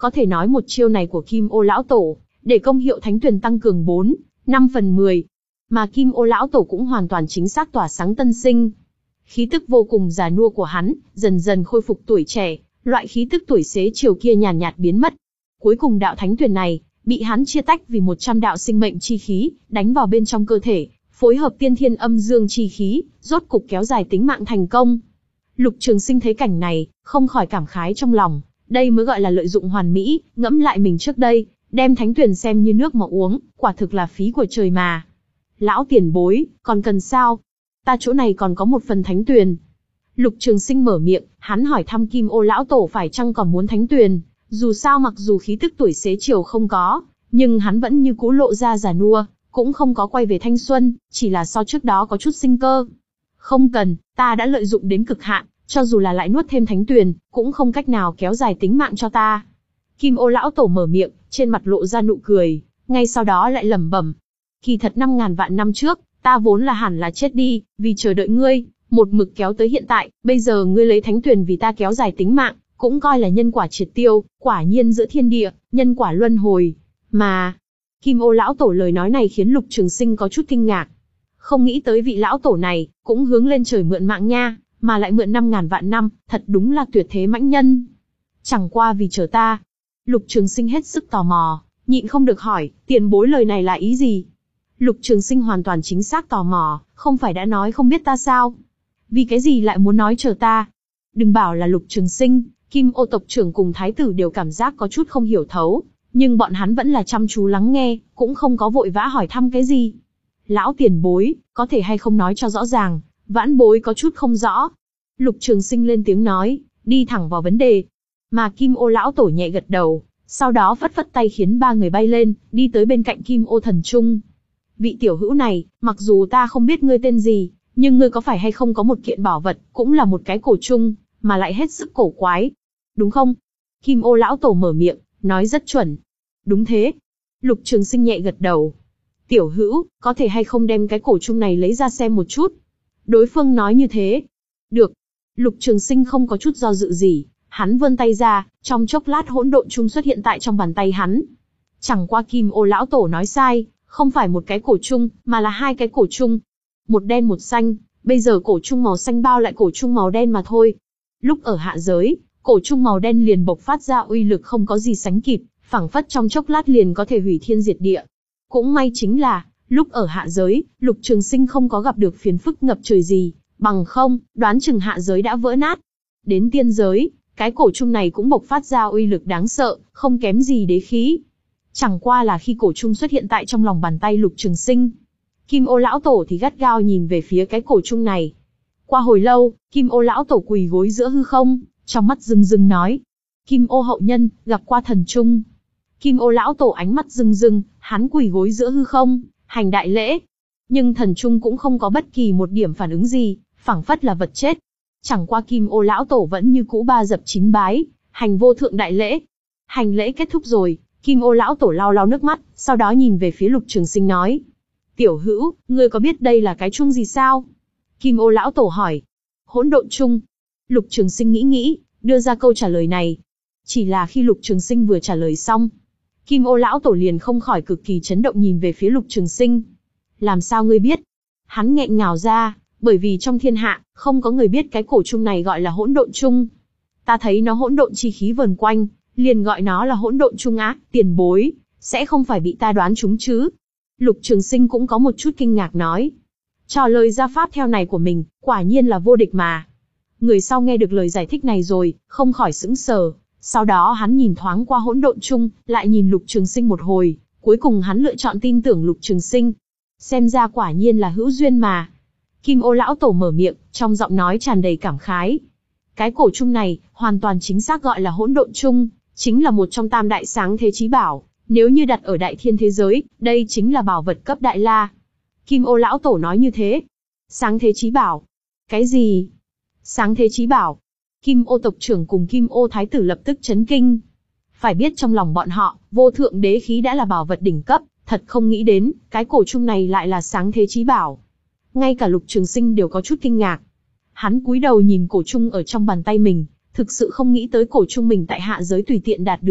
có thể nói một chiêu này của Kim Ô lão tổ, để công hiệu thánh tuyền tăng cường bốn, năm phần mười. Mà Kim Ô lão tổ cũng hoàn toàn chính xác tỏa sáng tân sinh. Khí tức vô cùng già nua của hắn, dần dần khôi phục tuổi trẻ, loại khí tức tuổi xế chiều kia nhàn nhạt, nhạt biến mất. Cuối cùng đạo thánh tuyền này, bị hắn chia tách vì một trăm đạo sinh mệnh chi khí, đánh vào bên trong cơ thể, phối hợp tiên thiên âm dương chi khí, rốt cục kéo dài tính mạng thành công. Lục Trường Sinh thấy cảnh này, không khỏi cảm khái trong lòng, đây mới gọi là lợi dụng hoàn mỹ, ngẫm lại mình trước đây, đem thánh tuyền xem như nước mà uống, quả thực là phí của trời mà. Lão tiền bối, còn cần sao? Ta chỗ này còn có một phần thánh tuyền. Lục Trường Sinh mở miệng, hắn hỏi thăm Kim Ô lão tổ phải chăng còn muốn thánh tuyền, dù sao mặc dù khí tức tuổi xế chiều không có, nhưng hắn vẫn như cũ lộ ra già nua, cũng không có quay về thanh xuân, chỉ là so trước đó có chút sinh cơ. Không cần, ta đã lợi dụng đến cực hạn, cho dù là lại nuốt thêm thánh tuyền, cũng không cách nào kéo dài tính mạng cho ta. Kim Ô lão tổ mở miệng, trên mặt lộ ra nụ cười, ngay sau đó lại lẩm bẩm. Kỳ thật năm ngàn vạn năm trước, ta vốn là hẳn là chết đi, vì chờ đợi ngươi, một mực kéo tới hiện tại, bây giờ ngươi lấy thánh tuyền vì ta kéo dài tính mạng, cũng coi là nhân quả triệt tiêu, quả nhiên giữa thiên địa, nhân quả luân hồi. Mà, Kim Ô lão tổ lời nói này khiến Lục Trường Sinh có chút kinh ngạc. Không nghĩ tới vị lão tổ này, cũng hướng lên trời mượn mạng nha, mà lại mượn năm ngàn vạn năm, thật đúng là tuyệt thế mãnh nhân. Chẳng qua vì chờ ta. Lục Trường Sinh hết sức tò mò, nhịn không được hỏi, tiền bối lời này là ý gì? Lục Trường Sinh hoàn toàn chính xác tò mò, không phải đã nói không biết ta sao? Vì cái gì lại muốn nói chờ ta? Đừng bảo là Lục Trường Sinh, Kim Ô tộc trưởng cùng thái tử đều cảm giác có chút không hiểu thấu, nhưng bọn hắn vẫn là chăm chú lắng nghe, cũng không có vội vã hỏi thăm cái gì. Lão tiền bối, có thể hay không nói cho rõ ràng, vãn bối có chút không rõ. Lục Trường Sinh lên tiếng nói, đi thẳng vào vấn đề. Mà Kim Ô lão tổ nhẹ gật đầu, sau đó phất phất tay khiến ba người bay lên, đi tới bên cạnh Kim Ô thần trung. Vị tiểu hữu này, mặc dù ta không biết ngươi tên gì, nhưng ngươi có phải hay không có một kiện bảo vật, cũng là một cái cổ trung, mà lại hết sức cổ quái. Đúng không? Kim Ô lão tổ mở miệng, nói rất chuẩn. Đúng thế. Lục Trường Sinh nhẹ gật đầu. Tiểu hữu, có thể hay không đem cái cổ trung này lấy ra xem một chút? Đối phương nói như thế. Được. Lục Trường Sinh không có chút do dự gì, hắn vươn tay ra, trong chốc lát hỗn độn trung xuất hiện tại trong bàn tay hắn. Chẳng qua Kim Ô lão tổ nói sai, không phải một cái cổ trung, mà là hai cái cổ trung. Một đen một xanh, bây giờ cổ trung màu xanh bao lại cổ trung màu đen mà thôi. Lúc ở hạ giới, cổ trung màu đen liền bộc phát ra uy lực không có gì sánh kịp, phảng phất trong chốc lát liền có thể hủy thiên diệt địa. Cũng may chính là, lúc ở hạ giới, Lục Trường Sinh không có gặp được phiền phức ngập trời gì, bằng không, đoán chừng hạ giới đã vỡ nát. Đến tiên giới, cái cổ trung này cũng bộc phát ra uy lực đáng sợ, không kém gì đế khí. Chẳng qua là khi cổ trung xuất hiện tại trong lòng bàn tay Lục Trường Sinh, Kim Ô lão tổ thì gắt gao nhìn về phía cái cổ trung này. Qua hồi lâu, Kim Ô lão tổ quỳ gối giữa hư không, trong mắt rưng rưng nói: Kim Ô hậu nhân, gặp qua thần trung. Kim Ô lão tổ ánh mắt rưng rưng, hắn quỳ gối giữa hư không, hành đại lễ. Nhưng thần trung cũng không có bất kỳ một điểm phản ứng gì, phảng phất là vật chết. Chẳng qua Kim Ô lão tổ vẫn như cũ ba dập chín bái, hành vô thượng đại lễ. Hành lễ kết thúc rồi, Kim Ô lão tổ lau lau nước mắt, sau đó nhìn về phía Lục Trường Sinh nói: Tiểu hữu, ngươi có biết đây là cái chung gì sao? Kim Ô lão tổ hỏi. Hỗn độn chung. Lục Trường Sinh nghĩ nghĩ, đưa ra câu trả lời này. Chỉ là khi Lục Trường Sinh vừa trả lời xong, Kim Ô lão tổ liền không khỏi cực kỳ chấn động nhìn về phía Lục Trường Sinh. Làm sao ngươi biết? Hắn nghẹn ngào ra, bởi vì trong thiên hạ, không có người biết cái cổ chung này gọi là hỗn độn chung. Ta thấy nó hỗn độn chi khí vần quanh, liền gọi nó là hỗn độn chung á, tiền bối, sẽ không phải bị ta đoán trúng chứ? Lục Trường Sinh cũng có một chút kinh ngạc nói. Trò lời ra pháp theo này của mình, quả nhiên là vô địch mà. Người sau nghe được lời giải thích này rồi, không khỏi sững sờ. Sau đó hắn nhìn thoáng qua hỗn độn chung, lại nhìn Lục Trường Sinh một hồi, cuối cùng hắn lựa chọn tin tưởng Lục Trường Sinh. Xem ra quả nhiên là hữu duyên mà. Kim Ô lão tổ mở miệng, trong giọng nói tràn đầy cảm khái. Cái cổ chung này, hoàn toàn chính xác gọi là hỗn độn chung, chính là một trong tam đại sáng thế chí bảo. Nếu như đặt ở đại thiên thế giới, đây chính là bảo vật cấp đại la. Kim Ô lão tổ nói như thế. Sáng thế chí bảo. Cái gì? Sáng thế chí bảo. Kim Ô tộc trưởng cùng Kim Ô thái tử lập tức chấn kinh. Phải biết trong lòng bọn họ, vô thượng đế khí đã là bảo vật đỉnh cấp, thật không nghĩ đến, cái cổ chung này lại là sáng thế chí bảo. Ngay cả Lục Trường Sinh đều có chút kinh ngạc. Hắn cúi đầu nhìn cổ chung ở trong bàn tay mình, thực sự không nghĩ tới cổ chung mình tại hạ giới tùy tiện đạt được,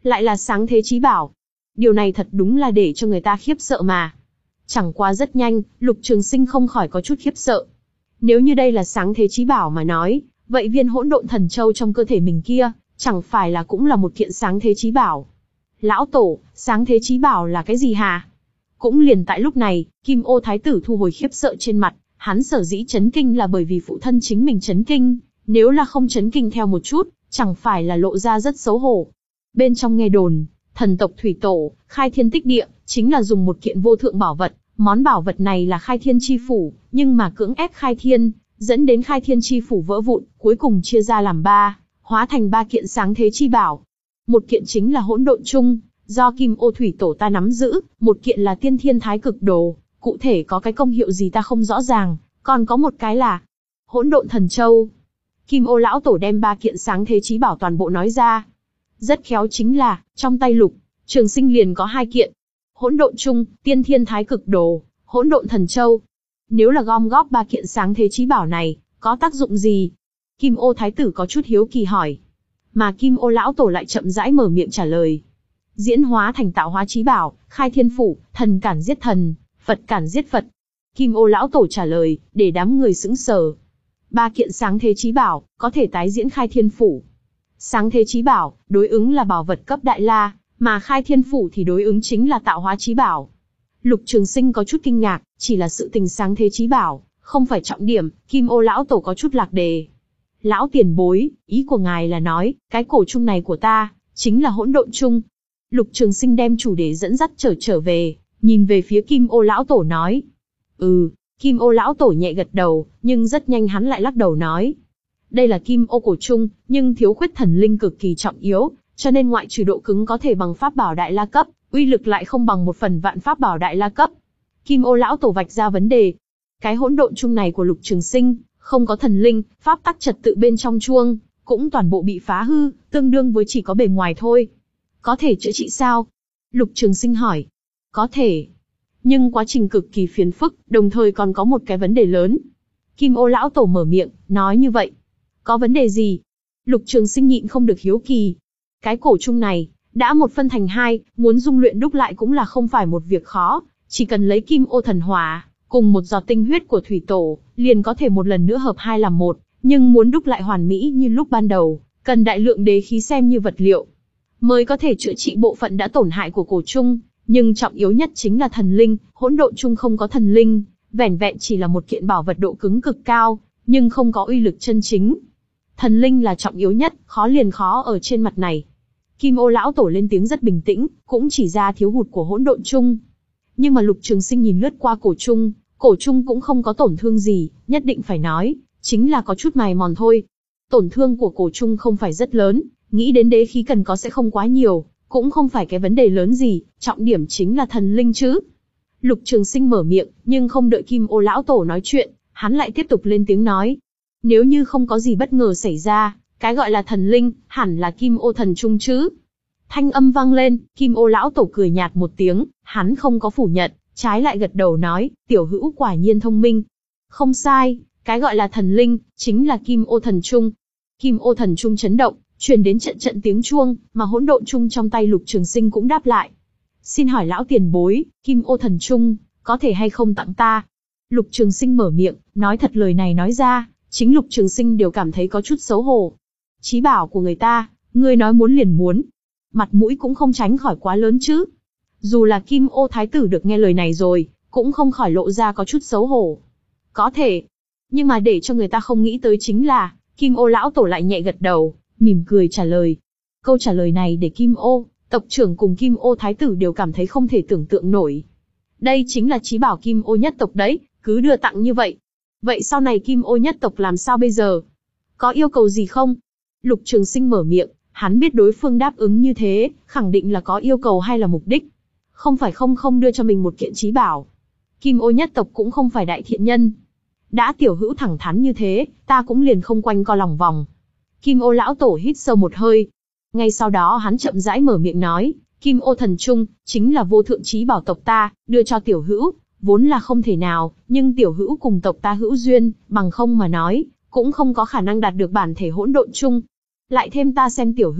lại là sáng thế chí bảo. Điều này thật đúng là để cho người ta khiếp sợ mà. Chẳng qua rất nhanh, Lục Trường Sinh không khỏi có chút khiếp sợ. Nếu như đây là sáng thế chí bảo mà nói, vậy viên hỗn độn thần châu trong cơ thể mình kia, chẳng phải là cũng là một kiện sáng thế chí bảo. Lão tổ, sáng thế chí bảo là cái gì hả? Cũng liền tại lúc này, Kim Ô Thái tử thu hồi khiếp sợ trên mặt, hắn sở dĩ chấn kinh là bởi vì phụ thân chính mình chấn kinh, nếu là không chấn kinh theo một chút, chẳng phải là lộ ra rất xấu hổ. Bên trong nghe đồn, thần tộc thủy tổ, khai thiên tích địa, chính là dùng một kiện vô thượng bảo vật, món bảo vật này là khai thiên chi phủ, nhưng mà cưỡng ép khai thiên, dẫn đến khai thiên chi phủ vỡ vụn, cuối cùng chia ra làm ba, hóa thành ba kiện sáng thế chi bảo. Một kiện chính là hỗn độn chung, do Kim Ô thủy tổ ta nắm giữ, một kiện là tiên thiên thái cực đồ, cụ thể có cái công hiệu gì ta không rõ ràng, còn có một cái là hỗn độn thần châu. Kim Ô lão tổ đem ba kiện sáng thế chí bảo toàn bộ nói ra. Rất khéo chính là, trong tay Lục Trường Sinh liền có hai kiện. Hỗn độn chung, tiên thiên thái cực đồ, hỗn độn thần châu. Nếu là gom góp ba kiện sáng thế chí bảo này, có tác dụng gì? Kim Ô thái tử có chút hiếu kỳ hỏi. Mà Kim Ô lão tổ lại chậm rãi mở miệng trả lời. Diễn hóa thành tạo hóa chí bảo, khai thiên phủ, thần cản giết thần, Phật cản giết Phật. Kim Ô lão tổ trả lời, để đám người sững sờ. Ba kiện sáng thế chí bảo, có thể tái diễn khai thiên phủ. Sáng thế chí bảo, đối ứng là bảo vật cấp đại la, mà khai thiên phủ thì đối ứng chính là tạo hóa chí bảo. Lục Trường Sinh có chút kinh ngạc, chỉ là sự tình sáng thế chí bảo, không phải trọng điểm, Kim Ô lão tổ có chút lạc đề. Lão tiền bối, ý của ngài là nói, cái cổ chung này của ta, chính là hỗn độn chung. Lục Trường Sinh đem chủ đề dẫn dắt trở trở về, nhìn về phía Kim Ô lão tổ nói. Ừ, Kim Ô lão tổ nhẹ gật đầu, nhưng rất nhanh hắn lại lắc đầu nói. Đây là Kim Ô cổ chung, nhưng thiếu khuyết thần linh cực kỳ trọng yếu, cho nên ngoại trừ độ cứng có thể bằng pháp bảo đại la cấp, uy lực lại không bằng một phần vạn pháp bảo đại la cấp. Kim Ô lão tổ vạch ra vấn đề. Cái hỗn độn chung này của Lục Trường Sinh, không có thần linh, pháp tắc trật tự bên trong chuông, cũng toàn bộ bị phá hư, tương đương với chỉ có bề ngoài thôi. Có thể chữa trị sao? Lục Trường Sinh hỏi. Có thể. Nhưng quá trình cực kỳ phiền phức, đồng thời còn có một cái vấn đề lớn. Kim Ô lão tổ mở miệng, nói như vậy. Có vấn đề gì? Lục Trường Sinh nhịn không được hiếu kỳ. Cái cổ chung này, đã một phân thành hai, muốn dung luyện đúc lại cũng là không phải một việc khó, chỉ cần lấy Kim Ô thần hỏa, cùng một giọt tinh huyết của thủy tổ, liền có thể một lần nữa hợp hai làm một, nhưng muốn đúc lại hoàn mỹ như lúc ban đầu, cần đại lượng đế khí xem như vật liệu, mới có thể chữa trị bộ phận đã tổn hại của cổ chung, nhưng trọng yếu nhất chính là thần linh, hỗn độn chung không có thần linh, vẻn vẹn chỉ là một kiện bảo vật độ cứng cực cao, nhưng không có uy lực chân chính. Thần linh là trọng yếu nhất, khó liền khó ở trên mặt này. Kim Ô lão tổ lên tiếng rất bình tĩnh, cũng chỉ ra thiếu hụt của hỗn độn chung. Nhưng mà Lục Trường Sinh nhìn lướt qua cổ chung, cổ chung cũng không có tổn thương gì, nhất định phải nói, chính là có chút mài mòn thôi. Tổn thương của cổ chung không phải rất lớn, nghĩ đến đế khí cần có sẽ không quá nhiều, cũng không phải cái vấn đề lớn gì, trọng điểm chính là thần linh chứ. Lục Trường Sinh mở miệng, nhưng không đợi Kim Ô lão tổ nói chuyện, hắn lại tiếp tục lên tiếng nói. Nếu như không có gì bất ngờ xảy ra, cái gọi là thần linh, hẳn là Kim Ô thần chung chứ. Thanh âm vang lên, Kim Ô lão tổ cười nhạt một tiếng, hắn không có phủ nhận, trái lại gật đầu nói, tiểu hữu quả nhiên thông minh. Không sai, cái gọi là thần linh, chính là Kim Ô thần chung. Kim Ô thần chung chấn động, truyền đến trận trận tiếng chuông, mà hỗn độn chung trong tay Lục Trường Sinh cũng đáp lại. Xin hỏi lão tiền bối, Kim Ô thần chung, có thể hay không tặng ta? Lục Trường Sinh mở miệng, nói thật lời này nói ra, chính Lục Trường Sinh đều cảm thấy có chút xấu hổ. Chí bảo của người ta, ngươi nói muốn liền muốn. Mặt mũi cũng không tránh khỏi quá lớn chứ. Dù là Kim Ô thái tử được nghe lời này rồi, cũng không khỏi lộ ra có chút xấu hổ. Có thể. Nhưng mà để cho người ta không nghĩ tới chính là, Kim Ô lão tổ lại nhẹ gật đầu, mỉm cười trả lời. Câu trả lời này để Kim Ô, tộc trưởng cùng Kim Ô thái tử đều cảm thấy không thể tưởng tượng nổi. Đây chính là chí bảo Kim Ô nhất tộc đấy, cứ đưa tặng như vậy. Vậy sau này Kim Ô nhất tộc làm sao bây giờ? Có yêu cầu gì không? Lục Trường Sinh mở miệng, hắn biết đối phương đáp ứng như thế, khẳng định là có yêu cầu hay là mục đích. Không phải không không đưa cho mình một kiện chí bảo. Kim Ô nhất tộc cũng không phải đại thiện nhân. Đã tiểu hữu thẳng thắn như thế, ta cũng liền không quanh co lòng vòng. Kim Ô lão tổ hít sâu một hơi. Ngay sau đó hắn chậm rãi mở miệng nói, Kim Ô thần chung, chính là vô thượng chí bảo tộc ta, đưa cho tiểu hữu, vốn là không thể nào, nhưng tiểu hữu cùng tộc ta hữu duyên, bằng không mà nói, cũng không có khả năng đạt được bản thể hỗn độn chung. Lại thêm ta xem tiểu hữu,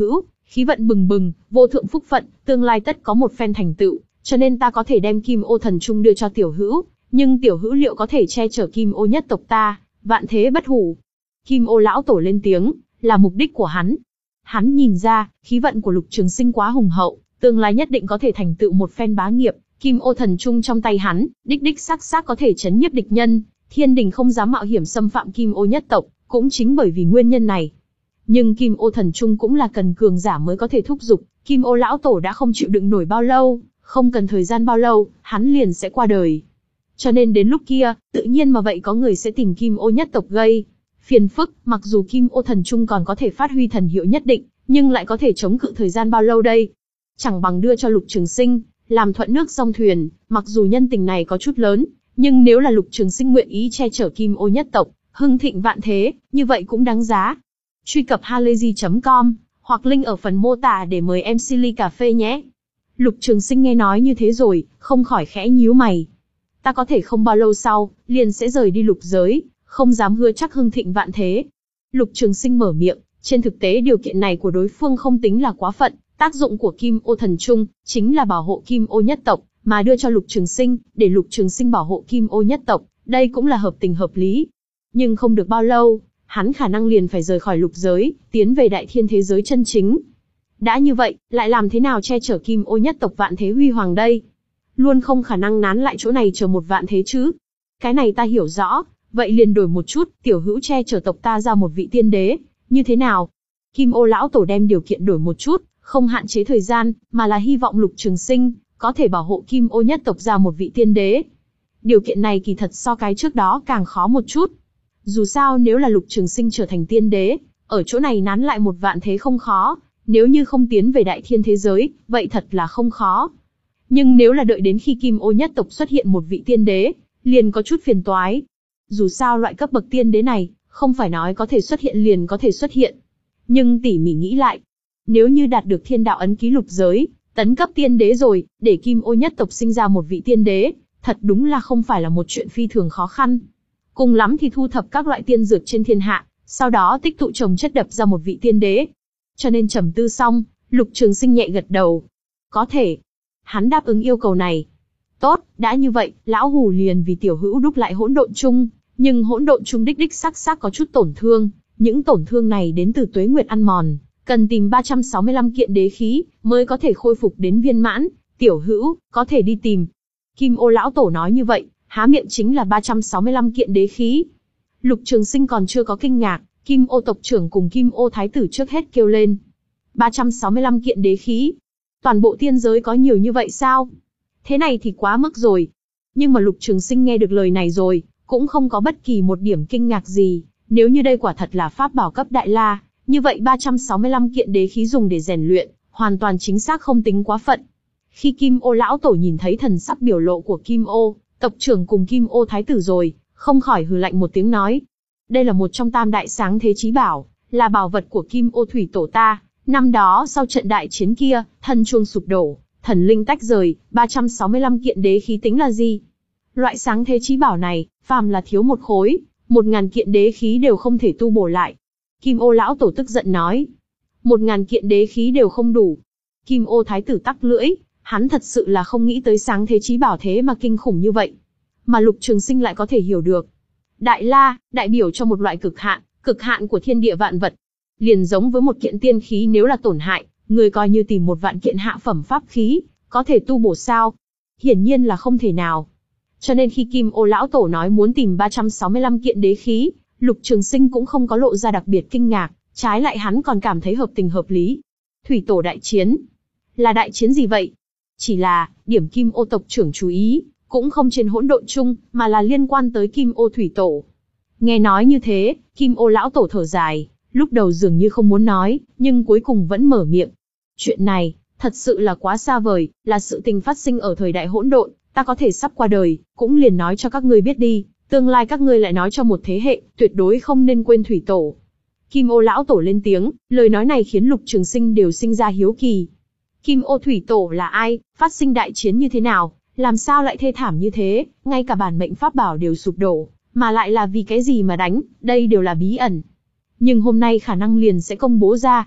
Khí vận bừng bừng, vô thượng phúc phận, tương lai tất có một phen thành tựu, cho nên ta có thể đem Kim Ô Thần Trung đưa cho tiểu hữu, nhưng tiểu hữu liệu có thể che chở Kim Ô nhất tộc ta, vạn thế bất hủ. Kim Ô lão tổ lên tiếng, là mục đích của hắn. Hắn nhìn ra, khí vận của Lục Trường Sinh quá hùng hậu, tương lai nhất định có thể thành tựu một phen bá nghiệp, Kim Ô Thần Trung trong tay hắn, đích đích xác xác có thể chấn nhiếp địch nhân, thiên đình không dám mạo hiểm xâm phạm Kim Ô nhất tộc, cũng chính bởi vì nguyên nhân này. Nhưng Kim Ô Thần Trung cũng là cần cường giả mới có thể thúc giục, Kim Ô lão tổ đã không chịu đựng nổi bao lâu, không cần thời gian bao lâu, hắn liền sẽ qua đời. Cho nên đến lúc kia, tự nhiên mà vậy có người sẽ tìm Kim Ô nhất tộc gây phiền phức, mặc dù Kim Ô Thần Trung còn có thể phát huy thần hiệu nhất định, nhưng lại có thể chống cự thời gian bao lâu đây? Chẳng bằng đưa cho Lục Trường Sinh, làm thuận nước song thuyền, mặc dù nhân tình này có chút lớn, nhưng nếu là Lục Trường Sinh nguyện ý che chở Kim Ô nhất tộc, hưng thịnh vạn thế, như vậy cũng đáng giá. Truy cập halayzi chấm com, hoặc link ở phần mô tả để mời em xê ly cà phê nhé. Lục Trường Sinh nghe nói như thế rồi, không khỏi khẽ nhíu mày. Ta có thể không bao lâu sau, liền sẽ rời đi lục giới, không dám hứa chắc hưng thịnh vạn thế. Lục Trường Sinh mở miệng, trên thực tế điều kiện này của đối phương không tính là quá phận, tác dụng của Kim Ô Thần Trung chính là bảo hộ Kim Ô nhất tộc, mà đưa cho Lục Trường Sinh, để Lục Trường Sinh bảo hộ Kim Ô nhất tộc, đây cũng là hợp tình hợp lý. Nhưng không được bao lâu, hắn khả năng liền phải rời khỏi lục giới, tiến về đại thiên thế giới chân chính. Đã như vậy, lại làm thế nào che chở Kim Ô nhất tộc vạn thế huy hoàng đây? Luôn không khả năng nán lại chỗ này chờ một vạn thế chứ. Cái này ta hiểu rõ, vậy liền đổi một chút, tiểu hữu che chở tộc ta ra một vị tiên đế, như thế nào? Kim Ô lão tổ đem điều kiện đổi một chút, không hạn chế thời gian, mà là hy vọng Lục Trường Sinh có thể bảo hộ Kim Ô nhất tộc ra một vị tiên đế. Điều kiện này kỳ thật so cái trước đó càng khó một chút. Dù sao nếu là Lục Trường Sinh trở thành tiên đế, ở chỗ này nán lại một vạn thế không khó, nếu như không tiến về đại thiên thế giới, vậy thật là không khó. Nhưng nếu là đợi đến khi Kim Ô nhất tộc xuất hiện một vị tiên đế, liền có chút phiền toái. Dù sao loại cấp bậc tiên đế này, không phải nói có thể xuất hiện liền có thể xuất hiện. Nhưng tỉ mỉ nghĩ lại, nếu như đạt được thiên đạo ấn ký lục giới, tấn cấp tiên đế rồi, để Kim Ô nhất tộc sinh ra một vị tiên đế, thật đúng là không phải là một chuyện phi thường khó khăn. Cùng lắm thì thu thập các loại tiên dược trên thiên hạ, sau đó tích tụ trồng chất đập ra một vị tiên đế. Cho nên trầm tư xong, Lục Trường Sinh nhẹ gật đầu. Có thể. Hắn đáp ứng yêu cầu này. Tốt, đã như vậy, lão hủ liền vì tiểu hữu đúc lại hỗn độn chung, nhưng hỗn độn chung đích đích xác xác có chút tổn thương, những tổn thương này đến từ tuế nguyệt ăn mòn, cần tìm ba trăm sáu mươi lăm kiện đế khí mới có thể khôi phục đến viên mãn, tiểu hữu có thể đi tìm. Kim Ô lão tổ nói như vậy, há miệng chính là ba trăm sáu mươi lăm kiện đế khí. Lục Trường Sinh còn chưa có kinh ngạc, Kim Ô tộc trưởng cùng Kim Ô thái tử trước hết kêu lên. ba trăm sáu mươi lăm kiện đế khí. Toàn bộ tiên giới có nhiều như vậy sao? Thế này thì quá mức rồi. Nhưng mà Lục Trường Sinh nghe được lời này rồi, cũng không có bất kỳ một điểm kinh ngạc gì. Nếu như đây quả thật là pháp bảo cấp đại la, như vậy ba trăm sáu mươi lăm kiện đế khí dùng để rèn luyện, hoàn toàn chính xác không tính quá phận. Khi Kim Ô lão tổ nhìn thấy thần sắc biểu lộ của Kim Ô tộc trưởng cùng Kim Ô thái tử rồi, không khỏi hừ lạnh một tiếng nói. Đây là một trong tam đại sáng thế chí bảo, là bảo vật của Kim Ô thủy tổ ta. Năm đó sau trận đại chiến kia, thân chuông sụp đổ, thần linh tách rời, ba trăm sáu mươi lăm kiện đế khí tính là gì? Loại sáng thế chí bảo này, phàm là thiếu một khối, một ngàn kiện đế khí đều không thể tu bổ lại. Kim Ô lão tổ tức giận nói. Một ngàn kiện đế khí đều không đủ. Kim Ô thái tử tắc lưỡi, hắn thật sự là không nghĩ tới sáng thế chí bảo thế mà kinh khủng như vậy. Mà Lục Trường Sinh lại có thể hiểu được. Đại la, đại biểu cho một loại cực hạn, cực hạn của thiên địa vạn vật. Liền giống với một kiện tiên khí nếu là tổn hại, người coi như tìm một vạn kiện hạ phẩm pháp khí, có thể tu bổ sao? Hiển nhiên là không thể nào. Cho nên khi Kim Ô lão tổ nói muốn tìm ba trăm sáu mươi lăm kiện đế khí, Lục Trường Sinh cũng không có lộ ra đặc biệt kinh ngạc, trái lại hắn còn cảm thấy hợp tình hợp lý. Thủy tổ đại chiến. Là đại chiến gì vậy? Chỉ là, điểm Kim Ô tộc trưởng chú ý, cũng không trên hỗn độn chung, mà là liên quan tới Kim Ô thủy tổ. Nghe nói như thế, Kim Ô lão tổ thở dài, lúc đầu dường như không muốn nói, nhưng cuối cùng vẫn mở miệng. Chuyện này, thật sự là quá xa vời, là sự tình phát sinh ở thời đại hỗn độn, ta có thể sắp qua đời, cũng liền nói cho các ngươi biết đi, tương lai các ngươi lại nói cho một thế hệ, tuyệt đối không nên quên thủy tổ. Kim Ô lão tổ lên tiếng, lời nói này khiến Lục Trường Sinh đều sinh ra hiếu kỳ. Kim Ô thủy tổ là ai, phát sinh đại chiến như thế nào, làm sao lại thê thảm như thế, ngay cả bản mệnh pháp bảo đều sụp đổ, mà lại là vì cái gì mà đánh, đây đều là bí ẩn. Nhưng hôm nay khả năng liền sẽ công bố ra.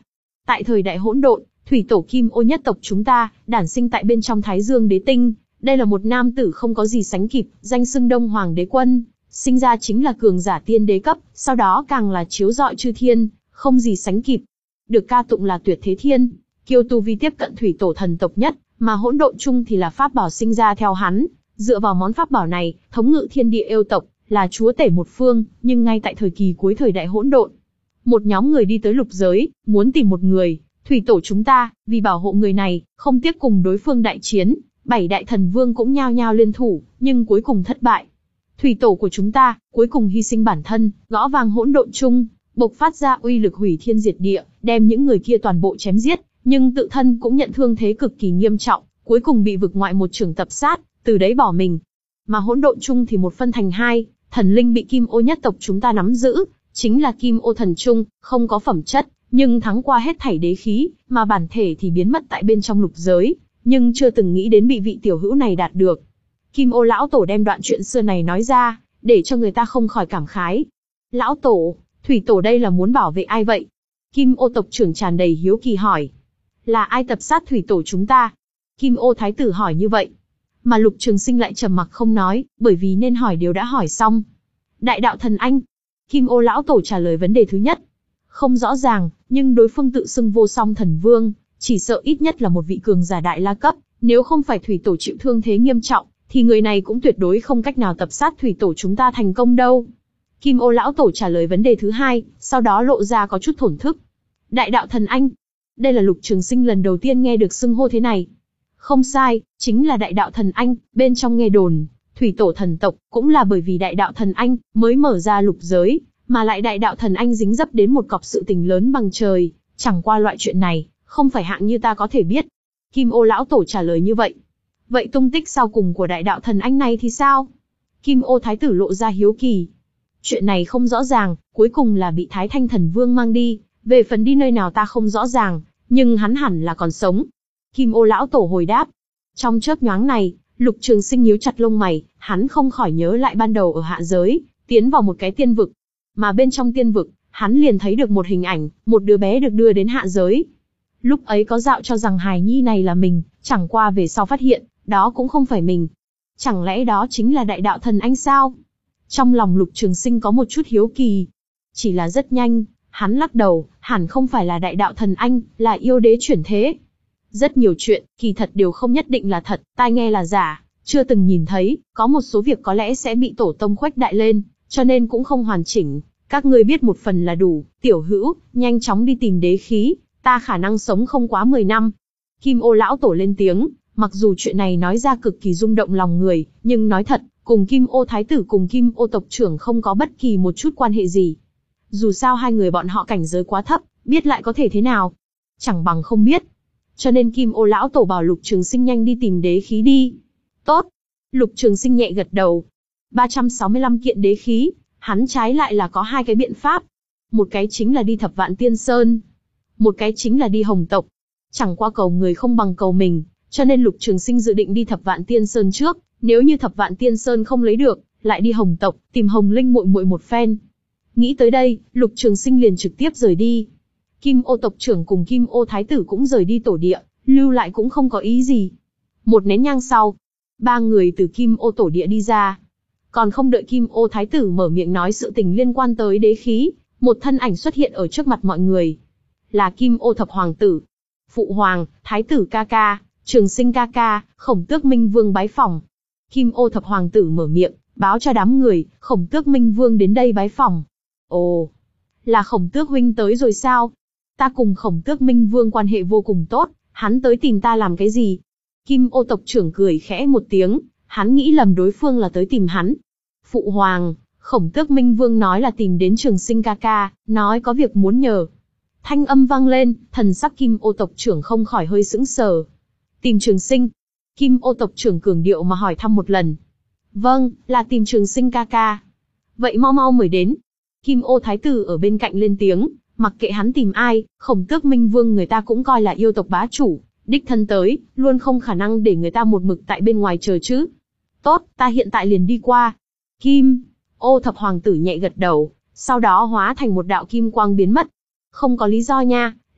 Tại thời đại hỗn độn, thủy tổ Kim Ô nhất tộc chúng ta, đản sinh tại bên trong Thái Dương Đế Tinh. Đây là một nam tử không có gì sánh kịp, danh xưng Đông Hoàng Đế Quân. Sinh ra chính là cường giả tiên đế cấp, sau đó càng là chiếu rọi chư thiên, không gì sánh kịp. Được ca tụng là tuyệt thế thiên, kiêu tu vi tiếp cận thủy tổ thần tộc nhất, mà hỗn độn chung thì là pháp bảo sinh ra theo hắn. Dựa vào món pháp bảo này, thống ngự thiên địa yêu tộc, là chúa tể một phương, nhưng ngay tại thời kỳ cuối thời đại hỗn độn, một nhóm người đi tới lục giới, muốn tìm một người, thủy tổ chúng ta, vì bảo hộ người này, không tiếc cùng đối phương đại chiến, bảy đại thần vương cũng nhao nhao liên thủ, nhưng cuối cùng thất bại. Thủy tổ của chúng ta, cuối cùng hy sinh bản thân, gõ vang hỗn độn chung, bộc phát ra uy lực hủy thiên diệt địa, đem những người kia toàn bộ chém giết, nhưng tự thân cũng nhận thương thế cực kỳ nghiêm trọng, cuối cùng bị vực ngoại một trưởng tập sát, từ đấy bỏ mình. Mà hỗn độn chung thì một phân thành hai, thần linh bị Kim Ô nhất tộc chúng ta nắm giữ, chính là Kim Ô thần chung, không có phẩm chất, nhưng thắng qua hết thảy đế khí, mà bản thể thì biến mất tại bên trong lục giới, nhưng chưa từng nghĩ đến bị vị tiểu hữu này đạt được. Kim Ô lão tổ đem đoạn chuyện xưa này nói ra, để cho người ta không khỏi cảm khái. Lão tổ, thủy tổ đây là muốn bảo vệ ai vậy? Kim Ô tộc trưởng tràn đầy hiếu kỳ hỏi. Là ai tập sát thủy tổ chúng ta? Kim Ô thái tử hỏi như vậy. Mà Lục Trường Sinh lại trầm mặc không nói, bởi vì nên hỏi đều đã hỏi xong. Đại đạo thần anh. Kim Ô lão tổ trả lời vấn đề thứ nhất. Không rõ ràng, nhưng đối phương tự xưng vô song thần vương, chỉ sợ ít nhất là một vị cường giả đại la cấp, nếu không phải thủy tổ chịu thương thế nghiêm trọng, thì người này cũng tuyệt đối không cách nào tập sát thủy tổ chúng ta thành công đâu. Kim Ô lão tổ trả lời vấn đề thứ hai, sau đó lộ ra có chút thổn thức. Đại đạo thần anh. Đây là Lục Trường Sinh lần đầu tiên nghe được xưng hô thế này. Không sai, chính là đại đạo thần anh, bên trong nghe đồn, thủy tổ thần tộc, cũng là bởi vì đại đạo thần anh, mới mở ra lục giới, mà lại đại đạo thần anh dính dấp đến một cọc sự tình lớn bằng trời, chẳng qua loại chuyện này, không phải hạng như ta có thể biết. Kim Ô lão tổ trả lời như vậy. Vậy tung tích sau cùng của đại đạo thần anh này thì sao? Kim Ô thái tử lộ ra hiếu kỳ. Chuyện này không rõ ràng, cuối cùng là bị Thái Thanh thần vương mang đi, về phần đi nơi nào ta không rõ ràng, nhưng hắn hẳn là còn sống. Kim Ô lão tổ hồi đáp. Trong chớp nhoáng này, Lục Trường Sinh nhíu chặt lông mày, hắn không khỏi nhớ lại ban đầu ở hạ giới, tiến vào một cái tiên vực. Mà bên trong tiên vực, hắn liền thấy được một hình ảnh, một đứa bé được đưa đến hạ giới. Lúc ấy có dạo cho rằng hài nhi này là mình, chẳng qua về sau phát hiện, đó cũng không phải mình. Chẳng lẽ đó chính là đại đạo thần anh sao? Trong lòng Lục Trường Sinh có một chút hiếu kỳ. Chỉ là rất nhanh, hắn lắc đầu, hẳn không phải là đại đạo thần anh, là yêu đế chuyển thế. Rất nhiều chuyện, kỳ thật đều không nhất định là thật, tai nghe là giả, chưa từng nhìn thấy, có một số việc có lẽ sẽ bị tổ tông khuếch đại lên, cho nên cũng không hoàn chỉnh. Các ngươi biết một phần là đủ, tiểu hữu, nhanh chóng đi tìm đế khí, ta khả năng sống không quá mười năm. Kim Ô lão tổ lên tiếng, mặc dù chuyện này nói ra cực kỳ rung động lòng người, nhưng nói thật, cùng Kim Ô thái tử cùng Kim Ô tộc trưởng không có bất kỳ một chút quan hệ gì. Dù sao hai người bọn họ cảnh giới quá thấp, biết lại có thể thế nào? Chẳng bằng không biết. Cho nên Kim Ô lão tổ bảo Lục Trường Sinh nhanh đi tìm đế khí đi. Tốt. Lục Trường Sinh nhẹ gật đầu. ba trăm sáu mươi lăm kiện đế khí, hắn trái lại là có hai cái biện pháp. Một cái chính là đi Thập Vạn Tiên Sơn. Một cái chính là đi Hồng tộc. Chẳng qua cầu người không bằng cầu mình, cho nên Lục Trường Sinh dự định đi Thập Vạn Tiên Sơn trước. Nếu như Thập Vạn Tiên Sơn không lấy được, lại đi Hồng tộc, tìm Hồng Linh muội muội một phen. Nghĩ tới đây, Lục Trường Sinh liền trực tiếp rời đi. Kim Ô tộc trưởng cùng Kim Ô thái tử cũng rời đi tổ địa, lưu lại cũng không có ý gì. Một nén nhang sau, ba người từ Kim Ô tổ địa đi ra. Còn không đợi Kim Ô thái tử mở miệng nói sự tình liên quan tới đế khí, một thân ảnh xuất hiện ở trước mặt mọi người. Là Kim Ô thập hoàng tử. Phụ hoàng, thái tử ca ca, Trường Sinh ca ca, Khổng Tước Minh Vương bái phỏng. Kim Ô thập hoàng tử mở miệng, báo cho đám người, Khổng Tước Minh Vương đến đây bái phỏng. Ồ, là Khổng Tước huynh tới rồi sao? Ta cùng Khổng Tước Minh Vương quan hệ vô cùng tốt, hắn tới tìm ta làm cái gì? Kim Ô tộc trưởng cười khẽ một tiếng, hắn nghĩ lầm đối phương là tới tìm hắn. Phụ hoàng, Khổng Tước Minh Vương nói là tìm đến Trường Sinh ca ca, nói có việc muốn nhờ. Thanh âm vang lên, thần sắc Kim Ô tộc trưởng không khỏi hơi sững sờ. Tìm Trường Sinh. Kim Ô tộc trưởng cường điệu mà hỏi thăm một lần. Vâng, là tìm Trường Sinh ca ca. Vậy mau mau mời đến. Kim Ô thái tử ở bên cạnh lên tiếng, mặc kệ hắn tìm ai, Khổng Tước Minh Vương người ta cũng coi là yêu tộc bá chủ, đích thân tới, luôn không khả năng để người ta một mực tại bên ngoài chờ chứ. Tốt, ta hiện tại liền đi qua. Kim Ô thập hoàng tử nhẹ gật đầu, sau đó hóa thành một đạo kim quang biến mất. Không có lý do nha,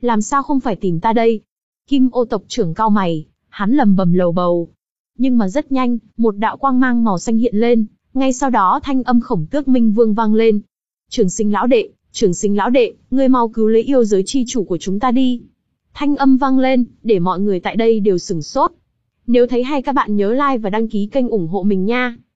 Làm sao không phải tìm ta đây? Kim ô tộc trưởng cau mày, hắn lầm bầm lầu bầu. Nhưng mà rất nhanh, một đạo quang mang màu xanh hiện lên, ngay sau đó thanh âm Khổng Tước Minh Vương vang lên. Trường Sinh lão đệ, Trường Sinh lão đệ, ngươi mau cứu lấy yêu giới chi chủ của chúng ta đi. Thanh âm vang lên, để mọi người tại đây đều sửng sốt. Nếu thấy hay các bạn nhớ like và đăng ký kênh ủng hộ mình nha.